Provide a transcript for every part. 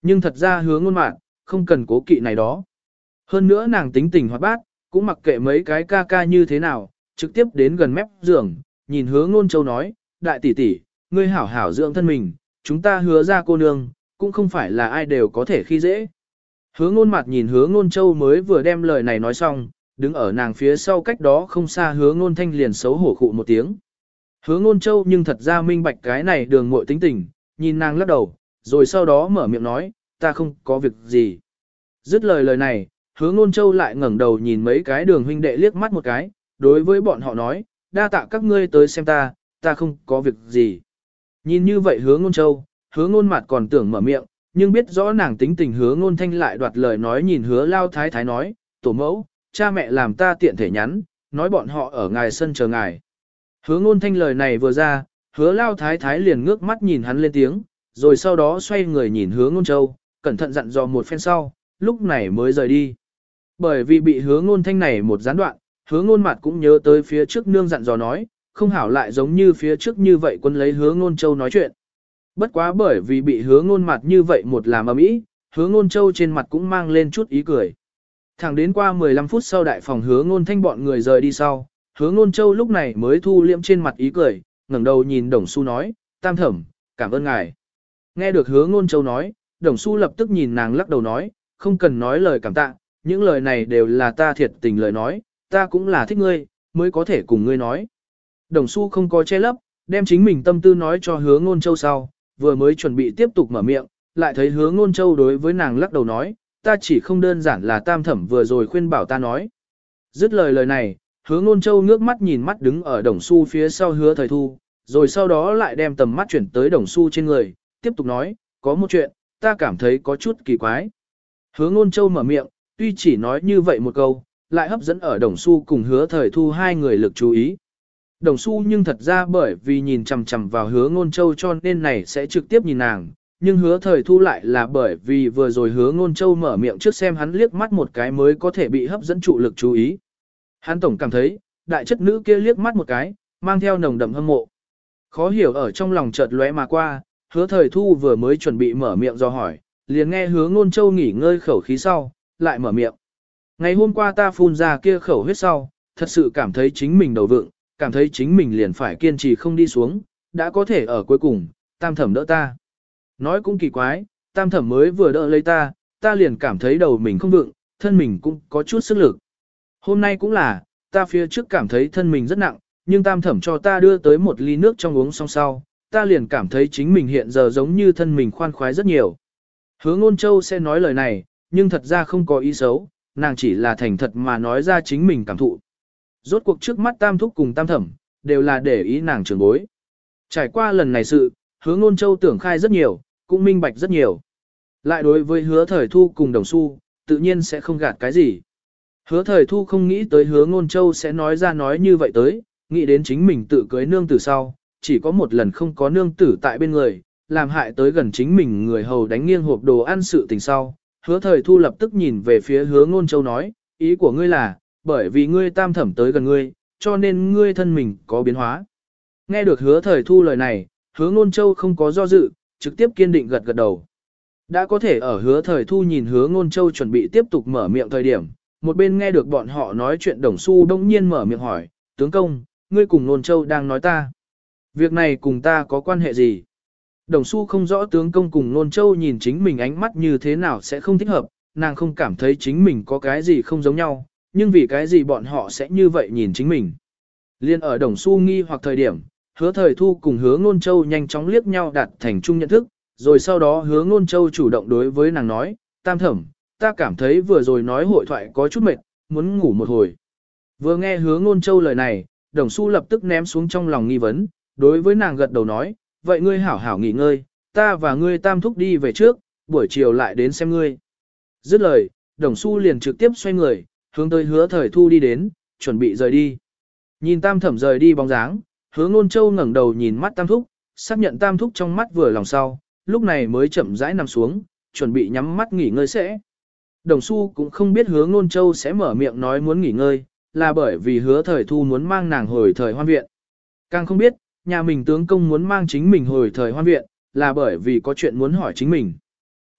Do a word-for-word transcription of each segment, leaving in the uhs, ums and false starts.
Nhưng thật ra hứa ngôn mạn, không cần cố kỵ này đó. Hơn nữa nàng tính tình hoạt bát, cũng mặc kệ mấy cái ca ca như thế nào, trực tiếp đến gần mép giường, nhìn hứa ngôn châu nói, đại tỷ tỷ, ngươi hảo hảo dưỡng thân mình, chúng ta hứa ra cô nương, cũng không phải là ai đều có thể khi dễ. Hứa ngôn mặt nhìn hứa ngôn châu mới vừa đem lời này nói xong, đứng ở nàng phía sau cách đó không xa hứa ngôn thanh liền xấu hổ khụ một tiếng. Hứa ngôn châu nhưng thật ra minh bạch cái này đường muội tính tình, nhìn nàng lắc đầu, rồi sau đó mở miệng nói, ta không có việc gì. Dứt lời lời này, hứa ngôn châu lại ngẩng đầu nhìn mấy cái đường huynh đệ liếc mắt một cái, đối với bọn họ nói, đa tạ các ngươi tới xem ta, ta không có việc gì. Nhìn như vậy hứa ngôn châu, hứa ngôn mặt còn tưởng mở miệng, nhưng biết rõ nàng tính tình hứa ngôn thanh lại đoạt lời nói nhìn hứa lao thái thái nói, tổ mẫu, cha mẹ làm ta tiện thể nhắn, nói bọn họ ở ngài sân chờ ngài. Hứa ngôn thanh lời này vừa ra, hứa lao thái thái liền ngước mắt nhìn hắn lên tiếng, rồi sau đó xoay người nhìn hứa ngôn châu, cẩn thận dặn dò một phen sau, lúc này mới rời đi. Bởi vì bị hứa ngôn thanh này một gián đoạn, hứa ngôn mặt cũng nhớ tới phía trước nương dặn dò nói, không hảo lại giống như phía trước như vậy quân lấy hứa ngôn châu nói chuyện. Bất quá bởi vì bị hứa ngôn mặt như vậy một làm ầm ĩ, hứa ngôn châu trên mặt cũng mang lên chút ý cười. Thẳng đến qua mười lăm phút sau đại phòng hứa ngôn thanh bọn người rời đi sau, hứa ngôn châu lúc này mới thu liễm trên mặt ý cười, ngẩng đầu nhìn Đồng Xu nói, tam thẩm, cảm ơn ngài. Nghe được hứa ngôn châu nói, Đồng Xu lập tức nhìn nàng lắc đầu nói, không cần nói lời cảm tạ, những lời này đều là ta thiệt tình lời nói, ta cũng là thích ngươi, mới có thể cùng ngươi nói. Đồng Xu không có che lấp, đem chính mình tâm tư nói cho hứa ngôn châu sau, vừa mới chuẩn bị tiếp tục mở miệng, lại thấy hứa ngôn châu đối với nàng lắc đầu nói, ta chỉ không đơn giản là tam thẩm vừa rồi khuyên bảo ta nói. Dứt lời lời này, hứa ngôn châu ngước mắt nhìn mắt đứng ở Đồng Xu phía sau hứa thời thu, rồi sau đó lại đem tầm mắt chuyển tới Đồng Xu trên người, tiếp tục nói, có một chuyện, ta cảm thấy có chút kỳ quái. Hứa ngôn châu mở miệng, tuy chỉ nói như vậy một câu, lại hấp dẫn ở Đồng Xu cùng hứa thời thu hai người lực chú ý. Đồng Xu nhưng thật ra bởi vì nhìn chằm chằm vào hứa ngôn châu cho nên này sẽ trực tiếp nhìn nàng, nhưng hứa thời thu lại là bởi vì vừa rồi hứa ngôn châu mở miệng trước xem hắn liếc mắt một cái mới có thể bị hấp dẫn trụ lực chú ý. Hắn tổng cảm thấy, đại chất nữ kia liếc mắt một cái, mang theo nồng đậm hâm mộ. Khó hiểu ở trong lòng chợt lóe mà qua, hứa thời thu vừa mới chuẩn bị mở miệng do hỏi, liền nghe hứa ngôn châu nghỉ ngơi khẩu khí sau, lại mở miệng. Ngày hôm qua ta phun ra kia khẩu huyết sau, thật sự cảm thấy chính mình đầu vựng, cảm thấy chính mình liền phải kiên trì không đi xuống, đã có thể ở cuối cùng, tam thẩm đỡ ta. Nói cũng kỳ quái, tam thẩm mới vừa đỡ lấy ta, ta liền cảm thấy đầu mình không vựng, thân mình cũng có chút sức lực. Hôm nay cũng là, ta phía trước cảm thấy thân mình rất nặng, nhưng tam thẩm cho ta đưa tới một ly nước trong uống xong sau, ta liền cảm thấy chính mình hiện giờ giống như thân mình khoan khoái rất nhiều. Hứa ngôn châu sẽ nói lời này, nhưng thật ra không có ý xấu, nàng chỉ là thành thật mà nói ra chính mình cảm thụ. Rốt cuộc trước mắt tam thúc cùng tam thẩm, đều là để ý nàng trưởng bối. Trải qua lần này sự, hứa ngôn châu tưởng khai rất nhiều, cũng minh bạch rất nhiều. Lại đối với hứa thời thu cùng Đồng Xu, tự nhiên sẽ không gạt cái gì. Hứa thời thu không nghĩ tới hứa ngôn châu sẽ nói ra nói như vậy tới, nghĩ đến chính mình tự cưới nương tử sau, chỉ có một lần không có nương tử tại bên người, làm hại tới gần chính mình người hầu đánh nghiêng hộp đồ ăn sự tình sau. Hứa thời thu lập tức nhìn về phía hứa ngôn châu nói, ý của ngươi là, bởi vì ngươi tam thẩm tới gần ngươi, cho nên ngươi thân mình có biến hóa. Nghe được hứa thời thu lời này, hứa ngôn châu không có do dự, trực tiếp kiên định gật gật đầu. Đã có thể ở hứa thời thu nhìn hứa ngôn châu chuẩn bị tiếp tục mở miệng thời điểm, một bên nghe được bọn họ nói chuyện Đồng Xu đông nhiên mở miệng hỏi, tướng công, ngươi cùng ngôn châu đang nói ta. Việc này cùng ta có quan hệ gì? Đồng Xu không rõ tướng công cùng ngôn châu nhìn chính mình ánh mắt như thế nào sẽ không thích hợp, nàng không cảm thấy chính mình có cái gì không giống nhau, nhưng vì cái gì bọn họ sẽ như vậy nhìn chính mình. Liên ở Đồng Xu nghi hoặc thời điểm, hứa thời thu cùng hứa ngôn châu nhanh chóng liếc nhau đạt thành chung nhận thức, rồi sau đó hứa ngôn châu chủ động đối với nàng nói, tam thẩm, ta cảm thấy vừa rồi nói hội thoại có chút mệt, muốn ngủ một hồi. Vừa nghe hứa ngôn châu lời này, Đồng Xu lập tức ném xuống trong lòng nghi vấn, đối với nàng gật đầu nói, vậy ngươi hảo hảo nghỉ ngơi, ta và ngươi tam thúc đi về trước, buổi chiều lại đến xem ngươi. Dứt lời, Đồng Xu liền trực tiếp xoay người, hướng tới hứa thời thu đi đến, chuẩn bị rời đi. Nhìn tam thẩm rời đi bóng dáng, hứa ngôn châu ngẩng đầu nhìn mắt tam thúc, xác nhận tam thúc trong mắt vừa lòng sau, lúc này mới chậm rãi nằm xuống, chuẩn bị nhắm mắt nghỉ ngơi sẽ. Đồng Xu cũng không biết hứa ngôn châu sẽ mở miệng nói muốn nghỉ ngơi, là bởi vì hứa thời thu muốn mang nàng hồi thời hoan viện. Càng không biết, nhà mình tướng công muốn mang chính mình hồi thời hoan viện, là bởi vì có chuyện muốn hỏi chính mình.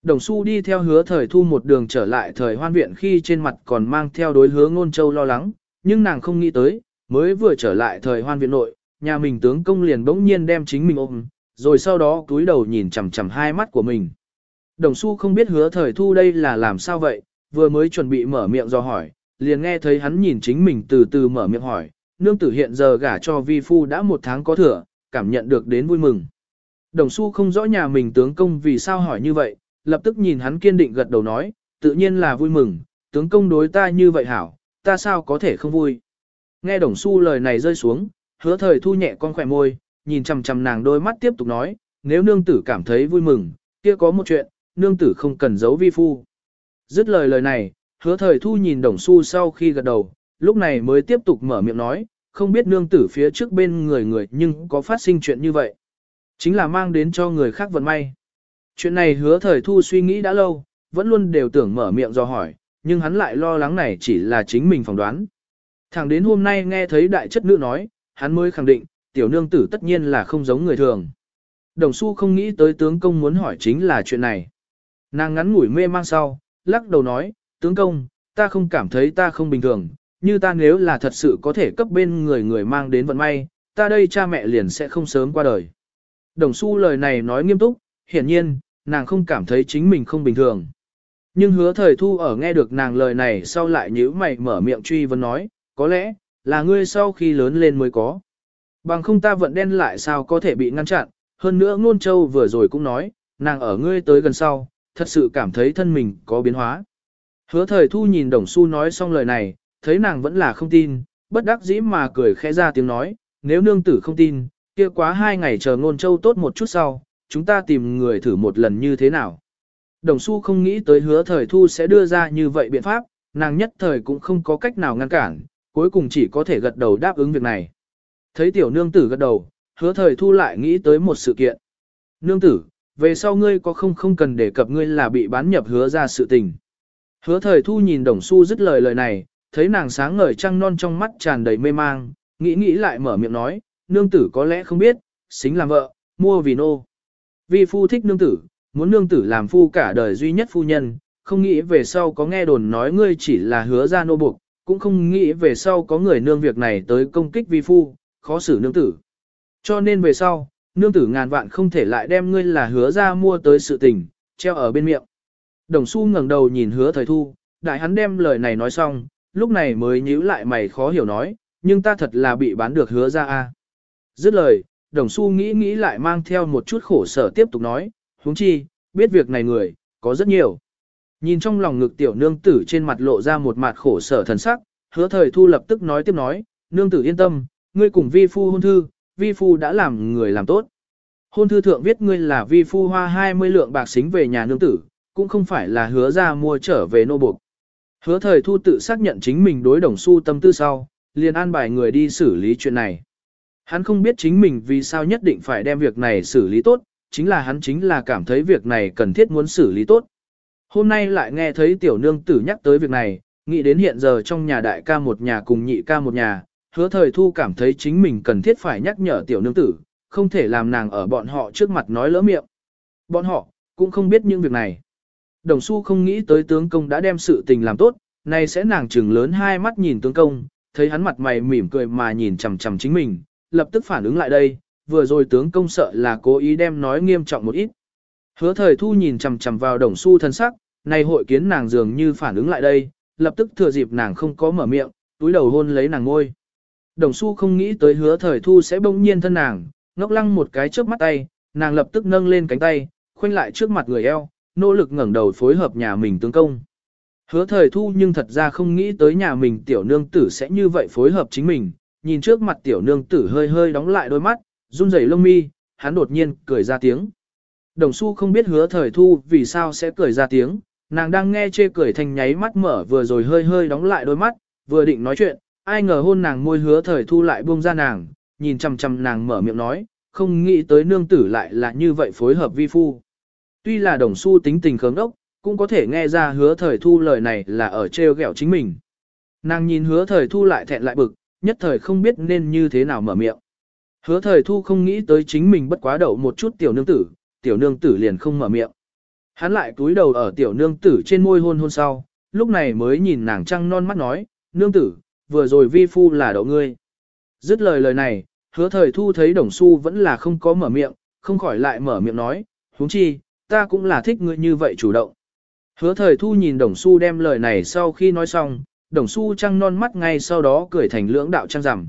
Đồng Xu đi theo hứa thời thu một đường trở lại thời hoan viện khi trên mặt còn mang theo đối hứa ngôn châu lo lắng, nhưng nàng không nghĩ tới, mới vừa trở lại thời hoan viện nội, nhà mình tướng công liền bỗng nhiên đem chính mình ôm, rồi sau đó túi đầu nhìn chằm chằm hai mắt của mình. Đồng Xu không biết hứa thời thu đây là làm sao vậy, vừa mới chuẩn bị mở miệng do hỏi, liền nghe thấy hắn nhìn chính mình từ từ mở miệng hỏi, nương tử hiện giờ gả cho vi phu đã một tháng có thừa, cảm nhận được đến vui mừng. Đồng Xu không rõ nhà mình tướng công vì sao hỏi như vậy, lập tức nhìn hắn kiên định gật đầu nói, tự nhiên là vui mừng, tướng công đối ta như vậy hảo, ta sao có thể không vui. Nghe Đồng Xu lời này rơi xuống, hứa thời thu nhẹ con khỏe môi, nhìn chằm chằm nàng đôi mắt tiếp tục nói, nếu nương tử cảm thấy vui mừng, kia có một chuyện, nương tử không cần giấu vi phu. Dứt lời lời này, hứa thời thu nhìn Đồng Xu sau khi gật đầu, lúc này mới tiếp tục mở miệng nói, không biết nương tử phía trước bên người người nhưng có phát sinh chuyện như vậy. Chính là mang đến cho người khác vận may. Chuyện này hứa thời thu suy nghĩ đã lâu, vẫn luôn đều tưởng mở miệng do hỏi, nhưng hắn lại lo lắng này chỉ là chính mình phỏng đoán. Thẳng đến hôm nay nghe thấy đại chất nữ nói, hắn mới khẳng định, tiểu nương tử tất nhiên là không giống người thường. Đồng Xu không nghĩ tới tướng công muốn hỏi chính là chuyện này. Nàng ngắn ngủi mê mang sau, lắc đầu nói, tướng công, ta không cảm thấy ta không bình thường, như ta nếu là thật sự có thể cấp bên người người mang đến vận may, ta đây cha mẹ liền sẽ không sớm qua đời. Đồng Xu lời này nói nghiêm túc, hiển nhiên, nàng không cảm thấy chính mình không bình thường. Nhưng hứa thời thu ở nghe được nàng lời này sau lại nhíu mày mở miệng truy vấn nói, có lẽ, là ngươi sau khi lớn lên mới có. Bằng không ta vận đen lại sao có thể bị ngăn chặn, hơn nữa Ngôn Châu vừa rồi cũng nói, nàng ở ngươi tới gần sau, thật sự cảm thấy thân mình có biến hóa. Hứa thời thu nhìn Đồng Xu nói xong lời này, thấy nàng vẫn là không tin, bất đắc dĩ mà cười khẽ ra tiếng nói, nếu nương tử không tin, kia quá hai ngày chờ Ngôn Châu tốt một chút sau, chúng ta tìm người thử một lần như thế nào. Đồng Xu không nghĩ tới hứa thời thu sẽ đưa ra như vậy biện pháp, nàng nhất thời cũng không có cách nào ngăn cản, cuối cùng chỉ có thể gật đầu đáp ứng việc này. Thấy tiểu nương tử gật đầu, hứa thời thu lại nghĩ tới một sự kiện. Nương tử, về sau ngươi có không không cần đề cập ngươi là bị bán nhập hứa ra sự tình. Hứa thời thu nhìn Đồng Xu dứt lời lời này, thấy nàng sáng ngời trăng non trong mắt tràn đầy mê mang, nghĩ nghĩ lại mở miệng nói, nương tử có lẽ không biết, xính làm vợ, mua vì nô. Vi phu thích nương tử, muốn nương tử làm phu cả đời duy nhất phu nhân, không nghĩ về sau có nghe đồn nói ngươi chỉ là hứa ra nô buộc, cũng không nghĩ về sau có người nương việc này tới công kích vi phu, khó xử nương tử. Cho nên về sau, nương tử ngàn vạn không thể lại đem ngươi là hứa ra mua tới sự tình, treo ở bên miệng. Đồng Xu ngẩng đầu nhìn hứa thời thu, đại hắn đem lời này nói xong, lúc này mới nhíu lại mày khó hiểu nói, nhưng ta thật là bị bán được hứa ra a. Dứt lời, Đồng Xu nghĩ nghĩ lại mang theo một chút khổ sở tiếp tục nói, huống chi, biết việc này người, có rất nhiều. Nhìn trong lòng ngực tiểu nương tử trên mặt lộ ra một mặt khổ sở thần sắc, hứa thời thu lập tức nói tiếp nói, nương tử yên tâm, ngươi cùng vi phu hôn thư, vi phu đã làm người làm tốt. Hôn thư thượng viết ngươi là vi phu hoa hai mươi lượng bạc xính về nhà nương tử, cũng không phải là hứa ra mua trở về nô buộc. Hứa thời thu tự xác nhận chính mình đối Đồng Xu tâm tư sau, liền an bài người đi xử lý chuyện này. Hắn không biết chính mình vì sao nhất định phải đem việc này xử lý tốt, chính là hắn chính là cảm thấy việc này cần thiết muốn xử lý tốt. Hôm nay lại nghe thấy tiểu nương tử nhắc tới việc này, nghĩ đến hiện giờ trong nhà đại ca một nhà cùng nhị ca một nhà, hứa thời thu cảm thấy chính mình cần thiết phải nhắc nhở tiểu nương tử, không thể làm nàng ở bọn họ trước mặt nói lỡ miệng. Bọn họ, cũng không biết những việc này. Đồng Xu không nghĩ tới tướng công đã đem sự tình làm tốt, nay sẽ nàng trừng lớn hai mắt nhìn tướng công, thấy hắn mặt mày mỉm cười mà nhìn chằm chằm chính mình, lập tức phản ứng lại đây, vừa rồi tướng công sợ là cố ý đem nói nghiêm trọng một ít. Hứa thời thu nhìn chằm chằm vào Đồng Xu thân sắc, này hội kiến nàng dường như phản ứng lại đây, lập tức thừa dịp nàng không có mở miệng, túi đầu hôn lấy nàng ngôi. Đồng Xu không nghĩ tới hứa thời thu sẽ bỗng nhiên thân nàng, ngốc lăng một cái trước mắt tay, nàng lập tức nâng lên cánh tay, khoanh lại trước mặt người eo, nỗ lực ngẩng đầu phối hợp nhà mình tướng công. Hứa thời thu nhưng thật ra không nghĩ tới nhà mình tiểu nương tử sẽ như vậy phối hợp chính mình, nhìn trước mặt tiểu nương tử hơi hơi đóng lại đôi mắt, run rẩy lông mi, hắn đột nhiên cười ra tiếng. Đồng Xu không biết hứa thời thu vì sao sẽ cười ra tiếng, nàng đang nghe chê cười thành nháy mắt mở vừa rồi hơi hơi đóng lại đôi mắt, vừa định nói chuyện, ai ngờ hôn nàng môi hứa thời thu lại buông ra nàng, nhìn chằm chằm nàng mở miệng nói, không nghĩ tới nương tử lại là như vậy phối hợp vi phu. Tuy là Đồng Xu tính tình khớm đốc, cũng có thể nghe ra hứa thời thu lời này là ở trêu ghẹo chính mình. Nàng nhìn hứa thời thu lại thẹn lại bực, nhất thời không biết nên như thế nào mở miệng. Hứa thời thu không nghĩ tới chính mình bất quá đậu một chút tiểu nương tử, tiểu nương tử liền không mở miệng. Hắn lại cúi đầu ở tiểu nương tử trên môi hôn hôn sau, lúc này mới nhìn nàng trăng non mắt nói, nương tử, vừa rồi vi phu là đậu ngươi. Dứt lời lời này, hứa thời thu thấy đồng su vẫn là không có mở miệng, không khỏi lại mở miệng nói, huống chi, ta cũng là thích ngươi như vậy chủ động. Hứa thời thu nhìn đồng su đem lời này sau khi nói xong, đồng su trăng non mắt ngay sau đó cười thành lưỡng đạo trăng rằm.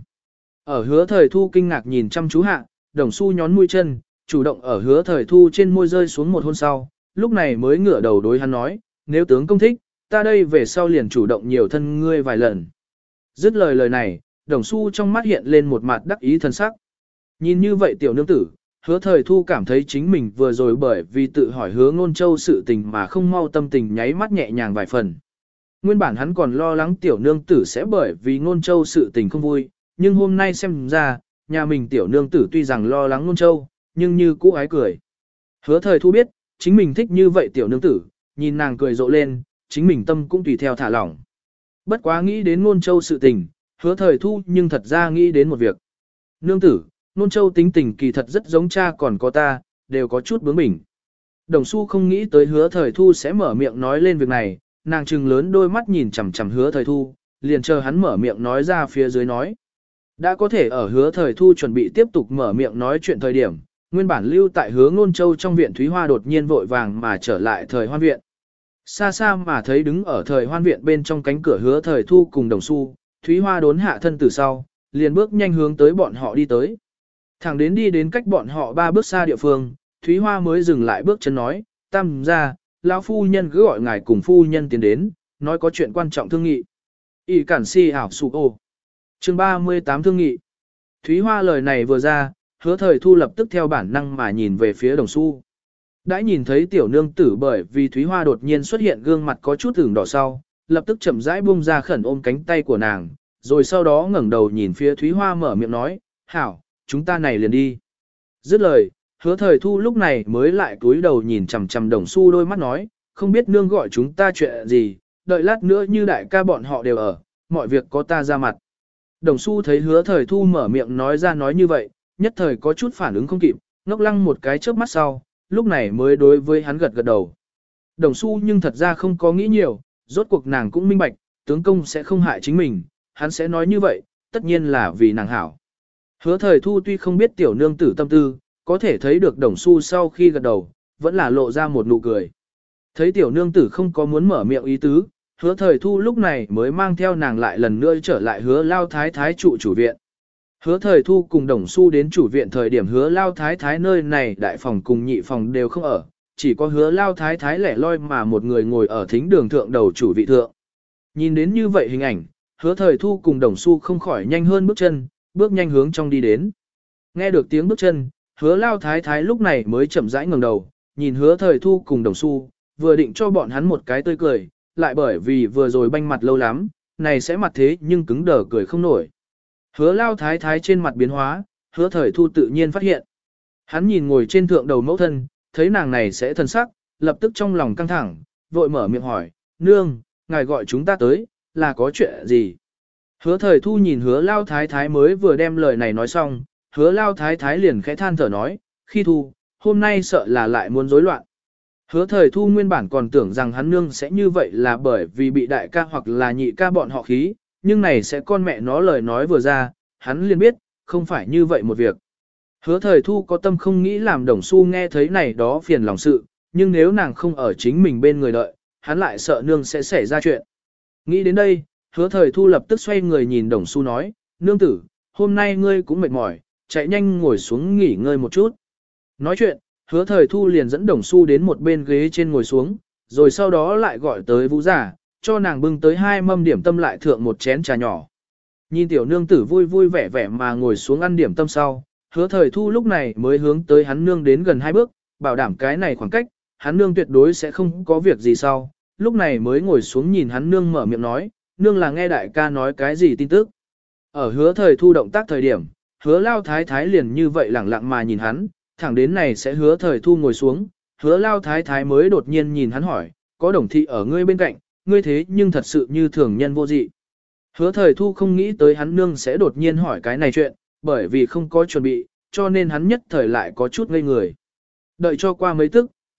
Ở hứa thời thu kinh ngạc nhìn chăm chú hạ, đồng su nhón mũi chân, chủ động ở hứa thời thu trên môi rơi xuống một hôn sau, lúc này mới ngửa đầu đối hắn nói, nếu tướng công thích, ta đây về sau liền chủ động nhiều thân ngươi vài lần. Dứt lời lời này, đồng su trong mắt hiện lên một mặt đắc ý thân sắc. Nhìn như vậy tiểu nương tử, hứa thời thu cảm thấy chính mình vừa rồi bởi vì tự hỏi hứa ngôn châu sự tình mà không mau tâm tình nháy mắt nhẹ nhàng vài phần. Nguyên bản hắn còn lo lắng tiểu nương tử sẽ bởi vì ngôn châu sự tình không vui, nhưng hôm nay xem ra, nhà mình tiểu nương tử tuy rằng lo lắng ngôn châu, nhưng như cũ ái cười. Hứa thời thu biết, chính mình thích như vậy tiểu nương tử, nhìn nàng cười rộ lên, chính mình tâm cũng tùy theo thả lỏng. Bất quá nghĩ đến ngôn châu sự tình, hứa thời thu nhưng thật ra nghĩ đến một việc. Nương tử, ngôn châu tính tình kỳ thật rất giống cha còn có ta, đều có chút bướng bỉnh. Đồng Xu không nghĩ tới hứa thời thu sẽ mở miệng nói lên việc này, nàng trừng lớn đôi mắt nhìn chằm chằm hứa thời thu, liền chờ hắn mở miệng nói ra phía dưới nói. Đã có thể ở hứa thời thu chuẩn bị tiếp tục mở miệng nói chuyện thời điểm, nguyên bản lưu tại hứa ngôn châu trong viện Thúy Hoa đột nhiên vội vàng mà trở lại thời hoan viện. Xa xa mà thấy đứng ở thời hoan viện bên trong cánh cửa hứa thời thu cùng Đồng Xu, Thúy Hoa đốn hạ thân từ sau, liền bước nhanh hướng tới bọn họ đi tới. Thẳng đến đi đến cách bọn họ ba bước xa địa phương, Thúy Hoa mới dừng lại bước chân nói, tam ra, lão phu nhân cứ gọi ngài cùng phu nhân tiến đến, nói có chuyện quan trọng thương nghị. Ý cản si ảo sụ ô. chương ba mươi tám thương nghị. Thúy Hoa lời này vừa ra, hứa thời thu lập tức theo bản năng mà nhìn về phía Đồng Xu. Đã nhìn thấy tiểu nương tử bởi vì Thúy Hoa đột nhiên xuất hiện gương mặt có chút ửng đỏ sau, lập tức chậm rãi buông ra khẩn ôm cánh tay của nàng, rồi sau đó ngẩng đầu nhìn phía Thúy Hoa mở miệng nói, hảo, chúng ta này liền đi. Dứt lời, hứa thời thu lúc này mới lại cúi đầu nhìn chằm chằm Đồng Xu đôi mắt nói, không biết nương gọi chúng ta chuyện gì, đợi lát nữa như đại ca bọn họ đều ở, mọi việc có ta ra mặt. Đồng Xu thấy hứa thời thu mở miệng nói ra nói như vậy, nhất thời có chút phản ứng không kịp, ngốc lăng một cái chớp mắt sau, lúc này mới đối với hắn gật gật đầu. Đồng Xu nhưng thật ra không có nghĩ nhiều, rốt cuộc nàng cũng minh bạch, tướng công sẽ không hại chính mình, hắn sẽ nói như vậy, tất nhiên là vì nàng hảo. Hứa thời thu tuy không biết tiểu nương tử tâm tư, có thể thấy được Đồng Xu sau khi gật đầu, vẫn là lộ ra một nụ cười. Thấy tiểu nương tử không có muốn mở miệng ý tứ, hứa thời thu lúc này mới mang theo nàng lại lần nữa trở lại hứa lao thái thái trụ chủ viện. Hứa thời thu cùng Đồng Xu đến chủ viện thời điểm hứa lao thái thái nơi này đại phòng cùng nhị phòng đều không ở, chỉ có hứa lao thái thái lẻ loi mà một người ngồi ở thính đường thượng đầu chủ vị thượng. Nhìn đến như vậy hình ảnh, hứa thời thu cùng Đồng Xu không khỏi nhanh hơn bước chân, bước nhanh hướng trong đi đến. Nghe được tiếng bước chân, hứa lao thái thái lúc này mới chậm rãi ngẩng đầu, nhìn hứa thời thu cùng Đồng Xu, vừa định cho bọn hắn một cái tươi cười, lại bởi vì vừa rồi banh mặt lâu lắm, này sẽ mặt thế nhưng cứng đờ cười không nổi. Hứa lao thái thái trên mặt biến hóa, hứa thời thu tự nhiên phát hiện. Hắn nhìn ngồi trên thượng đầu mẫu thân, thấy nàng này sẽ thân sắc, lập tức trong lòng căng thẳng, vội mở miệng hỏi, nương, ngài gọi chúng ta tới, là có chuyện gì? Hứa thời thu nhìn hứa lao thái thái mới vừa đem lời này nói xong, hứa lao thái thái liền khẽ than thở nói, khi thu, hôm nay sợ là lại muốn rối loạn. Hứa thời thu nguyên bản còn tưởng rằng hắn nương sẽ như vậy là bởi vì bị đại ca hoặc là nhị ca bọn họ khí, nhưng này sẽ con mẹ nó lời nói vừa ra, hắn liền biết, không phải như vậy một việc. Hứa thời thu có tâm không nghĩ làm Đồng Xu nghe thấy này đó phiền lòng sự, nhưng nếu nàng không ở chính mình bên người đợi, hắn lại sợ nương sẽ xảy ra chuyện. Nghĩ đến đây, hứa thời thu lập tức xoay người nhìn Đồng Xu nói, nương tử, hôm nay ngươi cũng mệt mỏi, chạy nhanh ngồi xuống nghỉ ngơi một chút. Nói chuyện, hứa thời thu liền dẫn Đồng Xu đến một bên ghế trên ngồi xuống, rồi sau đó lại gọi tới Vũ giả, cho nàng bưng tới hai mâm điểm tâm lại thượng một chén trà nhỏ. Nhìn tiểu nương tử vui vui vẻ vẻ mà ngồi xuống ăn điểm tâm sau, hứa thời thu lúc này mới hướng tới hắn nương đến gần hai bước, bảo đảm cái này khoảng cách, hắn nương tuyệt đối sẽ không có việc gì sau, lúc này mới ngồi xuống nhìn hắn nương mở miệng nói, nương là nghe đại ca nói cái gì tin tức. Ở hứa thời thu động tác thời điểm, hứa lao thái thái liền như vậy lẳng lặng mà nhìn hắn, thẳng đến này sẽ hứa thời thu ngồi xuống, hứa lao thái thái mới đột nhiên nhìn hắn hỏi, có đồng thị ở ngươi bên cạnh, ngươi thế nhưng thật sự như thường nhân vô dị. Hứa thời thu không nghĩ tới hắn nương sẽ đột nhiên hỏi cái này chuyện, bởi vì không có chuẩn bị, cho nên hắn nhất thời lại có chút ngây người. Đợi cho qua mấy tức,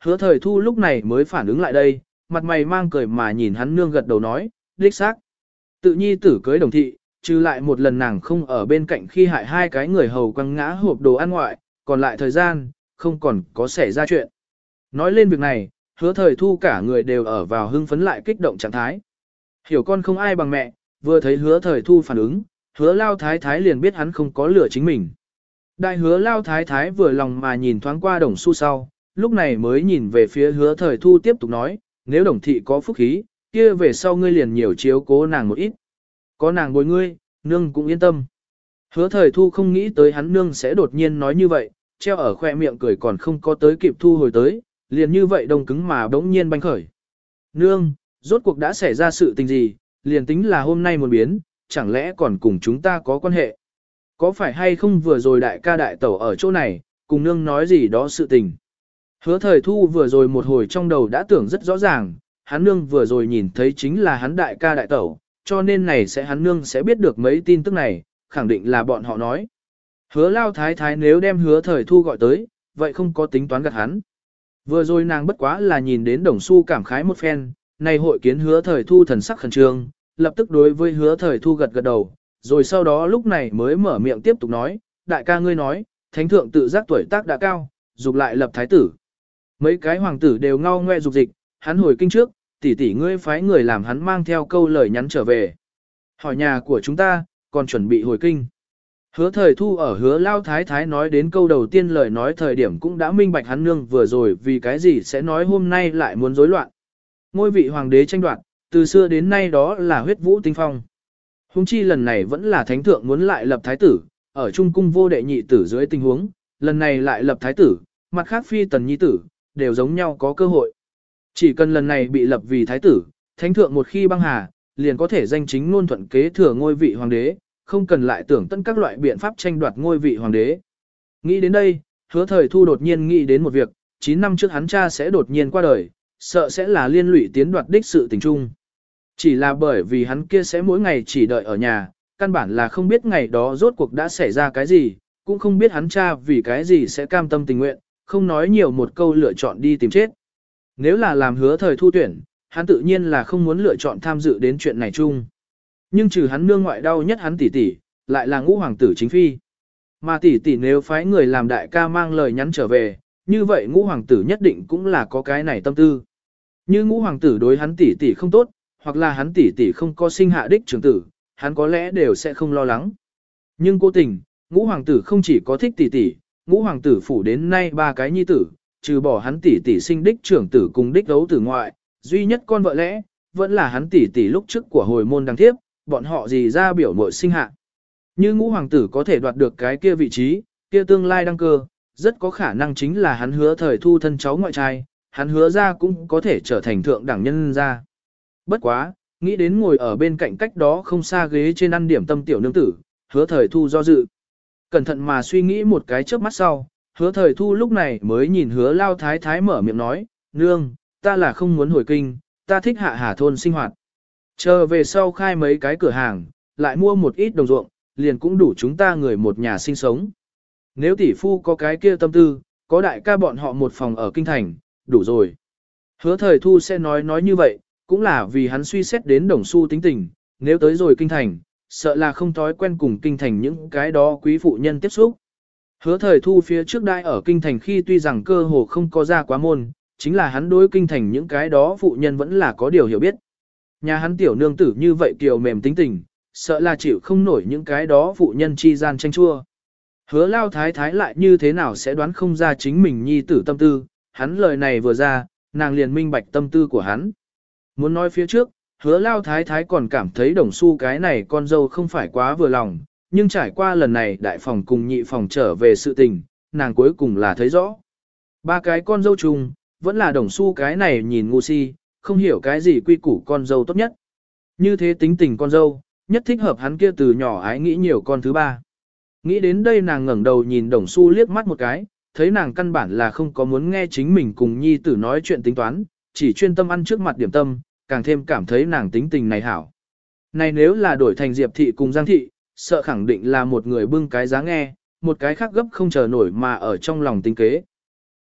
Hứa thời thu lúc này mới phản ứng lại đây, mặt mày mang cười mà nhìn hắn nương gật đầu nói, đích xác. Tự nhi tử cưới đồng thị, trừ lại một lần nàng không ở bên cạnh khi hại hai cái người hầu quăng ngã hộp đồ ăn ngoại, còn lại thời gian, không còn có xảy ra chuyện. Nói lên việc này, hứa thời thu cả người đều ở vào hưng phấn lại kích động trạng thái. Hiểu con không ai bằng mẹ, vừa thấy hứa thời thu phản ứng, hứa lao thái thái liền biết hắn không có lửa chính mình. Đại hứa lao thái thái vừa lòng mà nhìn thoáng qua đồng xu sau, lúc này mới nhìn về phía hứa thời thu tiếp tục nói, nếu đồng thị có phúc khí, kia về sau ngươi liền nhiều chiếu cố nàng một ít. Có nàng bồi ngươi, nương cũng yên tâm. Hứa thời thu không nghĩ tới hắn nương sẽ đột nhiên nói như vậy, treo ở khoe miệng cười còn không có tới kịp thu hồi tới, liền như vậy đông cứng mà đống nhiên banh khởi. Nương, rốt cuộc đã xảy ra sự tình gì, liền tính là hôm nay một biến, chẳng lẽ còn cùng chúng ta có quan hệ? Có phải hay không vừa rồi đại ca đại tẩu ở chỗ này, cùng nương nói gì đó sự tình? Hứa thời thu vừa rồi một hồi trong đầu đã tưởng rất rõ ràng, hắn nương vừa rồi nhìn thấy chính là hắn đại ca đại tẩu, cho nên này sẽ hắn nương sẽ biết được mấy tin tức này, khẳng định là bọn họ nói. Hứa lao thái thái nếu đem hứa thời thu gọi tới, vậy không có tính toán gạt hắn. Vừa rồi nàng bất quá là nhìn đến đồng xu cảm khái một phen, này hội kiến hứa thời thu thần sắc khẩn trương, lập tức đối với hứa thời thu gật gật đầu, rồi sau đó lúc này mới mở miệng tiếp tục nói, đại ca ngươi nói, thánh thượng tự giác tuổi tác đã cao, dục lại lập thái tử. Mấy cái hoàng tử đều ngao ngoe dục dịch, hắn hồi kinh trước, tỷ tỷ ngươi phái người làm hắn mang theo câu lời nhắn trở về. Hỏi nhà của chúng ta, còn chuẩn bị hồi kinh. Hứa thời thu ở hứa lao thái thái nói đến câu đầu tiên lời nói thời điểm cũng đã minh bạch hắn nương vừa rồi vì cái gì sẽ nói hôm nay lại muốn rối loạn. Ngôi vị hoàng đế tranh đoạt, từ xưa đến nay đó là huyết vũ tinh phong. Hùng chi lần này vẫn là thánh thượng muốn lại lập thái tử, ở trung cung vô đệ nhị tử dưới tình huống, lần này lại lập thái tử, mặt khác phi tần nhi tử, đều giống nhau có cơ hội. Chỉ cần lần này bị lập vì thái tử, thánh thượng một khi băng hà, liền có thể danh chính ngôn thuận kế thừa ngôi vị hoàng đế, không cần lại tưởng tận các loại biện pháp tranh đoạt ngôi vị hoàng đế. Nghĩ đến đây, hứa thời thu đột nhiên nghĩ đến một việc, chín năm trước hắn cha sẽ đột nhiên qua đời, sợ sẽ là liên lụy tiến đoạt đích sự tình trung. Chỉ là bởi vì hắn kia sẽ mỗi ngày chỉ đợi ở nhà, căn bản là không biết ngày đó rốt cuộc đã xảy ra cái gì, cũng không biết hắn cha vì cái gì sẽ cam tâm tình nguyện, không nói nhiều một câu lựa chọn đi tìm chết. Nếu là làm hứa thời thu tuyển, hắn tự nhiên là không muốn lựa chọn tham dự đến chuyện này chung. Nhưng trừ hắn nương ngoại đau nhất hắn tỷ tỷ, lại là ngũ hoàng tử chính phi. Mà tỷ tỷ nếu phái người làm đại ca mang lời nhắn trở về, như vậy ngũ hoàng tử nhất định cũng là có cái này tâm tư. Như ngũ hoàng tử đối hắn tỷ tỷ không tốt, hoặc là hắn tỷ tỷ không có sinh hạ đích trưởng tử, hắn có lẽ đều sẽ không lo lắng. Nhưng cố tình, ngũ hoàng tử không chỉ có thích tỷ tỷ, ngũ hoàng tử phủ đến nay ba cái nhi tử, trừ bỏ hắn tỷ tỷ sinh đích trưởng tử cùng đích đấu tử ngoại, duy nhất con vợ lẽ, vẫn là hắn tỷ tỷ lúc trước của hồi môn đăng thiếp, bọn họ gì ra biểu mội sinh hạ. Như ngũ hoàng tử có thể đoạt được cái kia vị trí, kia tương lai đăng cơ, rất có khả năng chính là hắn hứa thời thu thân cháu ngoại trai, hắn hứa ra cũng có thể trở thành thượng đẳng nhân ra. Bất quá, nghĩ đến ngồi ở bên cạnh cách đó không xa ghế trên ăn điểm tâm tiểu nương tử, hứa thời thu do dự. Cẩn thận mà suy nghĩ một cái chớp mắt sau, hứa thời thu lúc này mới nhìn hứa lao thái thái mở miệng nói, nương, ta là không muốn hồi kinh, ta thích hạ hà thôn sinh hoạt. Chờ về sau khai mấy cái cửa hàng, lại mua một ít đồng ruộng, liền cũng đủ chúng ta người một nhà sinh sống. Nếu tỷ phu có cái kia tâm tư, có đại ca bọn họ một phòng ở kinh thành, đủ rồi. Hứa thời thu sẽ nói nói như vậy, cũng là vì hắn suy xét đến đồng xu tính tình, nếu tới rồi kinh thành, sợ là không thói quen cùng kinh thành những cái đó quý phụ nhân tiếp xúc. Hứa thời thu phía trước đại ở kinh thành khi tuy rằng cơ hồ không có ra quá môn, chính là hắn đối kinh thành những cái đó phụ nhân vẫn là có điều hiểu biết. Nhà hắn tiểu nương tử như vậy kiều mềm tính tình, sợ là chịu không nổi những cái đó phụ nhân chi gian tranh chua. Hứa lao thái thái lại như thế nào sẽ đoán không ra chính mình nhi tử tâm tư, hắn lời này vừa ra, nàng liền minh bạch tâm tư của hắn. Muốn nói phía trước, hứa lao thái thái còn cảm thấy đồng xu cái này con dâu không phải quá vừa lòng, nhưng trải qua lần này đại phòng cùng nhị phòng trở về sự tình, nàng cuối cùng là thấy rõ. Ba cái con dâu chung, vẫn là đồng xu cái này nhìn ngu si, không hiểu cái gì quy củ con dâu tốt nhất. Như thế tính tình con dâu, nhất thích hợp hắn kia từ nhỏ ái nghĩ nhiều con thứ ba. Nghĩ đến đây nàng ngẩng đầu nhìn đồng xu liếc mắt một cái, thấy nàng căn bản là không có muốn nghe chính mình cùng nhi tử nói chuyện tính toán, chỉ chuyên tâm ăn trước mặt điểm tâm, càng thêm cảm thấy nàng tính tình này hảo. Này nếu là đổi thành Diệp thị cùng Giang thị, sợ khẳng định là một người bưng cái giá nghe, một cái khác gấp không chờ nổi mà ở trong lòng tính kế.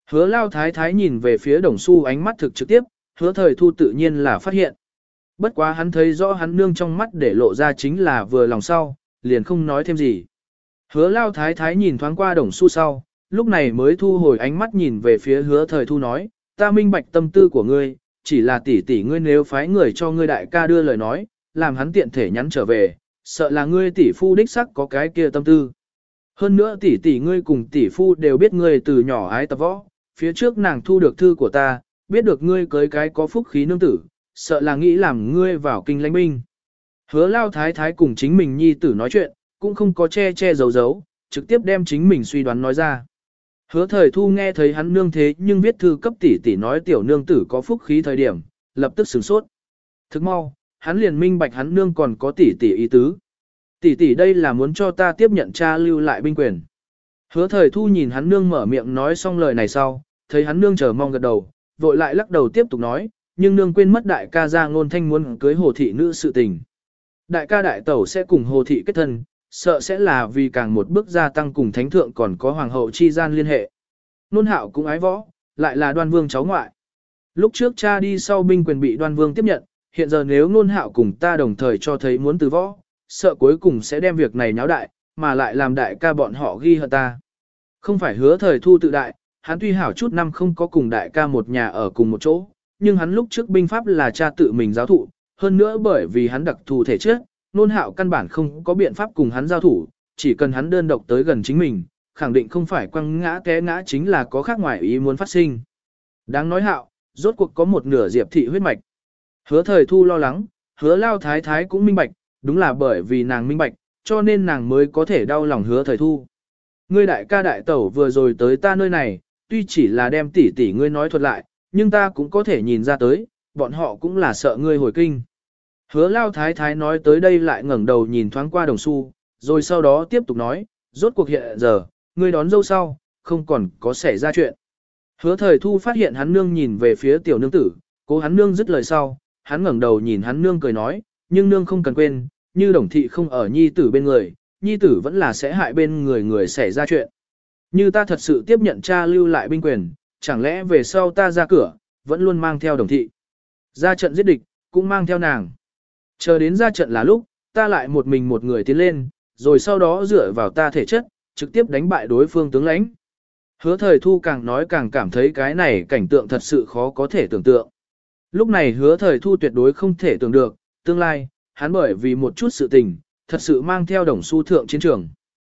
Hứa lao thái thái nhìn về phía đồng su ánh mắt thực trực tiếp, hứa thời thu tự nhiên là phát hiện. Bất quá hắn thấy rõ hắn nương trong mắt để lộ ra chính là vừa lòng sau, liền không nói thêm gì. Hứa lao thái thái nhìn thoáng qua đồng su sau, lúc này mới thu hồi ánh mắt nhìn về phía hứa thời thu nói, ta minh bạch tâm tư của ngươi, chỉ là tỷ tỷ ngươi nếu phái người cho ngươi đại ca đưa lời nói, làm hắn tiện thể nhắn trở về, sợ là ngươi tỷ phu đích sắc có cái kia tâm tư. Hơn nữa tỷ tỷ ngươi cùng tỷ phu đều biết ngươi từ nhỏ ái tập võ, phía trước nàng thu được thư của ta, biết được ngươi cưới cái có phúc khí nương tử, sợ là nghĩ làm ngươi vào kinh lãnh binh. Hứa lao thái thái cùng chính mình nhi tử nói chuyện, cũng không có che che giấu giấu, trực tiếp đem chính mình suy đoán nói ra. Hứa thời thu nghe thấy hắn nương thế nhưng viết thư cấp tỷ tỷ nói tiểu nương tử có phúc khí thời điểm, lập tức sửng sốt. Thức mau, hắn liền minh bạch hắn nương còn có tỷ tỷ ý tứ. Tỷ tỷ đây là muốn cho ta tiếp nhận cha lưu lại binh quyền. Hứa thời thu nhìn hắn nương mở miệng nói xong lời này sau, thấy hắn nương chờ mong gật đầu, vội lại lắc đầu tiếp tục nói, nhưng nương quên mất đại ca ra ngôn thanh muốn cưới hồ thị nữ sự tình. Đại ca đại tẩu sẽ cùng hồ thị kết thân, sợ sẽ là vì càng một bước gia tăng cùng thánh thượng còn có hoàng hậu chi gian liên hệ. Nôn hạo cũng ái võ, lại là đoan vương cháu ngoại. Lúc trước cha đi sau binh quyền bị đoan vương tiếp nhận, hiện giờ nếu nôn hạo cùng ta đồng thời cho thấy muốn từ võ, sợ cuối cùng sẽ đem việc này nháo đại, mà lại làm đại ca bọn họ ghi hận ta. Không phải hứa thời thu tự đại, hắn tuy hảo chút năm không có cùng đại ca một nhà ở cùng một chỗ, nhưng hắn lúc trước binh pháp là cha tự mình giáo thụ, hơn nữa bởi vì hắn đặc thù thể chất, nôn hạo căn bản không có biện pháp cùng hắn giao thủ, chỉ cần hắn đơn độc tới gần chính mình, khẳng định không phải quăng ngã té ngã chính là có khác ngoài ý muốn phát sinh. Đáng nói hạo, rốt cuộc có một nửa diệp thị huyết mạch. Hứa thời thu lo lắng, hứa lao thái thái cũng minh bạch, đúng là bởi vì nàng minh bạch, cho nên nàng mới có thể đau lòng hứa thời thu. Ngươi đại ca đại tẩu vừa rồi tới ta nơi này, tuy chỉ là đem tỷ tỷ ngươi nói thuật lại, nhưng ta cũng có thể nhìn ra tới, bọn họ cũng là sợ ngươi hồi kinh. Hứa lao thái thái nói tới đây lại ngẩng đầu nhìn thoáng qua đồng xu, rồi sau đó tiếp tục nói, rốt cuộc hiện giờ, ngươi đón dâu sau, không còn có xảy ra chuyện. Hứa thời thu phát hiện hắn nương nhìn về phía tiểu nương tử, cố hắn nương dứt lời sau, hắn ngẩng đầu nhìn hắn nương cười nói, nhưng nương không cần quên, như đồng thị không ở nhi tử bên người, nhi tử vẫn là sẽ hại bên người người xảy ra chuyện. Như ta thật sự tiếp nhận cha lưu lại binh quyền, chẳng lẽ về sau ta ra cửa, vẫn luôn mang theo đồng thị. Ra trận giết địch, cũng mang theo nàng. Chờ đến ra trận là lúc, ta lại một mình một người tiến lên, rồi sau đó dựa vào ta thể chất, trực tiếp đánh bại đối phương tướng lãnh. Hứa thời thu càng nói càng cảm thấy cái này cảnh tượng thật sự khó có thể tưởng tượng. Lúc này hứa thời thu tuyệt đối không thể tưởng được, tương lai, hắn bởi vì một chút sự tình, thật sự mang theo đồng xu thượng chiến trường.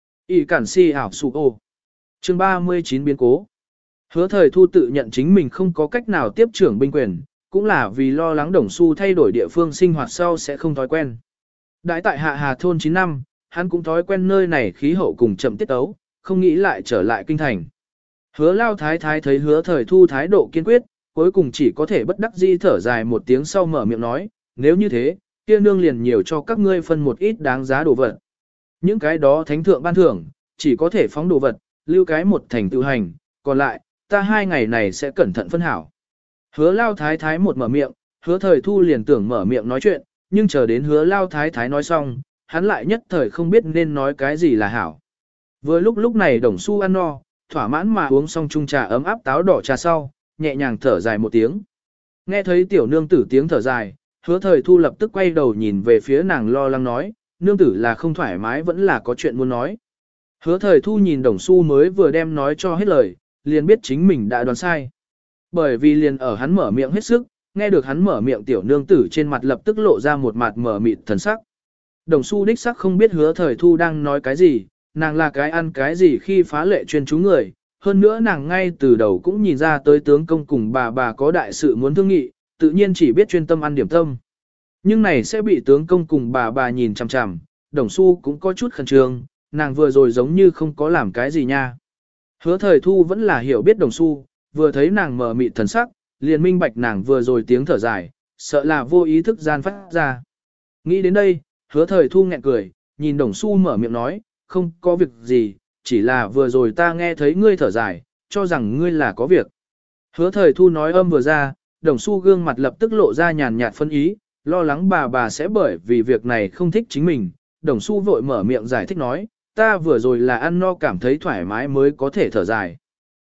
Y cản si ảo su ô. Chương ba mươi chín biến cố. Hứa thời thu tự nhận chính mình không có cách nào tiếp trưởng binh quyền, cũng là vì lo lắng đồng xu thay đổi địa phương sinh hoạt sau sẽ không thói quen. Đãi tại hạ hà thôn chín năm, hắn cũng thói quen nơi này khí hậu cùng chậm tiết tấu, không nghĩ lại trở lại kinh thành. Hứa lao thái thái thấy hứa thời thu thái độ kiên quyết, cuối cùng chỉ có thể bất đắc dĩ thở dài một tiếng sau mở miệng nói, nếu như thế, kia nương liền nhiều cho các ngươi phân một ít đáng giá đồ vật. Những cái đó thánh thượng ban thưởng, chỉ có thể phóng đồ vật, lưu cái một thành tự hành, còn lại, ta hai ngày này sẽ cẩn thận phân hảo. Hứa lao thái thái một mở miệng, hứa thời thu liền tưởng mở miệng nói chuyện, nhưng chờ đến hứa lao thái thái nói xong, hắn lại nhất thời không biết nên nói cái gì là hảo. Vừa lúc lúc này đồng xu ăn no, thỏa mãn mà uống xong chung trà ấm áp táo đỏ trà sau, nhẹ nhàng thở dài một tiếng. Nghe thấy tiểu nương tử tiếng thở dài, hứa thời thu lập tức quay đầu nhìn về phía nàng lo lắng nói, nương tử là không thoải mái vẫn là có chuyện muốn nói. Hứa thời thu nhìn đồng xu mới vừa đem nói cho hết lời, liền biết chính mình đã đoán sai. Bởi vì liền ở hắn mở miệng hết sức, nghe được hắn mở miệng tiểu nương tử trên mặt lập tức lộ ra một mặt mở mịt thần sắc. Đồng xu đích sắc không biết hứa thời thu đang nói cái gì, nàng là cái ăn cái gì khi phá lệ chuyên chú người, hơn nữa nàng ngay từ đầu cũng nhìn ra tới tướng công cùng bà bà có đại sự muốn thương nghị, tự nhiên chỉ biết chuyên tâm ăn điểm tâm. Nhưng này sẽ bị tướng công cùng bà bà nhìn chằm chằm, đồng xu cũng có chút khẩn trương, nàng vừa rồi giống như không có làm cái gì nha. Hứa thời thu vẫn là hiểu biết đồng xu, vừa thấy nàng mở mịt thần sắc, liền minh bạch nàng vừa rồi tiếng thở dài, sợ là vô ý thức gian phát ra. Nghĩ đến đây, hứa thời thu nghẹn cười, nhìn đồng xu mở miệng nói, không có việc gì, chỉ là vừa rồi ta nghe thấy ngươi thở dài, cho rằng ngươi là có việc. Hứa thời thu nói âm vừa ra, đồng xu gương mặt lập tức lộ ra nhàn nhạt phân ý, lo lắng bà bà sẽ bởi vì việc này không thích chính mình. Đồng xu vội mở miệng giải thích nói, ta vừa rồi là ăn no cảm thấy thoải mái mới có thể thở dài.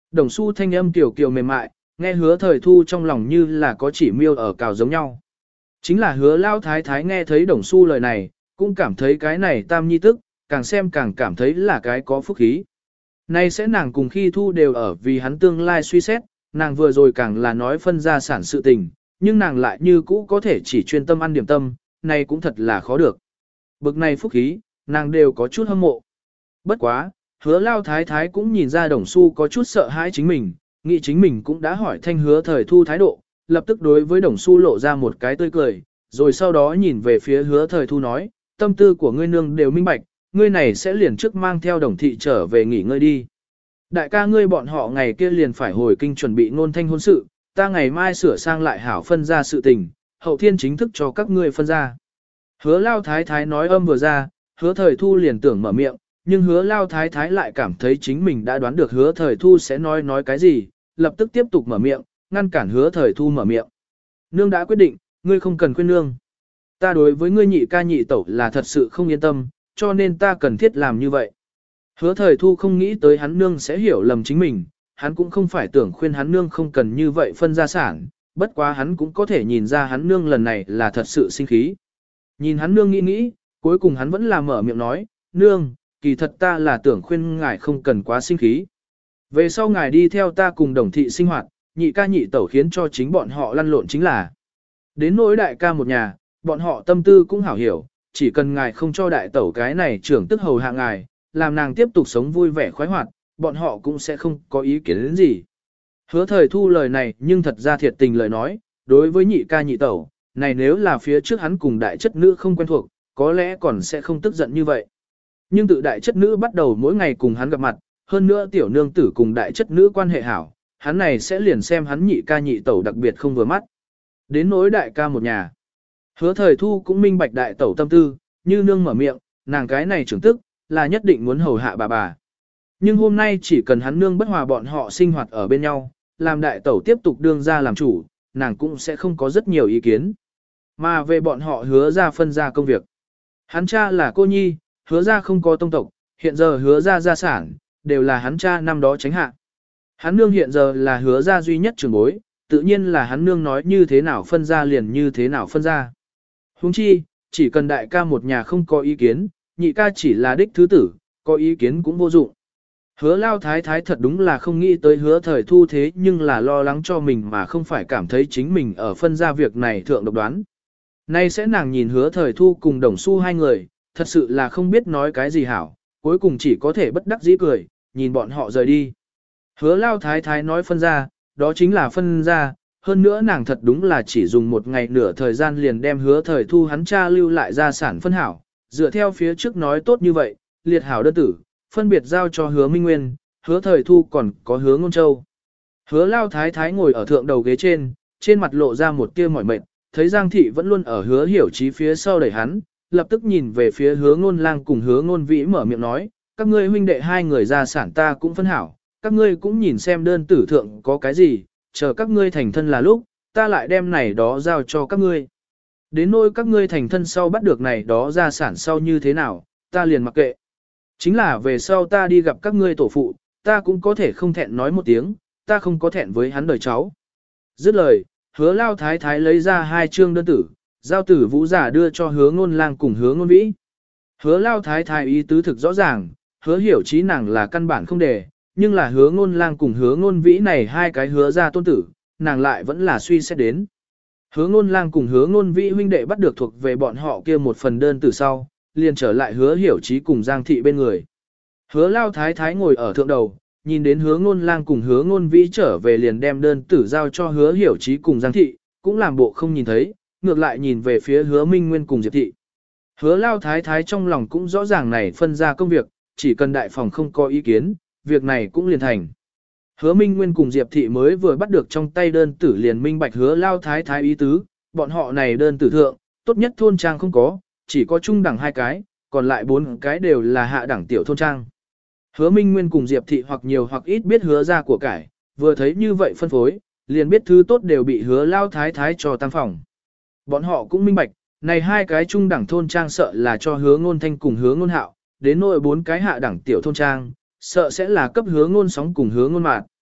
Đồng Xu thanh âm tiểu kiều mềm mại, nghe hứa thời thu trong lòng như là có chỉ miêu ở cào giống nhau. Chính là hứa lao thái thái nghe thấy Đồng Xu lời này, cũng cảm thấy cái này tam nhi tức, càng xem càng cảm thấy là cái có phúc khí. Nay sẽ nàng cùng khi thu đều ở vì hắn tương lai suy xét, nàng vừa rồi càng là nói phân gia sản sự tình, nhưng nàng lại như cũ có thể chỉ chuyên tâm ăn điểm tâm, này cũng thật là khó được. Bực này phúc khí, nàng đều có chút hâm mộ. Bất quá, hứa lao thái thái cũng nhìn ra Đồng Xu có chút sợ hãi chính mình, nghĩ chính mình cũng đã hỏi thanh hứa thời thu thái độ, lập tức đối với Đồng Xu lộ ra một cái tươi cười, rồi sau đó nhìn về phía hứa thời thu nói, tâm tư của ngươi nương đều minh bạch, ngươi này sẽ liền trước mang theo Đồng thị trở về nghỉ ngơi đi. Đại ca ngươi bọn họ ngày kia liền phải hồi kinh chuẩn bị ngôn thanh hôn sự, ta ngày mai sửa sang lại hảo phân ra sự tình, hậu thiên chính thức cho các ngươi phân ra. Hứa lao thái thái nói âm vừa ra, hứa thời thu liền tưởng mở miệng, nhưng hứa lao thái thái lại cảm thấy chính mình đã đoán được hứa thời thu sẽ nói nói cái gì, lập tức tiếp tục mở miệng, ngăn cản hứa thời thu mở miệng. Nương đã quyết định, ngươi không cần khuyên nương. Ta đối với ngươi nhị ca nhị tẩu là thật sự không yên tâm, cho nên ta cần thiết làm như vậy. Hứa thời thu không nghĩ tới hắn nương sẽ hiểu lầm chính mình, hắn cũng không phải tưởng khuyên hắn nương không cần như vậy phân gia sản, bất quá hắn cũng có thể nhìn ra hắn nương lần này là thật sự sinh khí. Nhìn hắn nương nghĩ nghĩ, cuối cùng hắn vẫn là mở miệng nói, nương, kỳ thật ta là tưởng khuyên ngài không cần quá sinh khí. Về sau ngài đi theo ta cùng Đồng thị sinh hoạt, nhị ca nhị tẩu khiến cho chính bọn họ lăn lộn chính là. Đến nỗi đại ca một nhà, bọn họ tâm tư cũng hảo hiểu, chỉ cần ngài không cho đại tẩu cái này trưởng tức hầu hạ ngài, làm nàng tiếp tục sống vui vẻ khoái hoạt, bọn họ cũng sẽ không có ý kiến đến gì. Hứa thời thu lời này nhưng thật ra thiệt tình lời nói, đối với nhị ca nhị tẩu, này nếu là phía trước hắn cùng đại chất nữ không quen thuộc, có lẽ còn sẽ không tức giận như vậy. Nhưng tự đại chất nữ bắt đầu mỗi ngày cùng hắn gặp mặt, hơn nữa tiểu nương tử cùng đại chất nữ quan hệ hảo, hắn này sẽ liền xem hắn nhị ca nhị tẩu đặc biệt không vừa mắt. Đến nỗi đại ca một nhà. Hứa thời thu cũng minh bạch đại tẩu tâm tư, như nương mở miệng, nàng cái này trưởng tức, là nhất định muốn hầu hạ bà bà. Nhưng hôm nay chỉ cần hắn nương bất hòa bọn họ sinh hoạt ở bên nhau, làm đại tẩu tiếp tục đương ra làm chủ, nàng cũng sẽ không có rất nhiều ý kiến. Mà về bọn họ hứa ra phân ra công việc. Hắn cha là cô nhi, hứa ra không có tông tộc, hiện giờ hứa ra gia sản, đều là hắn cha năm đó tránh hạ. Hắn nương hiện giờ là hứa ra duy nhất trưởng bối, tự nhiên là hắn nương nói như thế nào phân ra liền như thế nào phân ra. Huống chi, chỉ cần đại ca một nhà không có ý kiến, nhị ca chỉ là đích thứ tử, có ý kiến cũng vô dụng. Hứa lao thái thái thật đúng là không nghĩ tới hứa thời thu thế nhưng là lo lắng cho mình mà không phải cảm thấy chính mình ở phân ra việc này thượng độc đoán. Nay sẽ nàng nhìn hứa thời thu cùng Đồng Xu hai người, thật sự là không biết nói cái gì hảo, cuối cùng chỉ có thể bất đắc dĩ cười, nhìn bọn họ rời đi. Hứa lao thái thái nói phân ra, đó chính là phân ra, hơn nữa nàng thật đúng là chỉ dùng một ngày nửa thời gian liền đem hứa thời thu hắn cha lưu lại gia sản phân hảo, dựa theo phía trước nói tốt như vậy, liệt hảo đơn tử, phân biệt giao cho hứa Minh Nguyên, hứa thời thu còn có hứa Ngôn Châu. Hứa lao thái thái ngồi ở thượng đầu ghế trên, trên mặt lộ ra một tia mỏi mệt, thấy Giang Thị vẫn luôn ở hứa hiểu trí phía sau đẩy hắn, lập tức nhìn về phía hứa Ngôn Lang cùng hứa Ngôn Vĩ mở miệng nói, các ngươi huynh đệ hai người gia sản ta cũng phân hảo, các ngươi cũng nhìn xem đơn tử thượng có cái gì, chờ các ngươi thành thân là lúc, ta lại đem này đó giao cho các ngươi. Đến nỗi các ngươi thành thân sau bắt được này đó gia sản sau như thế nào, ta liền mặc kệ. Chính là về sau ta đi gặp các ngươi tổ phụ, ta cũng có thể không thẹn nói một tiếng, ta không có thẹn với hắn đời cháu. Dứt lời, hứa lao thái thái lấy ra hai chương đơn tử, giao tử vũ giả đưa cho hứa Ngôn Lang cùng hứa Ngôn Vĩ. Hứa lao thái thái ý tứ thực rõ ràng, hứa hiểu trí nàng là căn bản không để, nhưng là hứa Ngôn Lang cùng hứa Ngôn Vĩ này hai cái hứa ra tôn tử, nàng lại vẫn là suy xét đến. Hứa Ngôn Lang cùng hứa Ngôn Vĩ huynh đệ bắt được thuộc về bọn họ kia một phần đơn từ sau, liền trở lại hứa hiểu trí cùng Giang Thị bên người. Hứa lao thái thái ngồi ở thượng đầu, nhìn đến hứa Ngôn Lang cùng hứa Ngôn Vĩ trở về liền đem đơn tử giao cho hứa hiểu trí cùng Giang Thị, cũng làm bộ không nhìn thấy, ngược lại nhìn về phía hứa Minh Nguyên cùng Diệp Thị. Hứa lao thái thái trong lòng cũng rõ ràng này phân ra công việc, chỉ cần đại phòng không có ý kiến, việc này cũng liền thành. Hứa Minh Nguyên cùng Diệp Thị mới vừa bắt được trong tay đơn tử liền minh bạch hứa lao thái thái ý tứ, bọn họ này đơn tử thượng, tốt nhất thôn trang không có, chỉ có trung đẳng hai cái, còn lại bốn cái đều là hạ đẳng tiểu thôn trang. Hứa Minh Nguyên cùng Diệp Thị hoặc nhiều hoặc ít biết hứa ra của cải, vừa thấy như vậy phân phối, liền biết thứ tốt đều bị hứa lao thái thái cho tăng phòng. Bọn họ cũng minh bạch, này hai cái trung đẳng thôn trang sợ là cho hứa Ngôn Thanh cùng hứa Ngôn Hạo, đến nỗi bốn cái hạ đẳng tiểu thôn trang, sợ sẽ là cấp hứa Ngôn Sóng cùng hứa Ngôn Mạt.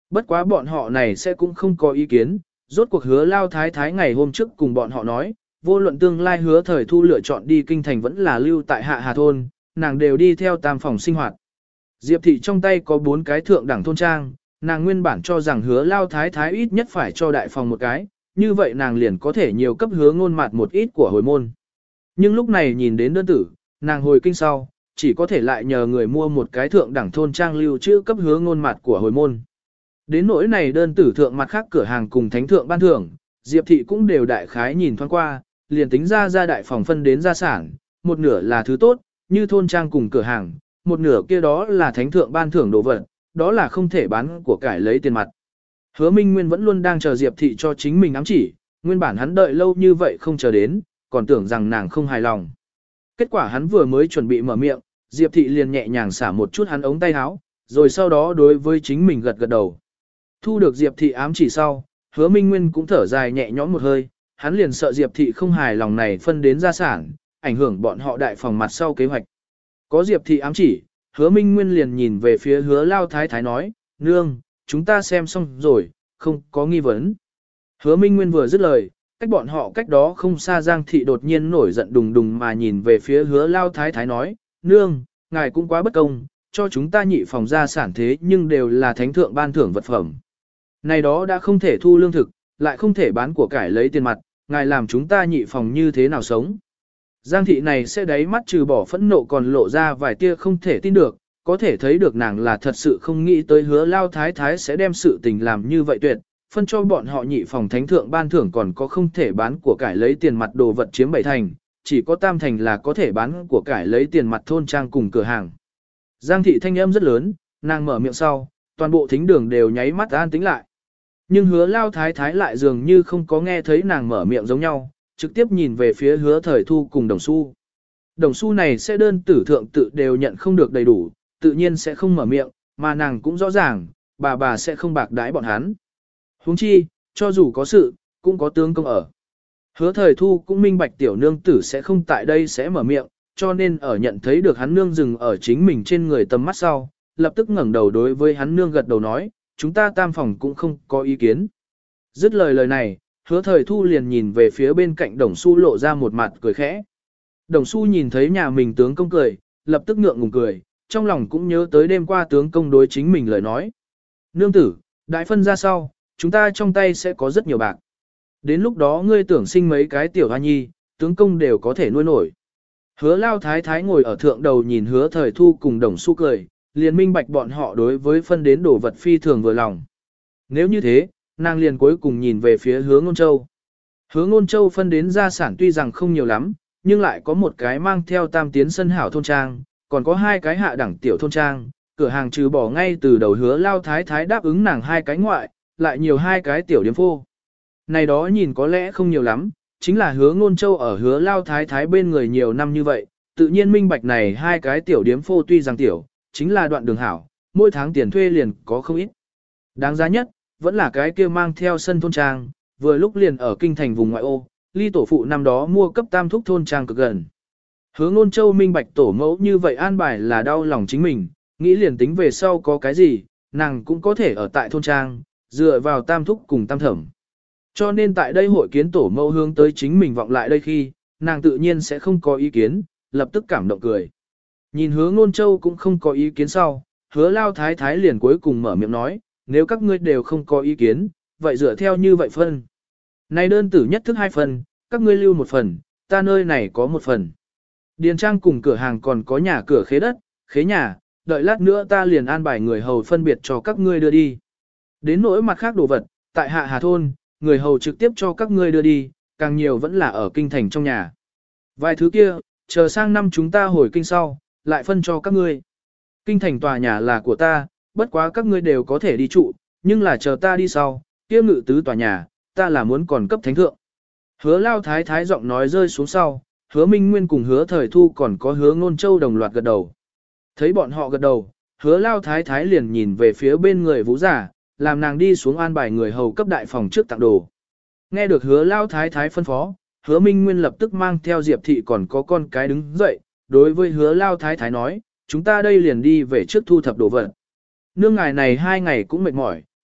Bất quá bọn họ này sẽ cũng không có ý kiến, rốt cuộc hứa lao thái thái ngày hôm trước cùng bọn họ nói, vô luận tương lai hứa thời thu lựa chọn đi kinh thành vẫn là lưu tại hạ hà thôn, nàng đều đi theo tam phòng sinh hoạt. Diệp thị trong tay có bốn cái thượng đẳng thôn trang, nàng nguyên bản cho rằng hứa lao thái thái ít nhất phải cho đại phòng một cái, như vậy nàng liền có thể nhiều cấp hứa ngôn mặt một ít của hồi môn. Nhưng lúc này nhìn đến đơn tử, nàng hồi kinh sau, chỉ có thể lại nhờ người mua một cái thượng đẳng thôn trang lưu trữ cấp hứa ngôn mặt của hồi môn. Đến nỗi này đơn tử thượng mặt khác cửa hàng cùng thánh thượng ban thưởng, Diệp thị cũng đều đại khái nhìn thoáng qua, liền tính ra ra đại phòng phân đến gia sản, một nửa là thứ tốt, như thôn trang cùng cửa hàng, một nửa kia đó là thánh thượng ban thưởng đồ vật, đó là không thể bán của cải lấy tiền mặt. Hứa Minh Nguyên vẫn luôn đang chờ Diệp thị cho chính mình ám chỉ, nguyên bản hắn đợi lâu như vậy không chờ đến, còn tưởng rằng nàng không hài lòng. Kết quả hắn vừa mới chuẩn bị mở miệng, Diệp thị liền nhẹ nhàng xả một chút hắn ống tay áo, rồi sau đó đối với chính mình gật gật đầu. Thu được Diệp thị ám chỉ sau, Hứa Minh Nguyên cũng thở dài nhẹ nhõm một hơi, hắn liền sợ Diệp thị không hài lòng này phân đến gia sản, ảnh hưởng bọn họ đại phòng mặt sau kế hoạch. Có Diệp thị ám chỉ, Hứa Minh Nguyên liền nhìn về phía Hứa Lao Thái Thái nói, nương, chúng ta xem xong rồi, không có nghi vấn. Hứa Minh Nguyên vừa dứt lời, cách bọn họ cách đó không xa Giang thị đột nhiên nổi giận đùng đùng mà nhìn về phía Hứa Lao Thái Thái nói, nương, ngài cũng quá bất công, cho chúng ta nhị phòng gia sản thế nhưng đều là thánh thượng ban thưởng vật phẩm. Này đó đã không thể thu lương thực, lại không thể bán của cải lấy tiền mặt, ngài làm chúng ta nhị phòng như thế nào sống. Giang thị này sẽ đáy mắt trừ bỏ phẫn nộ còn lộ ra vài tia không thể tin được, có thể thấy được nàng là thật sự không nghĩ tới Hứa Lao Thái Thái sẽ đem sự tình làm như vậy tuyệt, phân cho bọn họ nhị phòng thánh thượng ban thưởng còn có không thể bán của cải lấy tiền mặt đồ vật chiếm bảy thành, chỉ có tam thành là có thể bán của cải lấy tiền mặt thôn trang cùng cửa hàng. Giang thị thanh âm rất lớn, nàng mở miệng sau, toàn bộ thính đường đều nháy mắt an tĩnh lại. Nhưng Hứa Lao Thái Thái lại dường như không có nghe thấy nàng mở miệng giống nhau, trực tiếp nhìn về phía Hứa Thời Thu cùng Đồng Xu. Đồng Xu này sẽ đơn tử thượng tự đều nhận không được đầy đủ, tự nhiên sẽ không mở miệng, mà nàng cũng rõ ràng, bà bà sẽ không bạc đãi bọn hắn. Huống chi, cho dù có sự, cũng có tướng công ở. Hứa Thời Thu cũng minh bạch tiểu nương tử sẽ không tại đây sẽ mở miệng, cho nên ở nhận thấy được hắn nương dừng ở chính mình trên người tầm mắt sau, lập tức ngẩng đầu đối với hắn nương gật đầu nói, chúng ta tam phòng cũng không có ý kiến. Dứt lời lời này, Hứa Thời Thu liền nhìn về phía bên cạnh Đồng Xu lộ ra một mặt cười khẽ. Đồng Xu nhìn thấy nhà mình tướng công cười, lập tức ngượng ngùng cười, trong lòng cũng nhớ tới đêm qua tướng công đối chính mình lời nói. Nương tử, đại phân ra sau, chúng ta trong tay sẽ có rất nhiều bạc. Đến lúc đó ngươi tưởng sinh mấy cái tiểu hoa nhi, tướng công đều có thể nuôi nổi. Hứa Lao Thái Thái ngồi ở thượng đầu nhìn Hứa Thời Thu cùng Đồng Xu cười, liền minh bạch bọn họ đối với phân đến đồ vật phi thường vừa lòng. Nếu như thế, nàng liền cuối cùng nhìn về phía Hứa Ngôn Châu. Hứa Ngôn Châu phân đến gia sản tuy rằng không nhiều lắm, nhưng lại có một cái mang theo tam tiến sân hảo thôn trang, còn có hai cái hạ đẳng tiểu thôn trang, cửa hàng trừ bỏ ngay từ đầu Hứa Lao Thái Thái đáp ứng nàng hai cái ngoại, lại nhiều hai cái tiểu điếm phô. Này đó nhìn có lẽ không nhiều lắm, chính là Hứa Ngôn Châu ở Hứa Lao Thái Thái bên người nhiều năm như vậy, tự nhiên minh bạch này hai cái tiểu điếm phô tuy rằng tiểu, chính là đoạn đường hảo, mỗi tháng tiền thuê liền có không ít. Đáng giá nhất, vẫn là cái kia mang theo sân thôn trang, vừa lúc liền ở kinh thành vùng ngoại ô, ly tổ phụ năm đó mua cấp tam thúc thôn trang cực gần. Hứa Ngôn Châu minh bạch tổ mẫu như vậy an bài là đau lòng chính mình, nghĩ liền tính về sau có cái gì, nàng cũng có thể ở tại thôn trang, dựa vào tam thúc cùng tam thẩm. Cho nên tại đây hội kiến tổ mẫu hướng tới chính mình vọng lại đây khi, nàng tự nhiên sẽ không có ý kiến, lập tức cảm động cười. Nhìn Hứa Ngôn Châu cũng không có ý kiến sau, Hứa Lao Thái Thái liền cuối cùng mở miệng nói, nếu các ngươi đều không có ý kiến, vậy dựa theo như vậy phân. Này đơn tử nhất thức hai phần, các ngươi lưu một phần, ta nơi này có một phần. Điền trang cùng cửa hàng còn có nhà cửa khế đất, khế nhà, đợi lát nữa ta liền an bài người hầu phân biệt cho các ngươi đưa đi. Đến nỗi mặt khác đồ vật, tại Hạ Hà Thôn, người hầu trực tiếp cho các ngươi đưa đi, càng nhiều vẫn là ở kinh thành trong nhà. Vài thứ kia, chờ sang năm chúng ta hồi kinh sau, lại phân cho các ngươi. Kinh thành tòa nhà là của ta, bất quá các ngươi đều có thể đi trụ, nhưng là chờ ta đi sau, kia ngự tứ tòa nhà, ta là muốn còn cấp thánh thượng. Hứa Lao Thái Thái giọng nói rơi xuống sau, Hứa Minh Nguyên cùng Hứa Thời Thu còn có Hứa Ngôn Châu đồng loạt gật đầu. Thấy bọn họ gật đầu, Hứa Lao Thái Thái liền nhìn về phía bên người Vũ giả, làm nàng đi xuống an bài người hầu cấp đại phòng trước tặng đồ. Nghe được Hứa Lao Thái Thái phân phó, Hứa Minh Nguyên lập tức mang theo Diệp thị còn có con cái đứng dậy, đối với Hứa Lao Thái Thái nói, chúng ta đây liền đi về trước thu thập đồ vật. Nương ngài này hai ngày cũng mệt mỏi,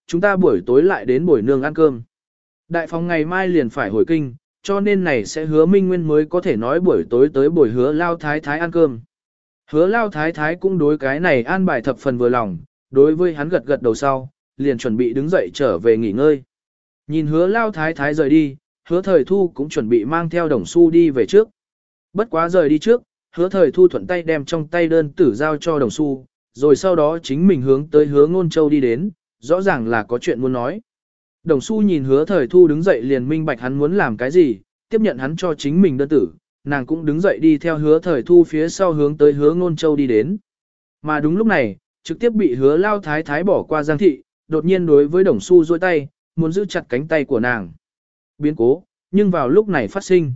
chúng ta buổi tối lại đến buổi nương ăn cơm. Đại phòng ngày mai liền phải hồi kinh, cho nên này sẽ hứa Minh Nguyên mới có thể nói buổi tối tới buổi hứa lao thái thái ăn cơm. Hứa lao thái thái cũng đối cái này an bài thập phần vừa lòng, đối với hắn gật gật đầu sau, liền chuẩn bị đứng dậy trở về nghỉ ngơi. Nhìn hứa lao thái thái rời đi, hứa thời thu cũng chuẩn bị mang theo đồng xu đi về trước. Bất quá rời đi trước, hứa thời thu thuận tay đem trong tay đơn tử giao cho đồng xu, rồi sau đó chính mình hướng tới hứa ngôn châu đi đến, rõ ràng là có chuyện muốn nói. Đồng xu nhìn hứa thời thu đứng dậy liền minh bạch hắn muốn làm cái gì, tiếp nhận hắn cho chính mình đơn tử, nàng cũng đứng dậy đi theo hứa thời thu phía sau hướng tới hứa ngôn châu đi đến. Mà đúng lúc này, trực tiếp bị hứa lao thái thái bỏ qua Giang thị, đột nhiên đối với đồng xu duỗi tay, muốn giữ chặt cánh tay của nàng. Biến cố, nhưng vào lúc này phát sinh.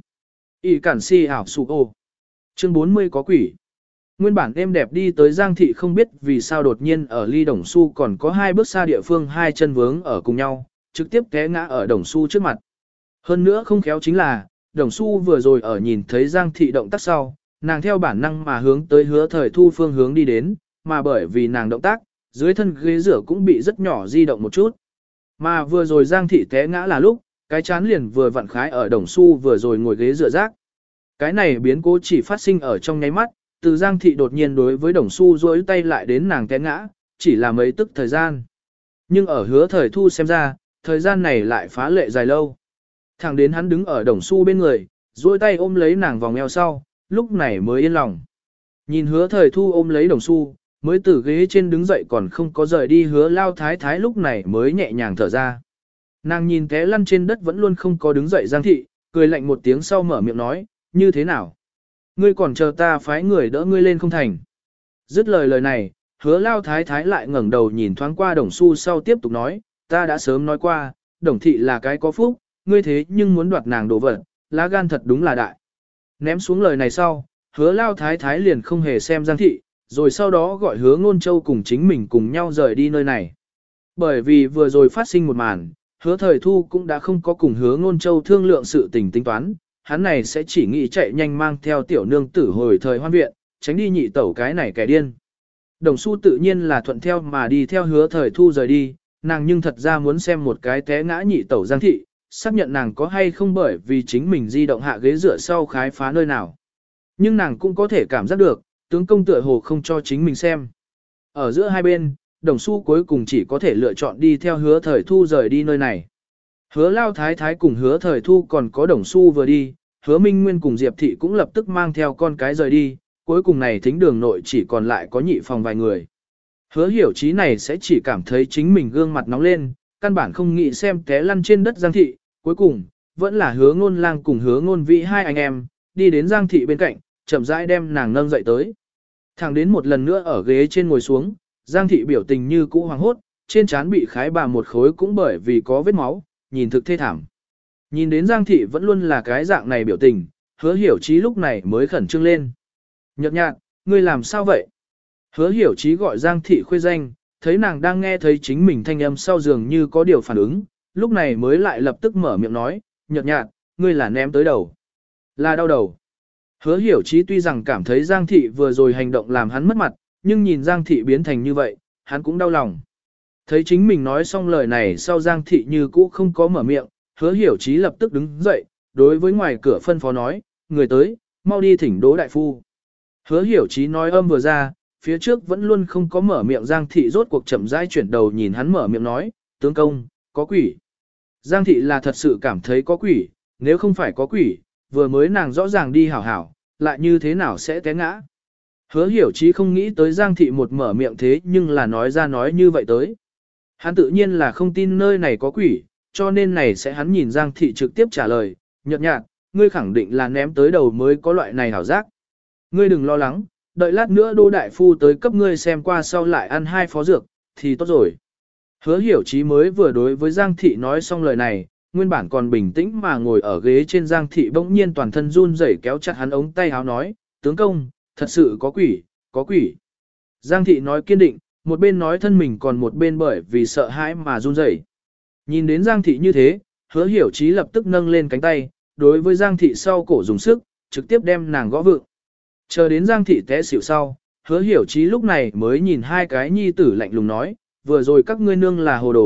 ỉ cản si ảo sụ ô. Chương bốn mươi có quỷ. Nguyên bản êm đẹp đi tới Giang thị không biết vì sao đột nhiên ở ly đồng xu còn có hai bước xa địa phương hai chân vướng ở cùng nhau, trực tiếp té ngã ở đồng xu trước mặt. Hơn nữa không khéo chính là, đồng xu vừa rồi ở nhìn thấy Giang thị động tác sau, nàng theo bản năng mà hướng tới hứa thời thu phương hướng đi đến, mà bởi vì nàng động tác, dưới thân ghế rửa cũng bị rất nhỏ di động một chút. Mà vừa rồi Giang thị té ngã là lúc, cái chán liền vừa vặn khái ở đồng xu vừa rồi ngồi ghế rửa rác. Cái này biến cố chỉ phát sinh ở trong nháy mắt, từ Giang thị đột nhiên đối với đồng xu duỗi tay lại đến nàng té ngã, chỉ là mấy tức thời gian. Nhưng ở hứa thời thu xem ra, thời gian này lại phá lệ dài lâu. Thẳng đến hắn đứng ở đồng xu bên người, duỗi tay ôm lấy nàng vòng eo sau, lúc này mới yên lòng. Nhìn hứa thời thu ôm lấy đồng xu, mới từ ghế trên đứng dậy còn không có rời đi hứa lao thái thái lúc này mới nhẹ nhàng thở ra. Nàng nhìn té lăn trên đất vẫn luôn không có đứng dậy Giang thị, cười lạnh một tiếng sau mở miệng nói, như thế nào? Ngươi còn chờ ta phái người đỡ ngươi lên không thành. Dứt lời lời này, hứa lao thái thái lại ngẩng đầu nhìn thoáng qua đồng xu sau tiếp tục nói, ta đã sớm nói qua, đồng thị là cái có phúc, ngươi thế nhưng muốn đoạt nàng đồ vật, lá gan thật đúng là đại. Ném xuống lời này sau, hứa lao thái thái liền không hề xem Giang thị, rồi sau đó gọi hứa ngôn châu cùng chính mình cùng nhau rời đi nơi này. Bởi vì vừa rồi phát sinh một màn, hứa thời thu cũng đã không có cùng hứa ngôn châu thương lượng sự tình tính toán, hắn này sẽ chỉ nghĩ chạy nhanh mang theo tiểu nương tử hồi thời hoan viện, tránh đi nhị tẩu cái này kẻ điên. Đồng xu tự nhiên là thuận theo mà đi theo hứa thời thu rời đi, nàng nhưng thật ra muốn xem một cái té ngã nhị tẩu Giang thị, xác nhận nàng có hay không bởi vì chính mình di động hạ ghế dựa sau khái phá nơi nào. Nhưng nàng cũng có thể cảm giác được, tướng công tựa hồ không cho chính mình xem. Ở giữa hai bên, đồng xu cuối cùng chỉ có thể lựa chọn đi theo hứa thời thu rời đi nơi này. Hứa lao thái thái cùng hứa thời thu còn có đồng xu vừa đi, hứa Minh Nguyên cùng Diệp Thị cũng lập tức mang theo con cái rời đi, cuối cùng này thính đường nội chỉ còn lại có nhị phòng vài người. Hứa hiểu chí này sẽ chỉ cảm thấy chính mình gương mặt nóng lên, căn bản không nghĩ xem té lăn trên đất Giang Thị, cuối cùng, vẫn là hứa ngôn lang cùng hứa ngôn vĩ hai anh em, đi đến Giang Thị bên cạnh, chậm rãi đem nàng nâng dậy tới. Thẳng đến một lần nữa ở ghế trên ngồi xuống, Giang Thị biểu tình như cũ hoàng hốt, trên trán bị khái bà một khối cũng bởi vì có vết máu, nhìn thực thê thảm. Nhìn đến Giang Thị vẫn luôn là cái dạng này biểu tình, hứa hiểu chí lúc này mới khẩn trương lên. Nhật nhạt, ngươi làm sao vậy? Hứa hiểu chí gọi Giang Thị khuê danh, thấy nàng đang nghe thấy chính mình thanh âm sau dường như có điều phản ứng, lúc này mới lại lập tức mở miệng nói, nhật nhạt, ngươi là ném tới đầu. Là đau đầu. Hứa hiểu chí tuy rằng cảm thấy Giang Thị vừa rồi hành động làm hắn mất mặt, nhưng nhìn Giang Thị biến thành như vậy, hắn cũng đau lòng. Thấy chính mình nói xong lời này sau Giang Thị như cũ không có mở miệng, hứa hiểu chí lập tức đứng dậy, đối với ngoài cửa phân phó nói, người tới, mau đi thỉnh Đỗ đại phu. Hứa hiểu chí nói âm vừa ra, phía trước vẫn luôn không có mở miệng Giang Thị rốt cuộc chậm rãi chuyển đầu nhìn hắn mở miệng nói, tướng công, có quỷ. Giang Thị là thật sự cảm thấy có quỷ, nếu không phải có quỷ, vừa mới nàng rõ ràng đi hảo hảo, lại như thế nào sẽ té ngã. Hứa hiểu chí không nghĩ tới Giang Thị một mở miệng thế nhưng là nói ra nói như vậy tới. Hắn tự nhiên là không tin nơi này có quỷ, cho nên này sẽ hắn nhìn Giang Thị trực tiếp trả lời, nhợt nhạt, ngươi khẳng định là ném tới đầu mới có loại này hảo giác. Ngươi đừng lo lắng, đợi lát nữa Đỗ đại phu tới cấp ngươi xem qua sau lại ăn hai phó dược, thì tốt rồi. Hứa hiểu chí mới vừa đối với Giang Thị nói xong lời này, nguyên bản còn bình tĩnh mà ngồi ở ghế trên Giang Thị bỗng nhiên toàn thân run rẩy kéo chặt hắn ống tay áo nói, tướng công, thật sự có quỷ, có quỷ. Giang Thị nói kiên định, một bên nói thân mình còn một bên bởi vì sợ hãi mà run rẩy. Nhìn đến Giang Thị như thế, hứa hiểu chí lập tức nâng lên cánh tay, đối với Giang Thị sau cổ dùng sức, trực tiếp đem nàng gõ vựng. Chờ đến Giang Thị té xỉu sau, hứa hiểu chí lúc này mới nhìn hai cái nhi tử lạnh lùng nói, vừa rồi các ngươi nương là hồ đồ,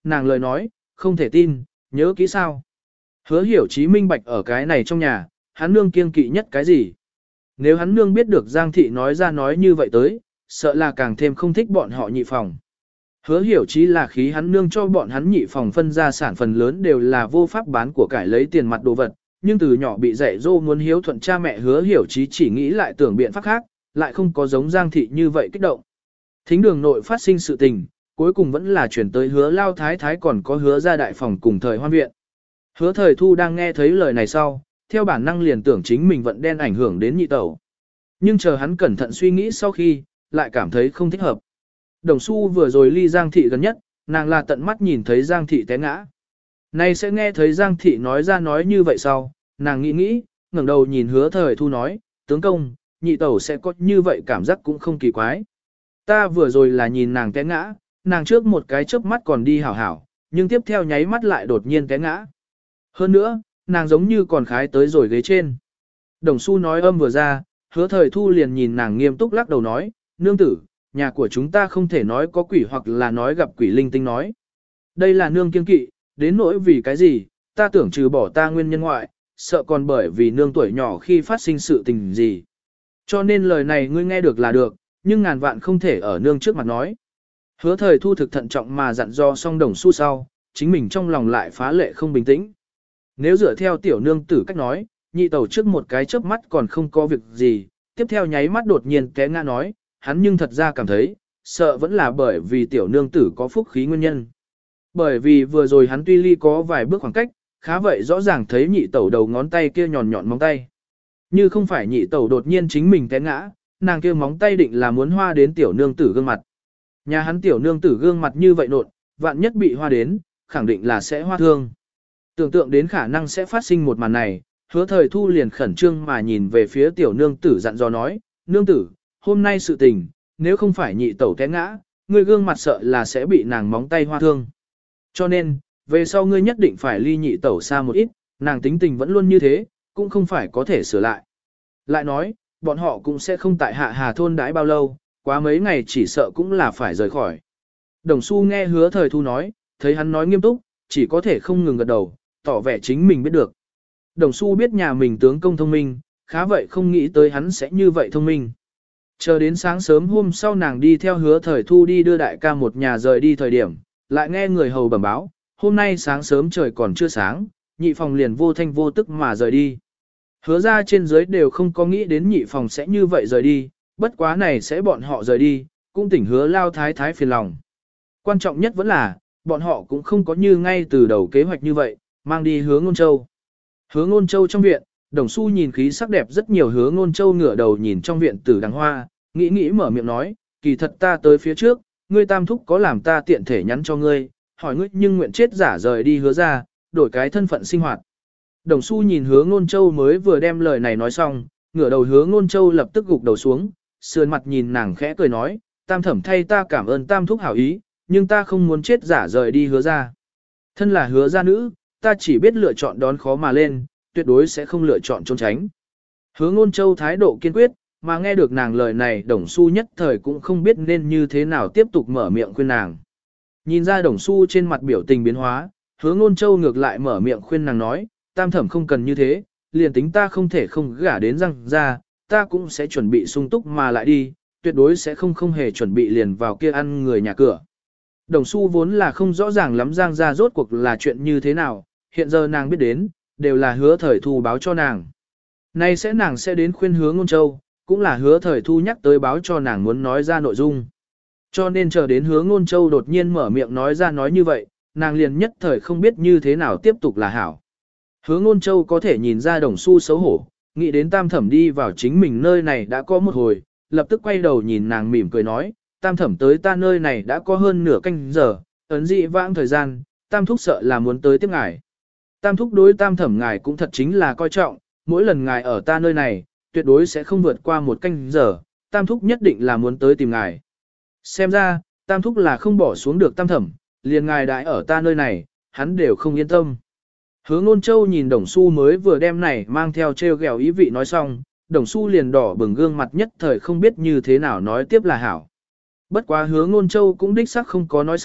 nàng lời nói, không thể tin, nhớ kỹ sao. Hứa hiểu chí minh bạch ở cái này trong nhà, hắn nương kiêng kỵ nhất cái gì. Nếu hắn nương biết được Giang thị nói ra nói như vậy tới, sợ là càng thêm không thích bọn họ nhị phòng. Hứa hiểu chí là khí hắn nương cho bọn hắn nhị phòng phân ra sản phần lớn đều là vô pháp bán của cải lấy tiền mặt đồ vật, nhưng từ nhỏ bị dạy dỗ muốn hiếu thuận cha mẹ hứa hiểu chí chỉ nghĩ lại tưởng biện pháp khác, lại không có giống Giang thị như vậy kích động. Thính đường nội phát sinh sự tình, cuối cùng vẫn là chuyển tới hứa lao thái thái còn có hứa ra đại phòng cùng thời hoan viện. Hứa thời thu đang nghe thấy lời này sau, theo bản năng liền tưởng chính mình vẫn đen ảnh hưởng đến nhị tẩu. Nhưng chờ hắn cẩn thận suy nghĩ sau khi, lại cảm thấy không thích hợp. Đồng Xu vừa rồi ly Giang thị gần nhất, nàng là tận mắt nhìn thấy Giang thị té ngã. Nay sẽ nghe thấy Giang thị nói ra nói như vậy sau, nàng nghĩ nghĩ, ngẩng đầu nhìn hứa thời thu nói, tướng công, nhị tẩu sẽ có như vậy cảm giác cũng không kỳ quái. Ta vừa rồi là nhìn nàng té ngã, nàng trước một cái chớp mắt còn đi hảo hảo, nhưng tiếp theo nháy mắt lại đột nhiên té ngã. Hơn nữa, nàng giống như còn khái tới rồi ghế trên. Đồng Xu nói âm vừa ra, hứa thời thu liền nhìn nàng nghiêm túc lắc đầu nói, nương tử, nhà của chúng ta không thể nói có quỷ hoặc là nói gặp quỷ linh tinh nói. Đây là nương kiên kỵ, đến nỗi vì cái gì, ta tưởng trừ bỏ ta nguyên nhân ngoại, sợ còn bởi vì nương tuổi nhỏ khi phát sinh sự tình gì. Cho nên lời này ngươi nghe được là được, nhưng ngàn vạn không thể ở nương trước mặt nói. Hứa thời thu thực thận trọng mà dặn do xong Đồng Xu sau, chính mình trong lòng lại phá lệ không bình tĩnh. Nếu dựa theo tiểu nương tử cách nói, nhị tẩu trước một cái chớp mắt còn không có việc gì, tiếp theo nháy mắt đột nhiên té ngã nói, hắn nhưng thật ra cảm thấy, sợ vẫn là bởi vì tiểu nương tử có phúc khí nguyên nhân. Bởi vì vừa rồi hắn tuy ly có vài bước khoảng cách, khá vậy rõ ràng thấy nhị tẩu đầu ngón tay kia nhọn nhọn móng tay. Như không phải nhị tẩu đột nhiên chính mình té ngã, nàng kia móng tay định là muốn hoa đến tiểu nương tử gương mặt. Nhà hắn tiểu nương tử gương mặt như vậy nộn, vạn nhất bị hoa đến, khẳng định là sẽ hoa thương. Tưởng tượng đến khả năng sẽ phát sinh một màn này, hứa thời thu liền khẩn trương mà nhìn về phía tiểu nương tử dặn dò nói, nương tử, hôm nay sự tình, nếu không phải nhị tẩu té ngã, ngươi gương mặt sợ là sẽ bị nàng móng tay hoa thương. Cho nên, về sau ngươi nhất định phải ly nhị tẩu xa một ít, nàng tính tình vẫn luôn như thế, cũng không phải có thể sửa lại. Lại nói, bọn họ cũng sẽ không tại hạ hà thôn đãi bao lâu, quá mấy ngày chỉ sợ cũng là phải rời khỏi. Đồng Xu nghe hứa thời thu nói, thấy hắn nói nghiêm túc, chỉ có thể không ngừng gật đầu, tỏ vẻ chính mình biết được. Đồng Xu biết nhà mình tướng công thông minh, khá vậy không nghĩ tới hắn sẽ như vậy thông minh. Chờ đến sáng sớm hôm sau nàng đi theo hứa thời thu đi đưa đại ca một nhà rời đi thời điểm, lại nghe người hầu bẩm báo, hôm nay sáng sớm trời còn chưa sáng, nhị phòng liền vô thanh vô tức mà rời đi. Hứa ra trên dưới đều không có nghĩ đến nhị phòng sẽ như vậy rời đi, bất quá này sẽ bọn họ rời đi, cũng tỉnh hứa lao thái thái phiền lòng. Quan trọng nhất vẫn là, bọn họ cũng không có như ngay từ đầu kế hoạch như vậy, mang đi hứa ngôn châu. Hứa ngôn châu trong viện, Đồng Xu nhìn khí sắc đẹp rất nhiều hứa ngôn châu ngửa đầu nhìn trong viện tử đằng hoa, nghĩ nghĩ mở miệng nói, kỳ thật ta tới phía trước, ngươi tam thúc có làm ta tiện thể nhắn cho ngươi, hỏi ngươi nhưng nguyện chết giả rời đi hứa ra, đổi cái thân phận sinh hoạt. Đồng Xu nhìn hứa ngôn châu mới vừa đem lời này nói xong, ngửa đầu hứa ngôn châu lập tức gục đầu xuống, sườn mặt nhìn nàng khẽ cười nói, tam thẩm thay ta cảm ơn tam thúc hảo ý, nhưng ta không muốn chết giả rời đi hứa ra. Thân là hứa gia nữ, ta chỉ biết lựa chọn đón khó mà lên, tuyệt đối sẽ không lựa chọn trốn tránh. Hứa ngôn châu thái độ kiên quyết, mà nghe được nàng lời này Đồng Xu nhất thời cũng không biết nên như thế nào tiếp tục mở miệng khuyên nàng. Nhìn ra Đồng Xu trên mặt biểu tình biến hóa, hứa ngôn châu ngược lại mở miệng khuyên nàng nói, tam thẩm không cần như thế, liền tính ta không thể không gả đến răng ra, ta cũng sẽ chuẩn bị sung túc mà lại đi, tuyệt đối sẽ không không hề chuẩn bị liền vào kia ăn người nhà cửa. Đồng Xu vốn là không rõ ràng lắm Giang gia rốt cuộc là chuyện như thế nào, hiện giờ nàng biết đến, đều là hứa thời thu báo cho nàng. Nay sẽ nàng sẽ đến khuyên hứa ngôn châu, cũng là hứa thời thu nhắc tới báo cho nàng muốn nói ra nội dung. Cho nên chờ đến hứa ngôn châu đột nhiên mở miệng nói ra nói như vậy, nàng liền nhất thời không biết như thế nào tiếp tục là hảo. Hứa ngôn châu có thể nhìn ra Đồng Xu xấu hổ, nghĩ đến tam thẩm đi vào chính mình nơi này đã có một hồi, lập tức quay đầu nhìn nàng mỉm cười nói, tam thẩm tới ta nơi này đã có hơn nửa canh giờ, ấn dị vãng thời gian, tam thúc sợ là muốn tới tiếp ngài. Tam thúc đối tam thẩm ngài cũng thật chính là coi trọng, mỗi lần ngài ở ta nơi này, tuyệt đối sẽ không vượt qua một canh giờ, tam thúc nhất định là muốn tới tìm ngài. Xem ra, tam thúc là không bỏ xuống được tam thẩm, liền ngài đãi ở ta nơi này, hắn đều không yên tâm. Hứa ngôn châu nhìn Đồng Xu mới vừa đem này mang theo treo gẹo ý vị nói xong, Đồng Xu liền đỏ bừng gương mặt nhất thời không biết như thế nào nói tiếp là hảo. Bất quá hứa ngôn châu cũng đích xác không có nói sai,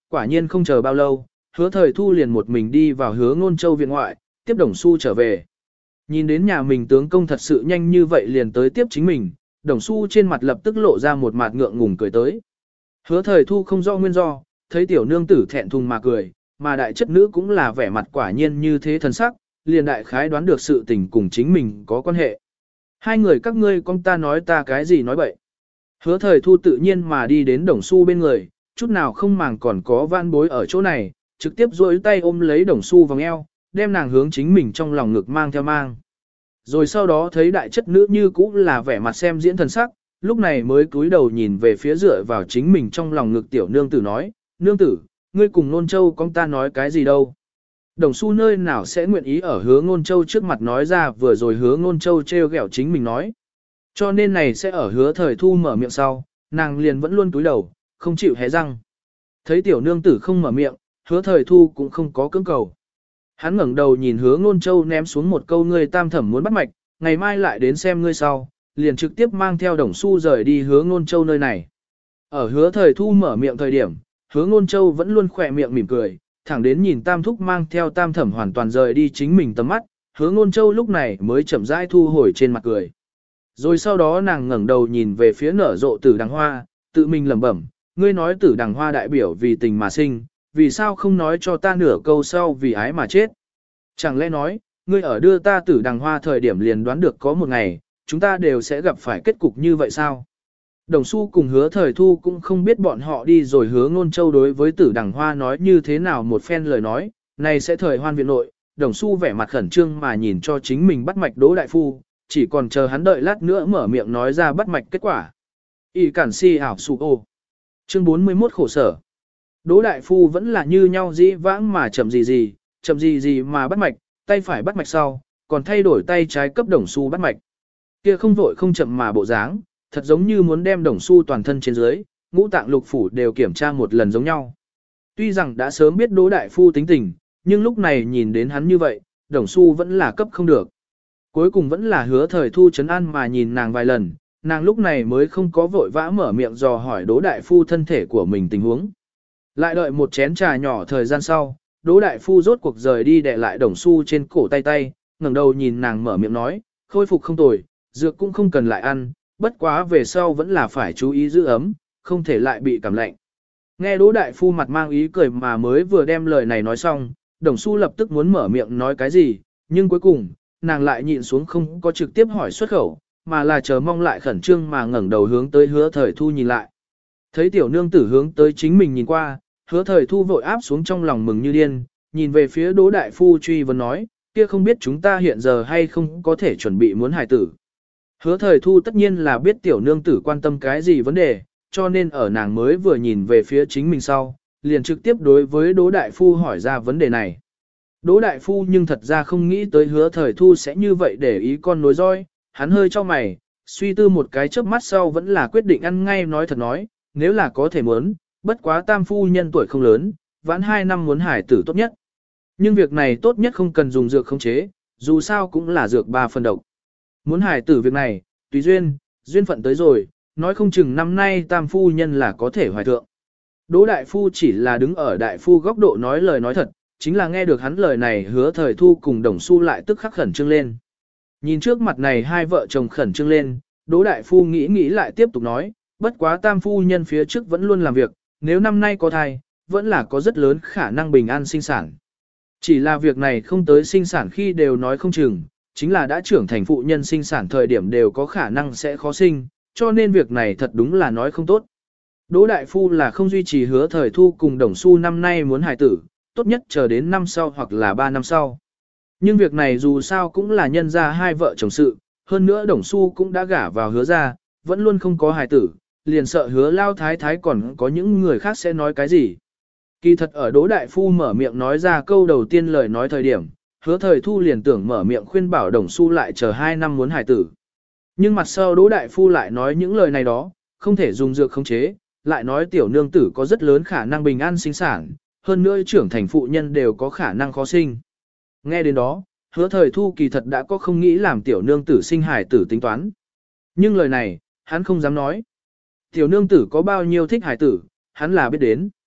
quả nhiên không chờ bao lâu, hứa thời thu liền một mình đi vào hứa ngôn châu viện ngoại, tiếp đồng xu trở về. Nhìn đến nhà mình tướng công thật sự nhanh như vậy liền tới tiếp chính mình, đồng xu trên mặt lập tức lộ ra một mặt ngượng ngùng cười tới. Hứa thời thu không rõ nguyên do, thấy tiểu nương tử thẹn thùng mà cười, mà đại chất nữ cũng là vẻ mặt quả nhiên như thế thần sắc, liền đại khái đoán được sự tình cùng chính mình có quan hệ. Hai người các ngươi con ta nói ta cái gì nói bậy. Hứa thời thu tự nhiên mà đi đến đồng xu bên người, chút nào không màng còn có van bối ở chỗ này, trực tiếp duỗi tay ôm lấy đồng xu vòng eo, đem nàng hướng chính mình trong lòng ngực mang theo mang. Rồi sau đó thấy đại chất nữ như cũ là vẻ mặt xem diễn thần sắc, lúc này mới cúi đầu nhìn về phía dựa vào chính mình trong lòng ngực tiểu nương tử nói, nương tử, ngươi cùng nôn châu con ta nói cái gì đâu. Đồng xu nơi nào sẽ nguyện ý ở hứa ngôn châu trước mặt nói ra vừa rồi hứa ngôn châu treo ghẹo chính mình nói. Cho nên này sẽ ở hứa thời thu mở miệng sau, nàng liền vẫn luôn cúi đầu, không chịu hé răng. Thấy tiểu nương tử không mở miệng, hứa thời thu cũng không có cưỡng cầu. Hắn ngẩng đầu nhìn hứa ngôn châu ném xuống một câu ngươi tam thẩm muốn bắt mạch, ngày mai lại đến xem ngươi sau, liền trực tiếp mang theo đồng xu rời đi hứa ngôn châu nơi này. Ở hứa thời thu mở miệng thời điểm, hứa ngôn châu vẫn luôn khỏe miệng mỉm cười, thẳng đến nhìn tam thúc mang theo tam thẩm hoàn toàn rời đi chính mình tầm mắt, hứa ngôn châu lúc này mới chậm rãi thu hồi trên mặt cười. Rồi sau đó nàng ngẩng đầu nhìn về phía nở rộ tử đằng hoa, tự mình lẩm bẩm, ngươi nói tử đằng hoa đại biểu vì tình mà sinh, vì sao không nói cho ta nửa câu sau vì ái mà chết. Chẳng lẽ nói, ngươi ở đưa ta tử đằng hoa thời điểm liền đoán được có một ngày, chúng ta đều sẽ gặp phải kết cục như vậy sao? Đồng Xu cùng hứa thời thu cũng không biết bọn họ đi rồi hứa ngôn châu đối với tử đằng hoa nói như thế nào một phen lời nói, này sẽ thời hoan viện nội, Đồng Xu vẻ mặt khẩn trương mà nhìn cho chính mình bắt mạch Đỗ đại phu, chỉ còn chờ hắn đợi lát nữa mở miệng nói ra bắt mạch kết quả. Y cản si ảo sụ ô. Chương bốn mươi mốt khổ sở. Đỗ đại phu vẫn là như nhau dĩ vãng mà chậm gì gì, chậm gì gì mà bắt mạch, tay phải bắt mạch sau, còn thay đổi tay trái cấp Đồng Xu bắt mạch. Kia không vội không chậm mà bộ dáng, thật giống như muốn đem Đồng Xu toàn thân trên dưới, ngũ tạng lục phủ đều kiểm tra một lần giống nhau. Tuy rằng đã sớm biết Đỗ đại phu tính tình, nhưng lúc này nhìn đến hắn như vậy, Đồng Xu vẫn là cấp không được. Cuối cùng vẫn là hứa thời thu trấn an mà nhìn nàng vài lần, nàng lúc này mới không có vội vã mở miệng dò hỏi Đỗ đại phu thân thể của mình tình huống. Lại đợi một chén trà nhỏ thời gian sau, Đỗ đại phu rốt cuộc rời đi để lại Đồng Xu trên cổ tay tay, ngẩng đầu nhìn nàng mở miệng nói, khôi phục không tồi, dược cũng không cần lại ăn, bất quá về sau vẫn là phải chú ý giữ ấm, không thể lại bị cảm lạnh. Nghe Đỗ đại phu mặt mang ý cười mà mới vừa đem lời này nói xong, Đồng Xu lập tức muốn mở miệng nói cái gì, nhưng cuối cùng, nàng lại nhịn xuống không có trực tiếp hỏi xuất khẩu, mà là chờ mong lại khẩn trương mà ngẩng đầu hướng tới hứa thời thu nhìn lại. Thấy tiểu nương tử hướng tới chính mình nhìn qua, hứa thời thu vội áp xuống trong lòng mừng như điên, nhìn về phía Đỗ đại phu truy vấn nói, kia không biết chúng ta hiện giờ hay không có thể chuẩn bị muốn hài tử. Hứa thời thu tất nhiên là biết tiểu nương tử quan tâm cái gì vấn đề, cho nên ở nàng mới vừa nhìn về phía chính mình sau, liền trực tiếp đối với Đỗ đại phu hỏi ra vấn đề này. Đỗ đại phu nhưng thật ra không nghĩ tới hứa thời thu sẽ như vậy để ý con nối roi, hắn hơi cho mày, suy tư một cái chớp mắt sau vẫn là quyết định ăn ngay nói thật nói, nếu là có thể muốn, bất quá tam phu nhân tuổi không lớn, vãn hai năm muốn hải tử tốt nhất. Nhưng việc này tốt nhất không cần dùng dược khống chế, dù sao cũng là dược ba phần độc. Muốn hải tử việc này, tùy duyên, duyên phận tới rồi, nói không chừng năm nay tam phu nhân là có thể hoài thượng. Đỗ đại phu chỉ là đứng ở đại phu góc độ nói lời nói thật, chính là nghe được hắn lời này hứa thời thu cùng Đồng Xu lại tức khắc khẩn trương lên. Nhìn trước mặt này hai vợ chồng khẩn trương lên, Đỗ đại phu nghĩ nghĩ lại tiếp tục nói, bất quá tam phu nhân phía trước vẫn luôn làm việc, nếu năm nay có thai, vẫn là có rất lớn khả năng bình an sinh sản. Chỉ là việc này không tới sinh sản khi đều nói không chừng, chính là đã trưởng thành phụ nhân sinh sản thời điểm đều có khả năng sẽ khó sinh, cho nên việc này thật đúng là nói không tốt. Đỗ đại phu là không duy trì hứa thời thu cùng Đồng Xu năm nay muốn hài tử, tốt nhất chờ đến năm sau hoặc là ba năm sau. Nhưng việc này dù sao cũng là nhân ra hai vợ chồng sự, hơn nữa Đồng Xu cũng đã gả vào hứa ra, vẫn luôn không có hài tử, liền sợ hứa lao thái thái còn có những người khác sẽ nói cái gì. Kỳ thật ở Đỗ đại phu mở miệng nói ra câu đầu tiên lời nói thời điểm, hứa thời thu liền tưởng mở miệng khuyên bảo Đồng Xu lại chờ hai năm muốn hài tử. Nhưng mặt sau Đỗ đại phu lại nói những lời này đó, không thể dùng dược khống chế, lại nói tiểu nương tử có rất lớn khả năng bình an sinh sản, hơn nữa trưởng thành phụ nhân đều có khả năng khó sinh. Nghe đến đó, hứa thời thu kỳ thật đã có không nghĩ làm tiểu nương tử sinh hài tử tính toán. Nhưng lời này, hắn không dám nói. Tiểu nương tử có bao nhiêu thích hài tử, hắn là biết đến.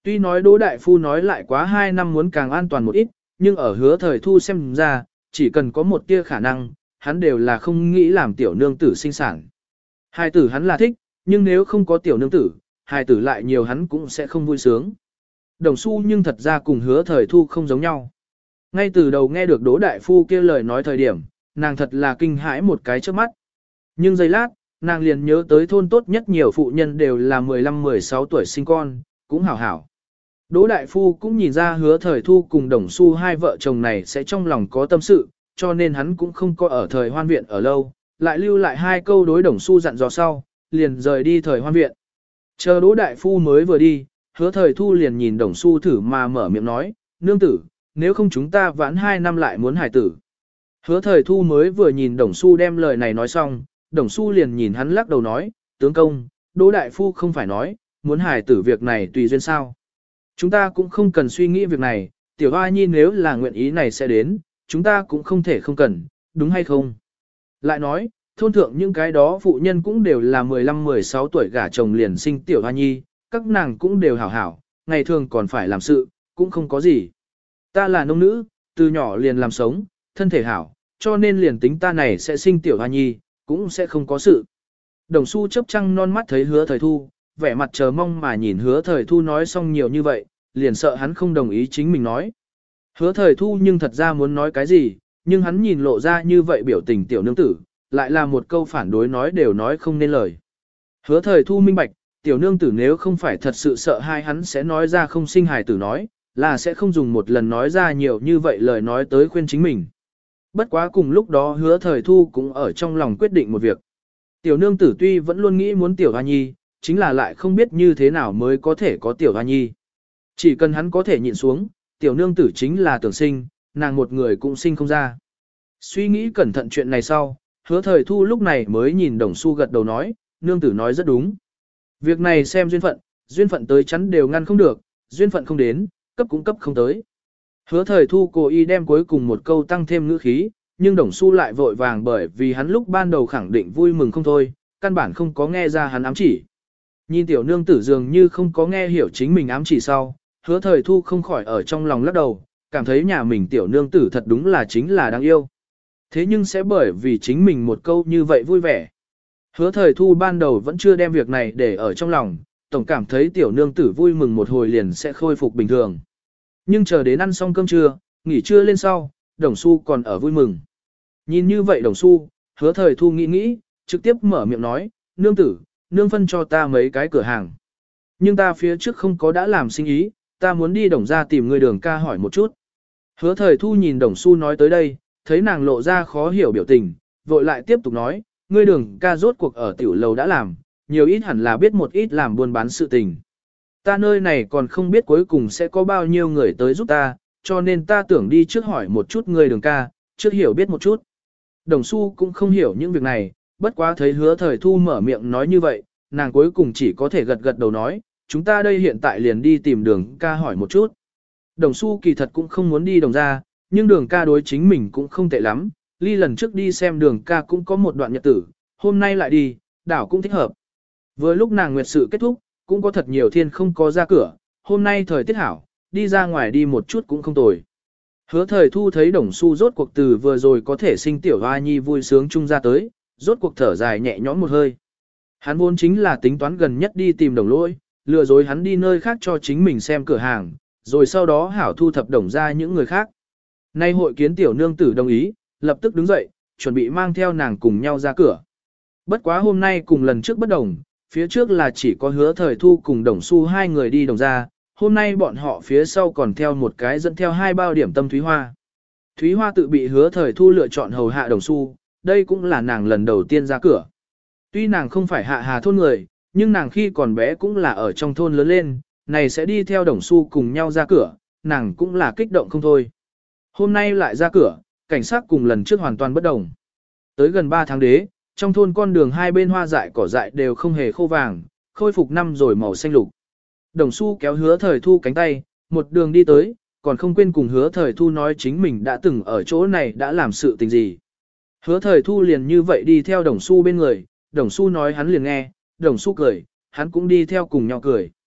Tuy nói Đỗ Đại Phu nói lại quá hai năm muốn càng an toàn một ít, nhưng ở hứa thời thu xem ra, chỉ cần có một tia khả năng, hắn đều là không nghĩ làm tiểu nương tử sinh sản. Hài tử hắn là thích, nhưng nếu không có tiểu nương tử, hài tử lại nhiều hắn cũng sẽ không vui sướng. Đồng Xu nhưng thật ra cùng hứa thời thu không giống nhau. Ngay từ đầu nghe được Đỗ Đại Phu kia lời nói thời điểm, nàng thật là kinh hãi một cái trước mắt. Nhưng giây lát, nàng liền nhớ tới thôn tốt nhất nhiều phụ nhân đều là mười lăm mười sáu tuổi sinh con, cũng hảo hảo. Đỗ Đại Phu cũng nhìn ra hứa thời thu cùng Đồng Xu hai vợ chồng này sẽ trong lòng có tâm sự, cho nên hắn cũng không có ở thời hoan viện ở lâu, lại lưu lại hai câu đối Đồng Xu dặn dò sau, liền rời đi thời hoan viện. Chờ Đỗ Đại Phu mới vừa đi, hứa thời thu liền nhìn Đồng Xu thử mà mở miệng nói, nương tử, nếu không chúng ta vãn hai năm lại muốn hải tử. Hứa thời thu mới vừa nhìn Đồng Xu đem lời này nói xong, Đồng Xu liền nhìn hắn lắc đầu nói, tướng công, Đỗ Đại Phu không phải nói, muốn hải tử việc này tùy duyên sao. Chúng ta cũng không cần suy nghĩ việc này, tiểu hoa nhi nếu là nguyện ý này sẽ đến, chúng ta cũng không thể không cần, đúng hay không? Lại nói, thôn thượng những cái đó phụ nhân cũng đều là mười lăm mười sáu tuổi gả chồng liền sinh tiểu hoa nhi, các nàng cũng đều hảo hảo, ngày thường còn phải làm sự, cũng không có gì. Ta là nông nữ, từ nhỏ liền làm sống, thân thể hảo, cho nên liền tính ta này sẽ sinh tiểu hoa nhi, cũng sẽ không có sự. Đồng Xu chớp trăng non mắt thấy hứa thời thu, vẻ mặt chờ mong mà nhìn hứa thời thu nói xong nhiều như vậy, liền sợ hắn không đồng ý chính mình nói. Hứa thời thu nhưng thật ra muốn nói cái gì, nhưng hắn nhìn lộ ra như vậy biểu tình tiểu nương tử, lại là một câu phản đối nói đều nói không nên lời. Hứa thời thu minh bạch, tiểu nương tử nếu không phải thật sự sợ hai hắn sẽ nói ra không sinh hài tử nói, là sẽ không dùng một lần nói ra nhiều như vậy lời nói tới khuyên chính mình. Bất quá cùng lúc đó hứa thời thu cũng ở trong lòng quyết định một việc. Tiểu nương tử tuy vẫn luôn nghĩ muốn tiểu hoa nhi, chính là lại không biết như thế nào mới có thể có tiểu hoa nhi. Chỉ cần hắn có thể nhịn xuống, tiểu nương tử chính là tưởng sinh, nàng một người cũng sinh không ra. Suy nghĩ cẩn thận chuyện này sau, hứa thời thu lúc này mới nhìn Đồng Xu gật đầu nói, nương tử nói rất đúng. Việc này xem duyên phận, duyên phận tới chắn đều ngăn không được, duyên phận không đến, cấp cũng cấp không tới. Hứa thời thu cố ý đem cuối cùng một câu tăng thêm ngữ khí, nhưng Đồng Xu lại vội vàng bởi vì hắn lúc ban đầu khẳng định vui mừng không thôi, căn bản không có nghe ra hắn ám chỉ. Nhìn tiểu nương tử dường như không có nghe hiểu chính mình ám chỉ sau, hứa thời thu không khỏi ở trong lòng lắc đầu, cảm thấy nhà mình tiểu nương tử thật đúng là chính là đáng yêu. Thế nhưng sẽ bởi vì chính mình một câu như vậy vui vẻ. Hứa thời thu ban đầu vẫn chưa đem việc này để ở trong lòng, tổng cảm thấy tiểu nương tử vui mừng một hồi liền sẽ khôi phục bình thường. Nhưng chờ đến ăn xong cơm trưa, nghỉ trưa lên sau, Đồng Xu còn ở vui mừng. Nhìn như vậy Đồng Xu, hứa thời thu nghĩ nghĩ, trực tiếp mở miệng nói, nương tử, nương phân cho ta mấy cái cửa hàng. Nhưng ta phía trước không có đã làm sinh ý, ta muốn đi Đồng ra tìm người Đường ca hỏi một chút. Hứa thời thu nhìn Đồng Xu nói tới đây, thấy nàng lộ ra khó hiểu biểu tình, vội lại tiếp tục nói, ngươi Đường ca rốt cuộc ở tiểu lầu đã làm, nhiều ít hẳn là biết một ít làm buôn bán sự tình. Ta nơi này còn không biết cuối cùng sẽ có bao nhiêu người tới giúp ta, cho nên ta tưởng đi trước hỏi một chút ngươi Đường ca, trước hiểu biết một chút. Đồng Xu cũng không hiểu những việc này, bất quá thấy hứa thời thu mở miệng nói như vậy, nàng cuối cùng chỉ có thể gật gật đầu nói, chúng ta đây hiện tại liền đi tìm Đường ca hỏi một chút. Đồng Xu kỳ thật cũng không muốn đi Đồng ra, nhưng Đường ca đối chính mình cũng không tệ lắm, ly lần trước đi xem Đường ca cũng có một đoạn nhật tử, hôm nay lại đi, đảo cũng thích hợp. Vừa lúc nàng nguyệt sự kết thúc, cũng có thật nhiều thiên không có ra cửa, hôm nay thời tiết hảo, đi ra ngoài đi một chút cũng không tồi. Hứa thời thu thấy Đồng Xu rốt cuộc từ vừa rồi có thể sinh tiểu hoa nhi vui sướng chung ra tới, rốt cuộc thở dài nhẹ nhõm một hơi. Hắn vốn chính là tính toán gần nhất đi tìm Đồng Lỗi, lừa dối hắn đi nơi khác cho chính mình xem cửa hàng, rồi sau đó hảo thu thập Đồng ra những người khác. Nay hội kiến tiểu nương tử đồng ý, lập tức đứng dậy, chuẩn bị mang theo nàng cùng nhau ra cửa. Bất quá hôm nay cùng lần trước bất đồng, phía trước là chỉ có hứa thời thu cùng Đồng Xu hai người đi Đồng ra, hôm nay bọn họ phía sau còn theo một cái dẫn theo hai bao điểm tâm Thúy Hoa. Thúy Hoa tự bị hứa thời thu lựa chọn hầu hạ Đồng Xu, đây cũng là nàng lần đầu tiên ra cửa. Tuy nàng không phải hạ hà thôn người, nhưng nàng khi còn bé cũng là ở trong thôn lớn lên, này sẽ đi theo Đồng Xu cùng nhau ra cửa, nàng cũng là kích động không thôi. Hôm nay lại ra cửa, cảnh sát cùng lần trước hoàn toàn bất đồng. Tới gần ba tháng đế, trong thôn con đường hai bên hoa dại cỏ dại đều không hề khô vàng, khôi phục năm rồi màu xanh lục. Đồng Xu kéo hứa thời thu cánh tay, một đường đi tới, còn không quên cùng hứa thời thu nói chính mình đã từng ở chỗ này đã làm sự tình gì. Hứa thời thu liền như vậy đi theo Đồng Xu bên người, Đồng Xu nói hắn liền nghe, Đồng Xu cười, hắn cũng đi theo cùng nhau cười.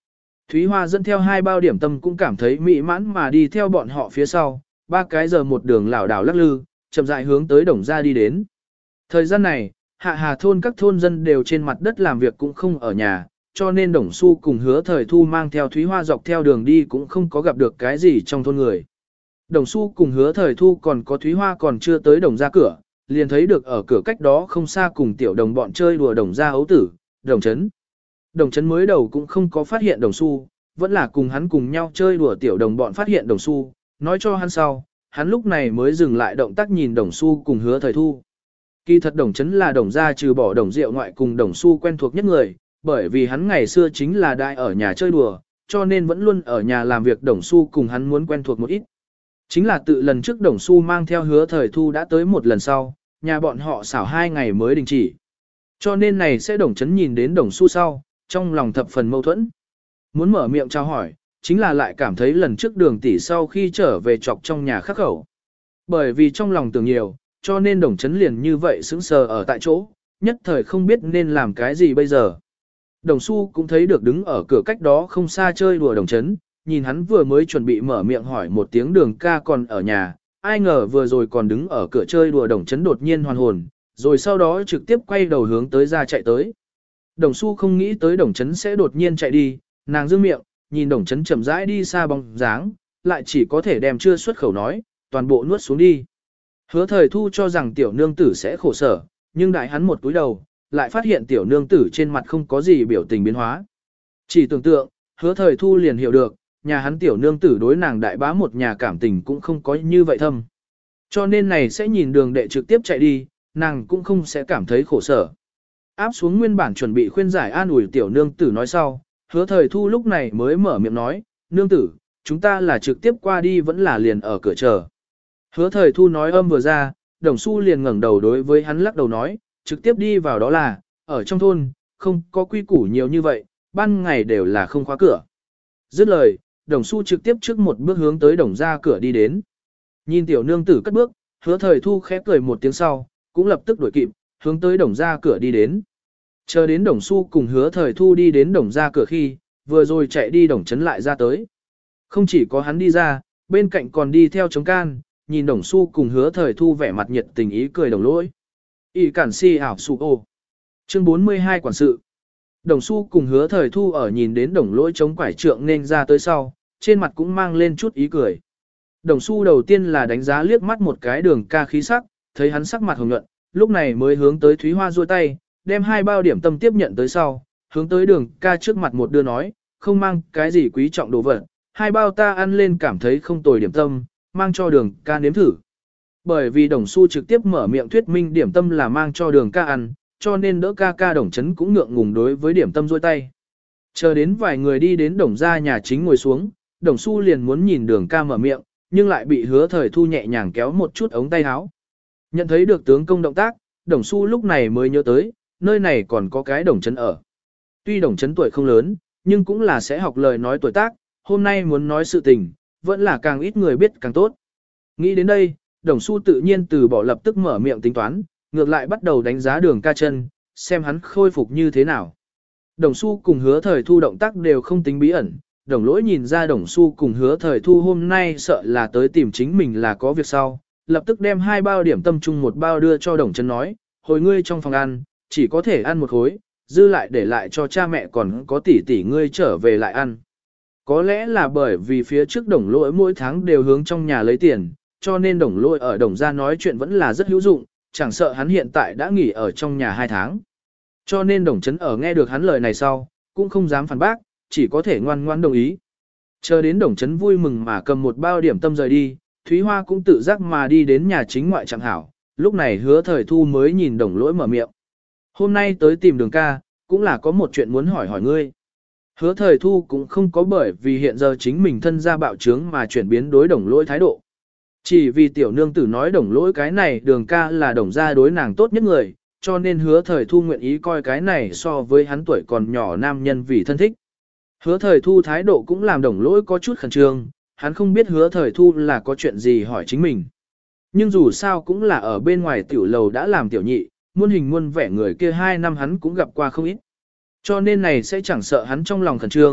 Thúy Hoa dẫn theo hai bao điểm tâm cũng cảm thấy mỹ mãn mà đi theo bọn họ phía sau, ba cái giờ một đường lảo đảo lắc lư, chậm rãi hướng tới đồng gia đi đến. Thời gian này, hạ hà thôn các thôn dân đều trên mặt đất làm việc cũng không ở nhà, cho nên Đồng Xu cùng Hứa Thời Thu mang theo Thúy Hoa dọc theo đường đi cũng không có gặp được cái gì trong thôn người. Đồng Xu cùng Hứa Thời Thu còn có Thúy Hoa còn chưa tới đồng gia cửa, liền thấy được ở cửa cách đó không xa cùng tiểu đồng bọn chơi đùa đồng gia ấu tử, Đồng Chấn. Đồng Chấn mới đầu cũng không có phát hiện Đồng Xu, vẫn là cùng hắn cùng nhau chơi đùa tiểu đồng bọn phát hiện Đồng Xu, nói cho hắn sau, hắn lúc này mới dừng lại động tác nhìn Đồng Xu cùng Hứa Thời Thu. Kỳ thật Đồng Chấn là đồng gia trừ bỏ Đồng Diệu ngoại cùng Đồng Xu quen thuộc nhất người, bởi vì hắn ngày xưa chính là đại ở nhà chơi đùa, cho nên vẫn luôn ở nhà làm việc. Đồng Xu cùng hắn muốn quen thuộc một ít. Chính là tự lần trước Đồng Xu mang theo Hứa Thời Thu đã tới một lần sau, nhà bọn họ xảo hai ngày mới đình chỉ. Cho nên này sẽ Đồng Chấn nhìn đến Đồng Xu sau, trong lòng thập phần mâu thuẫn. Muốn mở miệng chào hỏi, chính là lại cảm thấy lần trước Đường tỷ sau khi trở về chọc trong nhà khắc khẩu. Bởi vì trong lòng tưởng nhiều, cho nên Đồng Chấn liền như vậy sững sờ ở tại chỗ, nhất thời không biết nên làm cái gì bây giờ. Đồng Xu cũng thấy được đứng ở cửa cách đó không xa chơi đùa Đồng Chấn, nhìn hắn vừa mới chuẩn bị mở miệng hỏi một tiếng Đường ca còn ở nhà, ai ngờ vừa rồi còn đứng ở cửa chơi đùa Đồng Chấn đột nhiên hoàn hồn, rồi sau đó trực tiếp quay đầu hướng tới ra chạy tới. Đồng Xu không nghĩ tới Đồng Chấn sẽ đột nhiên chạy đi, nàng dương miệng, nhìn Đồng Chấn chậm rãi đi xa bóng dáng, lại chỉ có thể đem chưa xuất khẩu nói, toàn bộ nuốt xuống đi. Hứa Thời Thu cho rằng tiểu nương tử sẽ khổ sở, nhưng đại hắn một túi đầu, lại phát hiện tiểu nương tử trên mặt không có gì biểu tình biến hóa. Chỉ tưởng tượng, Hứa Thời Thu liền hiểu được, nhà hắn tiểu nương tử đối nàng đại bá một nhà cảm tình cũng không có như vậy thâm. Cho nên này sẽ nhìn Đường đệ trực tiếp chạy đi, nàng cũng không sẽ cảm thấy khổ sở. Áp xuống nguyên bản chuẩn bị khuyên giải an ủi tiểu nương tử nói sau, Hứa Thời Thu lúc này mới mở miệng nói, nương tử, chúng ta là trực tiếp qua đi vẫn là liền ở cửa chờ. Hứa Thời Thu nói âm vừa ra, Đồng Xu liền ngẩng đầu đối với hắn lắc đầu nói, trực tiếp đi vào đó là, ở trong thôn, không có quy củ nhiều như vậy, ban ngày đều là không khóa cửa. Dứt lời, Đồng Xu trực tiếp trước một bước hướng tới đồng ra cửa đi đến. Nhìn tiểu nương tử cất bước, Hứa Thời Thu khẽ cười một tiếng sau, cũng lập tức đuổi kịp, hướng tới đồng ra cửa đi đến. Chờ đến Đồng Xu cùng Hứa Thời Thu đi đến đồng ra cửa khi, vừa rồi chạy đi Đồng Chấn lại ra tới. Không chỉ có hắn đi ra, bên cạnh còn đi theo chống can, nhìn Đồng Xu cùng Hứa Thời Thu vẻ mặt nhiệt tình ý cười đồng lỗi. Y cản si ảo su ô. Chương bốn mươi hai quản sự. Đồng Xu cùng Hứa Thời Thu ở nhìn đến đồng lỗi chống quải trượng nên ra tới sau, trên mặt cũng mang lên chút ý cười. Đồng Xu đầu tiên là đánh giá liếc mắt một cái Đường ca khí sắc, thấy hắn sắc mặt hồng nhuận, lúc này mới hướng tới Thúy Hoa duỗi tay, đem hai bao điểm tâm tiếp nhận tới sau, hướng tới Đường ca trước mặt một đưa nói, không mang cái gì quý trọng đồ vật, hai bao ta ăn lên cảm thấy không tồi điểm tâm, mang cho Đường ca nếm thử. Bởi vì Đồng Xu trực tiếp mở miệng thuyết minh điểm tâm là mang cho Đường ca ăn, cho nên đỡ ca ca Đồng Chấn cũng ngượng ngùng đối với điểm tâm duỗi tay. Chờ đến vài người đi đến Đồng gia nhà chính ngồi xuống, Đồng Xu liền muốn nhìn Đường ca mở miệng, nhưng lại bị Hứa Thời Thu nhẹ nhàng kéo một chút ống tay áo. Nhận thấy được tướng công động tác, Đồng Xu lúc này mới nhớ tới, nơi này còn có cái Đồng Chấn ở. Tuy Đồng Chấn tuổi không lớn, nhưng cũng là sẽ học lời nói tuổi tác, hôm nay muốn nói sự tình, vẫn là càng ít người biết càng tốt. Nghĩ đến đây, Đồng Xu tự nhiên từ bỏ lập tức mở miệng tính toán, ngược lại bắt đầu đánh giá Đường ca chân, xem hắn khôi phục như thế nào. Đồng Xu cùng Hứa Thời Thu động tác đều không tính bí ẩn, Đồng Lỗi nhìn ra Đồng Xu cùng Hứa Thời Thu hôm nay sợ là tới tìm chính mình là có việc sau, lập tức đem hai bao điểm tâm chung một bao đưa cho Đồng Chấn nói, hồi ngươi trong phòng ăn, chỉ có thể ăn một khối, dư lại để lại cho cha mẹ còn có tỷ tỷ ngươi trở về lại ăn. Có lẽ là bởi vì phía trước Đồng Lỗi mỗi tháng đều hướng trong nhà lấy tiền, cho nên Đồng Lỗi ở Đồng gia nói chuyện vẫn là rất hữu dụng, chẳng sợ hắn hiện tại đã nghỉ ở trong nhà hai tháng. Cho nên Đồng Chấn ở nghe được hắn lời này sau, cũng không dám phản bác, chỉ có thể ngoan ngoãn đồng ý. Chờ đến Đồng Chấn vui mừng mà cầm một bao điểm tâm rời đi, Thúy Hoa cũng tự giác mà đi đến nhà chính ngoại chẳng hảo, lúc này Hứa Thời Thu mới nhìn Đồng Lỗi mở miệng. Hôm nay tới tìm Đường ca, cũng là có một chuyện muốn hỏi hỏi ngươi. Hứa Thời Thu cũng không có bởi vì hiện giờ chính mình thân gia bạo trướng mà chuyển biến đối Đồng Lỗi thái độ. Chỉ vì tiểu nương tử nói Đồng Lỗi cái này Đường ca là Đồng gia đối nàng tốt nhất người, cho nên Hứa Thời Thu nguyện ý coi cái này so với hắn tuổi còn nhỏ nam nhân vì thân thích. Hứa Thời Thu thái độ cũng làm Đồng Lỗi có chút khẩn trương, hắn không biết Hứa Thời Thu là có chuyện gì hỏi chính mình. Nhưng dù sao cũng là ở bên ngoài tiểu lầu đã làm tiểu nhị, muôn hình muôn vẻ người kia hai năm hắn cũng gặp qua không ít. Cho nên này sẽ chẳng sợ hắn trong lòng khẩn trương,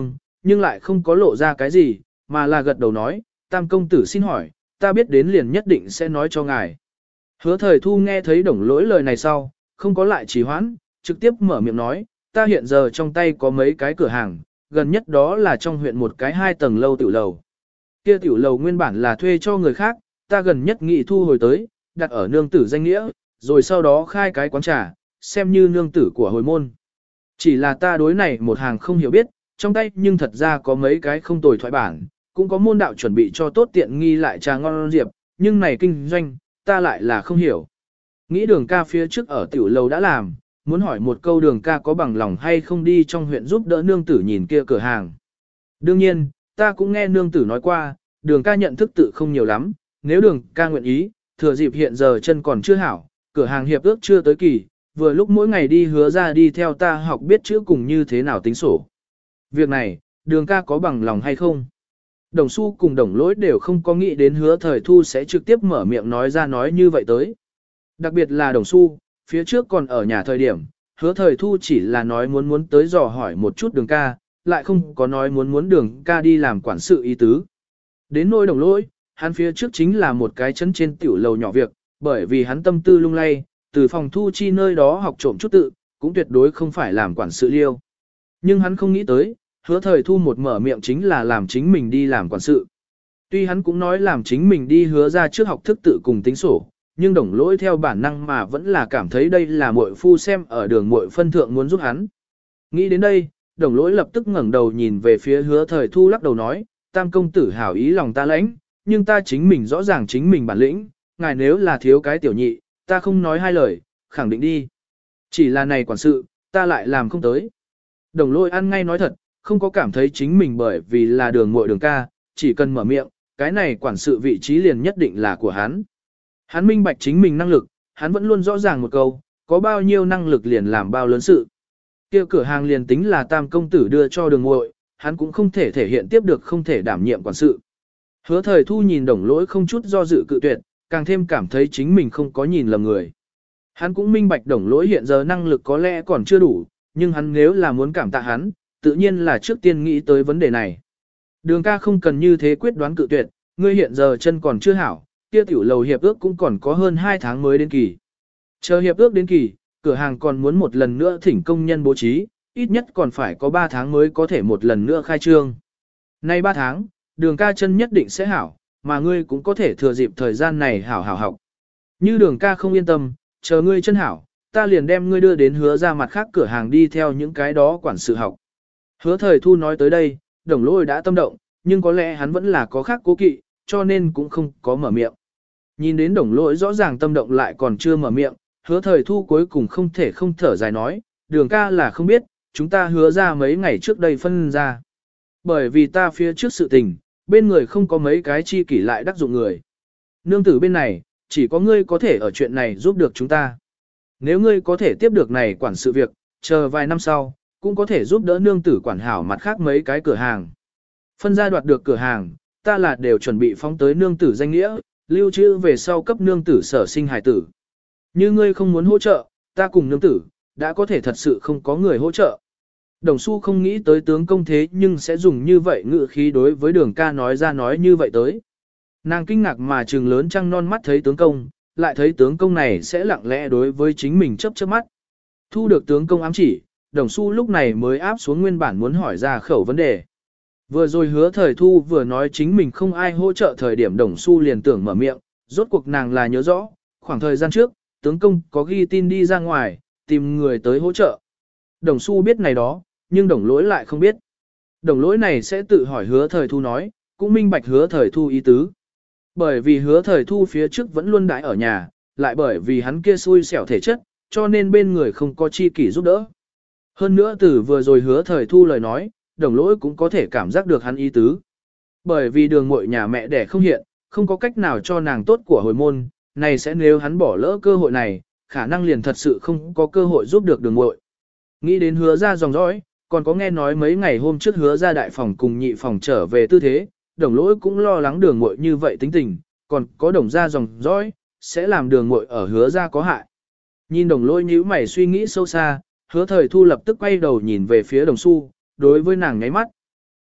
nhưng lại không có lộ ra cái gì, mà là gật đầu nói, tam công tử xin hỏi, ta biết đến liền nhất định sẽ nói cho ngài. Hứa thời thu nghe thấy đồng lỗi lời này sau, không có lại trì hoãn, trực tiếp mở miệng nói, ta hiện giờ trong tay có mấy cái cửa hàng, gần nhất đó là trong huyện một cái hai tầng lâu tiểu lầu. Kia tiểu lầu nguyên bản là thuê cho người khác, ta gần nhất nghị thu hồi tới, đặt ở nương tử danh nghĩa, rồi sau đó khai cái quán trà, xem như nương tử của hồi môn. Chỉ là ta đối này một hàng không hiểu biết, trong tay nhưng thật ra có mấy cái không tồi thoại bản, cũng có môn đạo chuẩn bị cho tốt tiện nghi lại trà ngon diệp, nhưng này kinh doanh, ta lại là không hiểu. Nghĩ đường ca phía trước ở tiểu lầu đã làm, muốn hỏi một câu đường ca có bằng lòng hay không đi trong huyện giúp đỡ nương tử nhìn kia cửa hàng. Đương nhiên, ta cũng nghe nương tử nói qua, đường ca nhận thức tự không nhiều lắm, nếu đường ca nguyện ý, thừa dịp hiện giờ chân còn chưa hảo, cửa hàng hiệp ước chưa tới kỳ, vừa lúc mỗi ngày đi hứa ra đi theo ta học biết chữ cùng như thế nào tính sổ. Việc này, đường ca có bằng lòng hay không? Đồng Xu cùng đồng lỗi đều không có nghĩ đến hứa thời thu sẽ trực tiếp mở miệng nói ra nói như vậy tới. Đặc biệt là đồng Xu, phía trước còn ở nhà thời điểm, hứa thời thu chỉ là nói muốn muốn tới dò hỏi một chút đường ca, lại không có nói muốn muốn đường ca đi làm quản sự ý tứ. Đến nỗi đồng lỗi, hắn phía trước chính là một cái chấn trên tiểu lầu nhỏ việc, bởi vì hắn tâm tư lung lay, từ phòng thu chi nơi đó học trộm chút tự, cũng tuyệt đối không phải làm quản sự liêu. Nhưng hắn không nghĩ tới, hứa thời thu một mở miệng chính là làm chính mình đi làm quản sự. Tuy hắn cũng nói làm chính mình đi hứa ra trước học thức tự cùng tính sổ, nhưng đồng lỗi theo bản năng mà vẫn là cảm thấy đây là muội phu xem ở đường muội phân thượng muốn giúp hắn. Nghĩ đến đây, đồng lỗi lập tức ngẩng đầu nhìn về phía hứa thời thu lắc đầu nói, tam công tử hảo ý lòng ta lãnh, nhưng ta chính mình rõ ràng chính mình bản lĩnh, ngài nếu là thiếu cái tiểu nhị, ta không nói hai lời, khẳng định đi. Chỉ là này quản sự, ta lại làm không tới. Đồng lỗi ăn ngay nói thật, không có cảm thấy chính mình bởi vì là đường muội đường ca, chỉ cần mở miệng, cái này quản sự vị trí liền nhất định là của hắn. Hắn minh bạch chính mình năng lực, hắn vẫn luôn rõ ràng một câu, có bao nhiêu năng lực liền làm bao lớn sự. Kia cửa hàng liền tính là tam công tử đưa cho đường muội, hắn cũng không thể thể hiện tiếp được không thể đảm nhiệm quản sự. Hứa thời thu nhìn đồng lỗi không chút do dự cự tuyệt, càng thêm cảm thấy chính mình không có nhìn lầm người. Hắn cũng minh bạch đồng lỗi hiện giờ năng lực có lẽ còn chưa đủ, nhưng hắn nếu là muốn cảm tạ hắn, tự nhiên là trước tiên nghĩ tới vấn đề này. Đường ca không cần như thế quyết đoán cự tuyệt, ngươi hiện giờ chân còn chưa hảo, kia tiểu lầu hiệp ước cũng còn có hơn hai tháng mới đến kỳ. Chờ hiệp ước đến kỳ, cửa hàng còn muốn một lần nữa thỉnh công nhân bố trí, ít nhất còn phải có ba tháng mới có thể một lần nữa khai trương. Nay ba tháng, đường ca chân nhất định sẽ hảo, mà ngươi cũng có thể thừa dịp thời gian này hảo hảo học. Như đường ca không yên tâm, chờ ngươi chân hảo, ta liền đem ngươi đưa đến hứa ra mặt khác cửa hàng đi theo những cái đó quản sự học. Hứa thời thu nói tới đây, đồng lôi đã tâm động, nhưng có lẽ hắn vẫn là có khác cố kỵ, cho nên cũng không có mở miệng. Nhìn đến đồng lỗi rõ ràng tâm động lại còn chưa mở miệng, hứa thời thu cuối cùng không thể không thở dài nói, đường ca là không biết, chúng ta hứa ra mấy ngày trước đây phân ra. Bởi vì ta phía trước sự tình, bên người không có mấy cái chi kỷ lại đắc dụng người. Nương tử bên này, chỉ có ngươi có thể ở chuyện này giúp được chúng ta. Nếu ngươi có thể tiếp được này quản sự việc, chờ vài năm sau, cũng có thể giúp đỡ nương tử quản hảo mặt khác mấy cái cửa hàng. Phân ra đoạt được cửa hàng, ta là đều chuẩn bị phóng tới nương tử danh nghĩa, lưu trữ về sau cấp nương tử sở sinh hài tử. Như ngươi không muốn hỗ trợ, ta cùng nương tử, đã có thể thật sự không có người hỗ trợ. Đồng Xu không nghĩ tới tướng công thế nhưng sẽ dùng như vậy ngữ khí đối với đường ca nói ra nói như vậy tới. Nàng kinh ngạc mà trừng lớn trăng non mắt thấy tướng công, lại thấy tướng công này sẽ lặng lẽ đối với chính mình chớp chớp mắt. Thu được tướng công ám chỉ, Đồng Xu lúc này mới áp xuống nguyên bản muốn hỏi ra khẩu vấn đề. Vừa rồi hứa thời thu vừa nói chính mình không ai hỗ trợ thời điểm Đồng Xu liền tưởng mở miệng, rốt cuộc nàng là nhớ rõ, khoảng thời gian trước, tướng công có ghi tin đi ra ngoài, tìm người tới hỗ trợ. Đồng Xu biết này đó, nhưng đồng lỗi lại không biết. Đồng lỗi này sẽ tự hỏi hứa thời thu nói, cũng minh bạch hứa thời thu ý tứ. Bởi vì hứa thời thu phía trước vẫn luôn đãi ở nhà, lại bởi vì hắn kia xui xẻo thể chất, cho nên bên người không có chi kỷ giúp đỡ. Hơn nữa từ vừa rồi hứa thời thu lời nói, đồng lỗi cũng có thể cảm giác được hắn ý tứ. Bởi vì đường muội nhà mẹ đẻ không hiện, không có cách nào cho nàng tốt của hồi môn, này sẽ nếu hắn bỏ lỡ cơ hội này, khả năng liền thật sự không có cơ hội giúp được đường muội. Nghĩ đến hứa ra dòng dõi, còn có nghe nói mấy ngày hôm trước hứa ra đại phòng cùng nhị phòng trở về tư thế, đồng lỗi cũng lo lắng đường muội như vậy tính tình, còn có đồng ra dòng dõi, sẽ làm đường muội ở hứa ra có hại. Nhìn đồng lỗi nhíu mày suy nghĩ sâu xa, hứa thời thu lập tức quay đầu nhìn về phía đồng Xu, đối với nàng nháy mắt.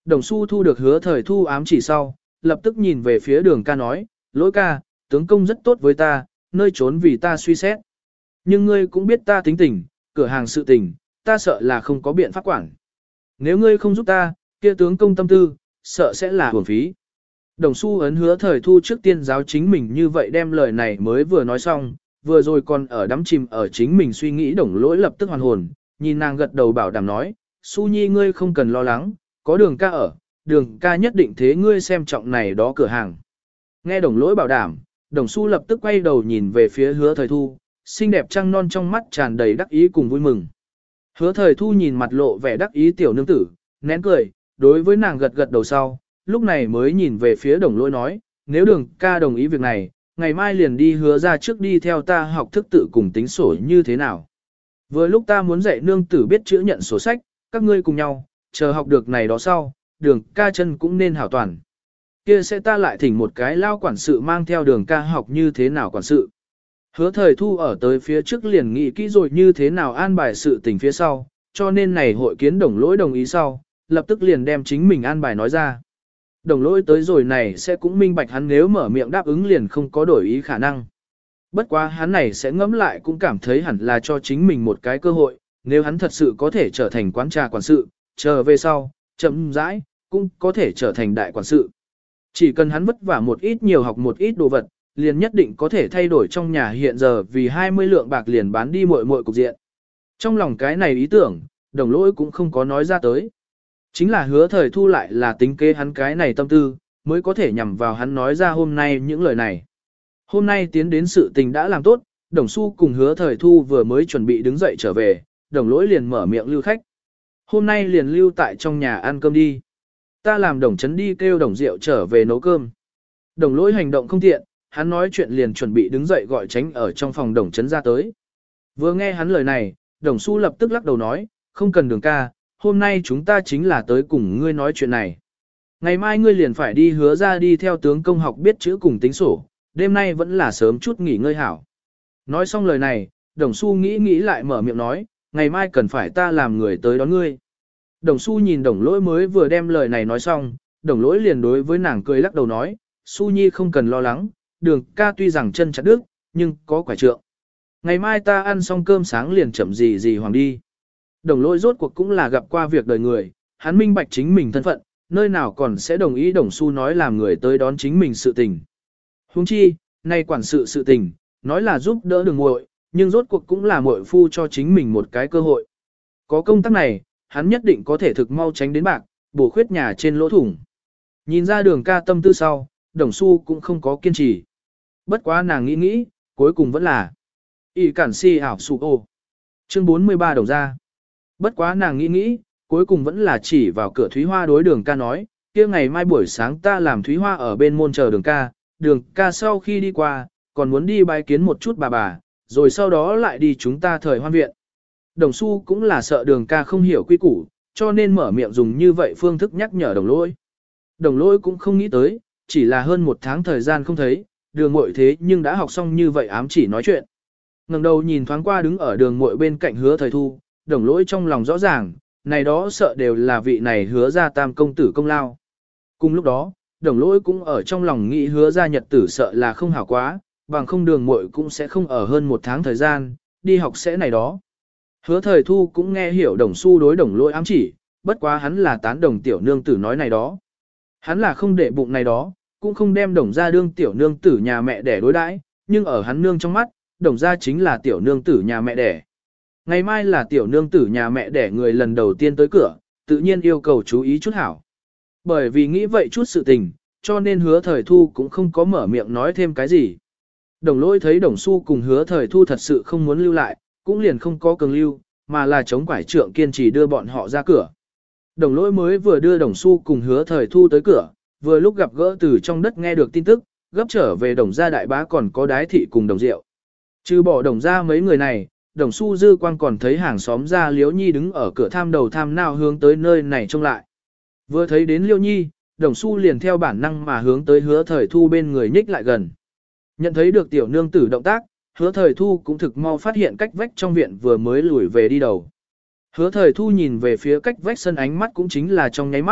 Đồng Xu thu được hứa thời thu ám chỉ sau, lập tức nhìn về phía đường ca nói, lỗi ca, tướng công rất tốt với ta, nơi trốn vì ta suy xét. Nhưng ngươi cũng biết ta tính tình, cửa hàng sự tình, ta sợ là không có biện pháp quản. Nếu ngươi không giúp ta, kia tướng công tâm tư, sợ sẽ là hưởng phí. Đồng Xu ấn hứa thời thu trước tiên giáo chính mình như vậy đem lời này mới vừa nói xong, vừa rồi còn ở đắm chìm ở chính mình suy nghĩ đồng lỗi lập tức hoàn hồn, nhìn nàng gật đầu bảo đảm nói, Xu Nhi ngươi không cần lo lắng, có đường ca ở, đường ca nhất định thế ngươi xem trọng này đó cửa hàng. Nghe đồng lỗi bảo đảm, đồng Xu lập tức quay đầu nhìn về phía hứa thời thu, xinh đẹp trăng non trong mắt tràn đầy đắc ý cùng vui mừng. Hứa thời thu nhìn mặt lộ vẻ đắc ý tiểu nương tử, nén cười, đối với nàng gật gật đầu sau, lúc này mới nhìn về phía đồng lỗi nói, nếu đường ca đồng ý việc này, ngày mai liền đi hứa ra trước đi theo ta học thức tự cùng tính sổ như thế nào. Vừa lúc ta muốn dạy nương tử biết chữ nhận sổ sách, các ngươi cùng nhau, chờ học được này đó sau, đường ca chân cũng nên hảo toàn. Kia sẽ ta lại thỉnh một cái lao quản sự mang theo đường ca học như thế nào quản sự. Hứa thời thu ở tới phía trước liền nghĩ kỹ rồi như thế nào an bài sự tình phía sau, cho nên này hội kiến đồng lỗi đồng ý sau, lập tức liền đem chính mình an bài nói ra. Đồng lỗi tới rồi này sẽ cũng minh bạch hắn nếu mở miệng đáp ứng liền không có đổi ý khả năng. Bất quá hắn này sẽ ngẫm lại cũng cảm thấy hẳn là cho chính mình một cái cơ hội, nếu hắn thật sự có thể trở thành quán trà quản sự, chờ về sau, chậm rãi, cũng có thể trở thành đại quản sự. Chỉ cần hắn vất vả một ít nhiều học một ít đồ vật, liền nhất định có thể thay đổi trong nhà hiện giờ vì hai mươi lượng bạc liền bán đi muội muội cục diện. Trong lòng cái này ý tưởng, đồng lỗi cũng không có nói ra tới. Chính là hứa thời thu lại là tính kế hắn cái này tâm tư, mới có thể nhằm vào hắn nói ra hôm nay những lời này. Hôm nay tiến đến sự tình đã làm tốt, đồng xu cùng hứa thời thu vừa mới chuẩn bị đứng dậy trở về, đồng lỗi liền mở miệng lưu khách. Hôm nay liền lưu tại trong nhà ăn cơm đi. Ta làm đồng chấn đi kêu đồng rượu trở về nấu cơm. Đồng lỗi hành động không tiện, hắn nói chuyện liền chuẩn bị đứng dậy gọi tránh ở trong phòng đồng chấn ra tới. Vừa nghe hắn lời này, đồng xu lập tức lắc đầu nói, không cần đường ca, hôm nay chúng ta chính là tới cùng ngươi nói chuyện này. Ngày mai ngươi liền phải đi hứa ra đi theo tướng công học biết chữ cùng tính sổ, đêm nay vẫn là sớm chút nghỉ ngơi hảo. Nói xong lời này, đồng xu nghĩ nghĩ lại mở miệng nói, ngày mai cần phải ta làm người tới đón ngươi. Đồng xu nhìn đồng lỗi mới vừa đem lời này nói xong, đồng lỗi liền đối với nàng cười lắc đầu nói, Xu Nhi không cần lo lắng, đường ca tuy rằng chân chặt đứt, nhưng có quả trượng. Ngày mai ta ăn xong cơm sáng liền chậm gì gì hoàng đi. Đồng lỗi rốt cuộc cũng là gặp qua việc đời người, hắn minh bạch chính mình thân phận, nơi nào còn sẽ đồng ý đồng xu nói làm người tới đón chính mình sự tình. Huống chi, nay quản sự sự tình, nói là giúp đỡ đường muội, nhưng rốt cuộc cũng là muội phu cho chính mình một cái cơ hội. Có công tác này, hắn nhất định có thể thực mau tránh đến bạc, bổ khuyết nhà trên lỗ thủng. Nhìn ra đường ca tâm tư sau, đồng xu cũng không có kiên trì. Bất quá nàng nghĩ nghĩ, cuối cùng vẫn là ỷ cản si ảo sụ ô. Chương bốn mươi ba đồng ra. Bất quá nàng nghĩ nghĩ, cuối cùng vẫn là chỉ vào cửa Thúy Hoa đối đường ca nói, kia ngày mai buổi sáng ta làm Thúy Hoa ở bên môn chờ đường ca, đường ca sau khi đi qua, còn muốn đi bái kiến một chút bà bà, rồi sau đó lại đi chúng ta thời hoan viện. Đồng xu cũng là sợ đường ca không hiểu quy củ, cho nên mở miệng dùng như vậy phương thức nhắc nhở đồng lỗi. Đồng lỗi cũng không nghĩ tới, chỉ là hơn một tháng thời gian không thấy, đường muội thế nhưng đã học xong như vậy ám chỉ nói chuyện. Ngẩng đầu nhìn thoáng qua đứng ở đường muội bên cạnh hứa thời thu, đồng lỗi trong lòng rõ ràng, này đó sợ đều là vị này hứa ra tam công tử công lao. Cùng lúc đó, đồng lỗi cũng ở trong lòng nghĩ hứa ra nhật tử sợ là không hảo quá, bằng không đường muội cũng sẽ không ở hơn một tháng thời gian, đi học sẽ này đó. Hứa thời thu cũng nghe hiểu đồng xu đối đồng lỗi ám chỉ, bất quá hắn là tán đồng tiểu nương tử nói này đó. Hắn là không để bụng này đó, cũng không đem đồng ra đương tiểu nương tử nhà mẹ đẻ đối đãi, nhưng ở hắn nương trong mắt, đồng ra chính là tiểu nương tử nhà mẹ đẻ. Ngày mai là tiểu nương tử nhà mẹ đẻ người lần đầu tiên tới cửa, tự nhiên yêu cầu chú ý chút hảo. Bởi vì nghĩ vậy chút sự tình, cho nên hứa thời thu cũng không có mở miệng nói thêm cái gì. Đồng lỗi thấy đồng xu cùng hứa thời thu thật sự không muốn lưu lại, cũng liền không có cường lưu, mà là chống quải trượng kiên trì đưa bọn họ ra cửa. Đồng lỗi mới vừa đưa đồng xu cùng hứa thời thu tới cửa, vừa lúc gặp gỡ từ trong đất nghe được tin tức, gấp trở về đồng gia đại bá còn có đái thị cùng đồng rượu. Trừ bỏ đồng gia mấy người này, đồng xu dư quang còn thấy hàng xóm ra Liễu Nhi đứng ở cửa tham đầu tham nào hướng tới nơi này trông lại. Vừa thấy đến Liễu Nhi, đồng xu liền theo bản năng mà hướng tới hứa thời thu bên người nhích lại gần. Nhận thấy được tiểu nương tử động tác, hứa thời thu cũng thực mau phát hiện cách vách trong viện vừa mới lùi về đi đầu. Hứa thời thu nhìn về phía cách vách sân ánh mắt cũng chính là trong nháy mắt,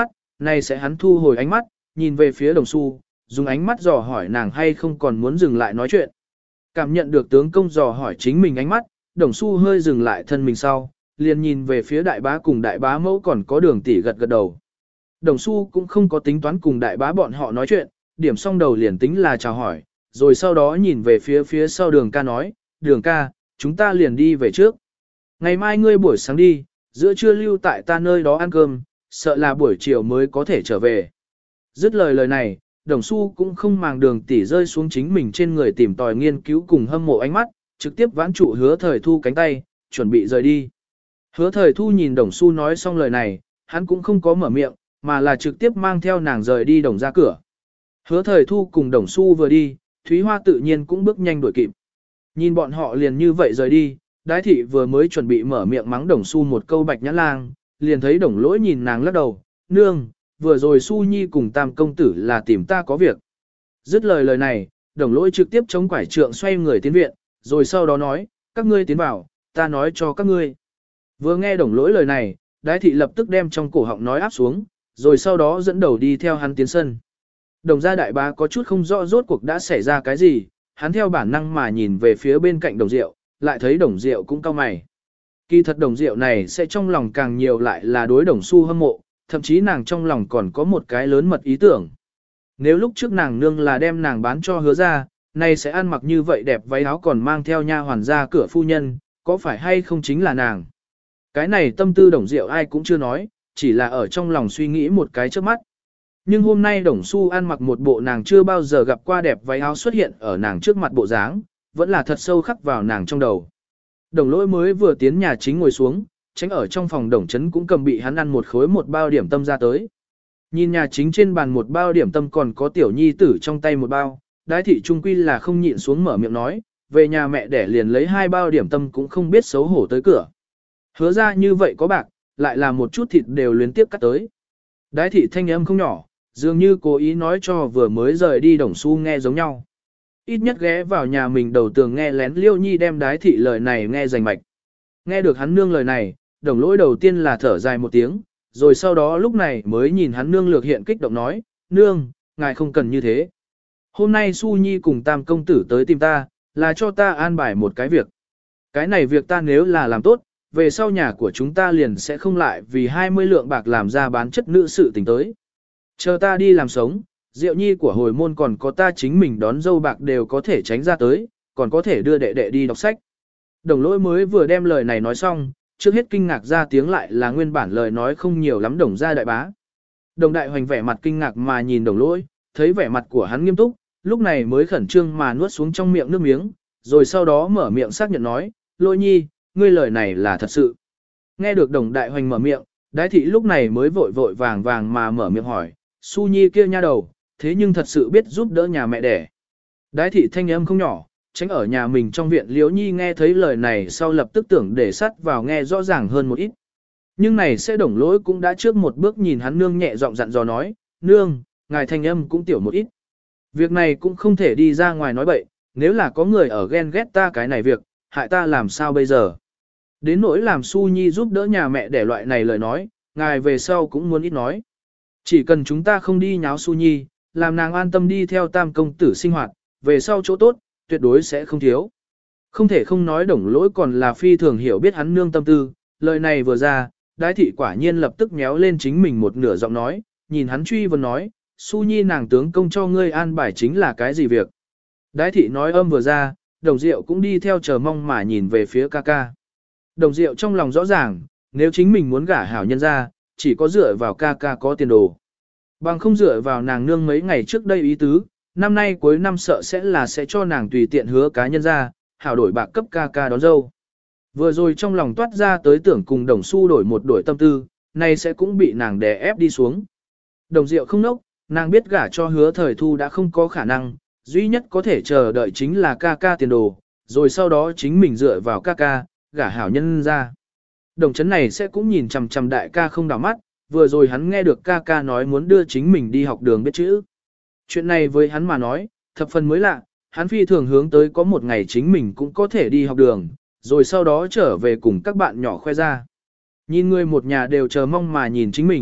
này sẽ hắn thu hồi ánh mắt, nhìn về phía đồng xu, dùng ánh mắt dò hỏi nàng hay không còn muốn dừng lại nói chuyện. Cảm nhận được tướng công dò hỏi chính mình ánh mắt, đồng xu hơi dừng lại thân mình sau, liền nhìn về phía đại bá cùng đại bá mẫu còn có đường tỷ gật gật đầu. Đồng xu cũng không có tính toán cùng đại bá bọn họ nói chuyện, điểm xong đầu liền tính là chào hỏi, rồi sau đó nhìn về phía phía sau đường ca nói, đường ca, chúng ta liền đi về trước. Ngày mai ngươi buổi sáng đi, giữa trưa lưu tại ta nơi đó ăn cơm, sợ là buổi chiều mới có thể trở về. Dứt lời lời này, đồng xu cũng không màng đường tỷ rơi xuống chính mình trên người tìm tòi nghiên cứu cùng hâm mộ ánh mắt, trực tiếp vãn trụ hứa thời thu cánh tay, chuẩn bị rời đi. Hứa thời thu nhìn đồng xu nói xong lời này, hắn cũng không có mở miệng, mà là trực tiếp mang theo nàng rời đi đồng ra cửa. Hứa thời thu cùng đồng xu vừa đi, Thúy Hoa tự nhiên cũng bước nhanh đuổi kịp. Nhìn bọn họ liền như vậy rời đi, đái thị vừa mới chuẩn bị mở miệng mắng đồng xu một câu bạch nhã lang, liền thấy đồng lỗi nhìn nàng lắc đầu, nương, vừa rồi Su Nhi cùng tam công tử là tìm ta có việc. Dứt lời lời này, đồng lỗi trực tiếp chống quải trượng xoay người tiến viện, rồi sau đó nói, các ngươi tiến vào, ta nói cho các ngươi. Vừa nghe đồng lỗi lời này, đái thị lập tức đem trong cổ họng nói áp xuống, rồi sau đó dẫn đầu đi theo hắn tiến sân. Đồng gia đại bá có chút không rõ rốt cuộc đã xảy ra cái gì, hắn theo bản năng mà nhìn về phía bên cạnh đồng rượu, lại thấy đồng rượu cũng cau mày. Kỳ thật đồng rượu này sẽ trong lòng càng nhiều lại là đối đồng su hâm mộ, thậm chí nàng trong lòng còn có một cái lớn mật ý tưởng. Nếu lúc trước nàng nương là đem nàng bán cho hứa ra, nay sẽ ăn mặc như vậy đẹp váy áo còn mang theo nha hoàn ra cửa phu nhân, có phải hay không chính là nàng. Cái này tâm tư đồng rượu ai cũng chưa nói, chỉ là ở trong lòng suy nghĩ một cái trước mắt. Nhưng hôm nay đồng su ăn mặc một bộ nàng chưa bao giờ gặp qua đẹp váy áo xuất hiện ở nàng trước mặt bộ dáng, vẫn là thật sâu khắc vào nàng trong đầu. Đồng lỗi mới vừa tiến nhà chính ngồi xuống, tránh ở trong phòng đồng chấn cũng cầm bị hắn ăn một khối một bao điểm tâm ra tới. Nhìn nhà chính trên bàn một bao điểm tâm còn có tiểu nhi tử trong tay một bao, đái thị trung quy là không nhịn xuống mở miệng nói, về nhà mẹ để liền lấy hai bao điểm tâm cũng không biết xấu hổ tới cửa. Hứa ra như vậy có bạc, lại là một chút thịt đều luyến tiếp cắt tới. Đái thị thanh âm không nhỏ, dường như cố ý nói cho vừa mới rời đi đồng xu nghe giống nhau. Ít nhất ghé vào nhà mình đầu tường nghe lén Liêu Nhi đem đái thị lời này nghe rành mạch. Nghe được hắn nương lời này, đồng lỗi đầu tiên là thở dài một tiếng, rồi sau đó lúc này mới nhìn hắn nương lược hiện kích động nói, nương, ngài không cần như thế. Hôm nay Su Nhi cùng tam công tử tới tìm ta, là cho ta an bài một cái việc. Cái này việc ta nếu là làm tốt, về sau nhà của chúng ta liền sẽ không lại vì hai mươi lượng bạc làm ra bán chất nữ sự tình tới. Chờ ta đi làm sống, Diệu Nhi của hồi môn còn có ta chính mình đón dâu bạc đều có thể tránh ra tới, còn có thể đưa đệ đệ đi đọc sách. Đồng lỗi mới vừa đem lời này nói xong, trước hết kinh ngạc ra tiếng lại là nguyên bản lời nói không nhiều lắm đồng gia đại bá. Đồng đại hoành vẻ mặt kinh ngạc mà nhìn đồng lỗi, thấy vẻ mặt của hắn nghiêm túc, lúc này mới khẩn trương mà nuốt xuống trong miệng nước miếng, rồi sau đó mở miệng xác nhận nói, lỗi nhi, ngươi lời này là thật sự. Nghe được đồng đại hoành mở miệng, đái thị lúc này mới vội vội vàng vàng mà mở miệng hỏi, Su Nhi kia nha đầu, thế nhưng thật sự biết giúp đỡ nhà mẹ đẻ. Đái thị thanh âm không nhỏ, tránh ở nhà mình trong viện Liễu Nhi nghe thấy lời này sau lập tức tưởng để sắt vào nghe rõ ràng hơn một ít. Nhưng này sẽ đồng lỗi cũng đã trước một bước nhìn hắn nương nhẹ giọng dặn dò nói, nương, ngài thanh âm cũng tiểu một ít. Việc này cũng không thể đi ra ngoài nói bậy, nếu là có người ở ghen ghét ta cái này việc, hại ta làm sao bây giờ. Đến nỗi làm Su Nhi giúp đỡ nhà mẹ để loại này lời nói, ngài về sau cũng muốn ít nói. Chỉ cần chúng ta không đi nháo Su Nhi, làm nàng an tâm đi theo tam công tử sinh hoạt, về sau chỗ tốt, tuyệt đối sẽ không thiếu. Không thể không nói đồng lỗi còn là phi thường hiểu biết hắn nương tâm tư, lời này vừa ra, đái thị quả nhiên lập tức méo lên chính mình một nửa giọng nói, nhìn hắn truy vấn nói, Su Nhi nàng tướng công cho ngươi an bài chính là cái gì việc. Đái thị nói âm vừa ra, đồng diệu cũng đi theo chờ mong mà nhìn về phía ca ca. Đồng diệu trong lòng rõ ràng, nếu chính mình muốn gả hảo nhân ra, chỉ có dựa vào ca ca có tiền đồ. Bằng không dựa vào nàng nương mấy ngày trước đây ý tứ, năm nay cuối năm sợ sẽ là sẽ cho nàng tùy tiện hứa cá nhân ra, hảo đổi bạc cấp ca ca đón dâu. Vừa rồi trong lòng toát ra tới tưởng cùng đồng xu đổi một đổi tâm tư, nay sẽ cũng bị nàng đè ép đi xuống. Đồng diệu không nốc, nàng biết gả cho hứa thời thu đã không có khả năng, duy nhất có thể chờ đợi chính là ca ca tiền đồ, rồi sau đó chính mình dựa vào ca ca, gả hảo nhân ra. Đồng chấn này sẽ cũng nhìn chằm chằm đại ca không đảo mắt, vừa rồi hắn nghe được ca ca nói muốn đưa chính mình đi học đường biết chữ. Chuyện này với hắn mà nói, thập phần mới lạ, hắn phi thường hướng tới có một ngày chính mình cũng có thể đi học đường, rồi sau đó trở về cùng các bạn nhỏ khoe ra. Nhìn người một nhà đều chờ mong mà nhìn chính mình,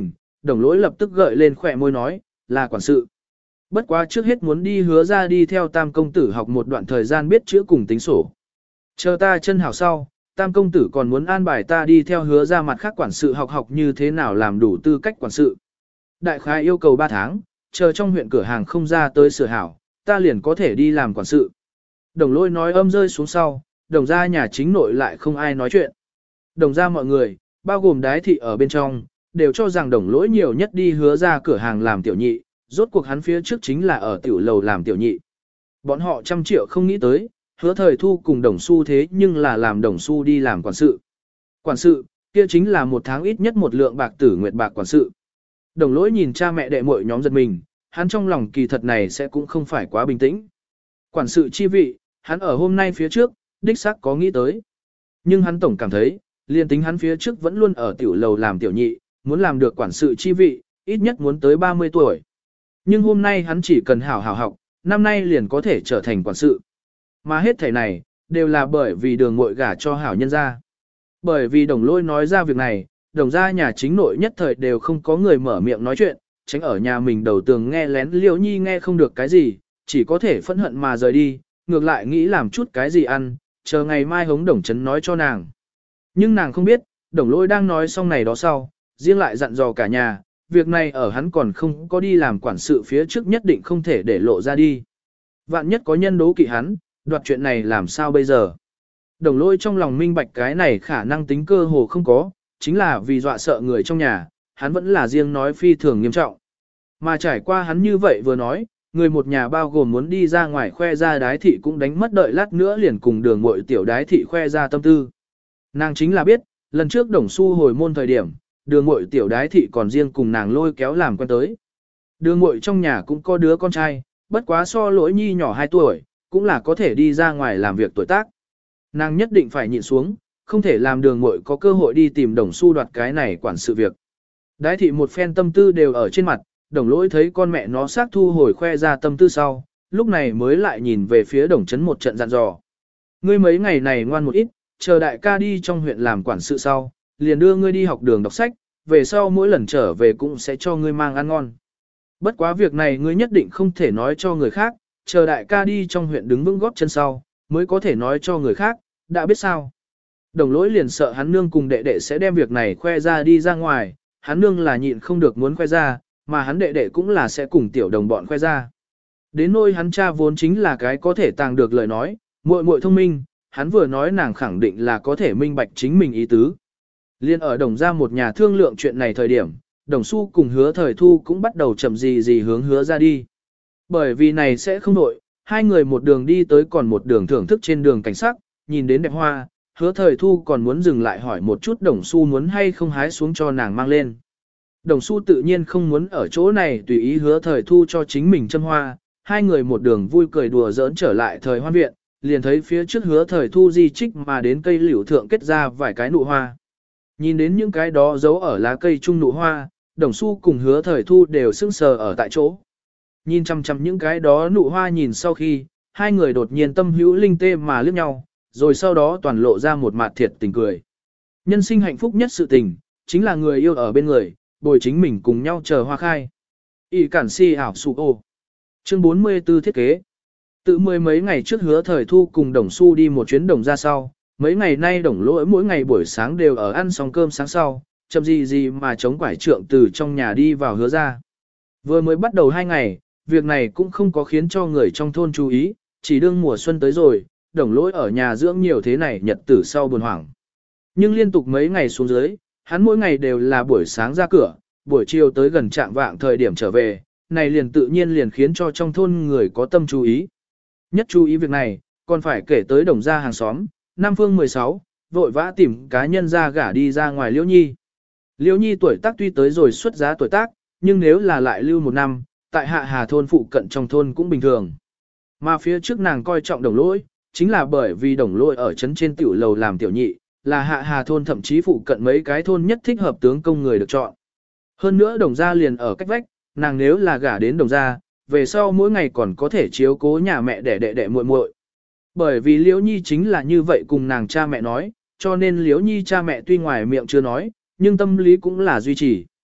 đồng lỗi lập tức gợi lên khỏe môi nói, là quản sự. Bất quá trước hết muốn đi hứa ra đi theo tam công tử học một đoạn thời gian biết chữ cùng tính sổ. Chờ ta chân hảo sau, tam công tử còn muốn an bài ta đi theo hứa ra mặt khác quản sự học học như thế nào làm đủ tư cách quản sự. Đại khái yêu cầu ba tháng, chờ trong huyện cửa hàng không ra tới sửa hảo, ta liền có thể đi làm quản sự. Đồng lôi nói âm rơi xuống sau, đồng ra nhà chính nội lại không ai nói chuyện. Đồng ra mọi người, bao gồm đái thị ở bên trong, đều cho rằng đồng lỗi nhiều nhất đi hứa ra cửa hàng làm tiểu nhị, rốt cuộc hắn phía trước chính là ở tiểu lầu làm tiểu nhị. Bọn họ trăm triệu không nghĩ tới, hứa thời thu cùng đồng xu thế nhưng là làm đồng xu đi làm quản sự. Quản sự, kia chính là một tháng ít nhất một lượng bạc tử nguyệt bạc quản sự. Đồng lỗi nhìn cha mẹ đệ muội nhóm giật mình, hắn trong lòng kỳ thật này sẽ cũng không phải quá bình tĩnh. Quản sự chi vị, hắn ở hôm nay phía trước, đích xác có nghĩ tới. Nhưng hắn tổng cảm thấy, liên tính hắn phía trước vẫn luôn ở tiểu lầu làm tiểu nhị, muốn làm được quản sự chi vị, ít nhất muốn tới ba mươi tuổi. Nhưng hôm nay hắn chỉ cần hảo hảo học, năm nay liền có thể trở thành quản sự. Mà hết thảy này, đều là bởi vì đường muội gả cho hảo nhân gia. Bởi vì đồng lôi nói ra việc này, đồng gia nhà chính nội nhất thời đều không có người mở miệng nói chuyện, tránh ở nhà mình đầu tường nghe lén Liễu Nhi nghe không được cái gì, chỉ có thể phẫn hận mà rời đi, ngược lại nghĩ làm chút cái gì ăn, chờ ngày mai hống đồng chấn nói cho nàng. Nhưng nàng không biết, đồng lôi đang nói xong này đó sau, riêng lại dặn dò cả nhà, việc này ở hắn còn không có đi làm quản sự phía trước nhất định không thể để lộ ra đi. Vạn nhất có nhân đố kỵ hắn, đoạt chuyện này làm sao bây giờ? Đồng lôi trong lòng minh bạch cái này khả năng tính cơ hồ không có, chính là vì dọa sợ người trong nhà, hắn vẫn là riêng nói phi thường nghiêm trọng. Mà trải qua hắn như vậy vừa nói, người một nhà bao gồm muốn đi ra ngoài khoe ra đái thị cũng đánh mất đợi lát nữa liền cùng đường muội tiểu đái thị khoe ra tâm tư. Nàng chính là biết, lần trước đồng xu hồi môn thời điểm, đường muội tiểu đái thị còn riêng cùng nàng lôi kéo làm quen tới. Đường muội trong nhà cũng có đứa con trai, bất quá so lỗi nhi nhỏ hai tuổi, cũng là có thể đi ra ngoài làm việc tuổi tác. Nàng nhất định phải nhịn xuống, không thể làm đường muội có cơ hội đi tìm đồng xu đoạt cái này quản sự việc. Đái thị một phen tâm tư đều ở trên mặt, đồng lỗi thấy con mẹ nó xác thu hồi khoe ra tâm tư sau, lúc này mới lại nhìn về phía đồng chấn một trận dặn dò. Ngươi mấy ngày này ngoan một ít, chờ đại ca đi trong huyện làm quản sự sau, liền đưa ngươi đi học đường đọc sách, về sau mỗi lần trở về cũng sẽ cho ngươi mang ăn ngon. Bất quá việc này ngươi nhất định không thể nói cho người khác, chờ đại ca đi trong huyện đứng vững góp chân sau, mới có thể nói cho người khác, đã biết sao. Đồng lỗi liền sợ hắn nương cùng đệ đệ sẽ đem việc này khoe ra đi ra ngoài, hắn nương là nhịn không được muốn khoe ra, mà hắn đệ đệ cũng là sẽ cùng tiểu đồng bọn khoe ra. Đến nỗi hắn cha vốn chính là cái có thể tàng được lời nói, muội muội thông minh, hắn vừa nói nàng khẳng định là có thể minh bạch chính mình ý tứ. Liên ở đồng ra một nhà thương lượng chuyện này thời điểm, đồng xu cùng hứa thời thu cũng bắt đầu chậm gì gì hướng hứa ra đi. Bởi vì này sẽ không đổi, hai người một đường đi tới còn một đường thưởng thức trên đường cảnh sắc, nhìn đến đẹp hoa, hứa thời thu còn muốn dừng lại hỏi một chút đồng xu muốn hay không hái xuống cho nàng mang lên. Đồng xu tự nhiên không muốn ở chỗ này tùy ý hứa thời thu cho chính mình châm hoa, hai người một đường vui cười đùa giỡn trở lại thời hoan viện, liền thấy phía trước hứa thời thu di trích mà đến cây liễu thượng kết ra vài cái nụ hoa. Nhìn đến những cái đó giấu ở lá cây trung nụ hoa, đồng xu cùng hứa thời thu đều sững sờ ở tại chỗ. Nhìn chăm chăm những cái đó nụ hoa nhìn sau khi, hai người đột nhiên tâm hữu linh tê mà liếc nhau, rồi sau đó toàn lộ ra một mặt thiệt tình cười. Nhân sinh hạnh phúc nhất sự tình, chính là người yêu ở bên người, bồi chính mình cùng nhau chờ hoa khai. Y cản si ảo sụ ô. Chương bốn mươi tư thiết kế. Tự mười mấy ngày trước hứa thời thu cùng đồng xu đi một chuyến đồng ra sau, mấy ngày nay đồng lỗi mỗi ngày buổi sáng đều ở ăn xong cơm sáng sau, chậm gì gì mà chống quải trượng từ trong nhà đi vào hứa ra. Vừa mới bắt đầu hai ngày, việc này cũng không có khiến cho người trong thôn chú ý, chỉ đương mùa xuân tới rồi, đồng lỗi ở nhà dưỡng nhiều thế này nhật tử sau buồn hoảng. Nhưng liên tục mấy ngày xuống dưới, hắn mỗi ngày đều là buổi sáng ra cửa, buổi chiều tới gần trạng vạng thời điểm trở về, này liền tự nhiên liền khiến cho trong thôn người có tâm chú ý. Nhất chú ý việc này, còn phải kể tới đồng gia hàng xóm, Nam Phương mười sáu, vội vã tìm cá nhân ra gả đi ra ngoài Liễu Nhi. Liễu Nhi tuổi tác tuy tới rồi xuất giá tuổi tác, nhưng nếu là lại lưu một năm, tại hạ hà thôn phụ cận trong thôn cũng bình thường. Mà phía trước nàng coi trọng đồng lỗi, chính là bởi vì đồng lỗi ở trấn trên tiểu lầu làm tiểu nhị, là hạ hà thôn thậm chí phụ cận mấy cái thôn nhất thích hợp tướng công người được chọn. Hơn nữa đồng gia liền ở cách vách, nàng nếu là gả đến đồng gia, về sau mỗi ngày còn có thể chiếu cố nhà mẹ để đệ đệ muội muội. Bởi vì Liễu Nhi chính là như vậy cùng nàng cha mẹ nói, cho nên Liễu Nhi cha mẹ tuy ngoài miệng chưa nói, nhưng tâm lý cũng là duy trì.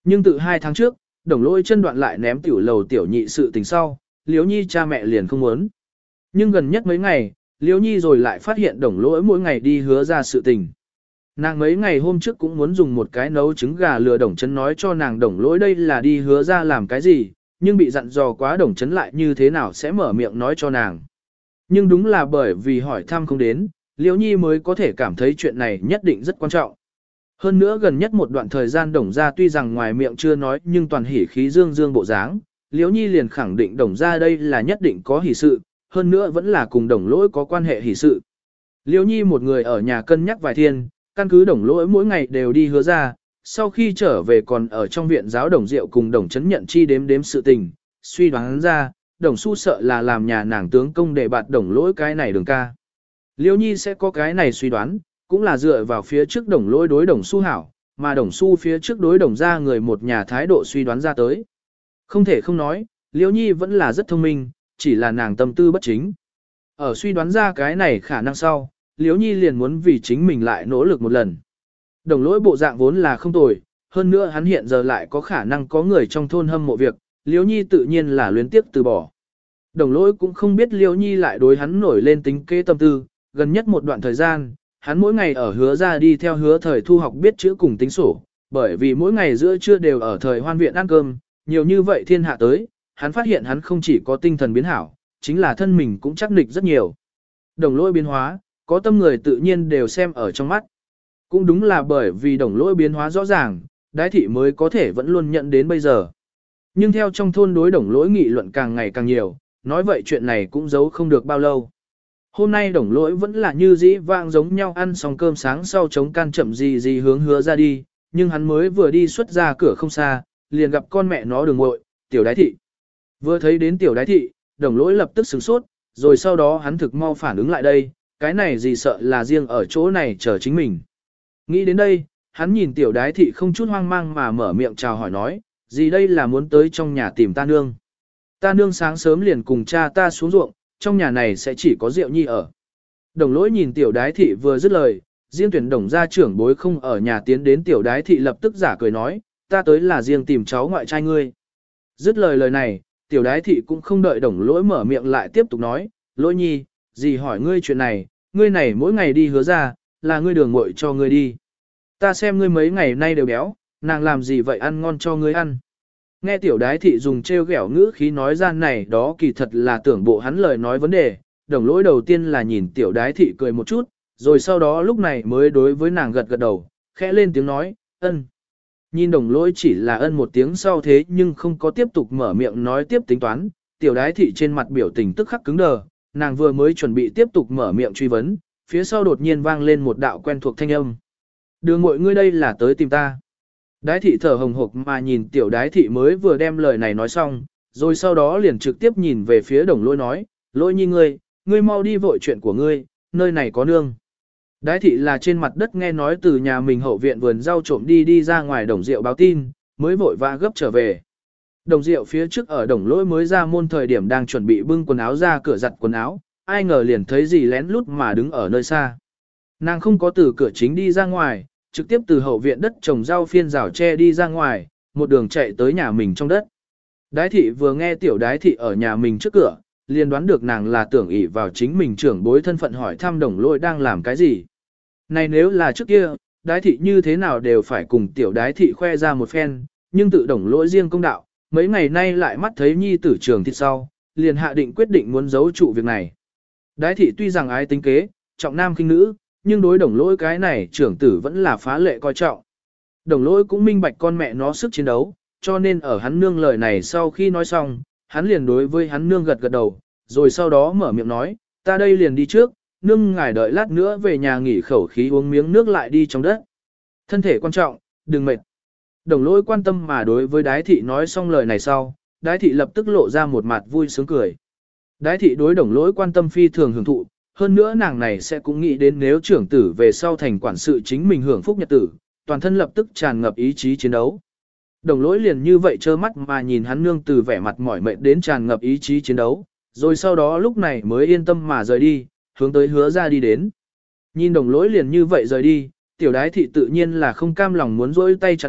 Nhưng từ hai tháng trước, đồng lỗi chân đoạn lại ném tiểu lầu tiểu nhị sự tình sau, Liễu Nhi cha mẹ liền không muốn. Nhưng gần nhất mấy ngày, Liễu Nhi rồi lại phát hiện đồng lỗi mỗi ngày đi hứa ra sự tình. Nàng mấy ngày hôm trước cũng muốn dùng một cái nấu trứng gà lừa đồng chấn nói cho nàng đồng lỗi đây là đi hứa ra làm cái gì, nhưng bị dặn dò quá đồng chấn lại như thế nào sẽ mở miệng nói cho nàng. Nhưng đúng là bởi vì hỏi thăm không đến, Liễu Nhi mới có thể cảm thấy chuyện này nhất định rất quan trọng. Hơn nữa gần nhất một đoạn thời gian đồng gia tuy rằng ngoài miệng chưa nói nhưng toàn hỉ khí dương dương bộ dáng, Liễu Nhi liền khẳng định đồng gia đây là nhất định có hỷ sự, hơn nữa vẫn là cùng đồng lỗi có quan hệ hỷ sự. Liễu Nhi một người ở nhà cân nhắc vài thiên, căn cứ đồng lỗi mỗi ngày đều đi hứa ra, sau khi trở về còn ở trong viện giáo đồng diệu cùng đồng chấn nhận chi đếm đếm sự tình, suy đoán ra, đồng su sợ là làm nhà nàng tướng công để bạt đồng lỗi cái này đường ca. Liễu Nhi sẽ có cái này suy đoán, cũng là dựa vào phía trước đồng lỗi đối đồng su hảo, mà đồng su phía trước đối đồng ra người một nhà thái độ suy đoán ra tới. Không thể không nói, Liễu Nhi vẫn là rất thông minh, chỉ là nàng tâm tư bất chính. Ở suy đoán ra cái này khả năng sau, Liễu Nhi liền muốn vì chính mình lại nỗ lực một lần. Đồng lỗi bộ dạng vốn là không tồi, hơn nữa hắn hiện giờ lại có khả năng có người trong thôn hâm mộ việc, Liễu Nhi tự nhiên là luyến tiếp từ bỏ. Đồng lỗi cũng không biết Liễu Nhi lại đối hắn nổi lên tính kế tâm tư, gần nhất một đoạn thời gian, hắn mỗi ngày ở hứa ra đi theo hứa thời thu học biết chữ cùng tính sổ, bởi vì mỗi ngày giữa trưa đều ở thời hoan viện ăn cơm, nhiều như vậy thiên hạ tới, hắn phát hiện hắn không chỉ có tinh thần biến hảo, chính là thân mình cũng chắc nịch rất nhiều. Đồng lỗi biến hóa, có tâm người tự nhiên đều xem ở trong mắt. Cũng đúng là bởi vì đồng lỗi biến hóa rõ ràng, đái thị mới có thể vẫn luôn nhận đến bây giờ. Nhưng theo trong thôn đối đồng lỗi nghị luận càng ngày càng nhiều, nói vậy chuyện này cũng giấu không được bao lâu. Hôm nay đồng lỗi vẫn là như dĩ vãng giống nhau ăn xong cơm sáng sau chống can chậm gì gì hướng hứa ra đi, nhưng hắn mới vừa đi xuất ra cửa không xa, liền gặp con mẹ nó đường muội tiểu đái thị. Vừa thấy đến tiểu đái thị, đồng lỗi lập tức sửng sốt, rồi sau đó hắn thực mau phản ứng lại đây, cái này gì sợ là riêng ở chỗ này chờ chính mình. Nghĩ đến đây, hắn nhìn tiểu đái thị không chút hoang mang mà mở miệng chào hỏi nói, gì đây là muốn tới trong nhà tìm ta nương. Ta nương sáng sớm liền cùng cha ta xuống ruộng, trong nhà này sẽ chỉ có Diệu Nhi ở. Đồng lỗi nhìn tiểu đái thị vừa dứt lời, riêng tuyển đồng gia trưởng bối không ở nhà tiến đến tiểu đái thị lập tức giả cười nói, ta tới là riêng tìm cháu ngoại trai ngươi. Dứt lời lời này, tiểu đái thị cũng không đợi đồng lỗi mở miệng lại tiếp tục nói, lỗi nhi, gì hỏi ngươi chuyện này, ngươi này mỗi ngày đi hứa ra, là ngươi đường muội cho ngươi đi. Ta xem ngươi mấy ngày nay đều béo, nàng làm gì vậy ăn ngon cho ngươi ăn. Nghe tiểu đái thị dùng trêu ghẹo ngữ khí nói ra này đó kỳ thật là tưởng bộ hắn lời nói vấn đề, đồng lỗi đầu tiên là nhìn tiểu đái thị cười một chút, rồi sau đó lúc này mới đối với nàng gật gật đầu, khẽ lên tiếng nói, ân. Nhìn đồng lỗi chỉ là ân một tiếng sau thế nhưng không có tiếp tục mở miệng nói tiếp tính toán, tiểu đái thị trên mặt biểu tình tức khắc cứng đờ, nàng vừa mới chuẩn bị tiếp tục mở miệng truy vấn, phía sau đột nhiên vang lên một đạo quen thuộc thanh âm. Đường muội ngươi đây là tới tìm ta. Đái thị thở hồng hộc mà nhìn tiểu đái thị mới vừa đem lời này nói xong, rồi sau đó liền trực tiếp nhìn về phía đồng lỗi nói, lỗi nhi ngươi, ngươi mau đi vội chuyện của ngươi, nơi này có nương. Đái thị là trên mặt đất nghe nói từ nhà mình hậu viện vườn rau trộm đi đi ra ngoài đồng rượu báo tin, mới vội vã gấp trở về. Đồng rượu phía trước ở đồng lỗi mới ra môn thời điểm đang chuẩn bị bưng quần áo ra cửa giặt quần áo, ai ngờ liền thấy gì lén lút mà đứng ở nơi xa. Nàng không có từ cửa chính đi ra ngoài, trực tiếp từ hậu viện đất trồng rau phiên rào tre đi ra ngoài, một đường chạy tới nhà mình trong đất. Đái thị vừa nghe tiểu đái thị ở nhà mình trước cửa, liền đoán được nàng là tưởng ỷ vào chính mình trưởng bối thân phận hỏi thăm đồng lỗi đang làm cái gì. Này nếu là trước kia, đái thị như thế nào đều phải cùng tiểu đái thị khoe ra một phen, nhưng tự đồng lỗi riêng công đạo, mấy ngày nay lại mắt thấy nhi tử trường thịt sau, liền hạ định quyết định muốn giấu trụ việc này. Đái thị tuy rằng ái tính kế, trọng nam khinh nữ, nhưng đối đồng lỗi cái này trưởng tử vẫn là phá lệ coi trọng. Đồng lỗi cũng minh bạch con mẹ nó sức chiến đấu, cho nên ở hắn nương lời này sau khi nói xong, hắn liền đối với hắn nương gật gật đầu, rồi sau đó mở miệng nói, ta đây liền đi trước, nương ngài đợi lát nữa về nhà nghỉ khẩu khí uống miếng nước lại đi trong đất. Thân thể quan trọng, đừng mệt. Đồng lỗi quan tâm mà đối với đái thị nói xong lời này sau, đái thị lập tức lộ ra một mặt vui sướng cười. Đái thị đối đồng lỗi quan tâm phi thường hưởng thụ, hơn nữa nàng này sẽ cũng nghĩ đến nếu trưởng tử về sau thành quản sự chính mình hưởng phúc nhật tử, toàn thân lập tức tràn ngập ý chí chiến đấu. Đồng lỗi liền như vậy trơ mắt mà nhìn hắn nương từ vẻ mặt mỏi mệt đến tràn ngập ý chí chiến đấu, rồi sau đó lúc này mới yên tâm mà rời đi, hướng tới hứa ra đi đến. Nhìn đồng lỗi liền như vậy rời đi, tiểu đái thị tự nhiên là không cam lòng muốn rỗi tay chặn lại,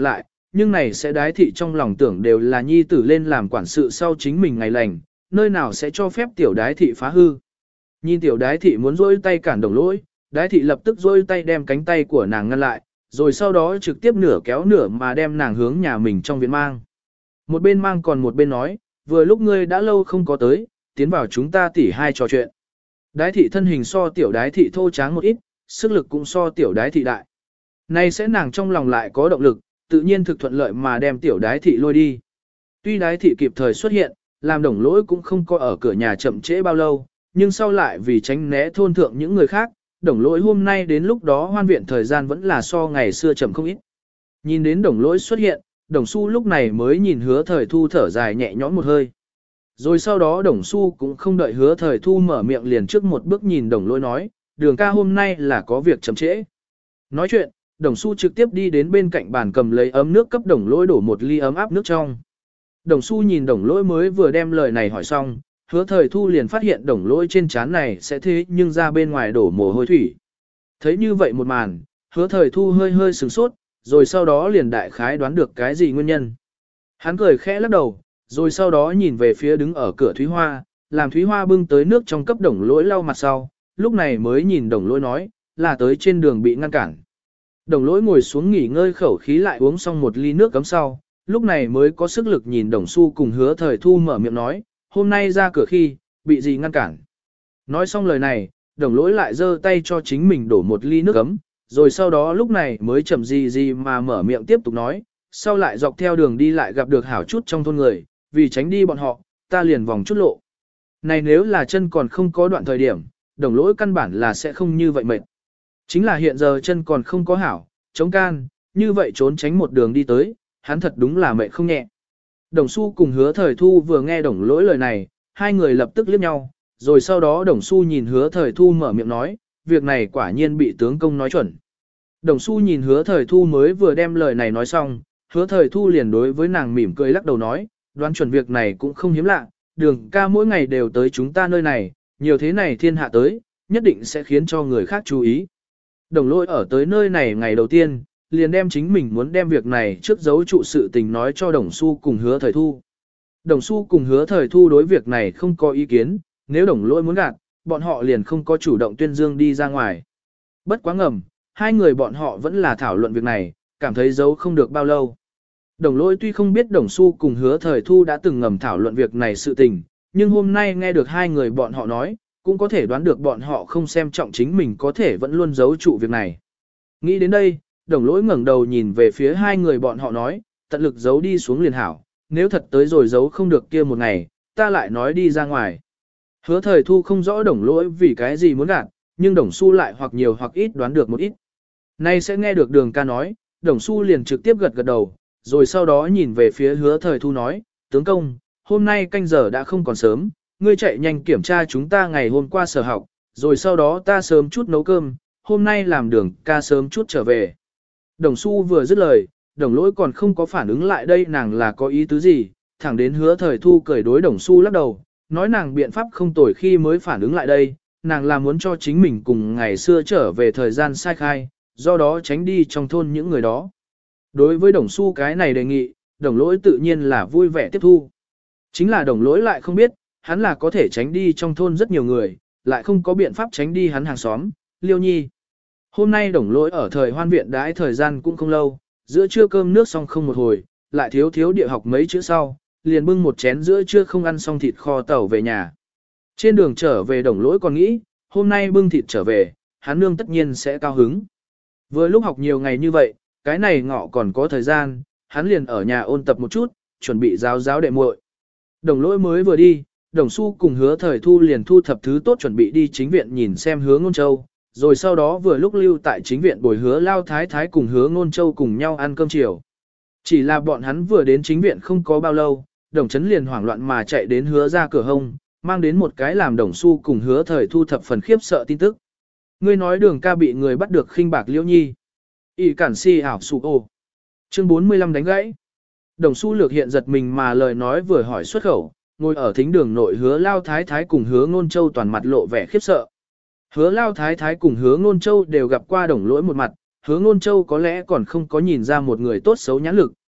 nhưng này sẽ đái thị trong lòng tưởng đều là nhi tử lên làm quản sự sau chính mình ngày lành, nơi nào sẽ cho phép tiểu đái thị phá hư. Nhìn tiểu đái thị muốn rôi tay cản đồng lỗi, đái thị lập tức rôi tay đem cánh tay của nàng ngăn lại, rồi sau đó trực tiếp nửa kéo nửa mà đem nàng hướng nhà mình trong viện mang. Một bên mang còn một bên nói, vừa lúc ngươi đã lâu không có tới, tiến vào chúng ta tỉ hai trò chuyện. Đái thị thân hình so tiểu đái thị thô tráng một ít, sức lực cũng so tiểu đái thị đại. Nay sẽ nàng trong lòng lại có động lực, tự nhiên thực thuận lợi mà đem tiểu đái thị lôi đi. Tuy đái thị kịp thời xuất hiện, làm đồng lỗi cũng không có ở cửa nhà chậm trễ bao lâu, nhưng sau lại vì tránh né thôn thượng những người khác, đồng lỗi hôm nay đến lúc đó hoan viện thời gian vẫn là so ngày xưa chậm không ít. Nhìn đến đồng lỗi xuất hiện, đồng su lúc này mới nhìn hứa thời thu thở dài nhẹ nhõm một hơi. Rồi sau đó đồng su cũng không đợi hứa thời thu mở miệng liền trước một bước nhìn đồng lỗi nói, đường ca hôm nay là có việc chậm trễ. Nói chuyện, đồng su trực tiếp đi đến bên cạnh bàn cầm lấy ấm nước cấp đồng lỗi đổ một ly ấm áp nước trong. Đồng su nhìn đồng lỗi mới vừa đem lời này hỏi xong, hứa thời thu liền phát hiện đồng lỗi trên trán này sẽ thế nhưng ra bên ngoài đổ mồ hôi thủy. Thấy như vậy một màn, hứa thời thu hơi hơi sửng sốt, rồi sau đó liền đại khái đoán được cái gì nguyên nhân. Hắn cười khẽ lắc đầu, rồi sau đó nhìn về phía đứng ở cửa Thúy Hoa, làm Thúy Hoa bưng tới nước trong cấp đồng lỗi lau mặt sau, lúc này mới nhìn đồng lỗi nói, là tới trên đường bị ngăn cản. Đồng lỗi ngồi xuống nghỉ ngơi khẩu khí lại uống xong một ly nước cấm sau, lúc này mới có sức lực nhìn đồng su cùng hứa thời thu mở miệng nói, hôm nay ra cửa khi, bị gì ngăn cản. Nói xong lời này, đồng lỗi lại giơ tay cho chính mình đổ một ly nước cấm, rồi sau đó lúc này mới chậm gì gì mà mở miệng tiếp tục nói, sau lại dọc theo đường đi lại gặp được hảo chút trong thôn người, vì tránh đi bọn họ, ta liền vòng chút lộ. Này nếu là chân còn không có đoạn thời điểm, đồng lỗi căn bản là sẽ không như vậy mệt. Chính là hiện giờ chân còn không có hảo, chống can, như vậy trốn tránh một đường đi tới, hắn thật đúng là mệt không nhẹ. Đồng Xu cùng hứa thời thu vừa nghe đồng lỗi lời này, hai người lập tức liếc nhau, rồi sau đó đồng Xu nhìn hứa thời thu mở miệng nói, việc này quả nhiên bị tướng công nói chuẩn. Đồng Xu nhìn hứa thời thu mới vừa đem lời này nói xong, hứa thời thu liền đối với nàng mỉm cười lắc đầu nói, đoán chuẩn việc này cũng không hiếm lạ, đường ca mỗi ngày đều tới chúng ta nơi này, nhiều thế này thiên hạ tới, nhất định sẽ khiến cho người khác chú ý. Đồng lỗi ở tới nơi này ngày đầu tiên, liền đem chính mình muốn đem việc này trước giấu trụ sự tình nói cho Đồng Xu cùng hứa thời thu. Đồng Xu cùng hứa thời thu đối việc này không có ý kiến, nếu đồng lỗi muốn gạt, bọn họ liền không có chủ động tuyên dương đi ra ngoài. Bất quá ngầm, hai người bọn họ vẫn là thảo luận việc này, cảm thấy giấu không được bao lâu. Đồng lỗi tuy không biết Đồng Xu cùng hứa thời thu đã từng ngầm thảo luận việc này sự tình, nhưng hôm nay nghe được hai người bọn họ nói, cũng có thể đoán được bọn họ không xem trọng chính mình có thể vẫn luôn giấu trụ việc này. Nghĩ đến đây, đồng lỗi ngẩng đầu nhìn về phía hai người bọn họ nói, tận lực giấu đi xuống liền hảo, nếu thật tới rồi giấu không được kia một ngày, ta lại nói đi ra ngoài. Hứa thời thu không rõ đồng lỗi vì cái gì muốn gạt, nhưng đồng su lại hoặc nhiều hoặc ít đoán được một ít. Nay sẽ nghe được đường ca nói, đồng su liền trực tiếp gật gật đầu, rồi sau đó nhìn về phía hứa thời thu nói, tướng công, hôm nay canh giờ đã không còn sớm, ngươi chạy nhanh kiểm tra chúng ta ngày hôm qua sở học, rồi sau đó ta sớm chút nấu cơm, hôm nay làm đường ca sớm chút trở về. Đồng Xu vừa dứt lời, đồng lỗi còn không có phản ứng lại đây nàng là có ý tứ gì, thẳng đến hứa thời thu cười đối đồng Xu lắc đầu, nói nàng biện pháp không tồi khi mới phản ứng lại đây, nàng là muốn cho chính mình cùng ngày xưa trở về thời gian sai khai, do đó tránh đi trong thôn những người đó. Đối với đồng Xu cái này đề nghị, đồng lỗi tự nhiên là vui vẻ tiếp thu. Chính là đồng lỗi lại không biết, hắn là có thể tránh đi trong thôn rất nhiều người, lại không có biện pháp tránh đi hắn hàng xóm, Liêu Nhi. Hôm nay đồng lỗi ở thời hoan viện đãi thời gian cũng không lâu, giữa trưa cơm nước xong không một hồi, lại thiếu thiếu địa học mấy chữ sau, liền bưng một chén giữa trưa không ăn xong thịt kho tàu về nhà. Trên đường trở về đồng lỗi còn nghĩ, hôm nay bưng thịt trở về, hắn nương tất nhiên sẽ cao hứng. Vừa lúc học nhiều ngày như vậy, cái này ngọ còn có thời gian, hắn liền ở nhà ôn tập một chút, chuẩn bị giáo giáo đệ muội. Đồng lỗi mới vừa đi, đồng Xu cùng hứa thời thu liền thu thập thứ tốt chuẩn bị đi chính viện nhìn xem hứa ngôn châu, rồi sau đó vừa lúc lưu tại chính viện bồi hứa lao thái thái cùng hứa ngôn châu cùng nhau ăn cơm chiều. Chỉ là bọn hắn vừa đến chính viện không có bao lâu, đồng chấn liền hoảng loạn mà chạy đến hứa ra cửa hông, mang đến một cái làm đồng Xu cùng hứa thời thu thập phần khiếp sợ tin tức. Ngươi nói đường ca bị người bắt được khinh bạc Liễu Nhi. ỷ cản si ảo sụ ô. Chương bốn mươi lăm đánh gãy. Đồng Xu lược hiện giật mình mà lời nói vừa hỏi xuất khẩu, ngồi ở thính đường nội hứa lao thái thái cùng hứa ngôn châu toàn mặt lộ vẻ khiếp sợ. Hứa lao thái thái cùng hứa ngôn châu đều gặp qua đồng lỗi một mặt, hứa ngôn châu có lẽ còn không có nhìn ra một người tốt xấu nhãn lực,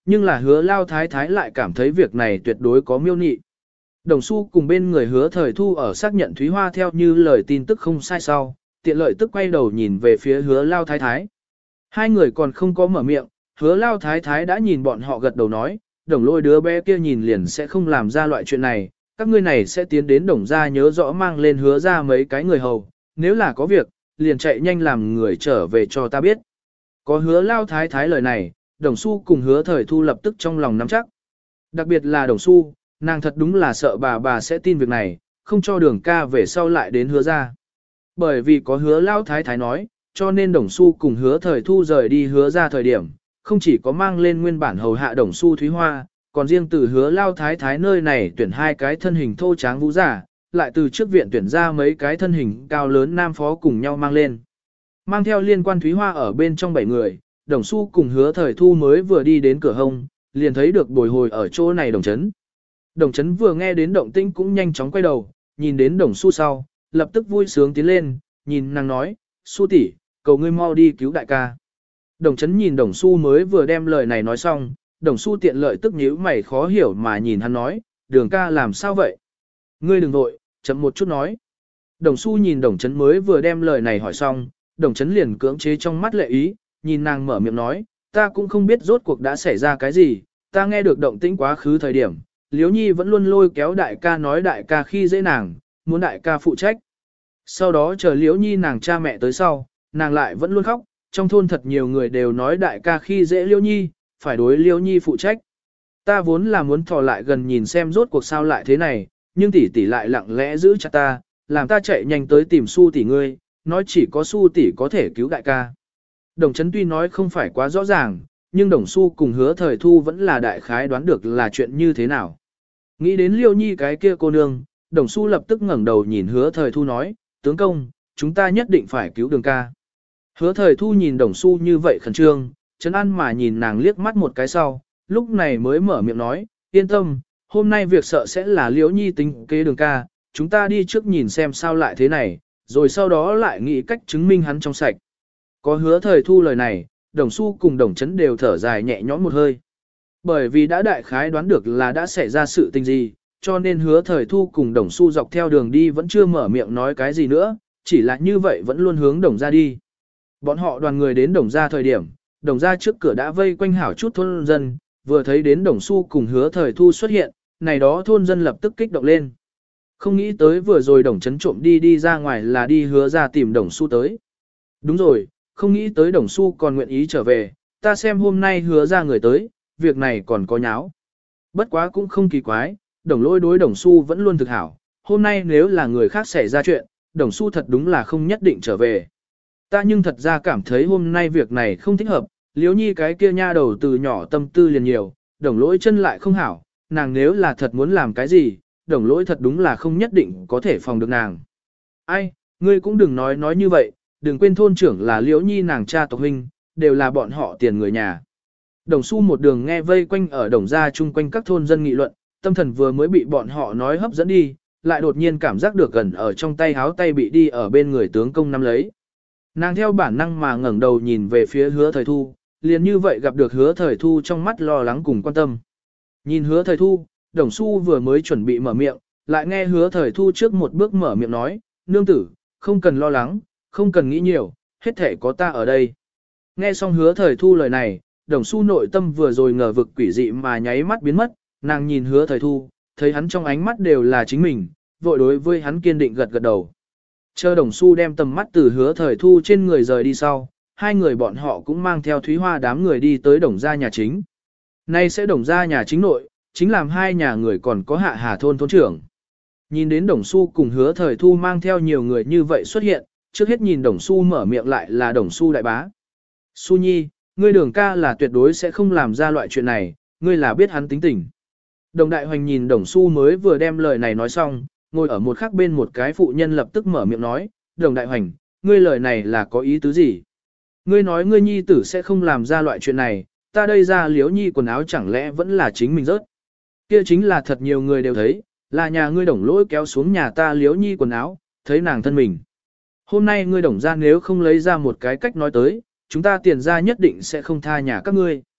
nhưng là hứa lao thái thái lại cảm thấy việc này tuyệt đối có miêu nị. Đồng Xu cùng bên người hứa thời thu ở xác nhận Thúy Hoa theo như lời tin tức không sai sau, tiện lợi tức quay đầu nhìn về phía hứa lao thái thái. Hai người còn không có mở miệng, hứa lao thái thái đã nhìn bọn họ gật đầu nói, đồng lôi đứa bé kia nhìn liền sẽ không làm ra loại chuyện này, các ngươi này sẽ tiến đến đồng gia nhớ rõ mang lên hứa ra mấy cái người hầu, nếu là có việc, liền chạy nhanh làm người trở về cho ta biết. Có hứa lao thái thái lời này, đồng Xu cùng hứa thời thu lập tức trong lòng nắm chắc. Đặc biệt là đồng Xu, nàng thật đúng là sợ bà bà sẽ tin việc này, không cho đường ca về sau lại đến hứa ra. Bởi vì có hứa lao thái thái nói, cho nên đồng Xu cùng hứa thời thu rời đi hứa ra thời điểm, không chỉ có mang lên nguyên bản hầu hạ đồng Xu Thúy Hoa, còn riêng từ hứa lao thái thái nơi này tuyển hai cái thân hình thô tráng vũ giả, lại từ trước viện tuyển ra mấy cái thân hình cao lớn nam phó cùng nhau mang lên. Mang theo liên quan Thúy Hoa ở bên trong bảy người, đồng Xu cùng hứa thời thu mới vừa đi đến cửa hông, liền thấy được bồi hồi ở chỗ này đồng chấn. Đồng chấn vừa nghe đến động tĩnh cũng nhanh chóng quay đầu, nhìn đến đồng Xu sau, lập tức vui sướng tiến lên, nhìn nàng nói, Xu tỷ, cầu ngươi mau đi cứu đại ca. Đồng chấn nhìn đồng Xu mới vừa đem lời này nói xong, đồng Xu tiện lợi tức nhíu mày khó hiểu mà nhìn hắn nói, đường ca làm sao vậy? Ngươi đừng vội, chậm một chút nói. Đồng Xu nhìn đồng chấn mới vừa đem lời này hỏi xong, đồng chấn liền cưỡng chế trong mắt lệ ý, nhìn nàng mở miệng nói, ta cũng không biết rốt cuộc đã xảy ra cái gì, ta nghe được động tĩnh quá khứ thời điểm, Liễu Nhi vẫn luôn lôi kéo đại ca nói đại ca khi dễ nàng, muốn đại ca phụ trách. Sau đó chờ Liễu Nhi nàng cha mẹ tới sau, nàng lại vẫn luôn khóc, trong thôn thật nhiều người đều nói đại ca khi dễ Liễu Nhi, phải đối Liễu Nhi phụ trách. Ta vốn là muốn thò lại gần nhìn xem rốt cuộc sao lại thế này, nhưng tỷ tỷ lại lặng lẽ giữ chặt ta, làm ta chạy nhanh tới tìm Su tỷ ngươi, nói chỉ có Su tỷ có thể cứu đại ca. Đồng chấn tuy nói không phải quá rõ ràng, nhưng đồng Su cùng hứa thời thu vẫn là đại khái đoán được là chuyện như thế nào. Nghĩ đến Liêu Nhi cái kia cô nương, đồng Su lập tức ngẩng đầu nhìn hứa thời thu nói, tướng công, chúng ta nhất định phải cứu đường ca. Hứa thời thu nhìn đồng Su như vậy khẩn trương, chấn an mà nhìn nàng liếc mắt một cái sau, lúc này mới mở miệng nói, yên tâm, hôm nay việc sợ sẽ là Liễu Nhi tính kế đường ca, chúng ta đi trước nhìn xem sao lại thế này, rồi sau đó lại nghĩ cách chứng minh hắn trong sạch. Có hứa thời thu lời này, đồng Su cùng đồng chấn đều thở dài nhẹ nhõm một hơi. Bởi vì đã đại khái đoán được là đã xảy ra sự tình gì, cho nên hứa thời thu cùng đồng Su dọc theo đường đi vẫn chưa mở miệng nói cái gì nữa, chỉ là như vậy vẫn luôn hướng đồng ra đi. Bọn họ đoàn người đến đồng ra thời điểm, đồng ra trước cửa đã vây quanh hảo chút thôn dân, vừa thấy đến đồng Su cùng hứa thời thu xuất hiện, này đó thôn dân lập tức kích động lên. Không nghĩ tới vừa rồi đồng chấn trộm đi đi ra ngoài là đi hứa ra tìm đồng Su tới. Đúng rồi, không nghĩ tới đồng Su còn nguyện ý trở về, ta xem hôm nay hứa ra người tới, việc này còn có nháo. Bất quá cũng không kỳ quái, đồng lôi đối đồng Su vẫn luôn thực hảo, hôm nay nếu là người khác xảy ra chuyện, đồng Su thật đúng là không nhất định trở về. Ta nhưng thật ra cảm thấy hôm nay việc này không thích hợp, Liễu Nhi cái kia nha đầu từ nhỏ tâm tư liền nhiều, đồng lỗi chân lại không hảo, nàng nếu là thật muốn làm cái gì, đồng lỗi thật đúng là không nhất định có thể phòng được nàng. Ai, ngươi cũng đừng nói nói như vậy, đừng quên thôn trưởng là Liễu Nhi nàng cha tộc huynh, đều là bọn họ tiền người nhà. Đồng Su một đường nghe vây quanh ở đồng gia chung quanh các thôn dân nghị luận, tâm thần vừa mới bị bọn họ nói hấp dẫn đi, lại đột nhiên cảm giác được gần ở trong tay háo tay bị đi ở bên người tướng công nắm lấy. Nàng theo bản năng mà ngẩng đầu nhìn về phía hứa thời thu, liền như vậy gặp được hứa thời thu trong mắt lo lắng cùng quan tâm. Nhìn hứa thời thu, đồng Su vừa mới chuẩn bị mở miệng, lại nghe hứa thời thu trước một bước mở miệng nói, nương tử, không cần lo lắng, không cần nghĩ nhiều, hết thể có ta ở đây. Nghe xong hứa thời thu lời này, đồng Su nội tâm vừa rồi ngờ vực quỷ dị mà nháy mắt biến mất, nàng nhìn hứa thời thu, thấy hắn trong ánh mắt đều là chính mình, vội đối với hắn kiên định gật gật đầu. Chờ đồng Su đem tầm mắt từ hứa thời thu trên người rời đi sau, hai người bọn họ cũng mang theo Thúy Hoa đám người đi tới đồng gia nhà chính. Nay sẽ đồng gia nhà chính nội, chính làm hai nhà người còn có hạ hà thôn thôn trưởng. Nhìn đến đồng Su cùng hứa thời thu mang theo nhiều người như vậy xuất hiện, trước hết nhìn đồng Su mở miệng lại là đồng Su đại bá. Su Nhi, ngươi đường ca là tuyệt đối sẽ không làm ra loại chuyện này, ngươi là biết hắn tính tình. Đồng đại hoành nhìn đồng Su mới vừa đem lời này nói xong, ngồi ở một khác bên một cái phụ nhân lập tức mở miệng nói, đồng đại hoành, ngươi lời này là có ý tứ gì? Ngươi nói ngươi nhi tử sẽ không làm ra loại chuyện này, ta đây ra Liễu Nhi quần áo chẳng lẽ vẫn là chính mình rớt? Kia chính là thật nhiều người đều thấy, là nhà ngươi đồng lỗi kéo xuống nhà ta Liễu Nhi quần áo, thấy nàng thân mình. Hôm nay ngươi đồng ra nếu không lấy ra một cái cách nói tới, chúng ta tiền ra nhất định sẽ không tha nhà các ngươi.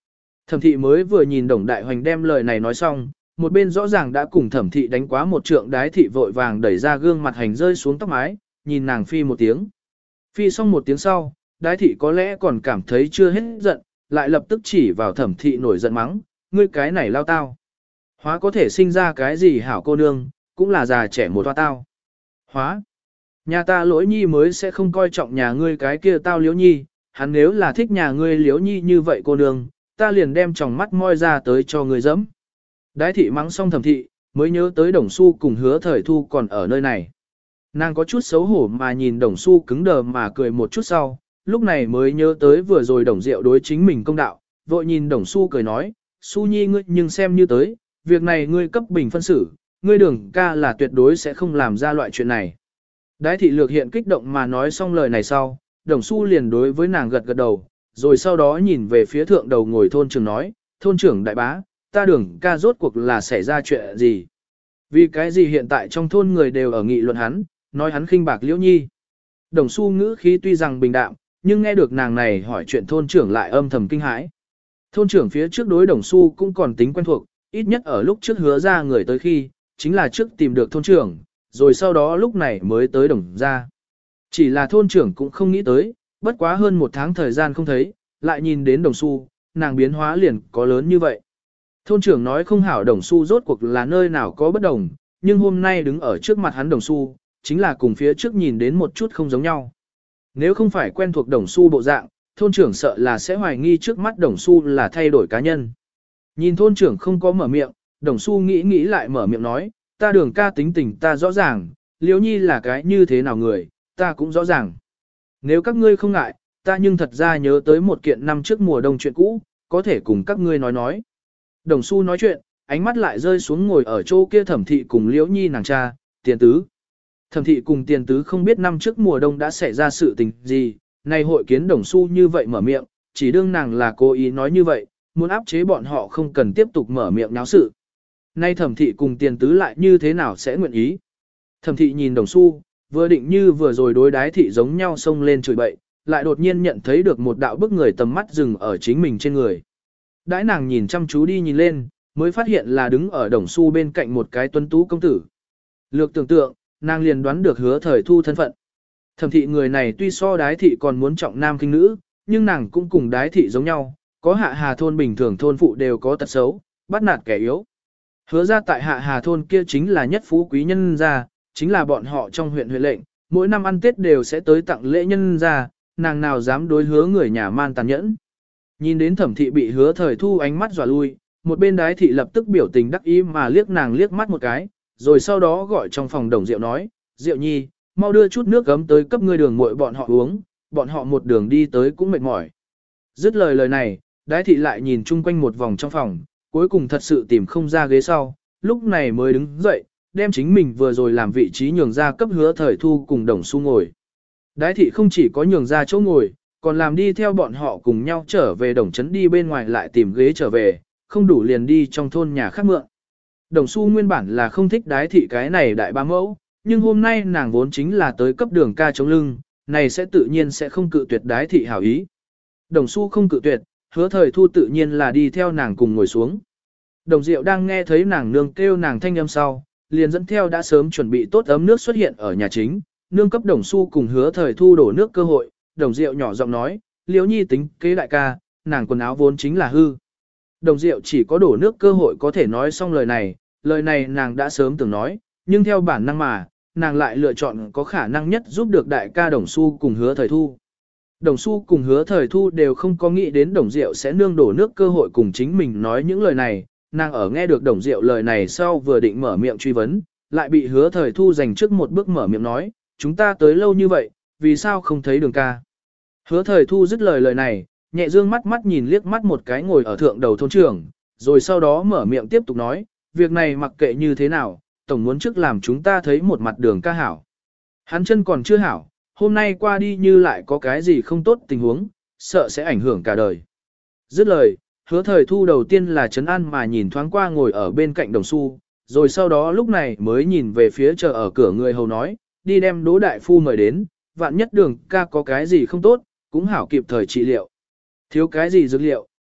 Thẩm thị mới vừa nhìn Đồng Đại Hoành đem lời này nói xong, một bên rõ ràng đã cùng thẩm thị đánh quá một trượng, đái thị vội vàng đẩy ra gương mặt hành rơi xuống tóc mái, nhìn nàng phi một tiếng. Phi xong một tiếng sau, đái thị có lẽ còn cảm thấy chưa hết giận, lại lập tức chỉ vào thẩm thị nổi giận mắng, ngươi cái này lao tao. Hóa có thể sinh ra cái gì hảo cô nương, cũng là già trẻ một toa tao. Hóa. Nhà ta lỗi nhi mới sẽ không coi trọng nhà ngươi cái kia tao liếu nhi, hắn nếu là thích nhà ngươi liếu nhi như vậy cô nương, ta liền đem tròng mắt moi ra tới cho ngươi dẫm. Đái thị mắng xong thẩm thị, mới nhớ tới Đồng Xu cùng Hứa Thời Thu còn ở nơi này. Nàng có chút xấu hổ mà nhìn Đồng Xu cứng đờ mà cười một chút sau, lúc này mới nhớ tới vừa rồi Đồng Diệu đối chính mình công đạo, vội nhìn Đồng Xu cười nói, Xu nhi ngươi nhưng xem như tới, việc này ngươi cấp bình phân xử, ngươi Đường ca là tuyệt đối sẽ không làm ra loại chuyện này. Đái thị lược hiện kích động mà nói xong lời này sau, Đồng Xu liền đối với nàng gật gật đầu, rồi sau đó nhìn về phía thượng đầu ngồi thôn trưởng nói, thôn trưởng đại bá, ta Đường ca rốt cuộc là xảy ra chuyện gì? Vì cái gì hiện tại trong thôn người đều ở nghị luận hắn, nói hắn khinh bạc Liễu Nhi. Đồng Xu ngữ khí tuy rằng bình đạm, nhưng nghe được nàng này hỏi chuyện thôn trưởng lại âm thầm kinh hãi. Thôn trưởng phía trước đối Đồng Xu cũng còn tính quen thuộc, ít nhất ở lúc trước hứa ra người tới khi, chính là trước tìm được thôn trưởng, rồi sau đó lúc này mới tới Đồng ra. Chỉ là thôn trưởng cũng không nghĩ tới, bất quá hơn một tháng thời gian không thấy, lại nhìn đến Đồng Xu, nàng biến hóa liền có lớn như vậy. Thôn trưởng nói không hảo Đồng Xu rốt cuộc là nơi nào có bất đồng, nhưng hôm nay đứng ở trước mặt hắn Đồng Xu, chính là cùng phía trước nhìn đến một chút không giống nhau. Nếu không phải quen thuộc Đồng Xu bộ dạng, thôn trưởng sợ là sẽ hoài nghi trước mắt Đồng Xu là thay đổi cá nhân. Nhìn thôn trưởng không có mở miệng, Đồng Xu nghĩ nghĩ lại mở miệng nói, ta Đường ca tính tình ta rõ ràng, Liễu Nhi là cái như thế nào người, ta cũng rõ ràng. Nếu các ngươi không ngại, ta nhưng thật ra nhớ tới một kiện năm trước mùa đông chuyện cũ, có thể cùng các ngươi nói nói. Đồng Xu nói chuyện, ánh mắt lại rơi xuống ngồi ở chỗ kia Thẩm thị cùng Liễu Nhi nàng cha, Tiền Tứ. Thẩm thị cùng Tiền Tứ không biết năm trước mùa đông đã xảy ra sự tình gì, nay hội kiến Đồng Xu như vậy mở miệng, chỉ đương nàng là cố ý nói như vậy, muốn áp chế bọn họ không cần tiếp tục mở miệng náo sự. Nay Thẩm thị cùng Tiền Tứ lại như thế nào sẽ nguyện ý? Thẩm thị nhìn Đồng Xu, vừa định như vừa rồi đối đái thị giống nhau xông lên chửi bậy, lại đột nhiên nhận thấy được một đạo bức người tầm mắt dừng ở chính mình trên người. Đãi nàng nhìn chăm chú đi nhìn lên, mới phát hiện là đứng ở Đồng Xu bên cạnh một cái tuấn tú công tử. Lược tưởng tượng, nàng liền đoán được Hứa Thời Thu thân phận. Thẩm thị người này tuy so đái thị còn muốn trọng nam khinh nữ, nhưng nàng cũng cùng đái thị giống nhau, có hạ hà thôn bình thường thôn phụ đều có tật xấu, bắt nạt kẻ yếu. Hứa ra tại hạ hà thôn kia chính là nhất phú quý nhân gia, chính là bọn họ trong huyện huyện lệnh, mỗi năm ăn Tết đều sẽ tới tặng lễ nhân gia, nàng nào dám đối hứa người nhà man tàn nhẫn. Nhìn đến Thẩm thị bị Hứa Thời Thu ánh mắt dọa lui, một bên đái thị lập tức biểu tình đắc ý mà liếc nàng liếc mắt một cái, rồi sau đó gọi trong phòng Đồng Diệu nói, Diệu Nhi, mau đưa chút nước gấm tới cấp ngươi Đường muội bọn họ uống, bọn họ một đường đi tới cũng mệt mỏi. Dứt lời lời này, đái thị lại nhìn chung quanh một vòng trong phòng, cuối cùng thật sự tìm không ra ghế sau, lúc này mới đứng dậy, đem chính mình vừa rồi làm vị trí nhường ra cấp Hứa Thời Thu cùng Đồng Xu ngồi. Đái thị không chỉ có nhường ra chỗ ngồi, còn làm đi theo bọn họ cùng nhau trở về Đồng Trấn đi bên ngoài lại tìm ghế trở về, không đủ liền đi trong thôn nhà khác mượn. Đồng Xu nguyên bản là không thích đái thị cái này đại ba mẫu, nhưng hôm nay nàng vốn chính là tới cấp Đường ca chống lưng, này sẽ tự nhiên sẽ không cự tuyệt đái thị hảo ý. Đồng Xu không cự tuyệt, Hứa Thời Thu tự nhiên là đi theo nàng cùng ngồi xuống. Đồng Diệu đang nghe thấy nàng nương kêu nàng thanh âm sau, liền dẫn theo đã sớm chuẩn bị tốt ấm nước xuất hiện ở nhà chính, nương cấp Đồng Xu cùng Hứa Thời Thu đổ nước cơ hội. Đồng Diệu nhỏ giọng nói, Liễu Nhi tính kế đại ca, nàng quần áo vốn chính là hư. Đồng Diệu chỉ có đổ nước cơ hội có thể nói xong lời này, lời này nàng đã sớm từng nói, nhưng theo bản năng mà, nàng lại lựa chọn có khả năng nhất giúp được đại ca Đồng Xu cùng Hứa Thời Thu. Đồng Xu cùng Hứa Thời Thu đều không có nghĩ đến Đồng Diệu sẽ nương đổ nước cơ hội cùng chính mình nói những lời này, nàng ở nghe được Đồng Diệu lời này sau vừa định mở miệng truy vấn, lại bị Hứa Thời Thu giành trước một bước mở miệng nói, chúng ta tới lâu như vậy, vì sao không thấy Đường ca. Hứa Thời Thu dứt lời lời này, nhẹ dương mắt mắt nhìn liếc mắt một cái ngồi ở thượng đầu thôn trưởng, rồi sau đó mở miệng tiếp tục nói, việc này mặc kệ như thế nào, tổng muốn trước làm chúng ta thấy một mặt Đường ca hảo. Hắn chân còn chưa hảo, hôm nay qua đi như lại có cái gì không tốt tình huống, sợ sẽ ảnh hưởng cả đời. Dứt lời, Hứa Thời Thu đầu tiên là trấn an mà nhìn thoáng qua ngồi ở bên cạnh Đồng Xu, rồi sau đó lúc này mới nhìn về phía chờ ở cửa người hầu nói, đi đem Đỗ đại phu mời đến, vạn nhất Đường ca có cái gì không tốt, cũng hảo kịp thời trị liệu. Thiếu cái gì dược liệu,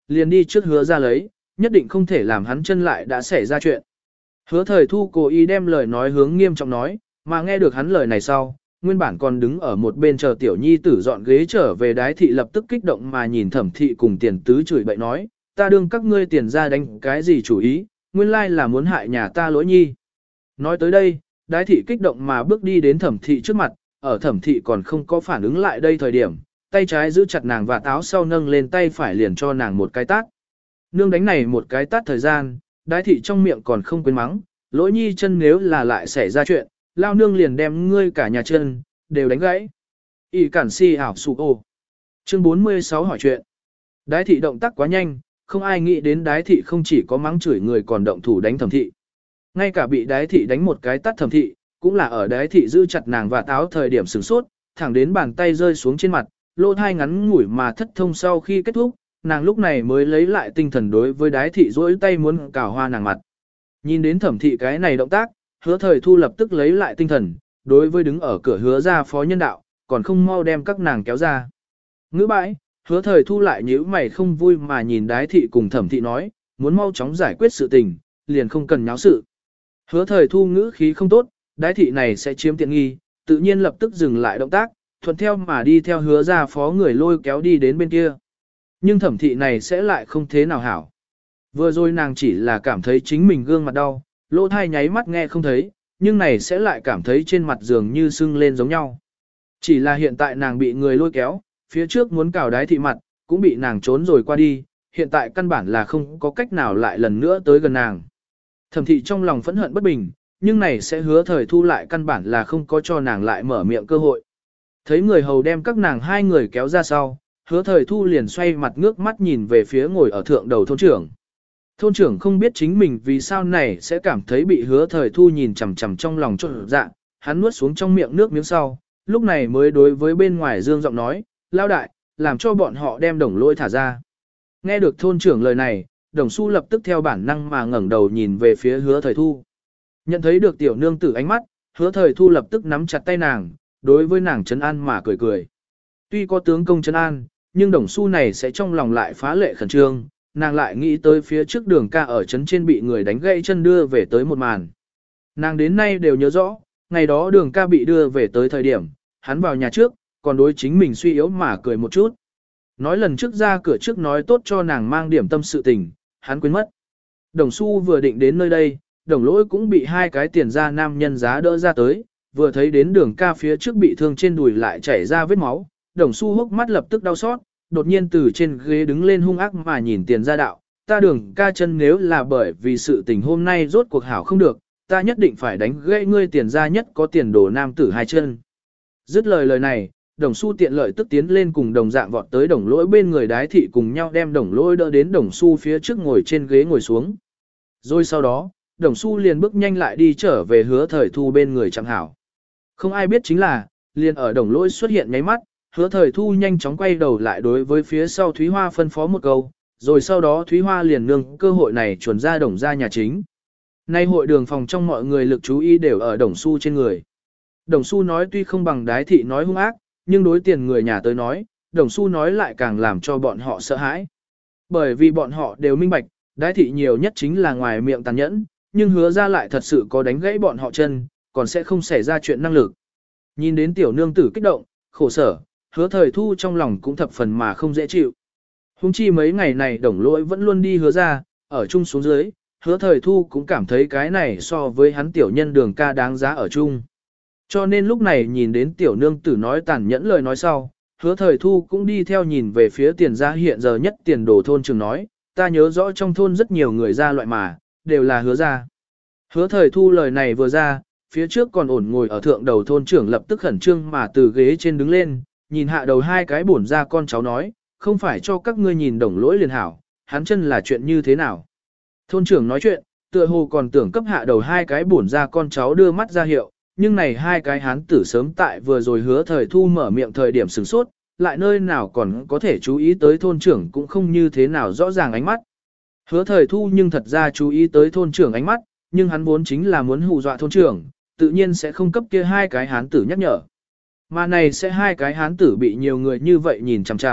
liền đi trước hứa ra lấy, nhất định không thể làm hắn chân lại đã xảy ra chuyện. Hứa thời thu cố ý đem lời nói hướng nghiêm trọng nói, mà nghe được hắn lời này sau, nguyên bản còn đứng ở một bên chờ tiểu nhi tử dọn ghế trở về đái thị lập tức kích động mà nhìn thẩm thị cùng tiền tứ chửi bậy nói, ta đương các ngươi tiền ra đánh cái gì chủ ý, nguyên lai là muốn hại nhà ta lỗi nhi. Nói tới đây, đái thị kích động mà bước đi đến thẩm thị trước mặt, ở thẩm thị còn không có phản ứng lại đây thời điểm, tay trái giữ chặt nàng và táo sau nâng lên tay phải liền cho nàng một cái tát. Nương đánh này một cái tát thời gian, đái thị trong miệng còn không quên mắng, lỗi nhi chân nếu là lại xảy ra chuyện, lao nương liền đem ngươi cả nhà chân, đều đánh gãy. ỉ cản si ảo sụ ô. Chương bốn mươi sáu hỏi chuyện. Đái thị động tác quá nhanh, không ai nghĩ đến đái thị không chỉ có mắng chửi người còn động thủ đánh thẩm thị. Ngay cả bị đái thị đánh một cái tát thẩm thị, cũng là ở đái thị giữ chặt nàng và táo thời điểm sửng sốt, thẳng đến bàn tay rơi xuống trên mặt, lỗ thai ngắn ngủi mà thất thông sau khi kết thúc, nàng lúc này mới lấy lại tinh thần đối với đái thị duỗi tay muốn cào hoa nàng mặt. Nhìn đến thẩm thị cái này động tác, hứa thời thu lập tức lấy lại tinh thần, đối với đứng ở cửa hứa ra phó nhân đạo, còn không mau đem các nàng kéo ra. Ngữ bãi, hứa thời thu lại nhíu mày không vui mà nhìn đái thị cùng thẩm thị nói, muốn mau chóng giải quyết sự tình, liền không cần nháo sự. Hứa thời thu ngữ khí không tốt, đái thị này sẽ chiếm tiện nghi, tự nhiên lập tức dừng lại động tác, thuận theo mà đi theo hứa ra phó người lôi kéo đi đến bên kia. Nhưng thẩm thị này sẽ lại không thế nào hảo. Vừa rồi nàng chỉ là cảm thấy chính mình gương mặt đau, lỗ thai nháy mắt nghe không thấy, nhưng này sẽ lại cảm thấy trên mặt giường như sưng lên giống nhau. Chỉ là hiện tại nàng bị người lôi kéo, phía trước muốn cào đái thị mặt, cũng bị nàng trốn rồi qua đi, hiện tại căn bản là không có cách nào lại lần nữa tới gần nàng. Thẩm thị trong lòng phẫn hận bất bình, nhưng này sẽ hứa thời thu lại căn bản là không có cho nàng lại mở miệng cơ hội. Thấy người hầu đem các nàng hai người kéo ra sau, hứa thời thu liền xoay mặt ngước mắt nhìn về phía ngồi ở thượng đầu thôn trưởng. Thôn trưởng không biết chính mình vì sao này sẽ cảm thấy bị hứa thời thu nhìn chằm chằm trong lòng trộn dạ, hắn nuốt xuống trong miệng nước miếng sau, lúc này mới đối với bên ngoài dương giọng nói, lao đại, làm cho bọn họ đem đồng lôi thả ra. Nghe được thôn trưởng lời này, đồng su lập tức theo bản năng mà ngẩng đầu nhìn về phía hứa thời thu. Nhận thấy được tiểu nương tử ánh mắt, hứa thời thu lập tức nắm chặt tay nàng, đối với nàng trấn an mà cười cười. Tuy có tướng công trấn an, nhưng đồng su này sẽ trong lòng lại phá lệ khẩn trương, nàng lại nghĩ tới phía trước đường ca ở trấn trên bị người đánh gãy chân đưa về tới một màn. Nàng đến nay đều nhớ rõ, ngày đó đường ca bị đưa về tới thời điểm, hắn vào nhà trước, còn đối chính mình suy yếu mà cười một chút. Nói lần trước ra cửa trước nói tốt cho nàng mang điểm tâm sự tình, hắn quên mất. Đồng Xu vừa định đến nơi đây, đồng lỗi cũng bị hai cái tiền ra nam nhân giá đỡ ra tới, vừa thấy đến đường ca phía trước bị thương trên đùi lại chảy ra vết máu, đồng Xu hốc mắt lập tức đau xót, đột nhiên từ trên ghế đứng lên hung ác mà nhìn tiền gia đạo, ta đường ca chân nếu là bởi vì sự tình hôm nay rốt cuộc hảo không được, ta nhất định phải đánh gãy ngươi tiền gia nhất có tiền đồ nam tử hai chân. Dứt lời lời này, đồng Xu tiện lợi tức tiến lên cùng đồng dạng vọt tới đồng lỗi bên người đái thị cùng nhau đem đồng lỗi đỡ đến đồng Xu phía trước ngồi trên ghế ngồi xuống. Rồi sau đó, đồng Xu liền bước nhanh lại đi trở về hứa thời thu bên người chẳng hảo. Không ai biết chính là, liền ở đồng lỗi xuất hiện nháy mắt, hứa thời thu nhanh chóng quay đầu lại đối với phía sau Thúy Hoa phân phó một câu, rồi sau đó Thúy Hoa liền nương cơ hội này chuẩn ra đồng ra nhà chính. Nay hội đường phòng trong mọi người lực chú ý đều ở đồng Xu trên người. Đồng Xu nói tuy không bằng đái thị nói hung ác, nhưng đối tiền người nhà tới nói, đồng Xu nói lại càng làm cho bọn họ sợ hãi. Bởi vì bọn họ đều minh bạch, đái thị nhiều nhất chính là ngoài miệng tàn nhẫn, nhưng hứa ra lại thật sự có đánh gãy bọn họ chân, còn sẽ không xảy ra chuyện năng lực. Nhìn đến tiểu nương tử kích động, khổ sở, hứa thời thu trong lòng cũng thập phần mà không dễ chịu. Hùng chi mấy ngày này đồng lỗi vẫn luôn đi hứa ra, ở chung xuống dưới, hứa thời thu cũng cảm thấy cái này so với hắn tiểu nhân đường ca đáng giá ở chung. Cho nên lúc này nhìn đến tiểu nương tử nói tàn nhẫn lời nói sau, hứa thời thu cũng đi theo nhìn về phía tiền gia hiện giờ nhất tiền đồ thôn trường nói, ta nhớ rõ trong thôn rất nhiều người ra loại mà, đều là hứa ra. Hứa thời thu lời này vừa ra, phía trước còn ổn ngồi ở thượng đầu thôn trưởng lập tức khẩn trương mà từ ghế trên đứng lên, nhìn hạ đầu hai cái bổn ra con cháu nói, không phải cho các ngươi nhìn đồng lỗi liền hảo, hắn chân là chuyện như thế nào. Thôn trưởng nói chuyện, tựa hồ còn tưởng cấp hạ đầu hai cái bổn ra con cháu đưa mắt ra hiệu, nhưng này hai cái hán tử sớm tại vừa rồi hứa thời thu mở miệng thời điểm sửng sốt, lại nơi nào còn có thể chú ý tới thôn trưởng cũng không như thế nào rõ ràng ánh mắt. Hứa thời thu nhưng thật ra chú ý tới thôn trưởng ánh mắt, nhưng hắn vốn chính là muốn hù dọa thôn trưởng, tự nhiên sẽ không cấp kia hai cái hán tử nhắc nhở. Mà này sẽ hai cái hán tử bị nhiều người như vậy nhìn chằm chằm,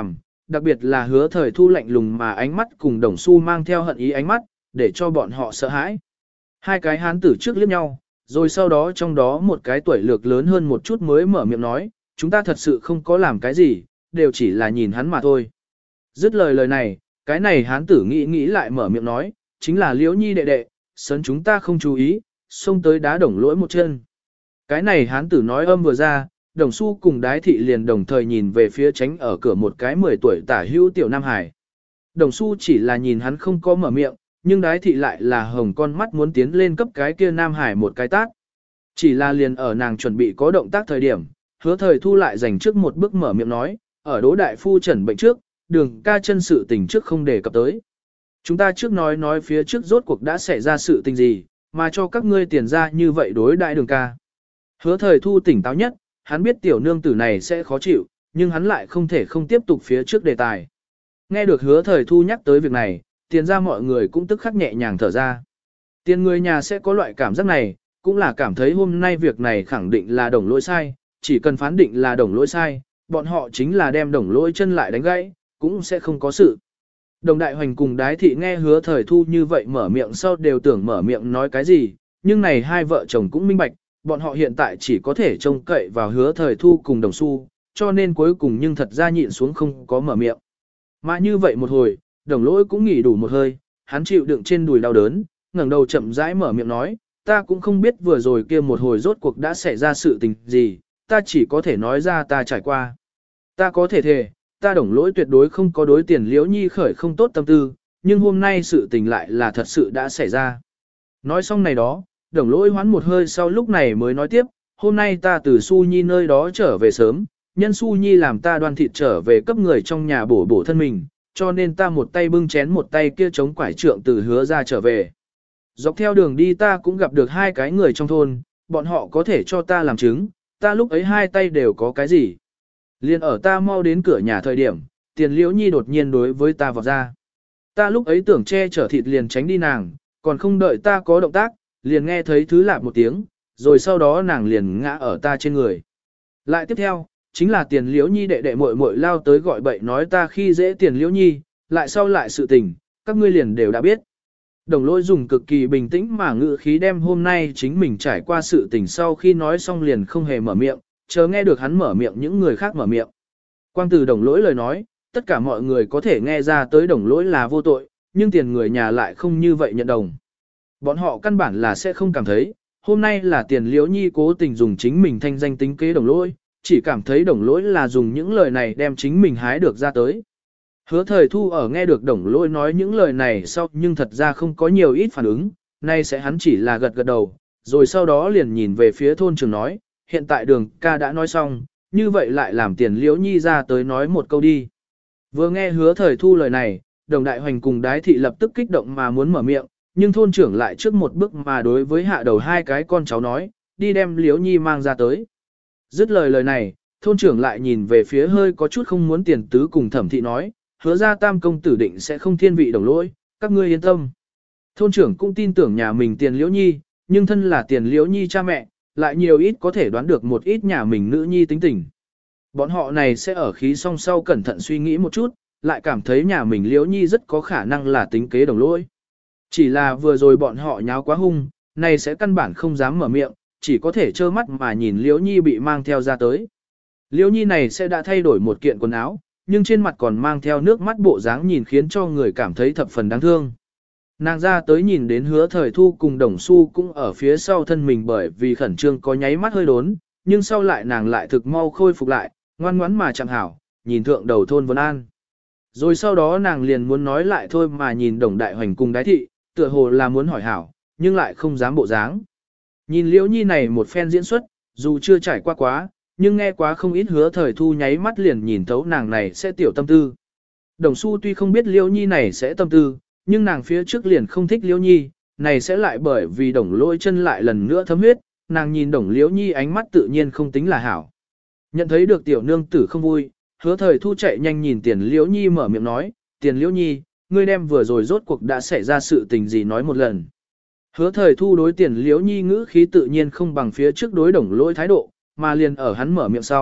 đặc biệt là hứa thời thu lạnh lùng mà ánh mắt cùng đồng su mang theo hận ý ánh mắt, để cho bọn họ sợ hãi. Hai cái hán tử trước liếc nhau, rồi sau đó trong đó một cái tuổi lược lớn hơn một chút mới mở miệng nói, chúng ta thật sự không có làm cái gì, đều chỉ là nhìn hắn mà thôi. Dứt lời lời này, cái này hán tử nghĩ nghĩ lại mở miệng nói, chính là Liễu Nhi đệ đệ, sớn chúng ta không chú ý, xông tới đá Đồng Lỗi một chân. Cái này hán tử nói âm vừa ra, Đồng Xu cùng Đái Thị liền đồng thời nhìn về phía tránh ở cửa một cái mười tuổi tả hữu tiểu Nam Hải. Đồng Xu chỉ là nhìn hắn không có mở miệng, nhưng Đái Thị lại là hồng con mắt muốn tiến lên cấp cái kia Nam Hải một cái tát. Chỉ là liền ở nàng chuẩn bị có động tác thời điểm, hứa thời thu lại dành trước một bước mở miệng nói, ở Đỗ đại phu trần bệnh trước, đường ca chân sự tình trước không đề cập tới. Chúng ta trước nói nói phía trước rốt cuộc đã xảy ra sự tình gì, mà cho các ngươi tiền ra như vậy đối đại đường ca. Hứa thời thu tỉnh táo nhất, hắn biết tiểu nương tử này sẽ khó chịu, nhưng hắn lại không thể không tiếp tục phía trước đề tài. Nghe được hứa thời thu nhắc tới việc này, tiền ra mọi người cũng tức khắc nhẹ nhàng thở ra. Tiền người nhà sẽ có loại cảm giác này, cũng là cảm thấy hôm nay việc này khẳng định là Đồng Lỗi sai, chỉ cần phán định là Đồng Lỗi sai, bọn họ chính là đem Đồng Lỗi chân lại đánh gãy, cũng sẽ không có sự. Đồng Đại Hoành cùng Đái Thị nghe hứa thời thu như vậy mở miệng sau đều tưởng mở miệng nói cái gì, nhưng này hai vợ chồng cũng minh bạch, bọn họ hiện tại chỉ có thể trông cậy vào hứa thời thu cùng Đồng Xu, cho nên cuối cùng nhưng thật ra nhịn xuống không có mở miệng. Mà như vậy một hồi, Đồng Lỗi cũng nghỉ đủ một hơi, hắn chịu đựng trên đùi đau đớn, ngẩng đầu chậm rãi mở miệng nói, ta cũng không biết vừa rồi kia một hồi rốt cuộc đã xảy ra sự tình gì, ta chỉ có thể nói ra ta trải qua. Ta có thể thề, ta Đồng Lỗi tuyệt đối không có đối Tiền Liễu Nhi khởi không tốt tâm tư, nhưng hôm nay sự tình lại là thật sự đã xảy ra. Nói xong này đó, Đồng Lỗi hoán một hơi sau lúc này mới nói tiếp, hôm nay ta từ Su Nhi nơi đó trở về sớm, nhân Su Nhi làm ta đoan thịt trở về cấp người trong nhà bổ bổ thân mình, cho nên ta một tay bưng chén một tay kia chống quải trượng từ hứa ra trở về. Dọc theo đường đi ta cũng gặp được hai cái người trong thôn, bọn họ có thể cho ta làm chứng, ta lúc ấy hai tay đều có cái gì. Liên ở ta mau đến cửa nhà thời điểm, Tiền Liễu Nhi đột nhiên đối với ta vọt ra. Ta lúc ấy tưởng che chở thịt liền tránh đi nàng, còn không đợi ta có động tác, liền nghe thấy thứ lạp một tiếng, rồi sau đó nàng liền ngã ở ta trên người. Lại tiếp theo, chính là Tiền Liễu Nhi đệ đệ muội muội lao tới gọi bậy nói ta khi dễ Tiền Liễu Nhi, lại sau lại sự tình, các ngươi liền đều đã biết. Đồng Lỗi dùng cực kỳ bình tĩnh mà ngữ khí đem hôm nay chính mình trải qua sự tình sau khi nói xong liền không hề mở miệng, chờ nghe được hắn mở miệng những người khác mở miệng. Quang từ Đồng Lỗi lời nói, tất cả mọi người có thể nghe ra tới Đồng Lỗi là vô tội, nhưng Tiền người nhà lại không như vậy nhận đồng. Bọn họ căn bản là sẽ không cảm thấy, hôm nay là Tiền Liễu Nhi cố tình dùng chính mình thanh danh tính kế Đồng Lỗi, chỉ cảm thấy Đồng Lỗi là dùng những lời này đem chính mình hái được ra tới. Hứa thời thu ở nghe được Đồng Lỗi nói những lời này sau nhưng thật ra không có nhiều ít phản ứng, nay sẽ hắn chỉ là gật gật đầu, rồi sau đó liền nhìn về phía thôn trưởng nói, hiện tại Đường ca đã nói xong, như vậy lại làm Tiền Liễu Nhi ra tới nói một câu đi. Vừa nghe hứa thời thu lời này, Đồng Đại Hoành cùng Đái Thị lập tức kích động mà muốn mở miệng, nhưng thôn trưởng lại trước một bước mà đối với hạ đầu hai cái con cháu nói, đi đem Liễu Nhi mang ra tới. Dứt lời lời này, thôn trưởng lại nhìn về phía hơi có chút không muốn Tiền tứ cùng Thẩm Thị nói, hứa ra tam công tử định sẽ không thiên vị Đồng Lỗi, các ngươi yên tâm. Thôn trưởng cũng tin tưởng nhà mình Tiền Liễu Nhi, nhưng thân là Tiền Liễu Nhi cha mẹ, lại nhiều ít có thể đoán được một ít nhà mình nữ nhi tính tình. Bọn họ này sẽ ở khí song sau cẩn thận suy nghĩ một chút, lại cảm thấy nhà mình Liễu Nhi rất có khả năng là tính kế Đồng Lỗi. Chỉ là vừa rồi bọn họ nháo quá hung, này sẽ căn bản không dám mở miệng, chỉ có thể trơ mắt mà nhìn Liễu Nhi bị mang theo ra tới. Liễu Nhi này sẽ đã thay đổi một kiện quần áo, nhưng trên mặt còn mang theo nước mắt bộ dáng nhìn khiến cho người cảm thấy thập phần đáng thương. Nàng ra tới nhìn đến hứa thời thu cùng Đồng Xu cũng ở phía sau thân mình bởi vì khẩn trương có nháy mắt hơi đốn, nhưng sau lại nàng lại thực mau khôi phục lại, ngoan ngoãn mà chẳng hảo, nhìn thượng đầu thôn Vân An. Rồi sau đó nàng liền muốn nói lại thôi mà nhìn Đồng Đại Hoành cùng Đái Thị, tựa hồ là muốn hỏi hảo, nhưng lại không dám bộ dáng. Nhìn Liễu Nhi này một phen diễn xuất, dù chưa trải qua quá, nhưng nghe quá không ít hứa thời thu nháy mắt liền nhìn thấu nàng này sẽ tiểu tâm tư. Đồng Xu tuy không biết Liễu Nhi này sẽ tâm tư, nhưng nàng phía trước liền không thích Liễu Nhi, này sẽ lại bởi vì Đồng Lỗi chân lại lần nữa thấm huyết, nàng nhìn Đồng Liễu Nhi ánh mắt tự nhiên không tính là hảo. Nhận thấy được tiểu nương tử không vui, hứa thời thu chạy nhanh nhìn Tiền Liễu Nhi mở miệng nói, Tiền Liễu Nhi, ngươi đem vừa rồi rốt cuộc đã xảy ra sự tình gì nói một lần. Hứa thời thu đối Tiền Liễu Nhi ngữ khí tự nhiên không bằng phía trước đối Đồng Lỗi thái độ, mà liền ở hắn mở miệng sau,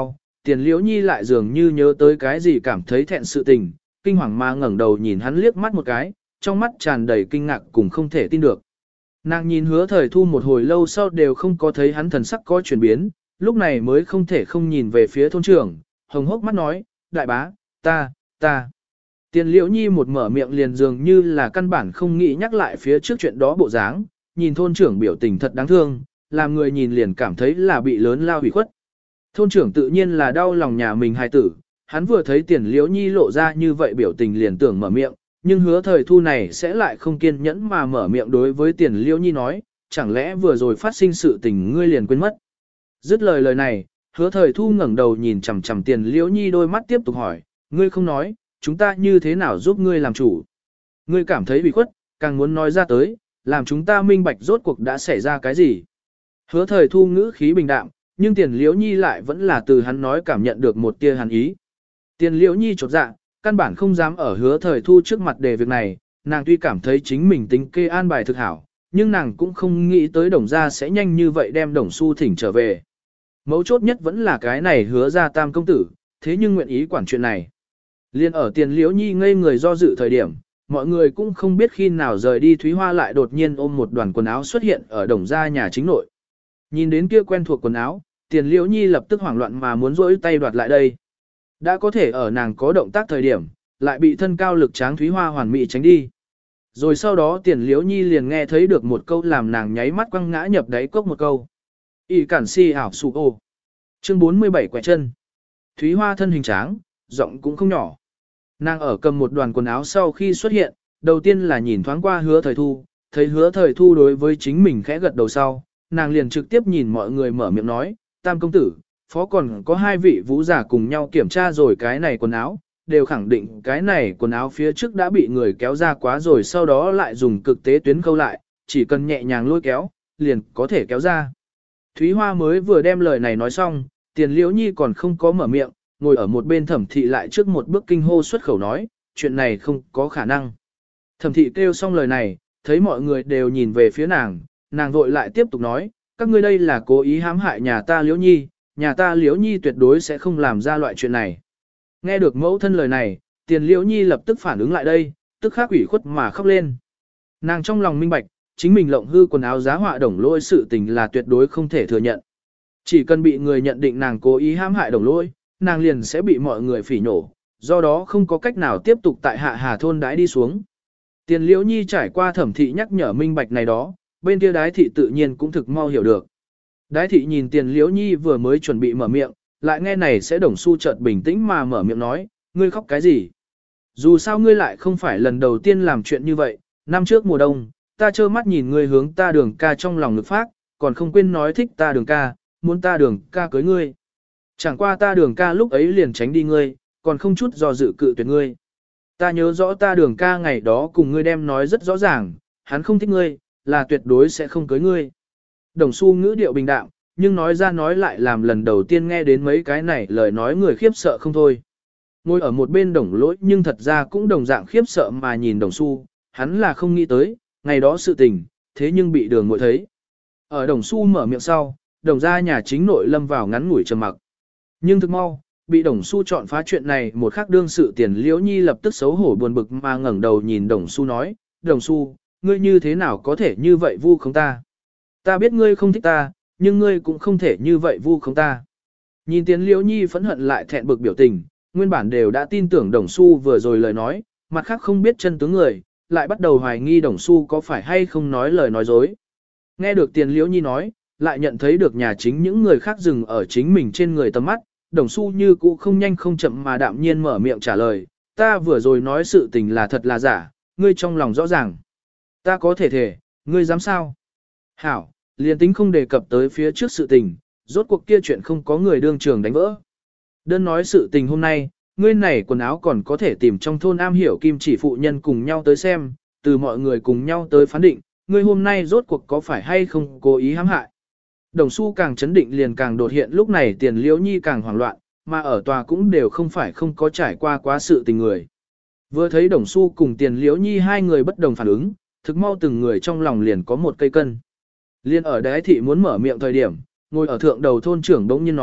tiền liễu nhi lại dường như nhớ tới cái gì cảm thấy thẹn sự tình, kinh hoàng mà ngẩng đầu nhìn hắn liếc mắt một cái, trong mắt tràn đầy kinh ngạc cùng không thể tin được. Nàng nhìn hứa thời thu một hồi lâu sau đều không có thấy hắn thần sắc có chuyển biến, lúc này mới không thể không nhìn về phía thôn trưởng, hồng hốc mắt nói, đại bá, ta, ta. Tiền liễu nhi một mở miệng liền dường như là căn bản không nghĩ nhắc lại phía trước chuyện đó bộ dáng, nhìn thôn trưởng biểu tình thật đáng thương, làm người nhìn liền cảm thấy là bị lớn lao hủy khuất. Thôn trưởng tự nhiên là đau lòng nhà mình hài tử, hắn vừa thấy tiền liễu nhi lộ ra như vậy biểu tình liền tưởng mở miệng, nhưng hứa thời thu này sẽ lại không kiên nhẫn mà mở miệng đối với tiền liễu nhi nói, chẳng lẽ vừa rồi phát sinh sự tình ngươi liền quên mất. Dứt lời lời này, hứa thời thu ngẩng đầu nhìn chằm chằm tiền liễu nhi đôi mắt tiếp tục hỏi, ngươi không nói, chúng ta như thế nào giúp ngươi làm chủ. Ngươi cảm thấy bị khuất, càng muốn nói ra tới, làm chúng ta minh bạch rốt cuộc đã xảy ra cái gì. Hứa thời thu ngữ khí bình đạm, nhưng tiền liễu nhi lại vẫn là từ hắn nói cảm nhận được một tia hàn ý. Tiền liễu nhi chột dạ, căn bản không dám ở hứa thời thu trước mặt đề việc này, nàng tuy cảm thấy chính mình tính kê an bài thực hảo, nhưng nàng cũng không nghĩ tới đồng gia sẽ nhanh như vậy đem đồng xu thỉnh trở về. Mấu chốt nhất vẫn là cái này hứa ra tam công tử, thế nhưng nguyện ý quản chuyện này. Liên ở tiền liễu nhi ngây người do dự thời điểm, mọi người cũng không biết khi nào rời đi Thúy Hoa lại đột nhiên ôm một đoàn quần áo xuất hiện ở đồng gia nhà chính nội. Nhìn đến kia quen thuộc quần áo, tiền liễu nhi lập tức hoảng loạn mà muốn rỗi tay đoạt lại đây. Đã có thể ở nàng có động tác thời điểm, lại bị thân cao lực tráng Thúy Hoa hoàn mỹ tránh đi. Rồi sau đó tiền liễu nhi liền nghe thấy được một câu làm nàng nháy mắt quăng ngã nhập đáy cốc một câu. Y cản si ảo sụ ô. Chương bốn mươi bảy quẹ chân. Thúy Hoa thân hình tráng, giọng cũng không nhỏ. Nàng ở cầm một đoàn quần áo sau khi xuất hiện, đầu tiên là nhìn thoáng qua hứa thời thu, thấy hứa thời thu đối với chính mình khẽ gật đầu sau, nàng liền trực tiếp nhìn mọi người mở miệng nói, tam công tử, phó còn có hai vị vũ giả cùng nhau kiểm tra rồi cái này quần áo, đều khẳng định cái này quần áo phía trước đã bị người kéo ra quá rồi sau đó lại dùng cực tế tuyến khâu lại, chỉ cần nhẹ nhàng lôi kéo, liền có thể kéo ra. Thúy Hoa mới vừa đem lời này nói xong, tiền liễu nhi còn không có mở miệng, ngồi ở một bên thẩm thị lại trước một bước kinh hô xuất khẩu nói, chuyện này không có khả năng. Thẩm thị kêu xong lời này, thấy mọi người đều nhìn về phía nàng, nàng vội lại tiếp tục nói, các ngươi đây là cố ý hãm hại nhà ta liễu nhi, nhà ta liễu nhi tuyệt đối sẽ không làm ra loại chuyện này. Nghe được mẫu thân lời này, tiền liễu nhi lập tức phản ứng lại đây, tức khắc ủy khuất mà khóc lên. Nàng trong lòng minh bạch, chính mình lộng hư quần áo giá họa đồng lôi sự tình là tuyệt đối không thể thừa nhận. Chỉ cần bị người nhận định nàng cố ý hãm hại đồng lôi, nàng liền sẽ bị mọi người phỉ nhổ, do đó không có cách nào tiếp tục tại hạ hà thôn đái đi xuống. Tiền liễu nhi trải qua thẩm thị nhắc nhở minh bạch này đó, bên kia đái thị tự nhiên cũng thực mau hiểu được. Đái thị nhìn tiền liễu nhi vừa mới chuẩn bị mở miệng, lại nghe này sẽ đồng su chợt bình tĩnh mà mở miệng nói, ngươi khóc cái gì? Dù sao ngươi lại không phải lần đầu tiên làm chuyện như vậy, năm trước mùa đông, ta trơ mắt nhìn ngươi hướng ta đường ca trong lòng ngực phát, còn không quên nói thích ta đường ca, muốn ta đường ca cưới ngươi. Chẳng qua ta đường ca lúc ấy liền tránh đi ngươi, còn không chút do dự cự tuyệt ngươi. Ta nhớ rõ ta đường ca ngày đó cùng ngươi đem nói rất rõ ràng, hắn không thích ngươi, là tuyệt đối sẽ không cưới ngươi. Đồng Xu ngữ điệu bình đạm, nhưng nói ra nói lại làm lần đầu tiên nghe đến mấy cái này lời nói người khiếp sợ không thôi. Ngồi ở một bên đồng lỗi nhưng thật ra cũng đồng dạng khiếp sợ mà nhìn đồng Xu, hắn là không nghĩ tới, ngày đó sự tình, thế nhưng bị đường ngồi thấy. Ở đồng Xu mở miệng sau, đồng ra nhà chính nội lâm vào ngắn ngủi trầm mặc. Nhưng thực mau, bị đồng Xu chọn phá chuyện này một khắc đương sự tiền liễu nhi lập tức xấu hổ buồn bực mà ngẩng đầu nhìn đồng Xu nói, đồng Xu, ngươi như thế nào có thể như vậy vu khống ta? Ta biết ngươi không thích ta, nhưng ngươi cũng không thể như vậy vu khống ta. Nhìn tiền liễu nhi phẫn hận lại thẹn bực biểu tình, nguyên bản đều đã tin tưởng đồng Xu vừa rồi lời nói, mặt khác không biết chân tướng người, lại bắt đầu hoài nghi đồng Xu có phải hay không nói lời nói dối. Nghe được tiền liễu nhi nói, lại nhận thấy được nhà chính những người khác dừng ở chính mình trên người tầm mắt, đồng Xu như cũ không nhanh không chậm mà đạm nhiên mở miệng trả lời, ta vừa rồi nói sự tình là thật là giả, ngươi trong lòng rõ ràng. Ta có thể thể, ngươi dám sao? Hảo, liền tính không đề cập tới phía trước sự tình, rốt cuộc kia chuyện không có người đương trường đánh vỡ. Đơn nói sự tình hôm nay, ngươi này quần áo còn có thể tìm trong thôn am hiểu kim chỉ phụ nhân cùng nhau tới xem, từ mọi người cùng nhau tới phán định, ngươi hôm nay rốt cuộc có phải hay không cố ý hãm hại. Đồng Xu càng chấn định liền càng đột hiện lúc này tiền liễu nhi càng hoảng loạn, mà ở tòa cũng đều không phải không có trải qua quá sự tình người. Vừa thấy Đồng Xu cùng tiền liễu nhi hai người bất đồng phản ứng, thực mau từng người trong lòng liền có một cây cân. Liên ở đái thị muốn mở miệng thời điểm, ngồi ở thượng đầu thôn trưởng đống nhiên nói,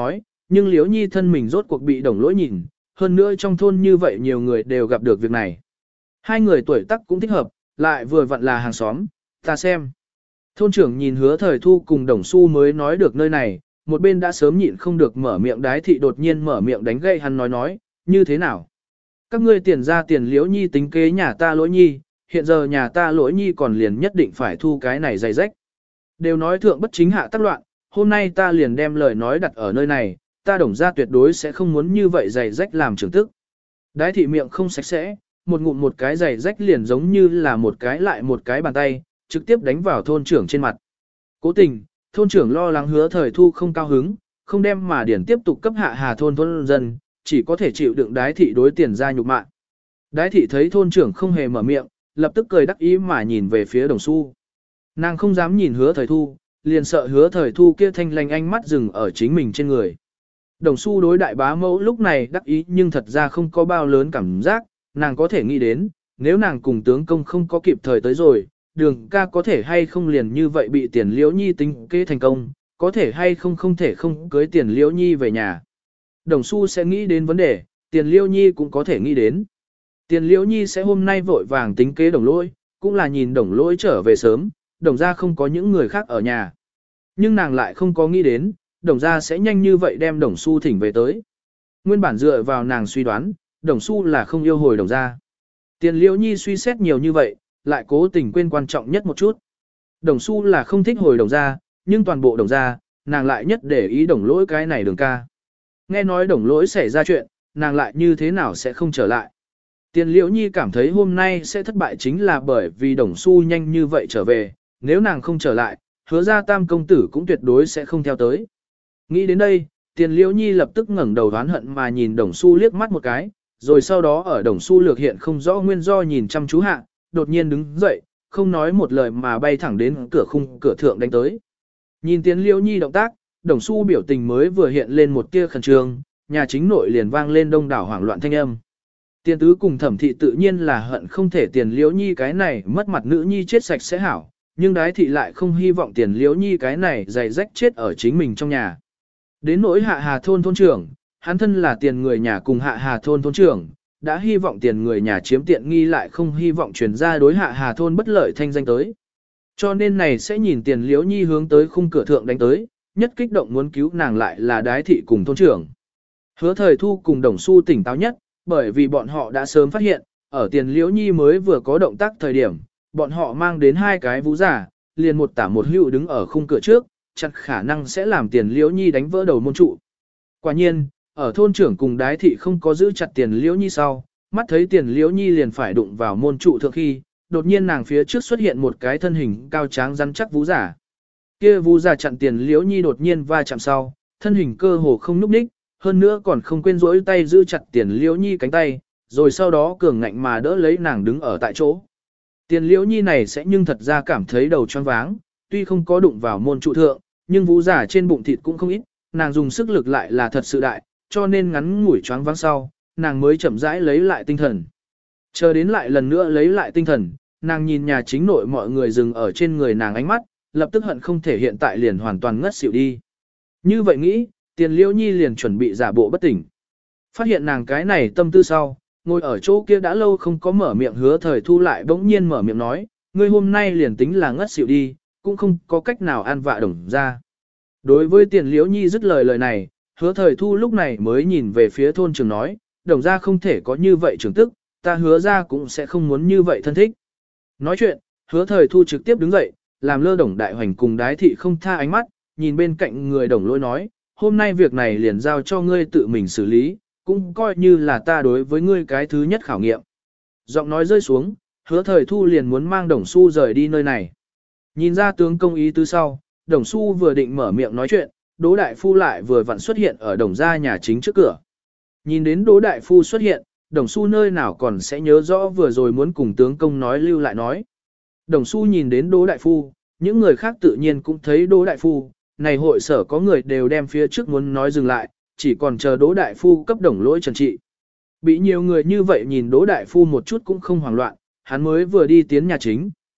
nhưng Liễu Nhi thân mình rốt cuộc bị Đồng Lỗi nhìn, hơn nữa trong thôn như vậy nhiều người đều gặp được việc này. Hai người tuổi tác cũng thích hợp, lại vừa vặn là hàng xóm, ta xem. Thôn trưởng nhìn Hứa Thời Thu cùng Đồng Xu mới nói được nơi này, một bên đã sớm nhịn không được mở miệng Đái thị đột nhiên mở miệng đánh gậy hắn nói nói, như thế nào? Các ngươi tiền ra tiền Liễu Nhi tính kế nhà ta Lỗi Nhi, hiện giờ nhà ta Lỗi Nhi còn liền nhất định phải thu cái này giày rách. Đều nói thượng bất chính hạ tác loạn, hôm nay ta liền đem lời nói đặt ở nơi này, ta Đồng gia tuyệt đối sẽ không muốn như vậy giày rách làm trưởng tức. Đái thị miệng không sạch sẽ, một ngụm một cái giày rách liền giống như là một cái lại một cái bàn tay, trực tiếp đánh vào thôn trưởng trên mặt. Cố tình, thôn trưởng lo lắng Hứa Thời Thu không cao hứng, không đem mà điển tiếp tục cấp hạ hà thôn thôn dân, chỉ có thể chịu đựng đái thị đối tiền ra nhục mạ. Đái thị thấy thôn trưởng không hề mở miệng, lập tức cười đắc ý mà nhìn về phía Đồng Xu. Nàng không dám nhìn Hứa Thời Thu, liền sợ Hứa Thời Thu kia thanh lành ánh mắt dừng ở chính mình trên người. Đồng Xu đối đại bá mẫu lúc này đắc ý nhưng thật ra không có bao lớn cảm giác, nàng có thể nghĩ đến, nếu nàng cùng tướng công không có kịp thời tới rồi, đường ca có thể hay không liền như vậy bị tiền Liễu Nhi tính kế thành công, có thể hay không không thể không cưới tiền Liễu Nhi về nhà. Đồng Xu sẽ nghĩ đến vấn đề, tiền Liễu Nhi cũng có thể nghĩ đến. Tiền Liễu Nhi sẽ hôm nay vội vàng tính kế Đồng Lỗi, cũng là nhìn Đồng Lỗi trở về sớm, Đồng gia không có những người khác ở nhà. Nhưng nàng lại không có nghĩ đến, Đồng gia sẽ nhanh như vậy đem Đồng Xu thỉnh về tới. Nguyên bản dựa vào nàng suy đoán, Đồng Xu là không yêu hồi Đồng gia. Tiền Liễu Nhi suy xét nhiều như vậy, lại cố tình quên quan trọng nhất một chút. Đồng Xu là không thích hồi Đồng gia, nhưng toàn bộ Đồng gia, nàng lại nhất để ý Đồng Lỗi cái này Đường ca. Nghe nói Đồng Lỗi xảy ra chuyện, nàng lại như thế nào sẽ không trở lại. Tiền Liễu Nhi cảm thấy hôm nay sẽ thất bại chính là bởi vì Đồng Xu nhanh như vậy trở về, nếu nàng không trở lại, Hứa ra tam công tử cũng tuyệt đối sẽ không theo tới. Nghĩ đến đây, Tiền Liễu Nhi lập tức ngẩng đầu đoán hận mà nhìn Đồng Xu liếc mắt một cái, rồi sau đó ở Đồng Xu lược hiện không rõ nguyên do nhìn chăm chú hạ, đột nhiên đứng dậy, không nói một lời mà bay thẳng đến cửa khung cửa thượng đánh tới. Nhìn Tiền Liễu Nhi động tác, Đồng Xu biểu tình mới vừa hiện lên một tia khẩn trương, nhà chính nội liền vang lên đông đảo hoảng loạn thanh âm. Tiền tứ cùng Thẩm thị tự nhiên là hận không thể Tiền Liễu Nhi cái này mất mặt nữ nhi chết sạch sẽ hảo, nhưng Đái thị lại không hy vọng Tiền Liễu Nhi cái này giày rách chết ở chính mình trong nhà. Đến nỗi Hạ Hà thôn thôn trưởng, hắn thân là tiền người nhà cùng Hạ Hà thôn thôn trưởng, đã hy vọng tiền người nhà chiếm tiện nghi lại không hy vọng truyền ra đối Hạ Hà thôn bất lợi thanh danh tới. Cho nên này sẽ nhìn Tiền Liễu Nhi hướng tới khung cửa thượng đánh tới, nhất kích động muốn cứu nàng lại là Đái thị cùng thôn trưởng. Hứa Thời Thu cùng Đồng Xu tỉnh táo nhất, bởi vì bọn họ đã sớm phát hiện, ở Tiền Liễu Nhi mới vừa có động tác thời điểm, bọn họ mang đến hai cái vú giả, liền một tả một hữu đứng ở khung cửa trước, chặt khả năng sẽ làm Tiền Liễu Nhi đánh vỡ đầu môn trụ. Quả nhiên, ở thôn trưởng cùng Đái thị không có giữ chặt Tiền Liễu Nhi sau, mắt thấy Tiền Liễu Nhi liền phải đụng vào môn trụ thượng khi, đột nhiên nàng phía trước xuất hiện một cái thân hình cao tráng rắn chắc vú giả. Kia vú giả chặn Tiền Liễu Nhi đột nhiên va chạm sau, thân hình cơ hồ không nhúc nhích, hơn nữa còn không quên rỗi tay giữ chặt Tiền Liễu Nhi cánh tay, rồi sau đó cường ngạnh mà đỡ lấy nàng đứng ở tại chỗ. Tiền Liễu Nhi này sẽ nhưng thật ra cảm thấy đầu choáng váng, tuy không có đụng vào môn trụ thượng, nhưng vú giả trên bụng thịt cũng không ít, nàng dùng sức lực lại là thật sự đại, cho nên ngắn ngủi choáng váng sau, nàng mới chậm rãi lấy lại tinh thần. Chờ đến lại lần nữa lấy lại tinh thần, nàng nhìn nhà chính nội mọi người dừng ở trên người nàng ánh mắt, lập tức hận không thể hiện tại liền hoàn toàn ngất xỉu đi. Như vậy nghĩ, Tiền Liễu Nhi liền chuẩn bị giả bộ bất tỉnh. Phát hiện nàng cái này tâm tư sau, ngồi ở chỗ kia đã lâu không có mở miệng Hứa Thời Thu lại bỗng nhiên mở miệng nói, ngươi hôm nay liền tính là ngất xỉu đi, cũng không có cách nào ăn vạ Đồng ra. Đối với Tiền Liễu Nhi dứt lời lời này, Hứa Thời Thu lúc này mới nhìn về phía thôn trưởng nói, Đồng ra không thể có như vậy trưởng tức, ta hứa ra cũng sẽ không muốn như vậy thân thích. Nói chuyện, Hứa Thời Thu trực tiếp đứng dậy, làm lơ Đồng Đại Hoành cùng Đái thị không tha ánh mắt, nhìn bên cạnh người Đồng Lỗi nói, hôm nay việc này liền giao cho ngươi tự mình xử lý, cũng coi như là ta đối với ngươi cái thứ nhất khảo nghiệm. Giọng nói rơi xuống, Hứa Thời Thu liền muốn mang Đồng Xu rời đi nơi này. Nhìn ra tướng công ý tứ sau, Đồng Xu vừa định mở miệng nói chuyện, Đỗ Đại Phu lại vừa vặn xuất hiện ở Đồng gia nhà chính trước cửa. Nhìn đến Đỗ Đại Phu xuất hiện, Đồng Xu nơi nào còn sẽ nhớ rõ vừa rồi muốn cùng tướng công nói lưu lại nói. Đồng Xu nhìn đến Đỗ Đại Phu, những người khác tự nhiên cũng thấy Đỗ Đại Phu, này hội sở có người đều đem phía trước muốn nói dừng lại, chỉ còn chờ Đỗ Đại Phu cấp Đồng Lỗi trần trị. Bị nhiều người như vậy nhìn Đỗ Đại Phu một chút cũng không hoảng loạn, hắn mới vừa đi tiến nhà chính,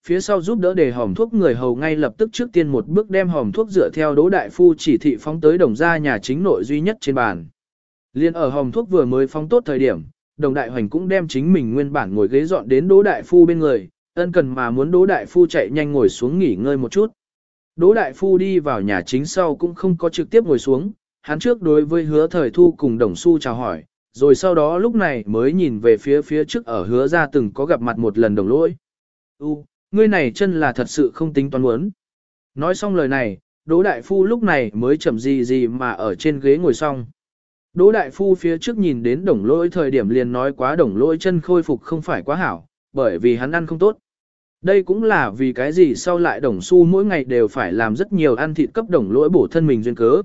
phía sau giúp đỡ để hòm thuốc người hầu ngay lập tức trước tiên một bước đem hòm thuốc dựa theo Đỗ đại phu chỉ thị phóng tới đồng gia nhà chính nội duy nhất trên bàn. Liên ở hòm thuốc vừa mới phóng tốt thời điểm, đồng đại hoành cũng đem chính mình nguyên bản ngồi ghế dọn đến Đỗ đại phu bên người, ân cần mà muốn Đỗ đại phu chạy nhanh ngồi xuống nghỉ ngơi một chút. Đỗ đại phu đi vào nhà chính sau cũng không có trực tiếp ngồi xuống, hắn trước đối với Hứa Thời Thu cùng Đồng Xu chào hỏi, rồi sau đó lúc này mới nhìn về phía phía trước ở Hứa ra từng có gặp mặt một lần Đồng Lỗi. U, ngươi này chân là thật sự không tính toán muốn. Nói xong lời này, Đỗ đại phu lúc này mới chậm gì gì mà ở trên ghế ngồi xong. Đỗ đại phu phía trước nhìn đến Đồng Lỗi thời điểm liền nói quá Đồng Lỗi chân khôi phục không phải quá hảo, bởi vì hắn ăn không tốt. Đây cũng là vì cái gì sau lại Đồng Xu mỗi ngày đều phải làm rất nhiều ăn thịt cấp Đồng Lỗi bổ thân mình duyên cớ.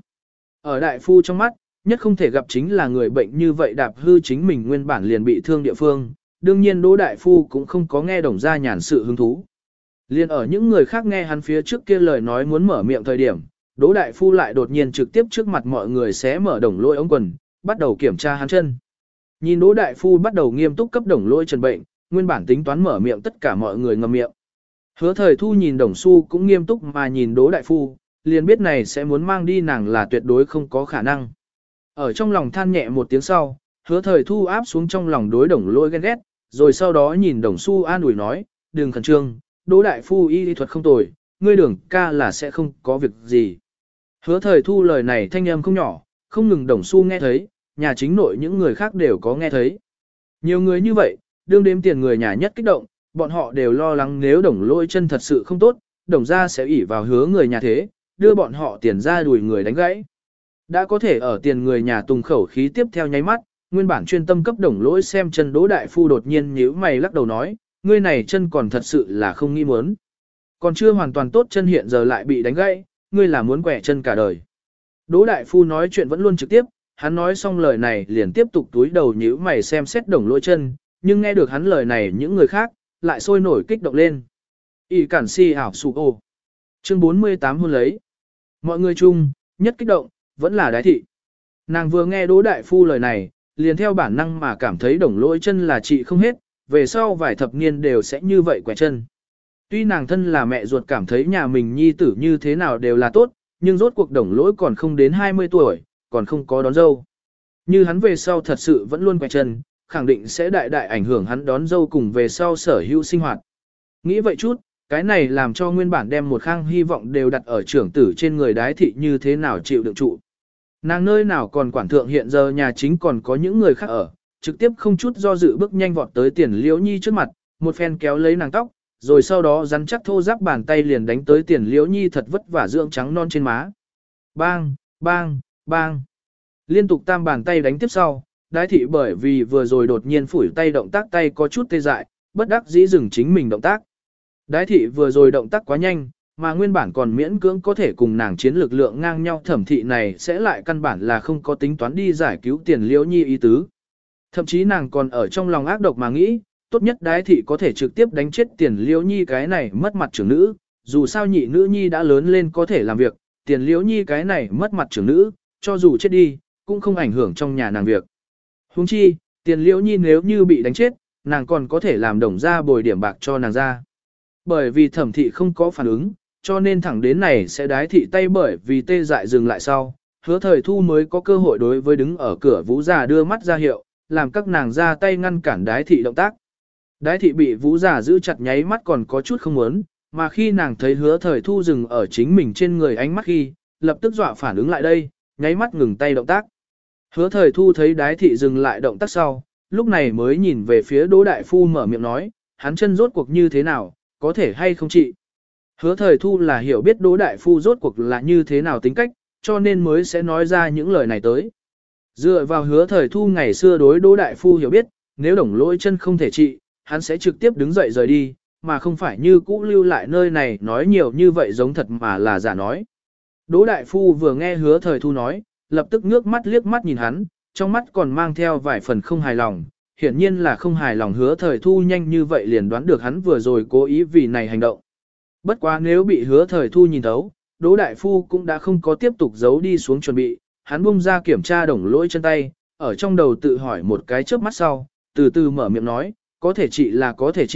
Ở đại phu trong mắt, nhất không thể gặp chính là người bệnh như vậy đạp hư chính mình nguyên bản liền bị thương địa phương. Đương nhiên Đỗ đại phu cũng không có nghe Đồng gia nhàn sự hứng thú. Liên ở những người khác nghe hắn phía trước kia lời nói muốn mở miệng thời điểm, Đỗ đại phu lại đột nhiên trực tiếp trước mặt mọi người xé mở Đồng Lỗi ống quần, bắt đầu kiểm tra hắn chân. Nhìn Đỗ đại phu bắt đầu nghiêm túc cấp Đồng Lỗi trần bệnh, nguyên bản tính toán mở miệng tất cả mọi người ngậm miệng. Hứa Thời Thu nhìn Đồng Xu cũng nghiêm túc mà nhìn Đỗ đại phu, liền biết này sẽ muốn mang đi nàng là tuyệt đối không có khả năng. Ở trong lòng than nhẹ một tiếng sau, Hứa Thời Thu áp xuống trong lòng đối Đồng Lỗi ghen ghét, rồi sau đó nhìn Đồng Xu an ủi nói, đừng khẩn trương, Đỗ đại phu y lý thuật không tồi, ngươi Đường ca là sẽ không có việc gì. Hứa Thời Thu lời này thanh âm không nhỏ, không ngừng Đồng Xu nghe thấy, nhà chính nội những người khác đều có nghe thấy. Nhiều người như vậy, đương đếm tiền người nhà nhất kích động, bọn họ đều lo lắng nếu Đồng Lỗi chân thật sự không tốt, Đồng gia sẽ ỷ vào hứa người nhà thế, đưa bọn họ tiền ra đùi người đánh gãy. Đã có thể ở tiền người nhà tùng khẩu khí tiếp theo nháy mắt, nguyên bản chuyên tâm cấp Đồng Lỗi xem chân Đỗ đại phu đột nhiên nhíu mày lắc đầu nói, ngươi này chân còn thật sự là không nghĩ muốn. Còn chưa hoàn toàn tốt chân hiện giờ lại bị đánh gãy, ngươi là muốn quẻ chân cả đời. Đỗ đại phu nói chuyện vẫn luôn trực tiếp, hắn nói xong lời này liền tiếp tục túi đầu nhíu mày xem xét Đồng Lỗi chân, nhưng nghe được hắn lời này những người khác, lại sôi nổi kích động lên. Y cản si ảo sụ ô. Chương bốn mươi tám hôn lấy. Mọi người chung, nhất kích động, vẫn là Đái thị. Nàng vừa nghe Đỗ đại phu lời này, liền theo bản năng mà cảm thấy Đồng Lỗi chân là trị không hết, về sau vài thập niên đều sẽ như vậy quẻ chân. Tuy nàng thân là mẹ ruột cảm thấy nhà mình nhi tử như thế nào đều là tốt, nhưng rốt cuộc Đồng Lỗi còn không đến hai mươi tuổi, còn không có đón dâu. Như hắn về sau thật sự vẫn luôn quẻ chân, khẳng định sẽ đại đại ảnh hưởng hắn đón dâu cùng về sau sở hữu sinh hoạt. Nghĩ vậy chút, cái này làm cho nguyên bản đem một khang hy vọng đều đặt ở trưởng tử trên người Đái thị như thế nào chịu đựng trụ. Nàng nơi nào còn quản thượng hiện giờ nhà chính còn có những người khác ở, trực tiếp không chút do dự bước nhanh vọt tới Tiền Liễu Nhi trước mặt, một phen kéo lấy nàng tóc, rồi sau đó rắn chắc thô ráp bàn tay liền đánh tới Tiền Liễu Nhi thật vất vả dưỡng trắng non trên má. Bang, bang, bang. Liên tục tam bàn tay đánh tiếp sau, Đái thị bởi vì vừa rồi đột nhiên phủi tay động tác tay có chút tê dại, bất đắc dĩ dừng chính mình động tác. Đái thị vừa rồi động tác quá nhanh, mà nguyên bản còn miễn cưỡng có thể cùng nàng chiến lực lượng ngang nhau Thẩm thị này sẽ lại căn bản là không có tính toán đi giải cứu Tiền Liễu Nhi ý tứ. Thậm chí nàng còn ở trong lòng ác độc mà nghĩ, tốt nhất Đái thị có thể trực tiếp đánh chết Tiền Liễu Nhi cái này mất mặt trưởng nữ, dù sao nhị nữ nhi đã lớn lên có thể làm việc, Tiền Liễu Nhi cái này mất mặt trưởng nữ, cho dù chết đi, cũng không ảnh hưởng trong nhà nàng việc. Huống chi, Tiền Liễu Nhi nếu như bị đánh chết, nàng còn có thể làm Đồng gia bồi điểm bạc cho nàng ra. Bởi vì Thẩm thị không có phản ứng, cho nên thẳng đến này sẽ Đái thị tay bởi vì tê dại dừng lại sau, Hứa Thời Thu mới có cơ hội đối với đứng ở cửa Vũ già đưa mắt ra hiệu, làm các nàng ra tay ngăn cản Đái thị động tác. Đái thị bị Vũ già giữ chặt nháy mắt còn có chút không muốn, mà khi nàng thấy Hứa Thời Thu dừng ở chính mình trên người ánh mắt khi, lập tức dọa phản ứng lại đây, nháy mắt ngừng tay động tác. Hứa Thời Thu thấy Đái thị dừng lại động tác sau, lúc này mới nhìn về phía Đỗ đại phu mở miệng nói, hắn chân rốt cuộc như thế nào, có thể hay không trị. Hứa Thời Thu là hiểu biết Đỗ đại phu rốt cuộc là như thế nào tính cách, cho nên mới sẽ nói ra những lời này tới. Dựa vào Hứa Thời Thu ngày xưa đối Đỗ đại phu hiểu biết, nếu Đồng Lỗi chân không thể trị, hắn sẽ trực tiếp đứng dậy rời đi, mà không phải như cũ lưu lại nơi này nói nhiều như vậy giống thật mà là giả nói. Đỗ đại phu vừa nghe Hứa Thời Thu nói, lập tức ngước mắt liếc mắt nhìn hắn, trong mắt còn mang theo vài phần không hài lòng, hiển nhiên là không hài lòng Hứa Thời Thu nhanh như vậy liền đoán được hắn vừa rồi cố ý vì này hành động. Bất quá nếu bị Hứa Thời Thu nhìn thấu, Đỗ đại phu cũng đã không có tiếp tục giấu đi xuống chuẩn bị, hắn bung ra kiểm tra Đồng Lỗi chân tay, ở trong đầu tự hỏi một cái chớp mắt sau, từ từ mở miệng nói, có thể trị là có thể trị,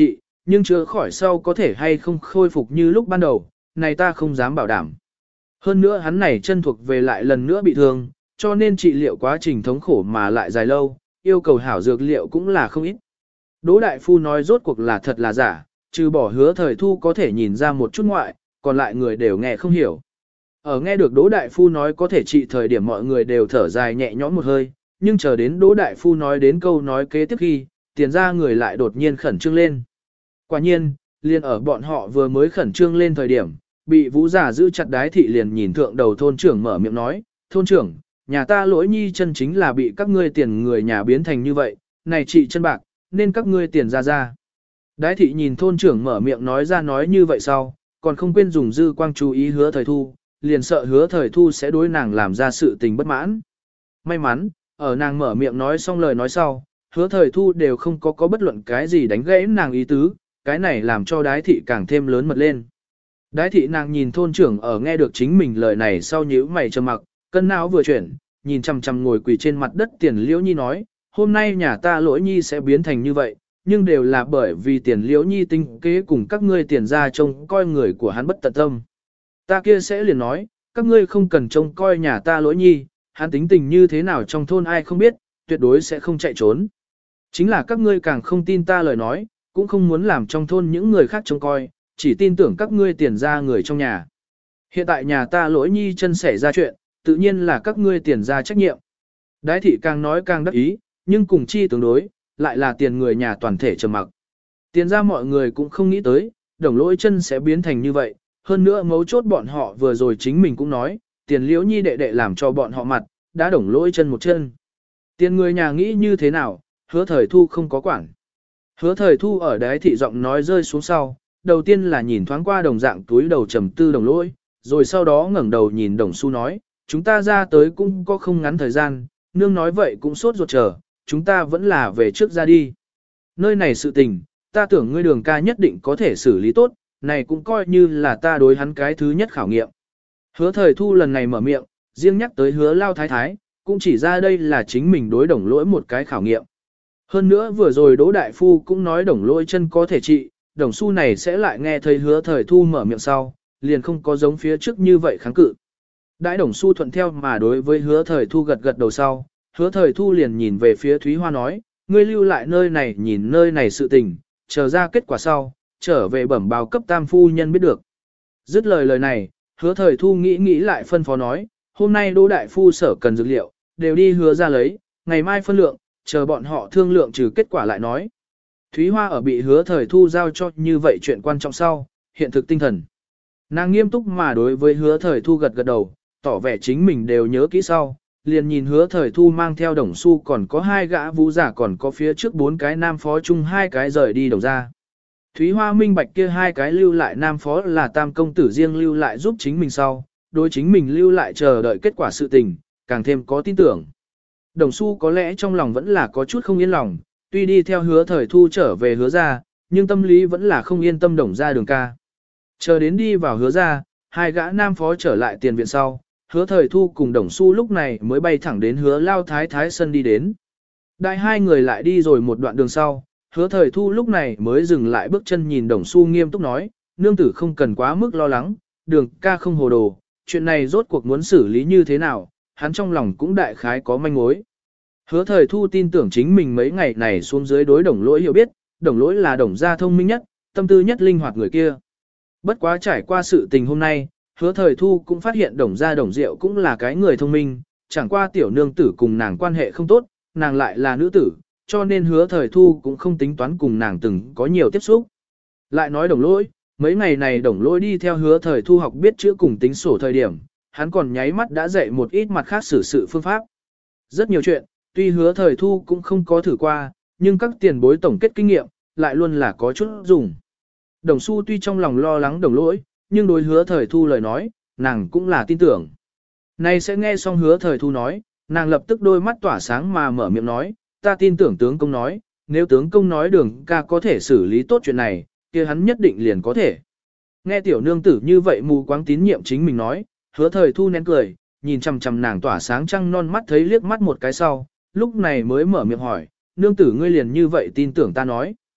nhưng chữa khỏi sau có thể hay không khôi phục như lúc ban đầu, này ta không dám bảo đảm. Hơn nữa hắn này chân thuộc về lại lần nữa bị thương, cho nên trị liệu quá trình thống khổ mà lại dài lâu, yêu cầu hảo dược liệu cũng là không ít. Đỗ đại phu nói rốt cuộc là thật là giả, trừ bỏ hứa thời thu có thể nhìn ra một chút ngoại, còn lại người đều nghe không hiểu. Ở nghe được Đỗ đại phu nói có thể trị thời điểm mọi người đều thở dài nhẹ nhõm một hơi, nhưng chờ đến Đỗ đại phu nói đến câu nói kế tiếp khi, tiền ra người lại đột nhiên khẩn trương lên. Quả nhiên, liền ở bọn họ vừa mới khẩn trương lên thời điểm, bị vũ giả giữ chặt đái thị liền nhìn thượng đầu thôn trưởng mở miệng nói, thôn trưởng, nhà ta lỗi nhi chân chính là bị các ngươi tiền người nhà biến thành như vậy, này trị chân bạc, nên các ngươi tiền ra ra. Đái thị nhìn thôn trưởng mở miệng nói ra nói như vậy sau, còn không quên dùng dư quang chú ý hứa thời thu, liền sợ hứa thời thu sẽ đối nàng làm ra sự tình bất mãn. May mắn, ở nàng mở miệng nói xong lời nói sau, hứa thời thu đều không có có bất luận cái gì đánh gãy nàng ý tứ, cái này làm cho đái thị càng thêm lớn mật lên. Đái thị nàng nhìn thôn trưởng ở nghe được chính mình lời này sau nhíu mày trầm mặc, cân não vừa chuyển, nhìn chằm chằm ngồi quỳ trên mặt đất tiền liễu nhi nói, hôm nay nhà ta lỗi nhi sẽ biến thành như vậy, nhưng đều là bởi vì tiền liễu nhi tinh kế cùng các ngươi tiền ra trông coi người của hắn bất tận tâm. Ta kia sẽ liền nói, các ngươi không cần trông coi nhà ta lỗi nhi, hắn tính tình như thế nào trong thôn ai không biết, tuyệt đối sẽ không chạy trốn. Chính là các ngươi càng không tin ta lời nói, cũng không muốn làm trong thôn những người khác trông coi, chỉ tin tưởng các ngươi tiền ra người trong nhà. Hiện tại nhà ta lỗi nhi chân xảy ra chuyện, tự nhiên là các ngươi tiền ra trách nhiệm. Đái thị càng nói càng đắc ý, nhưng cùng chi tương đối, lại là tiền người nhà toàn thể trầm mặc. Tiền ra mọi người cũng không nghĩ tới, đồng lỗi chân sẽ biến thành như vậy, hơn nữa mấu chốt bọn họ vừa rồi chính mình cũng nói, tiền liễu nhi đệ đệ làm cho bọn họ mặt, đã đồng lỗi chân một chân. Tiền người nhà nghĩ như thế nào, hứa thời thu không có quản. Hứa thời thu ở đái thị giọng nói rơi xuống sau, đầu tiên là nhìn thoáng qua đồng dạng túi đầu trầm tư đồng lỗi, rồi sau đó ngẩng đầu nhìn đồng xu nói, chúng ta ra tới cũng có không ngắn thời gian, nương nói vậy cũng sốt ruột chờ, chúng ta vẫn là về trước ra đi. Nơi này sự tình, ta tưởng ngươi đường ca nhất định có thể xử lý tốt, này cũng coi như là ta đối hắn cái thứ nhất khảo nghiệm. Hứa thời thu lần này mở miệng, riêng nhắc tới hứa lao thái thái, cũng chỉ ra đây là chính mình đối đồng lỗi một cái khảo nghiệm. Hơn nữa vừa rồi Đỗ Đại Phu cũng nói đồng lỗi chân có thể trị, đồng xu này sẽ lại nghe thấy hứa thời thu mở miệng sau, liền không có giống phía trước như vậy kháng cự. Đãi đồng xu thuận theo mà đối với hứa thời thu gật gật đầu sau, hứa thời thu liền nhìn về phía Thúy Hoa nói, ngươi lưu lại nơi này nhìn nơi này sự tình, chờ ra kết quả sau, trở về bẩm báo cấp tam phu nhân biết được. Dứt lời lời này, hứa thời thu nghĩ nghĩ lại phân phó nói, hôm nay Đỗ Đại Phu sở cần dược liệu, đều đi hứa ra lấy, ngày mai phân lượng, chờ bọn họ thương lượng trừ kết quả lại nói. Thúy Hoa ở bị hứa thời thu giao cho như vậy chuyện quan trọng sau, hiện thực tinh thần. Nàng nghiêm túc mà đối với hứa thời thu gật gật đầu, tỏ vẻ chính mình đều nhớ kỹ sau, liền nhìn hứa thời thu mang theo đồng xu còn có hai gã vũ giả còn có phía trước bốn cái nam phó chung hai cái rời đi đồng ra. Thúy Hoa minh bạch kia hai cái lưu lại nam phó là tam công tử riêng lưu lại giúp chính mình sau, đối chính mình lưu lại chờ đợi kết quả sự tình, càng thêm có tin tưởng. Đồng xu có lẽ trong lòng vẫn là có chút không yên lòng, tuy đi theo hứa thời thu trở về hứa ra, nhưng tâm lý vẫn là không yên tâm đồng ra đường ca. Chờ đến đi vào hứa ra, hai gã nam phó trở lại tiền viện sau, hứa thời thu cùng đồng xu lúc này mới bay thẳng đến hứa lao thái thái sân đi đến. Đại hai người lại đi rồi một đoạn đường sau, hứa thời thu lúc này mới dừng lại bước chân nhìn đồng xu nghiêm túc nói, nương tử không cần quá mức lo lắng, đường ca không hồ đồ, chuyện này rốt cuộc muốn xử lý như thế nào, hắn trong lòng cũng đại khái có manh mối. Hứa thời thu tin tưởng chính mình mấy ngày này xuống dưới đối đồng lỗi hiểu biết, đồng lỗi là đồng gia thông minh nhất, tâm tư nhất linh hoạt người kia. Bất quá trải qua sự tình hôm nay, hứa thời thu cũng phát hiện đồng gia đồng diệu cũng là cái người thông minh, chẳng qua tiểu nương tử cùng nàng quan hệ không tốt, nàng lại là nữ tử, cho nên hứa thời thu cũng không tính toán cùng nàng từng có nhiều tiếp xúc. Lại nói đồng lỗi, mấy ngày này đồng lỗi đi theo hứa thời thu học biết chữ cùng tính sổ thời điểm, hắn còn nháy mắt đã dạy một ít mặt khác xử sự phương pháp. Rất nhiều chuyện, tuy hứa thời thu cũng không có thử qua, nhưng các tiền bối tổng kết kinh nghiệm, lại luôn là có chút dùng. Đồng Xu tuy trong lòng lo lắng đồng lỗi, nhưng đối hứa thời thu lời nói, nàng cũng là tin tưởng. Nay sẽ nghe xong hứa thời thu nói, nàng lập tức đôi mắt tỏa sáng mà mở miệng nói, ta tin tưởng tướng công nói, nếu tướng công nói đường ca có thể xử lý tốt chuyện này, kia hắn nhất định liền có thể. Nghe tiểu nương tử như vậy mù quáng tín nhiệm chính mình nói, hứa thời thu nén cười, nhìn chằm chằm nàng tỏa sáng trăng non mắt thấy liếc mắt một cái sau, lúc này mới mở miệng hỏi, nương tử ngươi liền như vậy tin tưởng ta nói.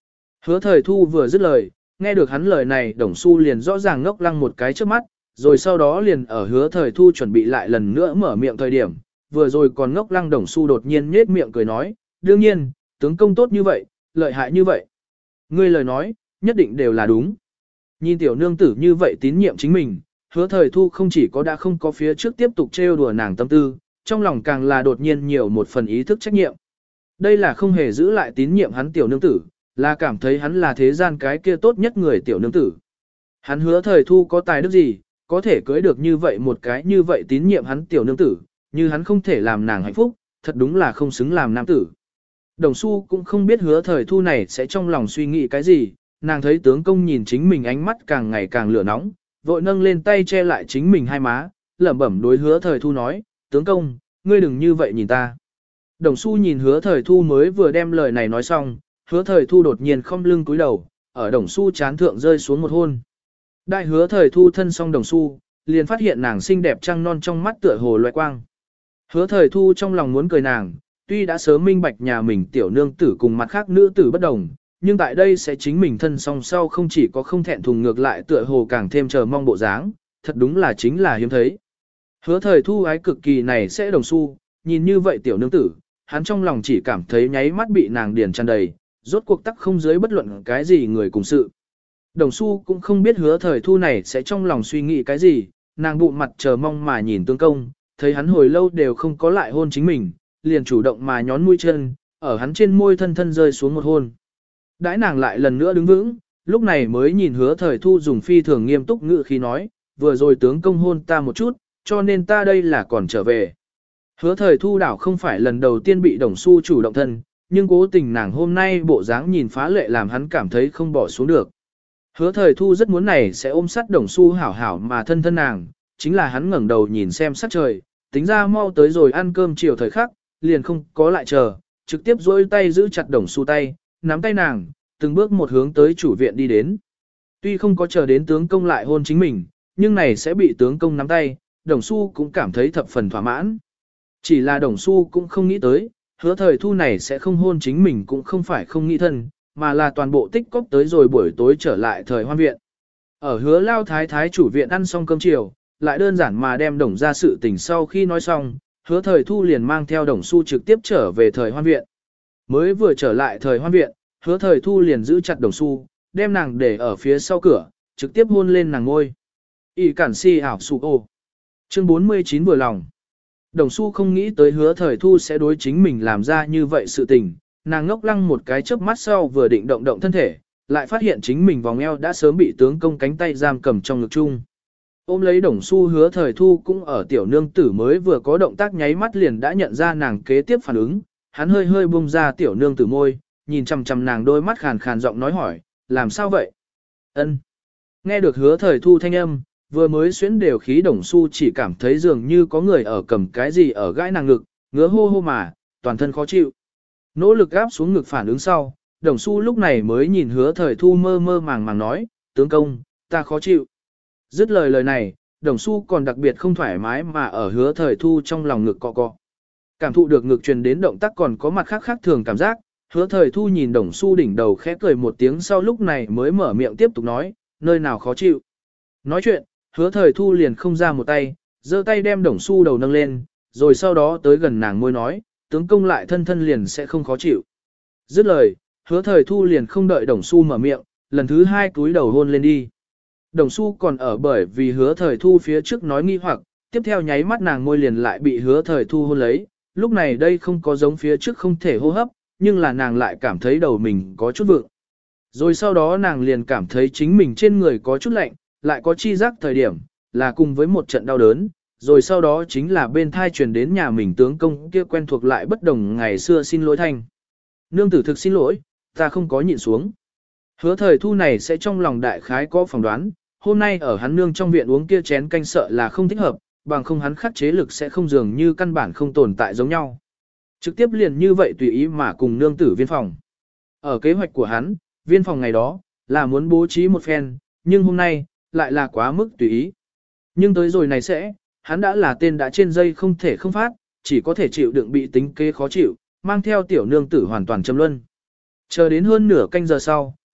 Hứa thời thu vừa dứt lời, nghe được hắn lời này đồng su liền rõ ràng ngốc lăng một cái trước mắt, rồi sau đó liền ở hứa thời thu chuẩn bị lại lần nữa mở miệng thời điểm, vừa rồi còn ngốc lăng đồng su đột nhiên nhết miệng cười nói, đương nhiên, tướng công tốt như vậy, lợi hại như vậy. Ngươi lời nói, nhất định đều là đúng. Nhìn tiểu nương tử như vậy tín nhiệm chính mình, hứa thời thu không chỉ có đã không có phía trước tiếp tục trêu đùa nàng tâm tư, trong lòng càng là đột nhiên nhiều một phần ý thức trách nhiệm. Đây là không hề giữ lại tín nhiệm hắn tiểu nương tử, là cảm thấy hắn là thế gian cái kia tốt nhất người tiểu nương tử. Hắn hứa thời thu có tài đức gì, có thể cưới được như vậy một cái như vậy tín nhiệm hắn tiểu nương tử, như hắn không thể làm nàng hạnh phúc, thật đúng là không xứng làm nam tử. Đồng Xu cũng không biết hứa thời thu này sẽ trong lòng suy nghĩ cái gì, nàng thấy tướng công nhìn chính mình ánh mắt càng ngày càng lửa nóng, vội nâng lên tay che lại chính mình hai má, lẩm bẩm đối hứa thời thu nói, tướng công, ngươi đừng như vậy nhìn ta. Đồng Xu nhìn hứa thời thu mới vừa đem lời này nói xong, hứa thời thu đột nhiên không lưng cúi đầu, ở đồng Xu chán thượng rơi xuống một hôn. Đại hứa thời thu thân xong đồng Xu, liền phát hiện nàng xinh đẹp trăng non trong mắt tựa hồ loại quang. Hứa thời thu trong lòng muốn cười nàng, tuy đã sớm minh bạch nhà mình tiểu nương tử cùng mặt khác nữ tử bất đồng, nhưng tại đây sẽ chính mình thân song sau không chỉ có không thẹn thùng ngược lại tựa hồ càng thêm chờ mong bộ dáng, thật đúng là chính là hiếm thấy. Hứa thời thu ái cực kỳ này sẽ đồng Xu, nhìn như vậy tiểu nương tử, hắn trong lòng chỉ cảm thấy nháy mắt bị nàng điền tràn đầy, rốt cuộc tắc không dưới bất luận cái gì người cùng sự. Đồng Xu cũng không biết hứa thời thu này sẽ trong lòng suy nghĩ cái gì, nàng bụng mặt chờ mong mà nhìn tướng công, thấy hắn hồi lâu đều không có lại hôn chính mình, liền chủ động mà nhón mũi chân, ở hắn trên môi thân thân rơi xuống một hôn. Đãi nàng lại lần nữa đứng vững, lúc này mới nhìn hứa thời thu dùng phi thường nghiêm túc ngữ khi nói, vừa rồi tướng công hôn ta một chút, cho nên ta đây là còn trở về. Hứa thời thu đảo không phải lần đầu tiên bị Đồng Xu chủ động thân, nhưng cố tình nàng hôm nay bộ dáng nhìn phá lệ làm hắn cảm thấy không bỏ xuống được. Hứa thời thu rất muốn này sẽ ôm sát Đồng Xu hảo hảo mà thân thân nàng, chính là hắn ngẩng đầu nhìn xem sắc trời, tính ra mau tới rồi ăn cơm chiều thời khắc, liền không có lại chờ, trực tiếp duỗi tay giữ chặt Đồng Xu tay, nắm tay nàng, từng bước một hướng tới chủ viện đi đến. Tuy không có chờ đến tướng công lại hôn chính mình, nhưng này sẽ bị tướng công nắm tay, Đồng Xu cũng cảm thấy thập phần thỏa mãn. Chỉ là Đồng Xu cũng không nghĩ tới, hứa thời thu này sẽ không hôn chính mình cũng không phải không nghĩ thân, mà là toàn bộ tích cóp tới rồi buổi tối trở lại thời hoan viện. Ở hứa lao thái thái chủ viện ăn xong cơm chiều, lại đơn giản mà đem Đồng ra sự tình sau khi nói xong, hứa thời thu liền mang theo Đồng Xu trực tiếp trở về thời hoan viện. Mới vừa trở lại thời hoan viện, hứa thời thu liền giữ chặt Đồng Xu, đem nàng để ở phía sau cửa, trực tiếp hôn lên nàng ngôi. Y cản si ảo sụ ô. Chương bốn mươi chín vừa lòng. Đồng Xu không nghĩ tới hứa thời thu sẽ đối chính mình làm ra như vậy sự tình, nàng ngốc lăng một cái chớp mắt sau vừa định động động thân thể, lại phát hiện chính mình vòng eo đã sớm bị tướng công cánh tay giam cầm trong ngực chung. Ôm lấy Đồng Xu hứa thời thu cũng ở tiểu nương tử mới vừa có động tác nháy mắt liền đã nhận ra nàng kế tiếp phản ứng, hắn hơi hơi buông ra tiểu nương tử môi, nhìn chằm chằm nàng đôi mắt khàn khàn giọng nói hỏi, làm sao vậy? Ân. Nghe được hứa thời thu thanh âm, vừa mới xuyến đều khí Đồng Xu chỉ cảm thấy dường như có người ở cầm cái gì ở gãi nàng ngực, ngứa hô hô mà, toàn thân khó chịu. Nỗ lực gáp xuống ngực phản ứng sau, Đồng Xu lúc này mới nhìn hứa thời thu mơ mơ màng màng nói, tướng công, ta khó chịu. Dứt lời lời này, Đồng Xu còn đặc biệt không thoải mái mà ở hứa thời thu trong lòng ngực cọ cọ. Cảm thụ được ngực truyền đến động tác còn có mặt khác khác thường cảm giác, hứa thời thu nhìn Đồng Xu đỉnh đầu khẽ cười một tiếng sau lúc này mới mở miệng tiếp tục nói, nơi nào khó chịu. Nói chuyện, hứa thời thu liền không ra một tay, giơ tay đem Đồng Xu đầu nâng lên, rồi sau đó tới gần nàng môi nói, tướng công lại thân thân liền sẽ không khó chịu. Dứt lời, hứa thời thu liền không đợi Đồng Xu mở miệng, lần thứ hai cúi đầu hôn lên đi. Đồng Xu còn ở bởi vì hứa thời thu phía trước nói nghi hoặc, tiếp theo nháy mắt nàng môi liền lại bị hứa thời thu hôn lấy, lúc này đây không có giống phía trước không thể hô hấp, nhưng là nàng lại cảm thấy đầu mình có chút vượng. Rồi sau đó nàng liền cảm thấy chính mình trên người có chút lạnh, lại có chi giác thời điểm, là cùng với một trận đau đớn, rồi sau đó chính là bên thai truyền đến nhà mình tướng công kia quen thuộc lại bất đồng ngày xưa xin lỗi thanh. Nương tử thực xin lỗi, ta không có nhịn xuống. Hứa thời thu này sẽ trong lòng đại khái có phỏng đoán, hôm nay ở hắn nương trong viện uống kia chén canh sợ là không thích hợp, bằng không hắn khắc chế lực sẽ không dường như căn bản không tồn tại giống nhau. Trực tiếp liền như vậy tùy ý mà cùng nương tử viên phòng. Ở kế hoạch của hắn, viên phòng ngày đó, là muốn bố trí một phen, nhưng hôm nay, lại là quá mức tùy ý. Nhưng tới rồi này sẽ, hắn đã là tên đã trên dây không thể không phát, chỉ có thể chịu đựng bị tính kế khó chịu, mang theo tiểu nương tử hoàn toàn châm luân. Chờ đến hơn nửa canh giờ sau,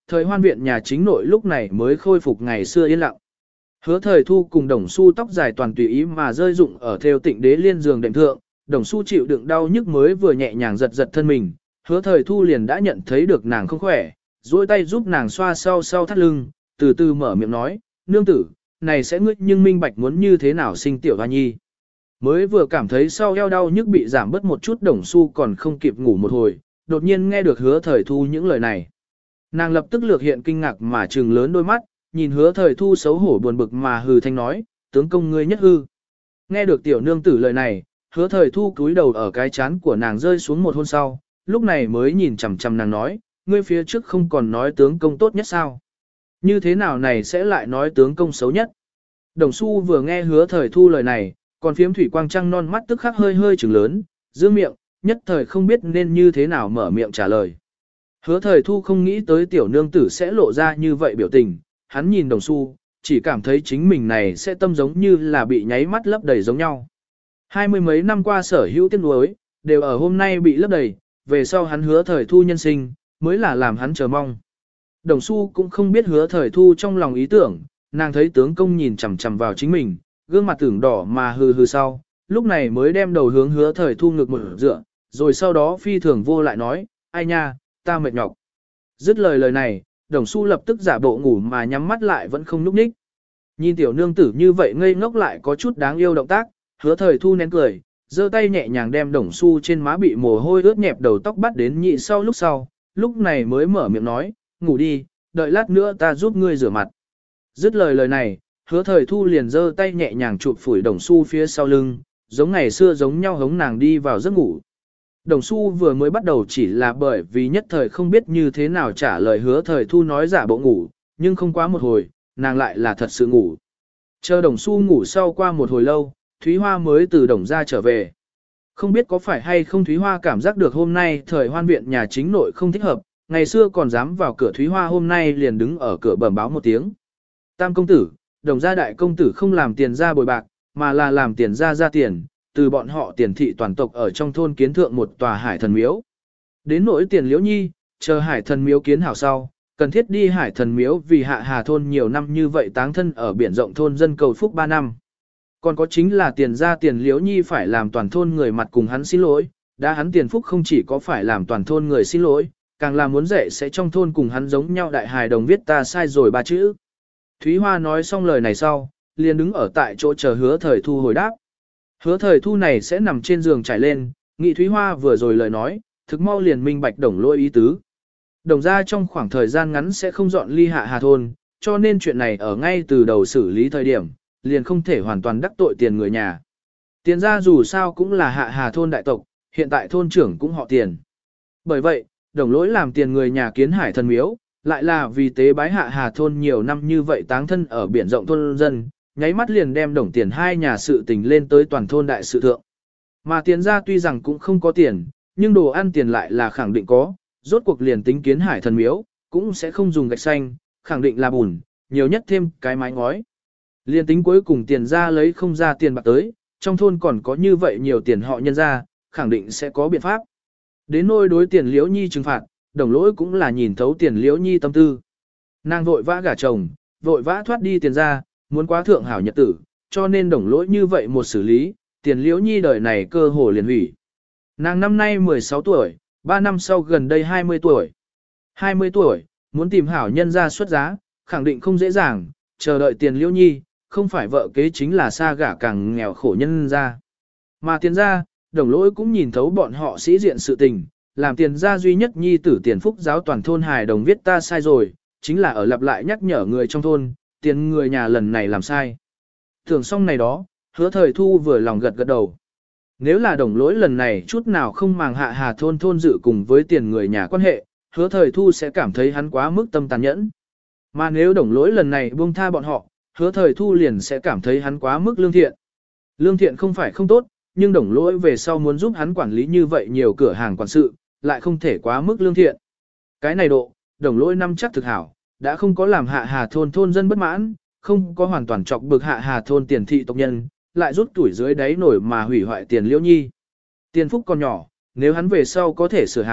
thời hoan viện nhà chính nội lúc này mới khôi phục ngày xưa yên lặng. Hứa thời thu cùng đồng su tóc dài toàn tùy ý mà rơi rụng ở theo tịnh đế liên giường đệm thượng, đồng su chịu đựng đau nhức mới vừa nhẹ nhàng giật giật thân mình, hứa thời thu liền đã nhận thấy được nàng không khỏe, duỗi tay giúp nàng xoa sau sau thắt lưng, từ từ mở miệng nói, nương tử, này sẽ ngươi nhưng minh bạch muốn như thế nào sinh tiểu hoa nhi. Mới vừa cảm thấy sau eo đau nhức bị giảm bớt một chút đồng su còn không kịp ngủ một hồi, đột nhiên nghe được hứa thời thu những lời này. Nàng lập tức lược hiện kinh ngạc mà trừng lớn đôi mắt, nhìn hứa thời thu xấu hổ buồn bực mà hừ thanh nói, tướng công ngươi nhất hư. Nghe được tiểu nương tử lời này, hứa thời thu cúi đầu ở cái chán của nàng rơi xuống một hôn sau, lúc này mới nhìn chằm chằm nàng nói, ngươi phía trước không còn nói tướng công tốt nhất sao. Như thế nào này sẽ lại nói tướng công xấu nhất. Đồng su vừa nghe hứa thời thu lời này, còn phiếm thủy quang trăng non mắt tức khắc hơi hơi trừng lớn, giữ miệng, nhất thời không biết nên như thế nào mở miệng trả lời. Hứa thời thu không nghĩ tới tiểu nương tử sẽ lộ ra như vậy biểu tình, hắn nhìn đồng su, chỉ cảm thấy chính mình này sẽ tâm giống như là bị nháy mắt lấp đầy giống nhau. Hai mươi mấy năm qua sở hữu tiếc nuối, đều ở hôm nay bị lấp đầy, về sau hắn hứa thời thu nhân sinh, mới là làm hắn chờ mong. Đồng su cũng không biết hứa thời thu trong lòng ý tưởng, nàng thấy tướng công nhìn chằm chằm vào chính mình, gương mặt tưởng đỏ mà hừ hừ sau, lúc này mới đem đầu hướng hứa thời thu ngực một dựa, rồi sau đó phi thường vô lại nói, ai nha, ta mệt nhọc. Dứt lời lời này, đồng su lập tức giả bộ ngủ mà nhắm mắt lại vẫn không núp ních. Nhìn tiểu nương tử như vậy ngây ngốc lại có chút đáng yêu động tác, hứa thời thu nén cười, giơ tay nhẹ nhàng đem đồng su trên má bị mồ hôi ướt nhẹp đầu tóc bắt đến nhị sau lúc sau, lúc này mới mở miệng nói, ngủ đi, đợi lát nữa ta giúp ngươi rửa mặt. Dứt lời lời này, hứa thời thu liền giơ tay nhẹ nhàng chụp phủi đồng su phía sau lưng, giống ngày xưa giống nhau hống nàng đi vào giấc ngủ. Đồng su vừa mới bắt đầu chỉ là bởi vì nhất thời không biết như thế nào trả lời hứa thời thu nói giả bộ ngủ, nhưng không quá một hồi, nàng lại là thật sự ngủ. Chờ đồng su ngủ sau qua một hồi lâu, Thúy Hoa mới từ đồng ra trở về. Không biết có phải hay không Thúy Hoa cảm giác được hôm nay thời hoan viện nhà chính nội không thích hợp, ngày xưa còn dám vào cửa Thúy Hoa hôm nay liền đứng ở cửa bẩm báo một tiếng. Tam công tử, đồng gia đại công tử không làm tiền ra bồi bạc, mà là làm tiền ra ra tiền, từ bọn họ tiền thị toàn tộc ở trong thôn kiến thượng một tòa hải thần miếu. Đến nỗi tiền liễu nhi, chờ hải thần miếu kiến hảo sau, cần thiết đi hải thần miếu vì hạ hà thôn nhiều năm như vậy táng thân ở biển rộng thôn dân cầu phúc ba năm. Còn có chính là tiền ra tiền liễu nhi phải làm toàn thôn người mặt cùng hắn xin lỗi, đã hắn tiền phúc không chỉ có phải làm toàn thôn người xin lỗi, càng là muốn dạy sẽ trong thôn cùng hắn giống nhau đại hài đồng viết ta sai rồi ba chữ. Thúy Hoa nói xong lời này sau, liền đứng ở tại chỗ chờ hứa thời thu hồi đáp. Hứa thời thu này sẽ nằm trên giường trải lên, nghị Thúy Hoa vừa rồi lời nói, thực mau liền minh bạch đồng lôi ý tứ. Đồng ra trong khoảng thời gian ngắn sẽ không dọn ly hạ hà thôn, cho nên chuyện này ở ngay từ đầu xử lý thời điểm, liền không thể hoàn toàn đắc tội tiền người nhà. Tiền ra dù sao cũng là hạ hà thôn đại tộc, hiện tại thôn trưởng cũng họ tiền. Bởi vậy, đồng lỗi làm tiền người nhà kiến hải thần miếu, lại là vì tế bái hạ hà thôn nhiều năm như vậy táng thân ở biển rộng thôn dân, nháy mắt liền đem đồng tiền hai nhà sự tình lên tới toàn thôn đại sự thượng. Mà tiền ra tuy rằng cũng không có tiền, nhưng đồ ăn tiền lại là khẳng định có, rốt cuộc liền tính kiến hải thần miếu, cũng sẽ không dùng gạch xanh, khẳng định là bùn, nhiều nhất thêm cái mái ngói. Liền tính cuối cùng tiền ra lấy không ra tiền bạc tới, trong thôn còn có như vậy nhiều tiền họ nhân ra, khẳng định sẽ có biện pháp. Đến nôi đối tiền liễu nhi trừng phạt, đồng lỗi cũng là nhìn thấu tiền liễu nhi tâm tư. Nàng vội vã gả chồng, vội vã thoát đi tiền ra, muốn quá thượng hảo nhật tử, cho nên đồng lỗi như vậy một xử lý, tiền liễu nhi đời này cơ hồ liền hủy. Nàng năm nay mười sáu tuổi, ba năm sau gần đây hai mươi tuổi. hai mươi tuổi, muốn tìm hảo nhân ra xuất giá, khẳng định không dễ dàng, chờ đợi tiền liễu nhi, không phải vợ kế chính là xa gả càng nghèo khổ nhân ra. Mà tiền ra, đồng lỗi cũng nhìn thấu bọn họ sĩ diện sự tình, làm tiền ra duy nhất nhi tử tiền phúc giáo toàn thôn hài đồng viết ta sai rồi, chính là ở lặp lại nhắc nhở người trong thôn, tiền người nhà lần này làm sai. Thường xong này đó, hứa thời thu vừa lòng gật gật đầu. Nếu là đồng lỗi lần này chút nào không màng hạ hà thôn thôn dự cùng với tiền người nhà quan hệ, hứa thời thu sẽ cảm thấy hắn quá mức tâm tàn nhẫn. Mà nếu đồng lỗi lần này buông tha bọn họ, hứa thời thu liền sẽ cảm thấy hắn quá mức lương thiện. Lương thiện không phải không tốt, nhưng đồng lỗi về sau muốn giúp hắn quản lý như vậy nhiều cửa hàng quản sự, lại không thể quá mức lương thiện. Cái này độ, đồng lỗi năm chắc thực hảo, đã không có làm hạ hà thôn thôn dân bất mãn, không có hoàn toàn chọc bực hạ hà thôn tiền thị tộc nhân, lại rút tuổi dưới đáy nổi mà hủy hoại tiền liễu nhi. Tiền phúc còn nhỏ, nếu hắn về sau có thể sửa hảo,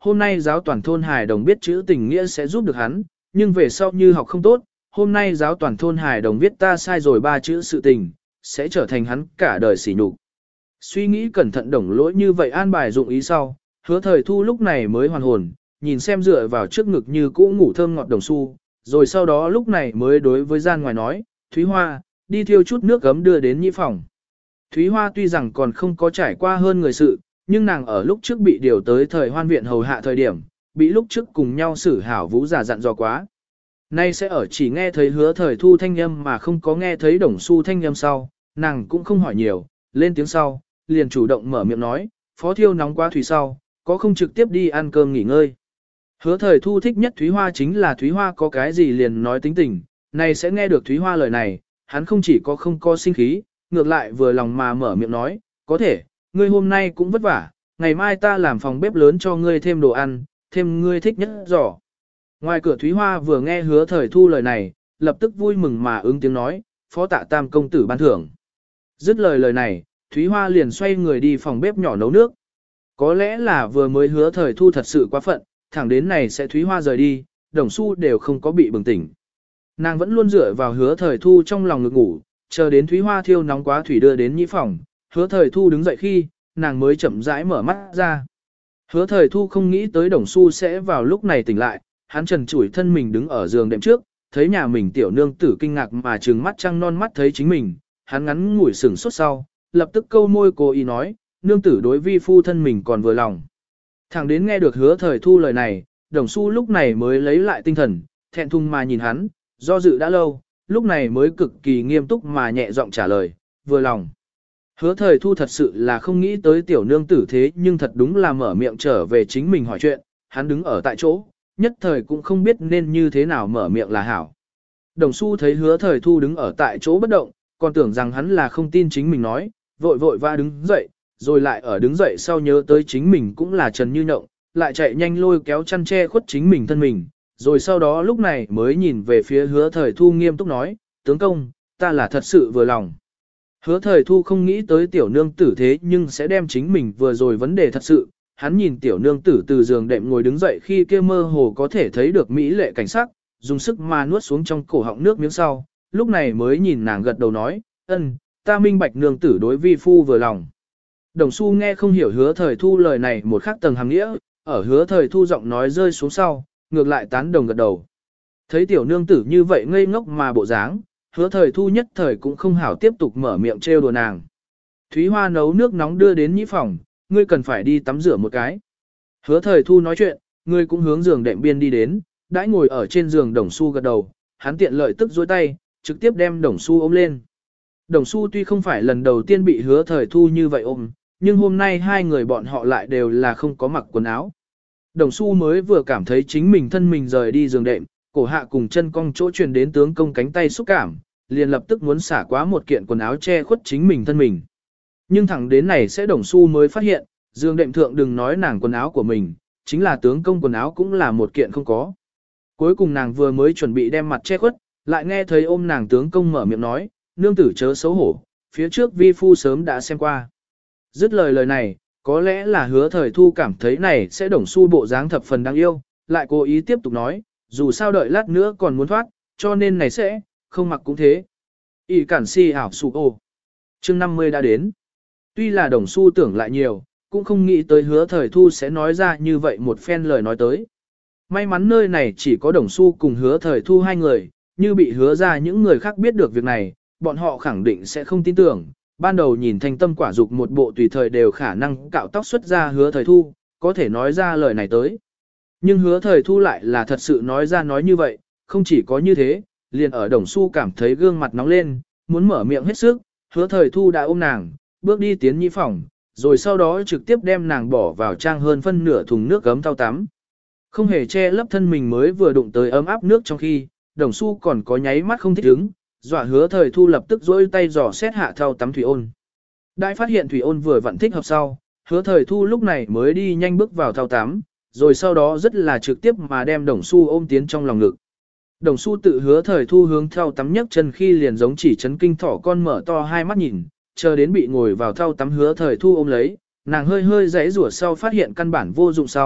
hôm nay giáo toàn thôn hài đồng biết chữ tình nghĩa sẽ giúp được hắn, nhưng về sau như học không tốt, hôm nay giáo toàn thôn hài đồng viết ta sai rồi ba chữ sự tình, sẽ trở thành hắn cả đời sỉ nhục. Suy nghĩ cẩn thận Đồng Lỗi như vậy an bài dụng ý sau, Hứa Thời Thu lúc này mới hoàn hồn, nhìn xem dựa vào trước ngực như cũ ngủ thơm ngọt Đồng Xu, rồi sau đó lúc này mới đối với gian ngoài nói, Thúy Hoa, đi thiêu chút nước gấm đưa đến nhĩ phòng. Thúy Hoa tuy rằng còn không có trải qua hơn người sự, nhưng nàng ở lúc trước bị điều tới thời hoan viện hầu hạ thời điểm, bị lúc trước cùng nhau xử hảo vũ giả dặn dò quá. Nay sẽ ở chỉ nghe thấy Hứa Thời Thu thanh âm mà không có nghe thấy Đồng Xu thanh âm sau, nàng cũng không hỏi nhiều, lên tiếng sau, liền chủ động mở miệng nói, phó thiêu nóng quá thủy sau, có không trực tiếp đi ăn cơm nghỉ ngơi. Hứa Thời Thu thích nhất Thúy Hoa chính là Thúy Hoa có cái gì liền nói tính tình, này sẽ nghe được Thúy Hoa lời này, hắn không chỉ có không có sinh khí, ngược lại vừa lòng mà mở miệng nói, có thể, ngươi hôm nay cũng vất vả, ngày mai ta làm phòng bếp lớn cho ngươi thêm đồ ăn, thêm ngươi thích nhất giỏ. Ngoài cửa Thúy Hoa vừa nghe Hứa Thời Thu lời này, lập tức vui mừng mà ứng tiếng nói, phó tạ tam công tử ban thưởng. Dứt lời lời này, Thúy Hoa liền xoay người đi phòng bếp nhỏ nấu nước. Có lẽ là vừa mới Hứa Thời Thu thật sự quá phận, thẳng đến này sẽ Thúy Hoa rời đi, Đồng Xu đều không có bị bừng tỉnh. Nàng vẫn luôn dựa vào Hứa Thời Thu trong lòng ngực ngủ, chờ đến Thúy Hoa thiêu nóng quá thủy đưa đến nhĩ phòng, Hứa Thời Thu đứng dậy khi, nàng mới chậm rãi mở mắt ra. Hứa Thời Thu không nghĩ tới Đồng Xu sẽ vào lúc này tỉnh lại, hắn trần trụi thân mình đứng ở giường đệm trước, thấy nhà mình tiểu nương tử kinh ngạc mà trừng mắt trăng non mắt thấy chính mình, hắn ngắn ngủi sừng sốt sau, lập tức câu môi cố ý nói, nương tử đối vi phu thân mình còn vừa lòng. Thẳng đến nghe được Hứa Thời Thu lời này, Đồng Xu lúc này mới lấy lại tinh thần, thẹn thùng mà nhìn hắn, do dự đã lâu, lúc này mới cực kỳ nghiêm túc mà nhẹ giọng trả lời, vừa lòng. Hứa Thời Thu thật sự là không nghĩ tới tiểu nương tử thế nhưng thật đúng là mở miệng trở về chính mình hỏi chuyện, hắn đứng ở tại chỗ, nhất thời cũng không biết nên như thế nào mở miệng là hảo. Đồng Xu thấy Hứa Thời Thu đứng ở tại chỗ bất động, còn tưởng rằng hắn là không tin chính mình nói, vội vội va đứng dậy, rồi lại ở đứng dậy sau nhớ tới chính mình cũng là Trần Như Nhộng, lại chạy nhanh lôi kéo chăn che khuất chính mình thân mình, rồi sau đó lúc này mới nhìn về phía Hứa Thời Thu nghiêm túc nói, tướng công, ta là thật sự vừa lòng. Hứa Thời Thu không nghĩ tới tiểu nương tử thế nhưng sẽ đem chính mình vừa rồi vấn đề thật sự, hắn nhìn tiểu nương tử từ giường đệm ngồi đứng dậy khi kia mơ hồ có thể thấy được mỹ lệ cảnh sắc, dùng sức mà nuốt xuống trong cổ họng nước miếng sau, lúc này mới nhìn nàng gật đầu nói, ân, ta minh bạch nương tử đối vi phu vừa lòng. Đồng Xu nghe không hiểu Hứa Thời Thu lời này một khắc tầng hàm nghĩa, ở Hứa Thời Thu giọng nói rơi xuống sau, ngược lại tán đồng gật đầu. Thấy tiểu nương tử như vậy ngây ngốc mà bộ dáng, Hứa Thời Thu nhất thời cũng không hảo tiếp tục mở miệng trêu đùa nàng. Thúy Hoa nấu nước nóng đưa đến nhĩ phòng, ngươi cần phải đi tắm rửa một cái. Hứa Thời Thu nói chuyện, ngươi cũng hướng giường đệm biên đi đến, đãi ngồi ở trên giường Đồng Xu gật đầu, hắn tiện lợi tức dối tay, trực tiếp đem Đồng Xu ôm lên. Đồng Xu tuy không phải lần đầu tiên bị Hứa Thời Thu như vậy ôm, nhưng hôm nay hai người bọn họ lại đều là không có mặc quần áo. Đồng Xu mới vừa cảm thấy chính mình thân mình rời đi giường đệm, cổ hạ cùng chân cong chỗ truyền đến tướng công cánh tay xúc cảm, liền lập tức muốn xả quá một kiện quần áo che khuất chính mình thân mình. Nhưng thẳng đến này sẽ Đồng Xu mới phát hiện, giường đệm thượng đừng nói nàng quần áo của mình, chính là tướng công quần áo cũng là một kiện không có. Cuối cùng nàng vừa mới chuẩn bị đem mặt che khuất, lại nghe thấy ôm nàng tướng công mở miệng nói, nương tử chớ xấu hổ, phía trước vi phu sớm đã xem qua. Dứt lời lời này, có lẽ là Hứa Thời Thu cảm thấy này sẽ Đồng Xu bộ dáng thập phần đáng yêu, lại cố ý tiếp tục nói, dù sao đợi lát nữa còn muốn thoát, cho nên này sẽ, không mặc cũng thế. Y cản si ảo sụ ô. Chương năm mươi đã đến. Tuy là Đồng Xu tưởng lại nhiều, cũng không nghĩ tới Hứa Thời Thu sẽ nói ra như vậy một phen lời nói tới. May mắn nơi này chỉ có Đồng Xu cùng Hứa Thời Thu hai người, như bị hứa ra những người khác biết được việc này, bọn họ khẳng định sẽ không tin tưởng. Ban đầu nhìn Thanh Tâm quả dục một bộ tùy thời đều khả năng cạo tóc xuất ra Hứa Thời Thu, có thể nói ra lời này tới. Nhưng Hứa Thời Thu lại là thật sự nói ra nói như vậy, không chỉ có như thế, liền ở Đồng Xu cảm thấy gương mặt nóng lên, muốn mở miệng hết sức, Hứa Thời Thu đã ôm nàng, bước đi tiến nhĩ phòng, rồi sau đó trực tiếp đem nàng bỏ vào trang hơn phân nửa thùng nước gấm thau tắm. Không hề che lấp thân mình mới vừa đụng tới ấm áp nước trong khi, Đồng Xu còn có nháy mắt không thích ứng, dọa Hứa Thời Thu lập tức dỗi tay dò xét hạ thau tắm thủy ôn. Đại phát hiện thủy ôn vừa vặn thích hợp sau, Hứa Thời Thu lúc này mới đi nhanh bước vào thau tắm, rồi sau đó rất là trực tiếp mà đem Đồng Xu ôm tiến trong lòng ngực. Đồng Xu tự Hứa Thời Thu hướng thau tắm nhấc chân khi liền giống chỉ chấn kinh thỏ con mở to hai mắt nhìn, chờ đến bị ngồi vào thau tắm Hứa Thời Thu ôm lấy, nàng hơi hơi giãy rủa sau phát hiện căn bản vô dụng sau,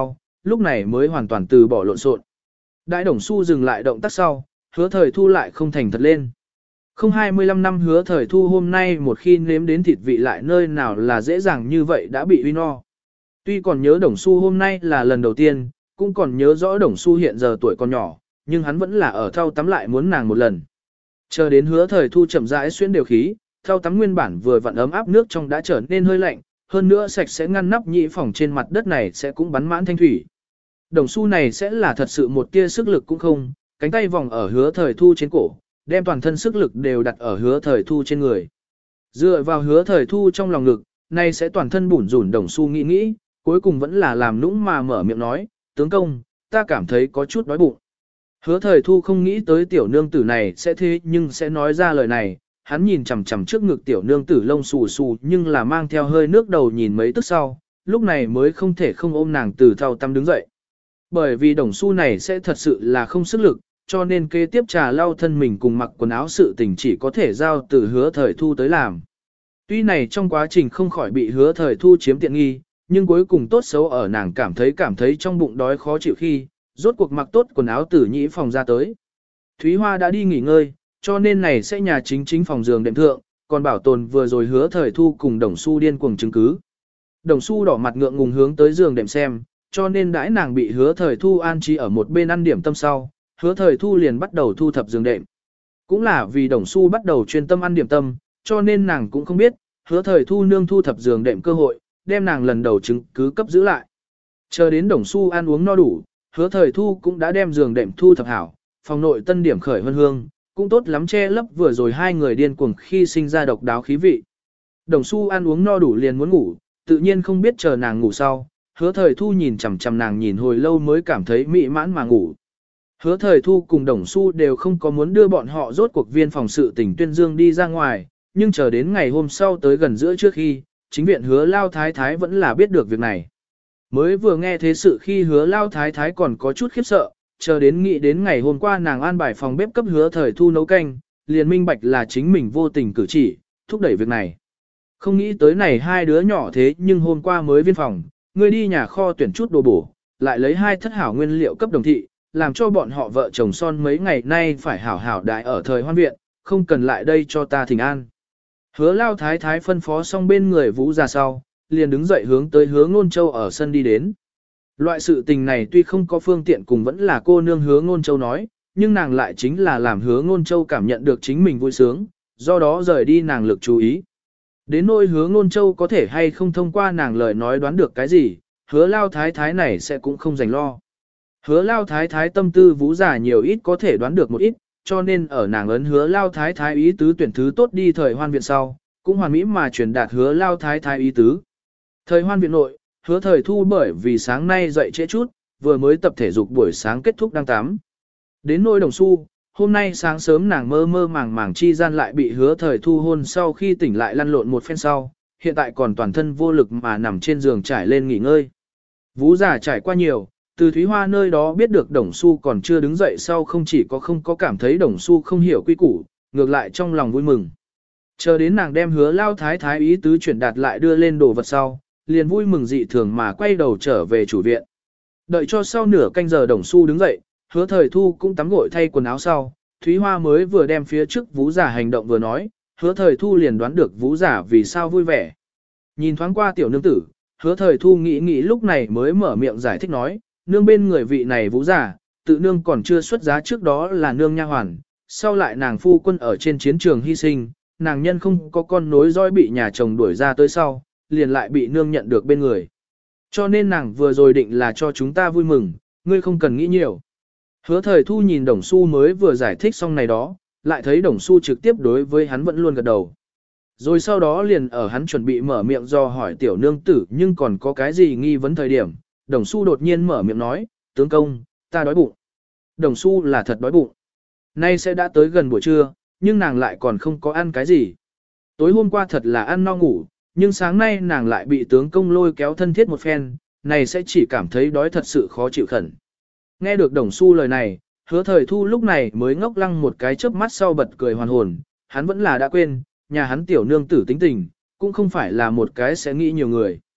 lúc này mới hoàn toàn từ bỏ lộn xộn. Đại Đồng Xu dừng lại động tác sau, Hứa Thời Thu lại không thành thật lên. Không hai mươi lăm năm Hứa Thời Thu hôm nay một khi nếm đến thịt vị lại nơi nào là dễ dàng như vậy đã bị uy no. Tuy còn nhớ Đồng Xu hôm nay là lần đầu tiên, cũng còn nhớ rõ Đồng Xu hiện giờ tuổi còn nhỏ, nhưng hắn vẫn là ở thau tắm lại muốn nàng một lần. Chờ đến Hứa Thời Thu chậm rãi xuyên đều khí, thau tắm nguyên bản vừa vặn ấm áp nước trong đã trở nên hơi lạnh, hơn nữa sạch sẽ ngăn nắp nhị phòng trên mặt đất này sẽ cũng bắn mãn thanh thủy. Đồng Xu này sẽ là thật sự một tia sức lực cũng không, cánh tay vòng ở Hứa Thời Thu trên cổ, đem toàn thân sức lực đều đặt ở Hứa Thời Thu trên người. Dựa vào Hứa Thời Thu trong lòng ngực, nay sẽ toàn thân bủn rủn Đồng Xu nghĩ nghĩ, cuối cùng vẫn là làm nũng mà mở miệng nói, tướng công, ta cảm thấy có chút đói bụng. Hứa Thời Thu không nghĩ tới tiểu nương tử này sẽ thế nhưng sẽ nói ra lời này, hắn nhìn chằm chằm trước ngực tiểu nương tử lông xù xù nhưng là mang theo hơi nước đầu nhìn mấy tức sau, lúc này mới không thể không ôm nàng từ thau tắm đứng dậy. Bởi vì Đồng Xu này sẽ thật sự là không sức lực, cho nên kế tiếp trà lau thân mình cùng mặc quần áo sự tình chỉ có thể giao từ Hứa Thời Thu tới làm. Tuy này trong quá trình không khỏi bị Hứa Thời Thu chiếm tiện nghi, nhưng cuối cùng tốt xấu ở nàng cảm thấy cảm thấy trong bụng đói khó chịu khi, rốt cuộc mặc tốt quần áo từ nhĩ phòng ra tới. Thúy Hoa đã đi nghỉ ngơi, cho nên này sẽ nhà chính chính phòng giường đệm thượng, còn bảo tồn vừa rồi Hứa Thời Thu cùng Đồng Xu điên cuồng chứng cứ. Đồng Xu đỏ mặt ngượng ngùng hướng tới giường đệm xem, cho nên đãi nàng bị Hứa Thời Thu an trí ở một bên ăn điểm tâm sau, Hứa Thời Thu liền bắt đầu thu thập giường đệm. Cũng là vì Đồng Xu bắt đầu chuyên tâm ăn điểm tâm, cho nên nàng cũng không biết, Hứa Thời Thu nương thu thập giường đệm cơ hội, đem nàng lần đầu chứng cứ cấp giữ lại. Chờ đến Đồng Xu ăn uống no đủ, Hứa Thời Thu cũng đã đem giường đệm thu thập hảo, phòng nội tân điểm khởi hương hương, cũng tốt lắm che lấp vừa rồi hai người điên cuồng khi sinh ra độc đáo khí vị. Đồng Xu ăn uống no đủ liền muốn ngủ, tự nhiên không biết chờ nàng ngủ sau, Hứa Thời Thu nhìn chằm chằm nàng nhìn hồi lâu mới cảm thấy mị mãn mà ngủ. Hứa Thời Thu cùng Đồng Xu đều không có muốn đưa bọn họ rốt cuộc viên phòng sự tình tuyên dương đi ra ngoài, nhưng chờ đến ngày hôm sau tới gần giữa trước khi, chính viện Hứa Lao Thái Thái vẫn là biết được việc này. Mới vừa nghe thế sự khi Hứa Lao Thái Thái còn có chút khiếp sợ, chờ đến nghĩ đến ngày hôm qua nàng an bài phòng bếp cấp Hứa Thời Thu nấu canh, liền minh bạch là chính mình vô tình cử chỉ, thúc đẩy việc này. Không nghĩ tới này hai đứa nhỏ thế nhưng hôm qua mới viên phòng, người đi nhà kho tuyển chút đồ bổ, lại lấy hai thất hảo nguyên liệu cấp đồng thị, làm cho bọn họ vợ chồng son mấy ngày nay phải hảo hảo đại ở thời hoan viện, không cần lại đây cho ta thỉnh an. Hứa Lao Thái Thái phân phó xong bên người Vũ ra sau, liền đứng dậy hướng tới Hứa Ngôn Châu ở sân đi đến. Loại sự tình này tuy không có phương tiện cùng vẫn là cô nương Hứa Ngôn Châu nói, nhưng nàng lại chính là làm Hứa Ngôn Châu cảm nhận được chính mình vui sướng, do đó rời đi nàng lực chú ý. Đến nỗi Hứa Ngôn Châu có thể hay không thông qua nàng lời nói đoán được cái gì, Hứa Lao Thái Thái này sẽ cũng không dành lo. Hứa Lao Thái Thái tâm tư Vũ giả nhiều ít có thể đoán được một ít, cho nên ở nàng ấn Hứa Lao Thái Thái ý tứ tuyển thứ tốt đi thời hoan viện sau, cũng hoàn mỹ mà truyền đạt Hứa Lao Thái Thái ý tứ. Thời hoan viện nội, Hứa Thời Thu bởi vì sáng nay dậy trễ chút, vừa mới tập thể dục buổi sáng kết thúc đang tắm. Đến nỗi Đồng Xu, hôm nay sáng sớm nàng mơ mơ màng màng chi gian lại bị Hứa Thời Thu hôn sau khi tỉnh lại lăn lộn một phen sau, hiện tại còn toàn thân vô lực mà nằm trên giường trải lên nghỉ ngơi. Vũ giả trải qua nhiều, từ Thúy Hoa nơi đó biết được Đồng Xu còn chưa đứng dậy sau không chỉ có không có cảm thấy Đồng Xu không hiểu quy củ, ngược lại trong lòng vui mừng. Chờ đến nàng đem Hứa Lao Thái Thái ý tứ chuyển đạt lại đưa lên đồ vật sau, liền vui mừng dị thường mà quay đầu trở về chủ viện. Đợi cho sau nửa canh giờ Đồng Xu đứng dậy, Hứa Thời Thu cũng tắm gội thay quần áo sau, Thúy Hoa mới vừa đem phía trước Vũ giả hành động vừa nói, Hứa Thời Thu liền đoán được Vũ giả vì sao vui vẻ. Nhìn thoáng qua tiểu nương tử, Hứa Thời Thu nghĩ nghĩ lúc này mới mở miệng giải thích nói, nương bên người vị này Vũ giả, tự nương còn chưa xuất giá trước đó là nương nha hoàn, sau lại nàng phu quân ở trên chiến trường hy sinh, nàng nhân không có con nối dõi bị nhà chồng đuổi ra tới sau, liền lại bị nương nhận được bên người. Cho nên nàng vừa rồi định là cho chúng ta vui mừng, ngươi không cần nghĩ nhiều. Hứa Thời Thu nhìn Đồng Xu mới vừa giải thích xong này đó, lại thấy Đồng Xu trực tiếp đối với hắn vẫn luôn gật đầu. Rồi sau đó liền ở hắn chuẩn bị mở miệng do hỏi tiểu nương tử nhưng còn có cái gì nghi vấn thời điểm, Đồng Xu đột nhiên mở miệng nói, tướng công, ta đói bụng. Đồng Xu là thật đói bụng. Nay sẽ đã tới gần buổi trưa, nhưng nàng lại còn không có ăn cái gì. Tối hôm qua thật là ăn no ngủ, nhưng sáng nay nàng lại bị tướng công lôi kéo thân thiết một phen, này sẽ chỉ cảm thấy đói thật sự khó chịu khẩn. Nghe được Đồng Xu lời này, Hứa Thời Thu lúc này mới ngốc lăng một cái chớp mắt sau bật cười hoàn hồn, hắn vẫn là đã quên, nhà hắn tiểu nương tử tính tình, cũng không phải là một cái sẽ nghĩ nhiều người.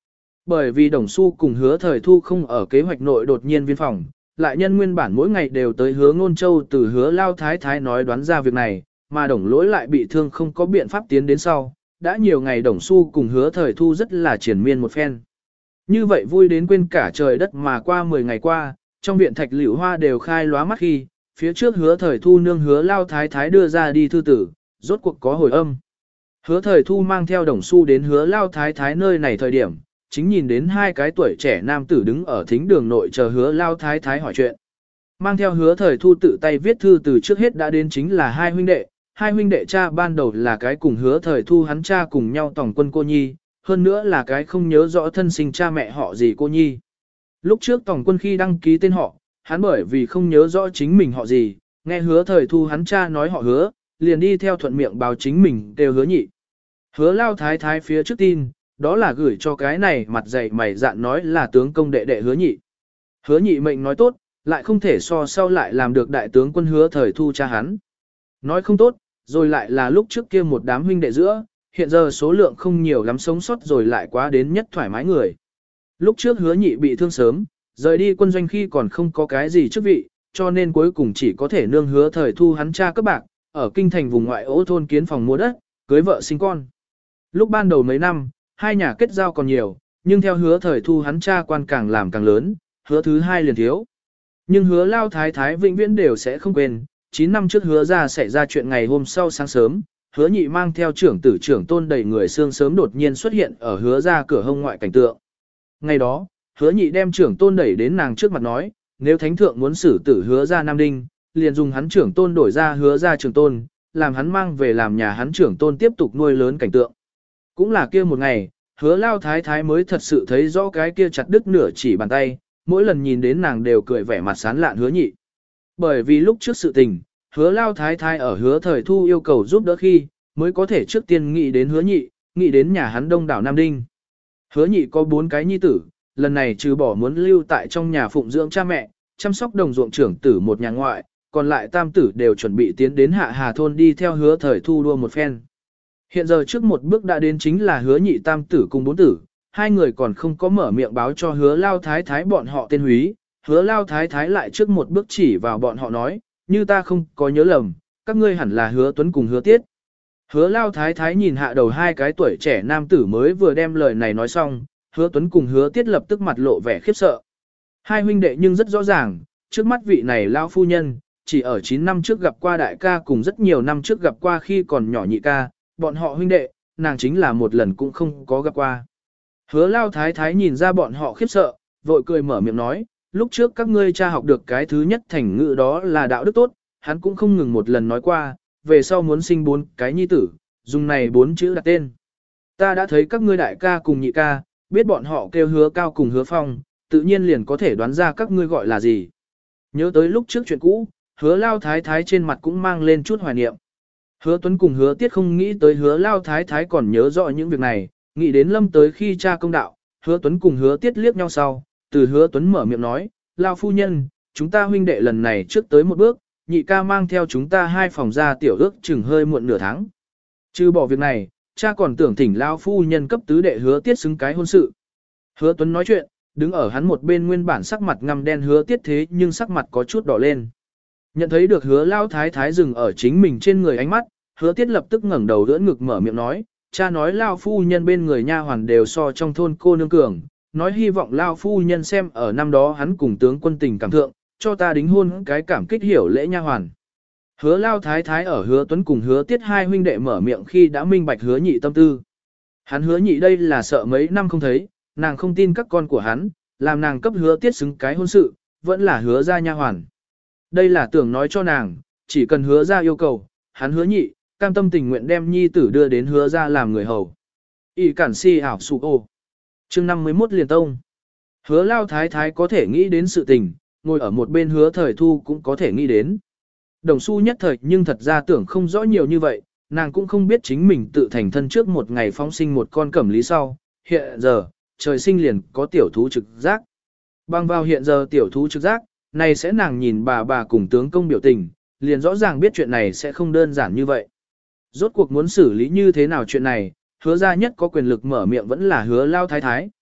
Bởi vì Đồng Xu cùng Hứa Thời Thu không ở kế hoạch nội đột nhiên viên phòng, lại nhân nguyên bản mỗi ngày đều tới Hứa Ngôn Châu từ Hứa Lao Thái Thái nói đoán ra việc này, mà Đồng Lỗi lại bị thương không có biện pháp tiến đến sau, đã nhiều ngày Đồng Xu cùng Hứa Thời Thu rất là triển miên một phen. Như vậy vui đến quên cả trời đất mà qua mười ngày qua, trong viện Thạch Liễu Hoa đều khai lóa mắt khi, phía trước Hứa Thời Thu nương Hứa Lao Thái Thái đưa ra đi thư tử, rốt cuộc có hồi âm. Hứa Thời Thu mang theo Đồng Xu đến Hứa Lao Thái Thái nơi này thời điểm, chính nhìn đến hai cái tuổi trẻ nam tử đứng ở thính đường nội chờ Hứa Lao Thái Thái hỏi chuyện. Mang theo Hứa Thời Thu tự tay viết thư từ trước hết đã đến chính là hai huynh đệ, hai huynh đệ cha ban đầu là cái cùng Hứa Thời Thu hắn cha cùng nhau tổng quân cô nhi, hơn nữa là cái không nhớ rõ thân sinh cha mẹ họ gì cô nhi. Lúc trước tổng quân khi đăng ký tên họ, hắn bởi vì không nhớ rõ chính mình họ gì, nghe Hứa Thời Thu hắn cha nói họ Hứa, liền đi theo thuận miệng báo chính mình đều Hứa Nhị. Hứa Lao Thái Thái phía trước tin, đó là gửi cho cái này mặt dày mày dạn nói là tướng công đệ đệ Hứa Nhị. Hứa Nhị mệnh nói tốt, lại không thể so sau lại làm được đại tướng quân Hứa Thời Thu cha hắn. Nói không tốt, rồi lại là lúc trước kia một đám huynh đệ giữa, hiện giờ số lượng không nhiều lắm sống sót rồi lại quá đến nhất thoải mái người. Lúc trước Hứa Nhị bị thương sớm, rời đi quân doanh khi còn không có cái gì chức vị, cho nên cuối cùng chỉ có thể nương Hứa Thời Thu hắn cha các bạc, ở kinh thành vùng ngoại ô thôn kiến phòng mua đất, cưới vợ sinh con. Lúc ban đầu mấy năm, hai nhà kết giao còn nhiều, nhưng theo Hứa Thời Thu hắn cha quan càng làm càng lớn, Hứa thứ hai liền thiếu. Nhưng Hứa Lao Thái Thái vĩnh viễn đều sẽ không quên, chín năm trước Hứa ra xảy ra chuyện ngày hôm sau sáng sớm, Hứa Nhị mang theo trưởng tử trưởng tôn đầy người xương sớm đột nhiên xuất hiện ở Hứa ra cửa hông ngoại cảnh tượng. Ngày đó, Hứa Nhị đem trưởng tôn đẩy đến nàng trước mặt nói, nếu thánh thượng muốn xử tử Hứa ra Nam Đinh, liền dùng hắn trưởng tôn đổi ra Hứa ra trưởng tôn, làm hắn mang về làm nhà hắn trưởng tôn tiếp tục nuôi lớn cảnh tượng. Cũng là kia một ngày, Hứa Lao Thái Thái mới thật sự thấy rõ cái kia chặt đứt nửa chỉ bàn tay, mỗi lần nhìn đến nàng đều cười vẻ mặt sán lạn Hứa Nhị. Bởi vì lúc trước sự tình, Hứa Lao Thái Thái ở Hứa Thời Thu yêu cầu giúp đỡ khi, mới có thể trước tiên nghĩ đến Hứa Nhị, nghĩ đến nhà hắn đông đảo Nam Đinh. Hứa Nhị có bốn cái nhi tử, lần này trừ bỏ muốn lưu tại trong nhà phụng dưỡng cha mẹ, chăm sóc đồng ruộng trưởng tử một nhà ngoại, còn lại tam tử đều chuẩn bị tiến đến Hạ Hà thôn đi theo Hứa Thời Thu đua một phen. Hiện giờ trước một bước đã đến chính là Hứa Nhị tam tử cùng bốn tử, hai người còn không có mở miệng báo cho Hứa Lao Thái Thái bọn họ tên húy, Hứa Lao Thái Thái lại trước một bước chỉ vào bọn họ nói, như ta không có nhớ lầm, các ngươi hẳn là Hứa Tuấn cùng Hứa Tiết. Hứa Lao Thái Thái nhìn hạ đầu hai cái tuổi trẻ nam tử mới vừa đem lời này nói xong, Hứa Tuấn cùng Hứa Tiết lập tức mặt lộ vẻ khiếp sợ. Hai huynh đệ nhưng rất rõ ràng, trước mắt vị này Lao phu nhân, chỉ ở chín năm trước gặp qua đại ca cùng rất nhiều năm trước gặp qua khi còn nhỏ nhị ca, bọn họ huynh đệ, nàng chính là một lần cũng không có gặp qua. Hứa Lao Thái Thái nhìn ra bọn họ khiếp sợ, vội cười mở miệng nói, lúc trước các ngươi cha học được cái thứ nhất thành ngữ đó là đạo đức tốt, hắn cũng không ngừng một lần nói qua, về sau muốn sinh bốn cái nhi tử, dùng này bốn chữ đặt tên. Ta đã thấy các ngươi đại ca cùng nhị ca, biết bọn họ kêu Hứa Cao cùng Hứa Phong, tự nhiên liền có thể đoán ra các ngươi gọi là gì. Nhớ tới lúc trước chuyện cũ, Hứa Lao Thái Thái trên mặt cũng mang lên chút hoài niệm. Hứa Tuấn cùng Hứa Tiết không nghĩ tới Hứa Lao Thái Thái còn nhớ rõ những việc này, nghĩ đến Lâm tới khi cha công đạo, Hứa Tuấn cùng Hứa Tiết liếc nhau sau, từ Hứa Tuấn mở miệng nói, Lao phu nhân, chúng ta huynh đệ lần này trước tới một bước, nhị ca mang theo chúng ta hai phòng ra tiểu ước chừng hơi muộn nửa tháng. Trừ bỏ việc này, cha còn tưởng thỉnh Lao phu nhân cấp tứ đệ Hứa Tiết xứng cái hôn sự. Hứa Tuấn nói chuyện, đứng ở hắn một bên nguyên bản sắc mặt ngăm đen Hứa Tiết thế nhưng sắc mặt có chút đỏ lên. Nhận thấy được Hứa Lao Thái Thái dừng ở chính mình trên người ánh mắt, Hứa Tiết lập tức ngẩng đầu đỡ ngực mở miệng nói, cha nói Lao phu nhân bên người nha hoàn đều so trong thôn cô nương cường, nói hy vọng Lao phu nhân xem ở năm đó hắn cùng tướng quân tình cảm thượng, cho ta đính hôn cái cảm kích hiểu lễ nha hoàn. Hứa Lao Thái Thái ở Hứa Tuấn cùng Hứa Tiết hai huynh đệ mở miệng khi đã minh bạch Hứa Nhị tâm tư. Hắn Hứa Nhị đây là sợ mấy năm không thấy, nàng không tin các con của hắn, làm nàng cấp Hứa Tiết xứng cái hôn sự, vẫn là Hứa ra nha hoàn. Đây là tưởng nói cho nàng, chỉ cần Hứa ra yêu cầu, hắn Hứa Nhị, cam tâm tình nguyện đem nhi tử đưa đến Hứa ra làm người hầu. Y cản si ảo sụ ô. Chương năm mươi mốt liền tông. Hứa Lao Thái Thái có thể nghĩ đến sự tình, ngồi ở một bên Hứa Thời Thu cũng có thể nghĩ đến. Đồng Xu nhất thời nhưng thật ra tưởng không rõ nhiều như vậy, nàng cũng không biết chính mình tự thành thân trước một ngày phóng sinh một con cẩm lý sau, hiện giờ, trời sinh liền có tiểu thú trực giác. Bằng vào hiện giờ tiểu thú trực giác, này sẽ nàng nhìn bà bà cùng tướng công biểu tình, liền rõ ràng biết chuyện này sẽ không đơn giản như vậy. Rốt cuộc muốn xử lý như thế nào chuyện này, Hứa ra nhất có quyền lực mở miệng vẫn là Hứa Lao Thái Thái.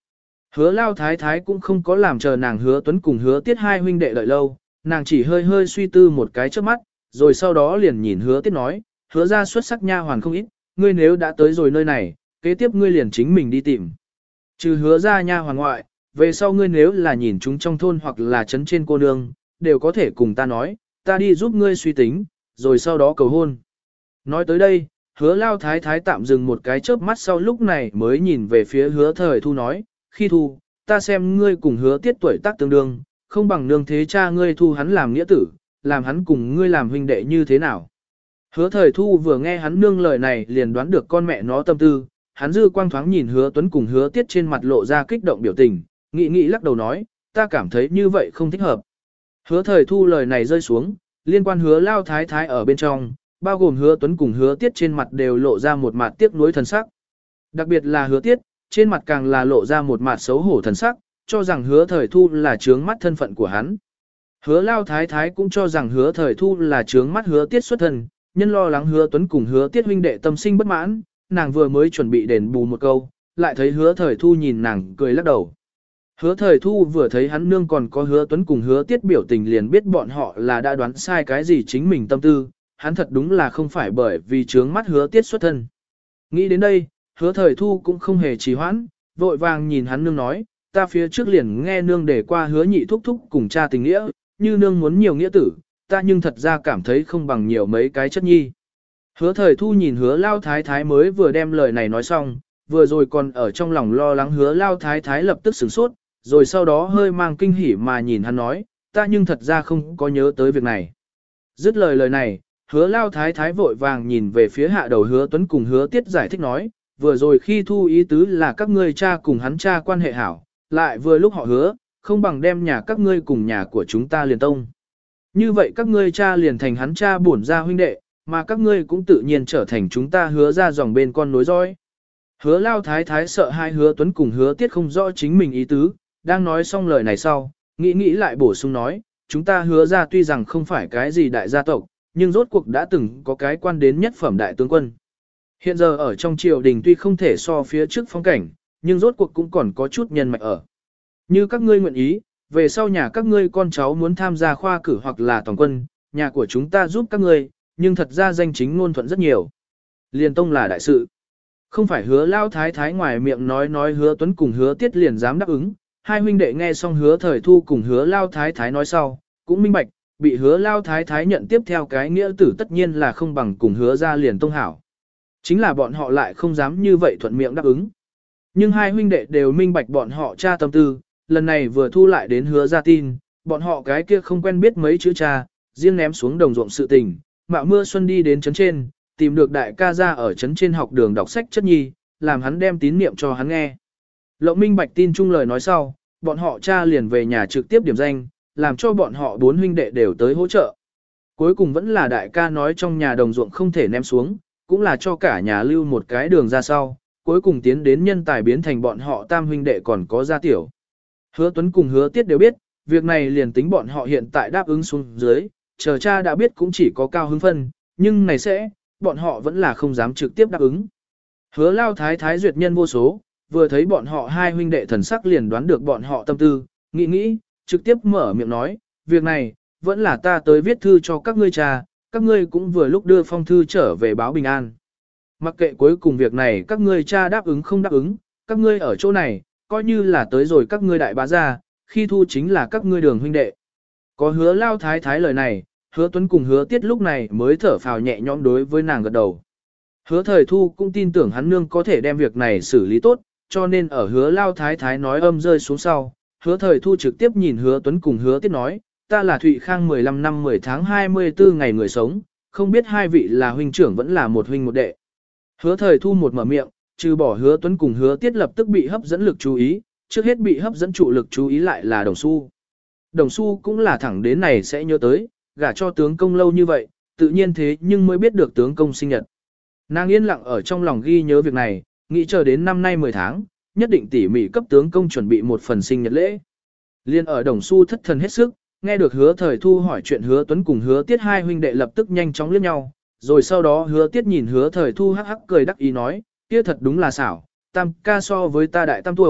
Hứa lao thái thái cũng không có làm chờ nàng hứa tuấn cùng hứa tiết hai huynh đệ đợi lâu, nàng chỉ hơi hơi suy tư một cái trước mắt, rồi sau đó liền nhìn hứa tiết nói, hứa ra xuất sắc nha hoàn không ít, ngươi nếu đã tới rồi nơi này, kế tiếp ngươi liền chính mình đi tìm. Trừ hứa ra nha hoàn ngoại, về sau ngươi nếu là nhìn chúng trong thôn hoặc là trấn trên cô nương, đều có thể cùng ta nói, ta đi giúp ngươi suy tính, rồi sau đó cầu hôn. Nói tới đây, hứa lao thái thái tạm dừng một cái chớp mắt sau lúc này mới nhìn về phía hứa thời thu nói, khi thu, ta xem ngươi cùng hứa tiết tuổi tác tương đương, không bằng nương thế cha ngươi thu hắn làm nghĩa tử, làm hắn cùng ngươi làm huynh đệ như thế nào. Hứa thời thu vừa nghe hắn nương lời này liền đoán được con mẹ nó tâm tư, hắn dư quang thoáng nhìn hứa tuấn cùng hứa tiết trên mặt lộ ra kích động biểu tình, nghĩ nghĩ lắc đầu nói, ta cảm thấy như vậy không thích hợp. Hứa thời thu lời này rơi xuống, liên quan hứa lao thái thái ở bên trong, bao gồm hứa tuấn cùng hứa tiết trên mặt đều lộ ra một mặt tiếc nuối thần sắc. Đặc biệt là hứa tiết, trên mặt càng là lộ ra một mặt xấu hổ thần sắc, cho rằng hứa thời thu là trướng mắt thân phận của hắn. Hứa lao thái thái cũng cho rằng hứa thời thu là trướng mắt hứa tiết xuất thân, nhân lo lắng hứa tuấn cùng hứa tiết huynh đệ tâm sinh bất mãn, nàng vừa mới chuẩn bị đền bù một câu, lại thấy hứa thời thu nhìn nàng cười lắc đầu. Hứa thời thu vừa thấy hắn nương còn có hứa tuấn cùng hứa tiết biểu tình liền biết bọn họ là đã đoán sai cái gì chính mình tâm tư, hắn thật đúng là không phải bởi vì trướng mắt hứa tiết xuất thân. Nghĩ đến đây, hứa thời thu cũng không hề trì hoãn, vội vàng nhìn hắn nương nói, ta phía trước liền nghe nương để qua hứa nhị thúc thúc cùng cha tình nghĩa, như nương muốn nhiều nghĩa tử, ta nhưng thật ra cảm thấy không bằng nhiều mấy cái chất nhi. Hứa thời thu nhìn hứa lao thái thái mới vừa đem lời này nói xong, vừa rồi còn ở trong lòng lo lắng hứa lao thái thái lập tức sửng sốt, rồi sau đó hơi mang kinh hỉ mà nhìn hắn nói, ta nhưng thật ra không có nhớ tới việc này. Dứt lời lời này, hứa lao thái thái vội vàng nhìn về phía hạ đầu hứa tuấn cùng hứa tiết giải thích nói, vừa rồi khi thu ý tứ là các ngươi cha cùng hắn cha quan hệ hảo, lại vừa lúc họ hứa, không bằng đem nhà các ngươi cùng nhà của chúng ta liền tông. Như vậy các ngươi cha liền thành hắn cha bổn ra huynh đệ, mà các ngươi cũng tự nhiên trở thành chúng ta hứa ra dòng bên con nối dõi. Hứa lao thái thái sợ hai hứa tuấn cùng hứa tiết không rõ chính mình ý tứ, đang nói xong lời này sau, nghĩ nghĩ lại bổ sung nói, chúng ta hứa ra tuy rằng không phải cái gì đại gia tộc, nhưng rốt cuộc đã từng có cái quan đến nhất phẩm đại tướng quân. Hiện giờ ở trong triều đình tuy không thể so phía trước phong cảnh, nhưng rốt cuộc cũng còn có chút nhân mạch ở. Như các ngươi nguyện ý, về sau nhà các ngươi con cháu muốn tham gia khoa cử hoặc là toàn quân, nhà của chúng ta giúp các ngươi, nhưng thật ra danh chính ngôn thuận rất nhiều. Liền tông là đại sự. Không phải hứa lao thái thái ngoài miệng nói nói hứa tuấn cùng hứa tiết liền dám đáp ứng, hai huynh đệ nghe xong hứa thời thu cùng hứa lao thái thái nói sau, cũng minh bạch, bị hứa lao thái thái nhận tiếp theo cái nghĩa tử tất nhiên là không bằng cùng hứa ra liền tông hảo. Chính là bọn họ lại không dám như vậy thuận miệng đáp ứng. Nhưng hai huynh đệ đều minh bạch bọn họ cha tâm tư, lần này vừa thu lại đến hứa ra tin, bọn họ cái kia không quen biết mấy chữ cha, riêng ném xuống đồng ruộng sự tình, mạo mưa xuân đi đến trấn trên, tìm được đại ca ra ở trấn trên học đường đọc sách chất nhi, làm hắn đem tín niệm cho hắn nghe. Lộng minh bạch tin chung lời nói sau, bọn họ cha liền về nhà trực tiếp điểm danh, làm cho bọn họ bốn huynh đệ đều tới hỗ trợ. Cuối cùng vẫn là đại ca nói trong nhà đồng ruộng không thể ném xuống, cũng là cho cả nhà lưu một cái đường ra sau, cuối cùng tiến đến nhân tài biến thành bọn họ tam huynh đệ còn có gia tiểu. Hứa Tuấn cùng Hứa Tiết đều biết, việc này liền tính bọn họ hiện tại đáp ứng xuống dưới, chờ cha đã biết cũng chỉ có cao hứng phân, nhưng này sẽ, bọn họ vẫn là không dám trực tiếp đáp ứng. Hứa Lao Thái Thái duyệt nhân vô số, vừa thấy bọn họ hai huynh đệ thần sắc liền đoán được bọn họ tâm tư, nghĩ nghĩ, trực tiếp mở miệng nói, việc này, vẫn là ta tới viết thư cho các ngươi cha, các ngươi cũng vừa lúc đưa phong thư trở về báo bình an. Mặc kệ cuối cùng việc này các ngươi cha đáp ứng không đáp ứng, các ngươi ở chỗ này, coi như là tới rồi các ngươi đại bá gia, khi thu chính là các ngươi đường huynh đệ. Có hứa Lao Thái Thái lời này, hứa Tuấn cùng hứa Tiết lúc này mới thở phào nhẹ nhõm đối với nàng gật đầu. Hứa Thời Thu cũng tin tưởng hắn nương có thể đem việc này xử lý tốt, cho nên ở hứa Lao Thái Thái nói âm rơi xuống sau, hứa Thời Thu trực tiếp nhìn hứa Tuấn cùng hứa Tiết nói, ta là Thụy Khang mười lăm năm mười tháng hai mươi tư ngày người sống, không biết hai vị là huynh trưởng vẫn là một huynh một đệ. Hứa Thời Thu một mở miệng, trừ bỏ hứa Tuấn cùng hứa Tiết lập tức bị hấp dẫn lực chú ý, trước hết bị hấp dẫn trụ lực chú ý lại là Đồng Xu. Đồng Xu cũng là thẳng đến này sẽ nhớ tới, gả cho tướng công lâu như vậy, tự nhiên thế nhưng mới biết được tướng công sinh nhật. Nàng yên lặng ở trong lòng ghi nhớ việc này, nghĩ chờ đến năm nay mười tháng, nhất định tỉ mỉ cấp tướng công chuẩn bị một phần sinh nhật lễ. Liên ở Đồng Xu thất thần hết sức, nghe được hứa Thời Thu hỏi chuyện hứa Tuấn cùng hứa Tiết hai huynh đệ lập tức nhanh chóng liếc nhau, rồi sau đó hứa Tiết nhìn hứa Thời Thu hắc hắc cười đắc ý nói, kia thật đúng là xảo, tam ca so với ta đại tam tuổi,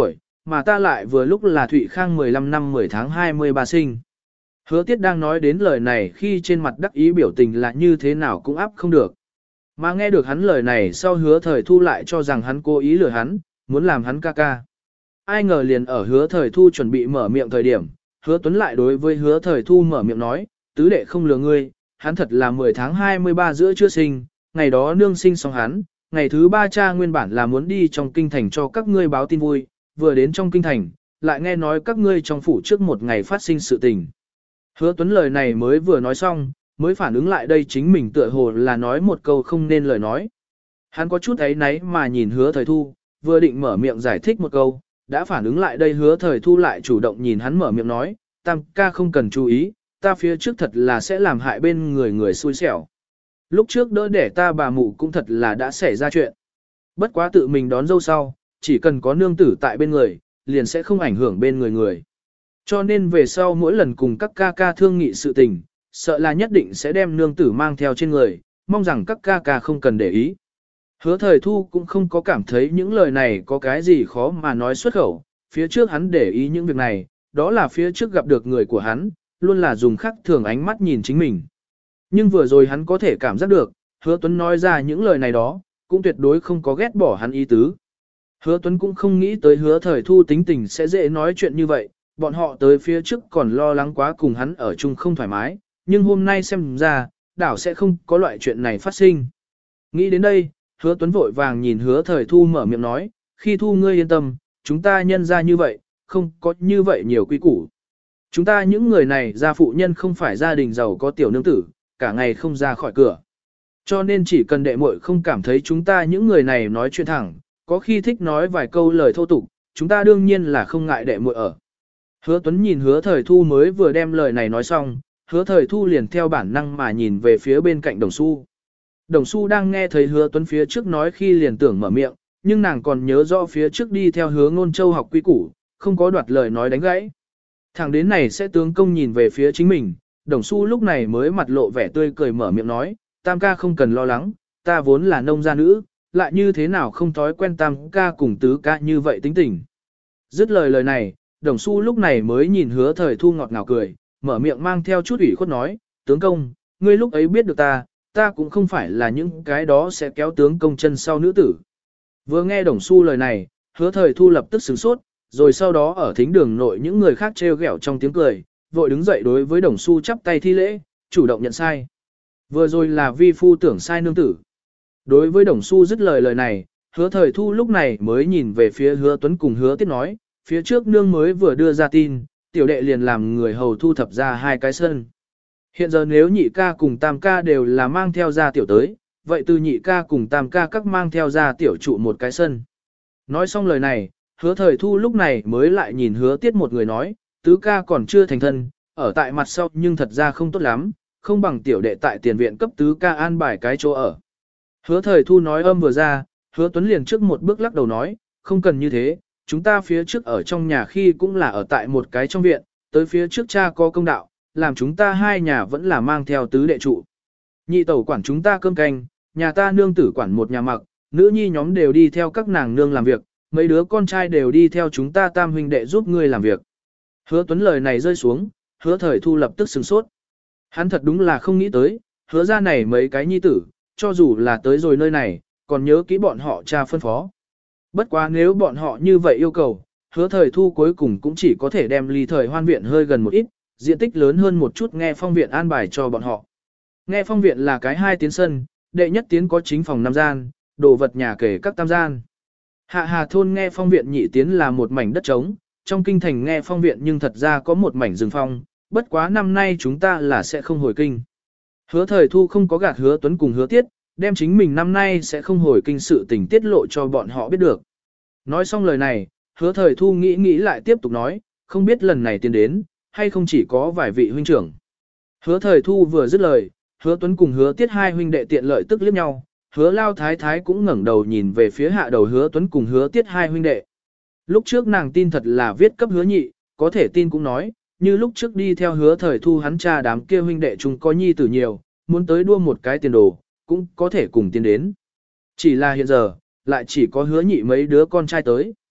mà ta lại vừa lúc là Thụy Khang mười lăm năm mười tháng hai mươi ba sinh. Hứa Tiết đang nói đến lời này khi trên mặt đắc ý biểu tình là như thế nào cũng áp không được. Mà nghe được hắn lời này sau Hứa Thời Thu lại cho rằng hắn cố ý lừa hắn, muốn làm hắn ca ca. Ai ngờ liền ở Hứa Thời Thu chuẩn bị mở miệng thời điểm, Hứa Tuấn lại đối với Hứa Thời Thu mở miệng nói, tứ đệ không lừa ngươi, hắn thật là mười tháng hai mươi ba giữa chưa sinh, ngày đó nương sinh xong hắn, ngày thứ ba cha nguyên bản là muốn đi trong kinh thành cho các ngươi báo tin vui, vừa đến trong kinh thành, lại nghe nói các ngươi trong phủ trước một ngày phát sinh sự tình. Hứa Tuấn lời này mới vừa nói xong, mới phản ứng lại đây chính mình tựa hồ là nói một câu không nên lời nói. Hắn có chút ấy náy mà nhìn Hứa Thời Thu, vừa định mở miệng giải thích một câu, đã phản ứng lại đây Hứa Thời Thu lại chủ động nhìn hắn mở miệng nói, tam ca không cần chú ý, ta phía trước thật là sẽ làm hại bên người người xui xẻo. Lúc trước đỡ để ta bà mụ cũng thật là đã xảy ra chuyện. Bất quá tự mình đón dâu sau, chỉ cần có nương tử tại bên người, liền sẽ không ảnh hưởng bên người người. Cho nên về sau mỗi lần cùng các ca ca thương nghị sự tình, sợ là nhất định sẽ đem nương tử mang theo trên người, mong rằng các ca ca không cần để ý. Hứa Thời Thu cũng không có cảm thấy những lời này có cái gì khó mà nói xuất khẩu, phía trước hắn để ý những việc này, đó là phía trước gặp được người của hắn, luôn là dùng khắc thường ánh mắt nhìn chính mình. Nhưng vừa rồi hắn có thể cảm giác được, Hứa Tuấn nói ra những lời này đó, cũng tuyệt đối không có ghét bỏ hắn ý tứ. Hứa Tuấn cũng không nghĩ tới Hứa Thời Thu tính tình sẽ dễ nói chuyện như vậy, bọn họ tới phía trước còn lo lắng quá cùng hắn ở chung không thoải mái, nhưng hôm nay xem ra, đảo sẽ không có loại chuyện này phát sinh. Nghĩ đến đây, Hứa Tuấn vội vàng nhìn Hứa Thời Thu mở miệng nói, khi Thu ngươi yên tâm, chúng ta nhân ra như vậy, không có như vậy nhiều quy củ. Chúng ta những người này gia phụ nhân không phải gia đình giàu có tiểu nương tử, cả ngày không ra khỏi cửa. Cho nên chỉ cần đệ muội không cảm thấy chúng ta những người này nói chuyện thẳng, có khi thích nói vài câu lời thô tục, chúng ta đương nhiên là không ngại đệ muội ở. Hứa Tuấn nhìn Hứa Thời Thu mới vừa đem lời này nói xong, Hứa Thời Thu liền theo bản năng mà nhìn về phía bên cạnh Đồng Xu. Đồng Xu đang nghe thấy Hứa Tuấn phía trước nói khi liền tưởng mở miệng, nhưng nàng còn nhớ rõ phía trước đi theo Hứa Ngôn Châu học quy củ, không có đoạt lời nói đánh gãy. Thẳng đến này sẽ tướng công nhìn về phía chính mình, Đồng Xu lúc này mới mặt lộ vẻ tươi cười mở miệng nói, tam ca không cần lo lắng, ta vốn là nông gia nữ, lại như thế nào không thói quen tam ca cùng tứ ca như vậy tính tình. Dứt lời lời này, Đồng Xu lúc này mới nhìn Hứa Thời Thu ngọt ngào cười, mở miệng mang theo chút ủy khuất nói, tướng công, ngươi lúc ấy biết được ta, ta cũng không phải là những cái đó sẽ kéo tướng công chân sau nữ tử. Vừa nghe Đồng Xu lời này, Hứa Thời Thu lập tức sửng sốt, rồi sau đó ở thính đường nội những người khác trêu ghẹo trong tiếng cười, vội đứng dậy đối với Đồng Xu chắp tay thi lễ, chủ động nhận sai. Vừa rồi là vi phu tưởng sai nương tử. Đối với Đồng Xu dứt lời lời này, Hứa Thời Thu lúc này mới nhìn về phía Hứa Tuấn cùng Hứa Tiết nói, phía trước nương mới vừa đưa ra tin, tiểu đệ liền làm người hầu thu thập ra hai cái sân. Hiện giờ nếu nhị ca cùng tam ca đều là mang theo ra tiểu tới, vậy từ nhị ca cùng tam ca các mang theo ra tiểu trụ một cái sân. Nói xong lời này, Hứa Thời Thu lúc này mới lại nhìn Hứa Tiết một người nói, tứ ca còn chưa thành thân, ở tại mặt sau nhưng thật ra không tốt lắm, không bằng tiểu đệ tại tiền viện cấp tứ ca an bài cái chỗ ở. Hứa Thời Thu nói âm vừa ra, Hứa Tuấn liền trước một bước lắc đầu nói, không cần như thế, chúng ta phía trước ở trong nhà khi cũng là ở tại một cái trong viện, tới phía trước cha có công đạo, làm chúng ta hai nhà vẫn là mang theo tứ đệ trụ. Nhị tẩu quản chúng ta cơm canh, nhà ta nương tử quản một nhà mặc, nữ nhi nhóm đều đi theo các nàng nương làm việc, mấy đứa con trai đều đi theo chúng ta tam huynh đệ giúp ngươi làm việc. Hứa Tuấn lời này rơi xuống, Hứa Thời Thu lập tức sửng sốt. Hắn thật đúng là không nghĩ tới, hứa ra này mấy cái nhi tử, cho dù là tới rồi nơi này, còn nhớ kỹ bọn họ cha phân phó. Bất quá nếu bọn họ như vậy yêu cầu, Hứa Thời Thu cuối cùng cũng chỉ có thể đem ly thời hoan viện hơi gần một ít, diện tích lớn hơn một chút nghe phong viện an bài cho bọn họ. Nghe phong viện là cái hai tiến sân, đệ nhất tiến có chính phòng năm gian, đồ vật nhà kể các tam gian. Hạ Hà thôn nghe phong viện nhị tiến là một mảnh đất trống, trong kinh thành nghe phong viện nhưng thật ra có một mảnh rừng phong, bất quá năm nay chúng ta là sẽ không hồi kinh. Hứa Thời Thu không có gạt Hứa Tuấn cùng Hứa Tiết, đem chính mình năm nay sẽ không hồi kinh sự tình tiết lộ cho bọn họ biết được. Nói xong lời này, Hứa Thời Thu nghĩ nghĩ lại tiếp tục nói, không biết lần này tiến đến, hay không chỉ có vài vị huynh trưởng. Hứa Thời Thu vừa dứt lời, Hứa Tuấn cùng Hứa Tiết hai huynh đệ tiện lợi tức liếc nhau, Hứa Lao Thái Thái cũng ngẩng đầu nhìn về phía hạ đầu Hứa Tuấn cùng Hứa Tiết hai huynh đệ. Lúc trước nàng tin thật là viết cấp Hứa Nhị, có thể tin cũng nói, như lúc trước đi theo Hứa Thời Thu hắn cha đám kia huynh đệ chúng có nhi tử nhiều, muốn tới đua một cái tiền đồ, cũng có thể cùng tiến đến. Chỉ là hiện giờ, lại chỉ có Hứa Nhị mấy đứa con trai tới.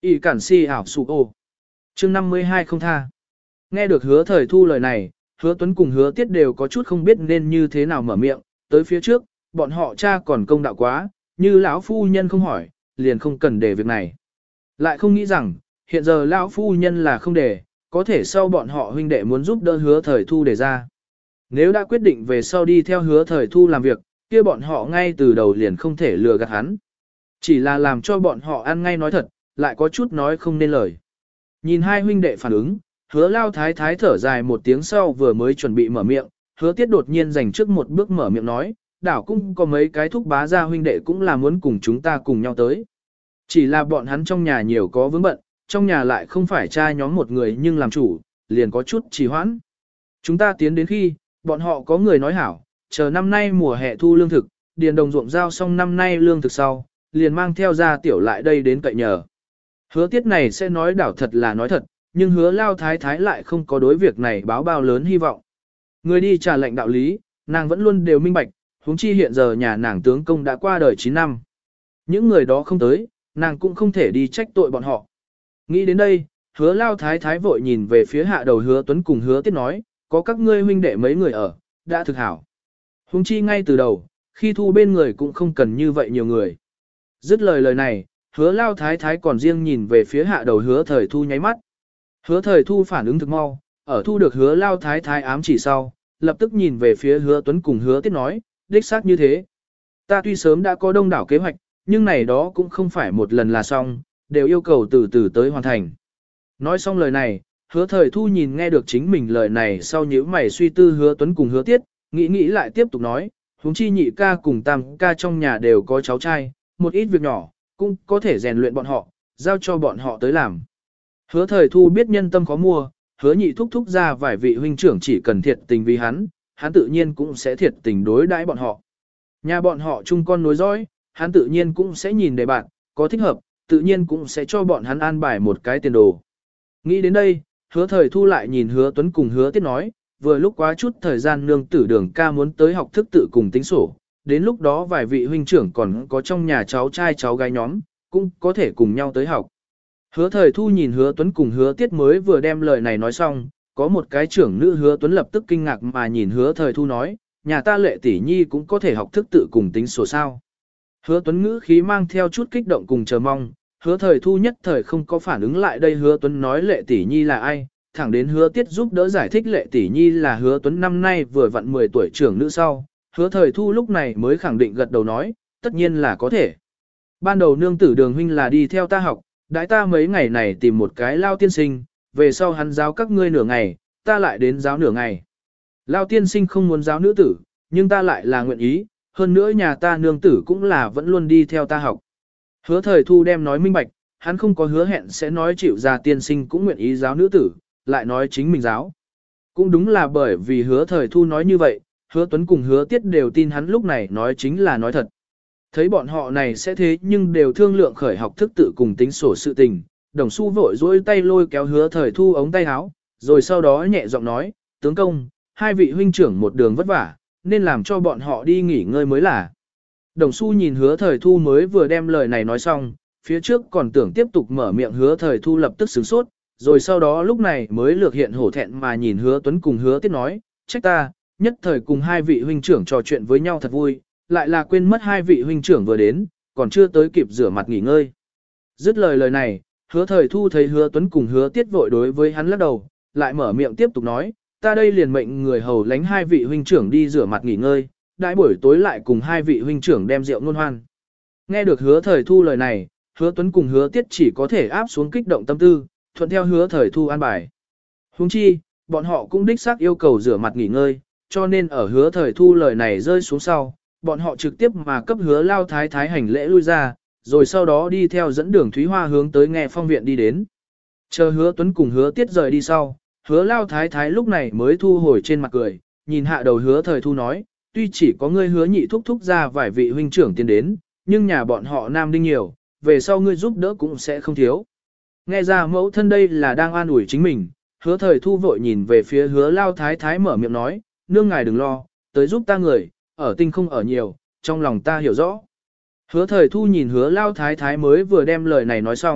ỷ cản si ảo sụ ô. Chương năm mươi hai không tha. Nghe được hứa thời thu lời này, hứa tuấn cùng hứa tiết đều có chút không biết nên như thế nào mở miệng, tới phía trước, bọn họ cha còn công đạo quá, như lão phu nhân không hỏi, liền không cần để việc này. Lại không nghĩ rằng, hiện giờ lão phu nhân là không để, có thể sau bọn họ huynh đệ muốn giúp đỡ hứa thời thu để ra. Nếu đã quyết định về sau đi theo hứa thời thu làm việc, kia bọn họ ngay từ đầu liền không thể lừa gạt hắn. Chỉ là làm cho bọn họ ăn ngay nói thật, lại có chút nói không nên lời. Nhìn hai huynh đệ phản ứng, hứa lao thái thái thở dài một tiếng sau vừa mới chuẩn bị mở miệng, hứa tiết đột nhiên dành trước một bước mở miệng nói, đảo cũng có mấy cái thúc bá gia huynh đệ cũng là muốn cùng chúng ta cùng nhau tới. Chỉ là bọn hắn trong nhà nhiều có vướng bận, trong nhà lại không phải cha nhóm một người nhưng làm chủ, liền có chút trì hoãn. Chúng ta tiến đến khi, bọn họ có người nói hảo, chờ năm nay mùa hè thu lương thực, điền đồng ruộng giao xong năm nay lương thực sau, liền mang theo ra tiểu lại đây đến cậy nhờ. Hứa tiết này sẽ nói đảo thật là nói thật, nhưng hứa lao thái thái lại không có đối việc này báo bao lớn hy vọng. Người đi trả lệnh đạo lý, nàng vẫn luôn đều minh bạch, huống chi hiện giờ nhà nàng tướng công đã qua đời chín năm. Những người đó không tới, nàng cũng không thể đi trách tội bọn họ. Nghĩ đến đây, hứa lao thái thái vội nhìn về phía hạ đầu hứa tuấn cùng hứa tiết nói, có các ngươi huynh đệ mấy người ở, đã thực hảo. Huống chi ngay từ đầu, khi thu bên người cũng không cần như vậy nhiều người. Dứt lời lời này, hứa lao thái thái còn riêng nhìn về phía hạ đầu hứa thời thu nháy mắt. Hứa thời thu phản ứng thực mau, ở thu được hứa lao thái thái ám chỉ sau, lập tức nhìn về phía hứa tuấn cùng hứa tiết nói, đích xác như thế. Ta tuy sớm đã có đông đảo kế hoạch, nhưng này đó cũng không phải một lần là xong, đều yêu cầu từ từ tới hoàn thành. Nói xong lời này, hứa thời thu nhìn nghe được chính mình lời này sau nhíu mày suy tư hứa tuấn cùng hứa tiết, nghĩ nghĩ lại tiếp tục nói, huống chi nhị ca cùng tam ca trong nhà đều có cháu trai, một ít việc nhỏ, cũng có thể rèn luyện bọn họ, giao cho bọn họ tới làm. Hứa thời thu biết nhân tâm khó mua, hứa nhị thúc thúc ra vài vị huynh trưởng chỉ cần thiệt tình vì hắn, hắn tự nhiên cũng sẽ thiệt tình đối đãi bọn họ. Nhà bọn họ chung con nối dõi, hắn tự nhiên cũng sẽ nhìn để bạn, có thích hợp, tự nhiên cũng sẽ cho bọn hắn an bài một cái tiền đồ. Nghĩ đến đây, hứa thời thu lại nhìn hứa tuấn cùng hứa tiết nói, vừa lúc quá chút thời gian nương tử đường ca muốn tới học thức tự cùng tính sổ, đến lúc đó vài vị huynh trưởng còn có trong nhà cháu trai cháu gái nhóm, cũng có thể cùng nhau tới học. Hứa thời thu nhìn hứa tuấn cùng hứa tiết mới vừa đem lời này nói xong, có một cái trưởng nữ hứa tuấn lập tức kinh ngạc mà nhìn hứa thời thu nói, nhà ta lệ tỷ nhi cũng có thể học thức tự cùng tính sổ sao. Hứa tuấn ngữ khí mang theo chút kích động cùng chờ mong, hứa thời thu nhất thời không có phản ứng lại đây hứa tuấn nói lệ tỷ nhi là ai, thẳng đến hứa tiết giúp đỡ giải thích lệ tỷ nhi là hứa tuấn năm nay vừa vặn mười tuổi trưởng nữ sau, hứa thời thu lúc này mới khẳng định gật đầu nói, tất nhiên là có thể. Ban đầu nương tử đường huynh là đi theo ta học, đãi ta mấy ngày này tìm một cái lao tiên sinh, về sau hắn giáo các ngươi nửa ngày, ta lại đến giáo nửa ngày. Lao tiên sinh không muốn giáo nữ tử, nhưng ta lại là nguyện ý, hơn nữa nhà ta nương tử cũng là vẫn luôn đi theo ta học. Hứa thời thu đem nói minh bạch, hắn không có hứa hẹn sẽ nói chịu ra tiên sinh cũng nguyện ý giáo nữ tử, lại nói chính mình giáo. Cũng đúng là bởi vì hứa thời thu nói như vậy, hứa tuấn cùng hứa tiết đều tin hắn lúc này nói chính là nói thật. Thấy bọn họ này sẽ thế nhưng đều thương lượng khởi học thức tự cùng tính sổ sự tình, đồng su vội dỗi tay lôi kéo hứa thời thu ống tay áo, rồi sau đó nhẹ giọng nói, tướng công, hai vị huynh trưởng một đường vất vả, nên làm cho bọn họ đi nghỉ ngơi mới là. Đồng su nhìn hứa thời thu mới vừa đem lời này nói xong, phía trước còn tưởng tiếp tục mở miệng hứa thời thu lập tức sửng sốt, rồi sau đó lúc này mới lược hiện hổ thẹn mà nhìn hứa tuấn cùng hứa tiết nói, trách ta, nhất thời cùng hai vị huynh trưởng trò chuyện với nhau thật vui, lại là quên mất hai vị huynh trưởng vừa đến, còn chưa tới kịp rửa mặt nghỉ ngơi. Dứt lời lời này, hứa thời thu thấy hứa tuấn cùng hứa tiết vội đối với hắn lắc đầu, lại mở miệng tiếp tục nói, ta đây liền mệnh người hầu lánh hai vị huynh trưởng đi rửa mặt nghỉ ngơi, đại buổi tối lại cùng hai vị huynh trưởng đem rượu ngôn hoan. Nghe được hứa thời thu lời này, hứa tuấn cùng hứa tiết chỉ có thể áp xuống kích động tâm tư, thuận theo hứa thời thu an bài. Huống chi, bọn họ cũng đích xác yêu cầu rửa mặt nghỉ ngơi, cho nên ở hứa thời thu lời này rơi xuống sau, bọn họ trực tiếp mà cấp hứa lao thái thái hành lễ lui ra, rồi sau đó đi theo dẫn đường Thúy Hoa hướng tới nghe phong viện đi đến. Chờ hứa tuấn cùng hứa tiết rời đi sau, hứa lao thái thái lúc này mới thu hồi trên mặt cười, nhìn hạ đầu hứa thời thu nói, tuy chỉ có ngươi hứa nhị thúc thúc ra vài vị huynh trưởng tiến đến, nhưng nhà bọn họ nam đinh nhiều, về sau ngươi giúp đỡ cũng sẽ không thiếu. Nghe ra mẫu thân đây là đang an ủi chính mình, hứa thời thu vội nhìn về phía hứa lao thái thái mở miệng nói, nương ngài đừng lo, tới giúp ta người, ở tinh không ở nhiều, trong lòng ta hiểu rõ. Hứa thời thu nhìn hứa lao thái thái mới vừa đem lời này nói xong,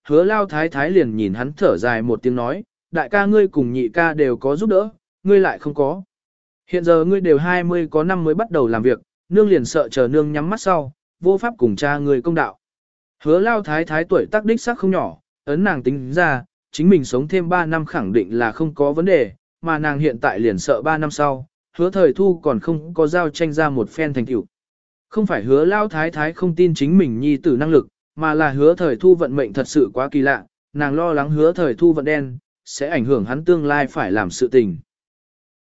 hứa lao thái thái liền nhìn hắn thở dài một tiếng nói, đại ca ngươi cùng nhị ca đều có giúp đỡ, ngươi lại không có. Hiện giờ ngươi đều hai mươi có năm mới bắt đầu làm việc, nương liền sợ chờ nương nhắm mắt sau, vô pháp cùng cha ngươi công đạo. Hứa lao thái thái tuổi tác đích xác không nhỏ, ấn nàng tính ra, chính mình sống thêm ba năm khẳng định là không có vấn đề, mà nàng hiện tại liền sợ ba năm sau, hứa thời thu còn không có giao tranh ra một phen thành tựu. Không phải hứa lao thái thái không tin chính mình nhi tử năng lực, mà là hứa thời thu vận mệnh thật sự quá kỳ lạ, nàng lo lắng hứa thời thu vận đen, sẽ ảnh hưởng hắn tương lai phải làm sự tình.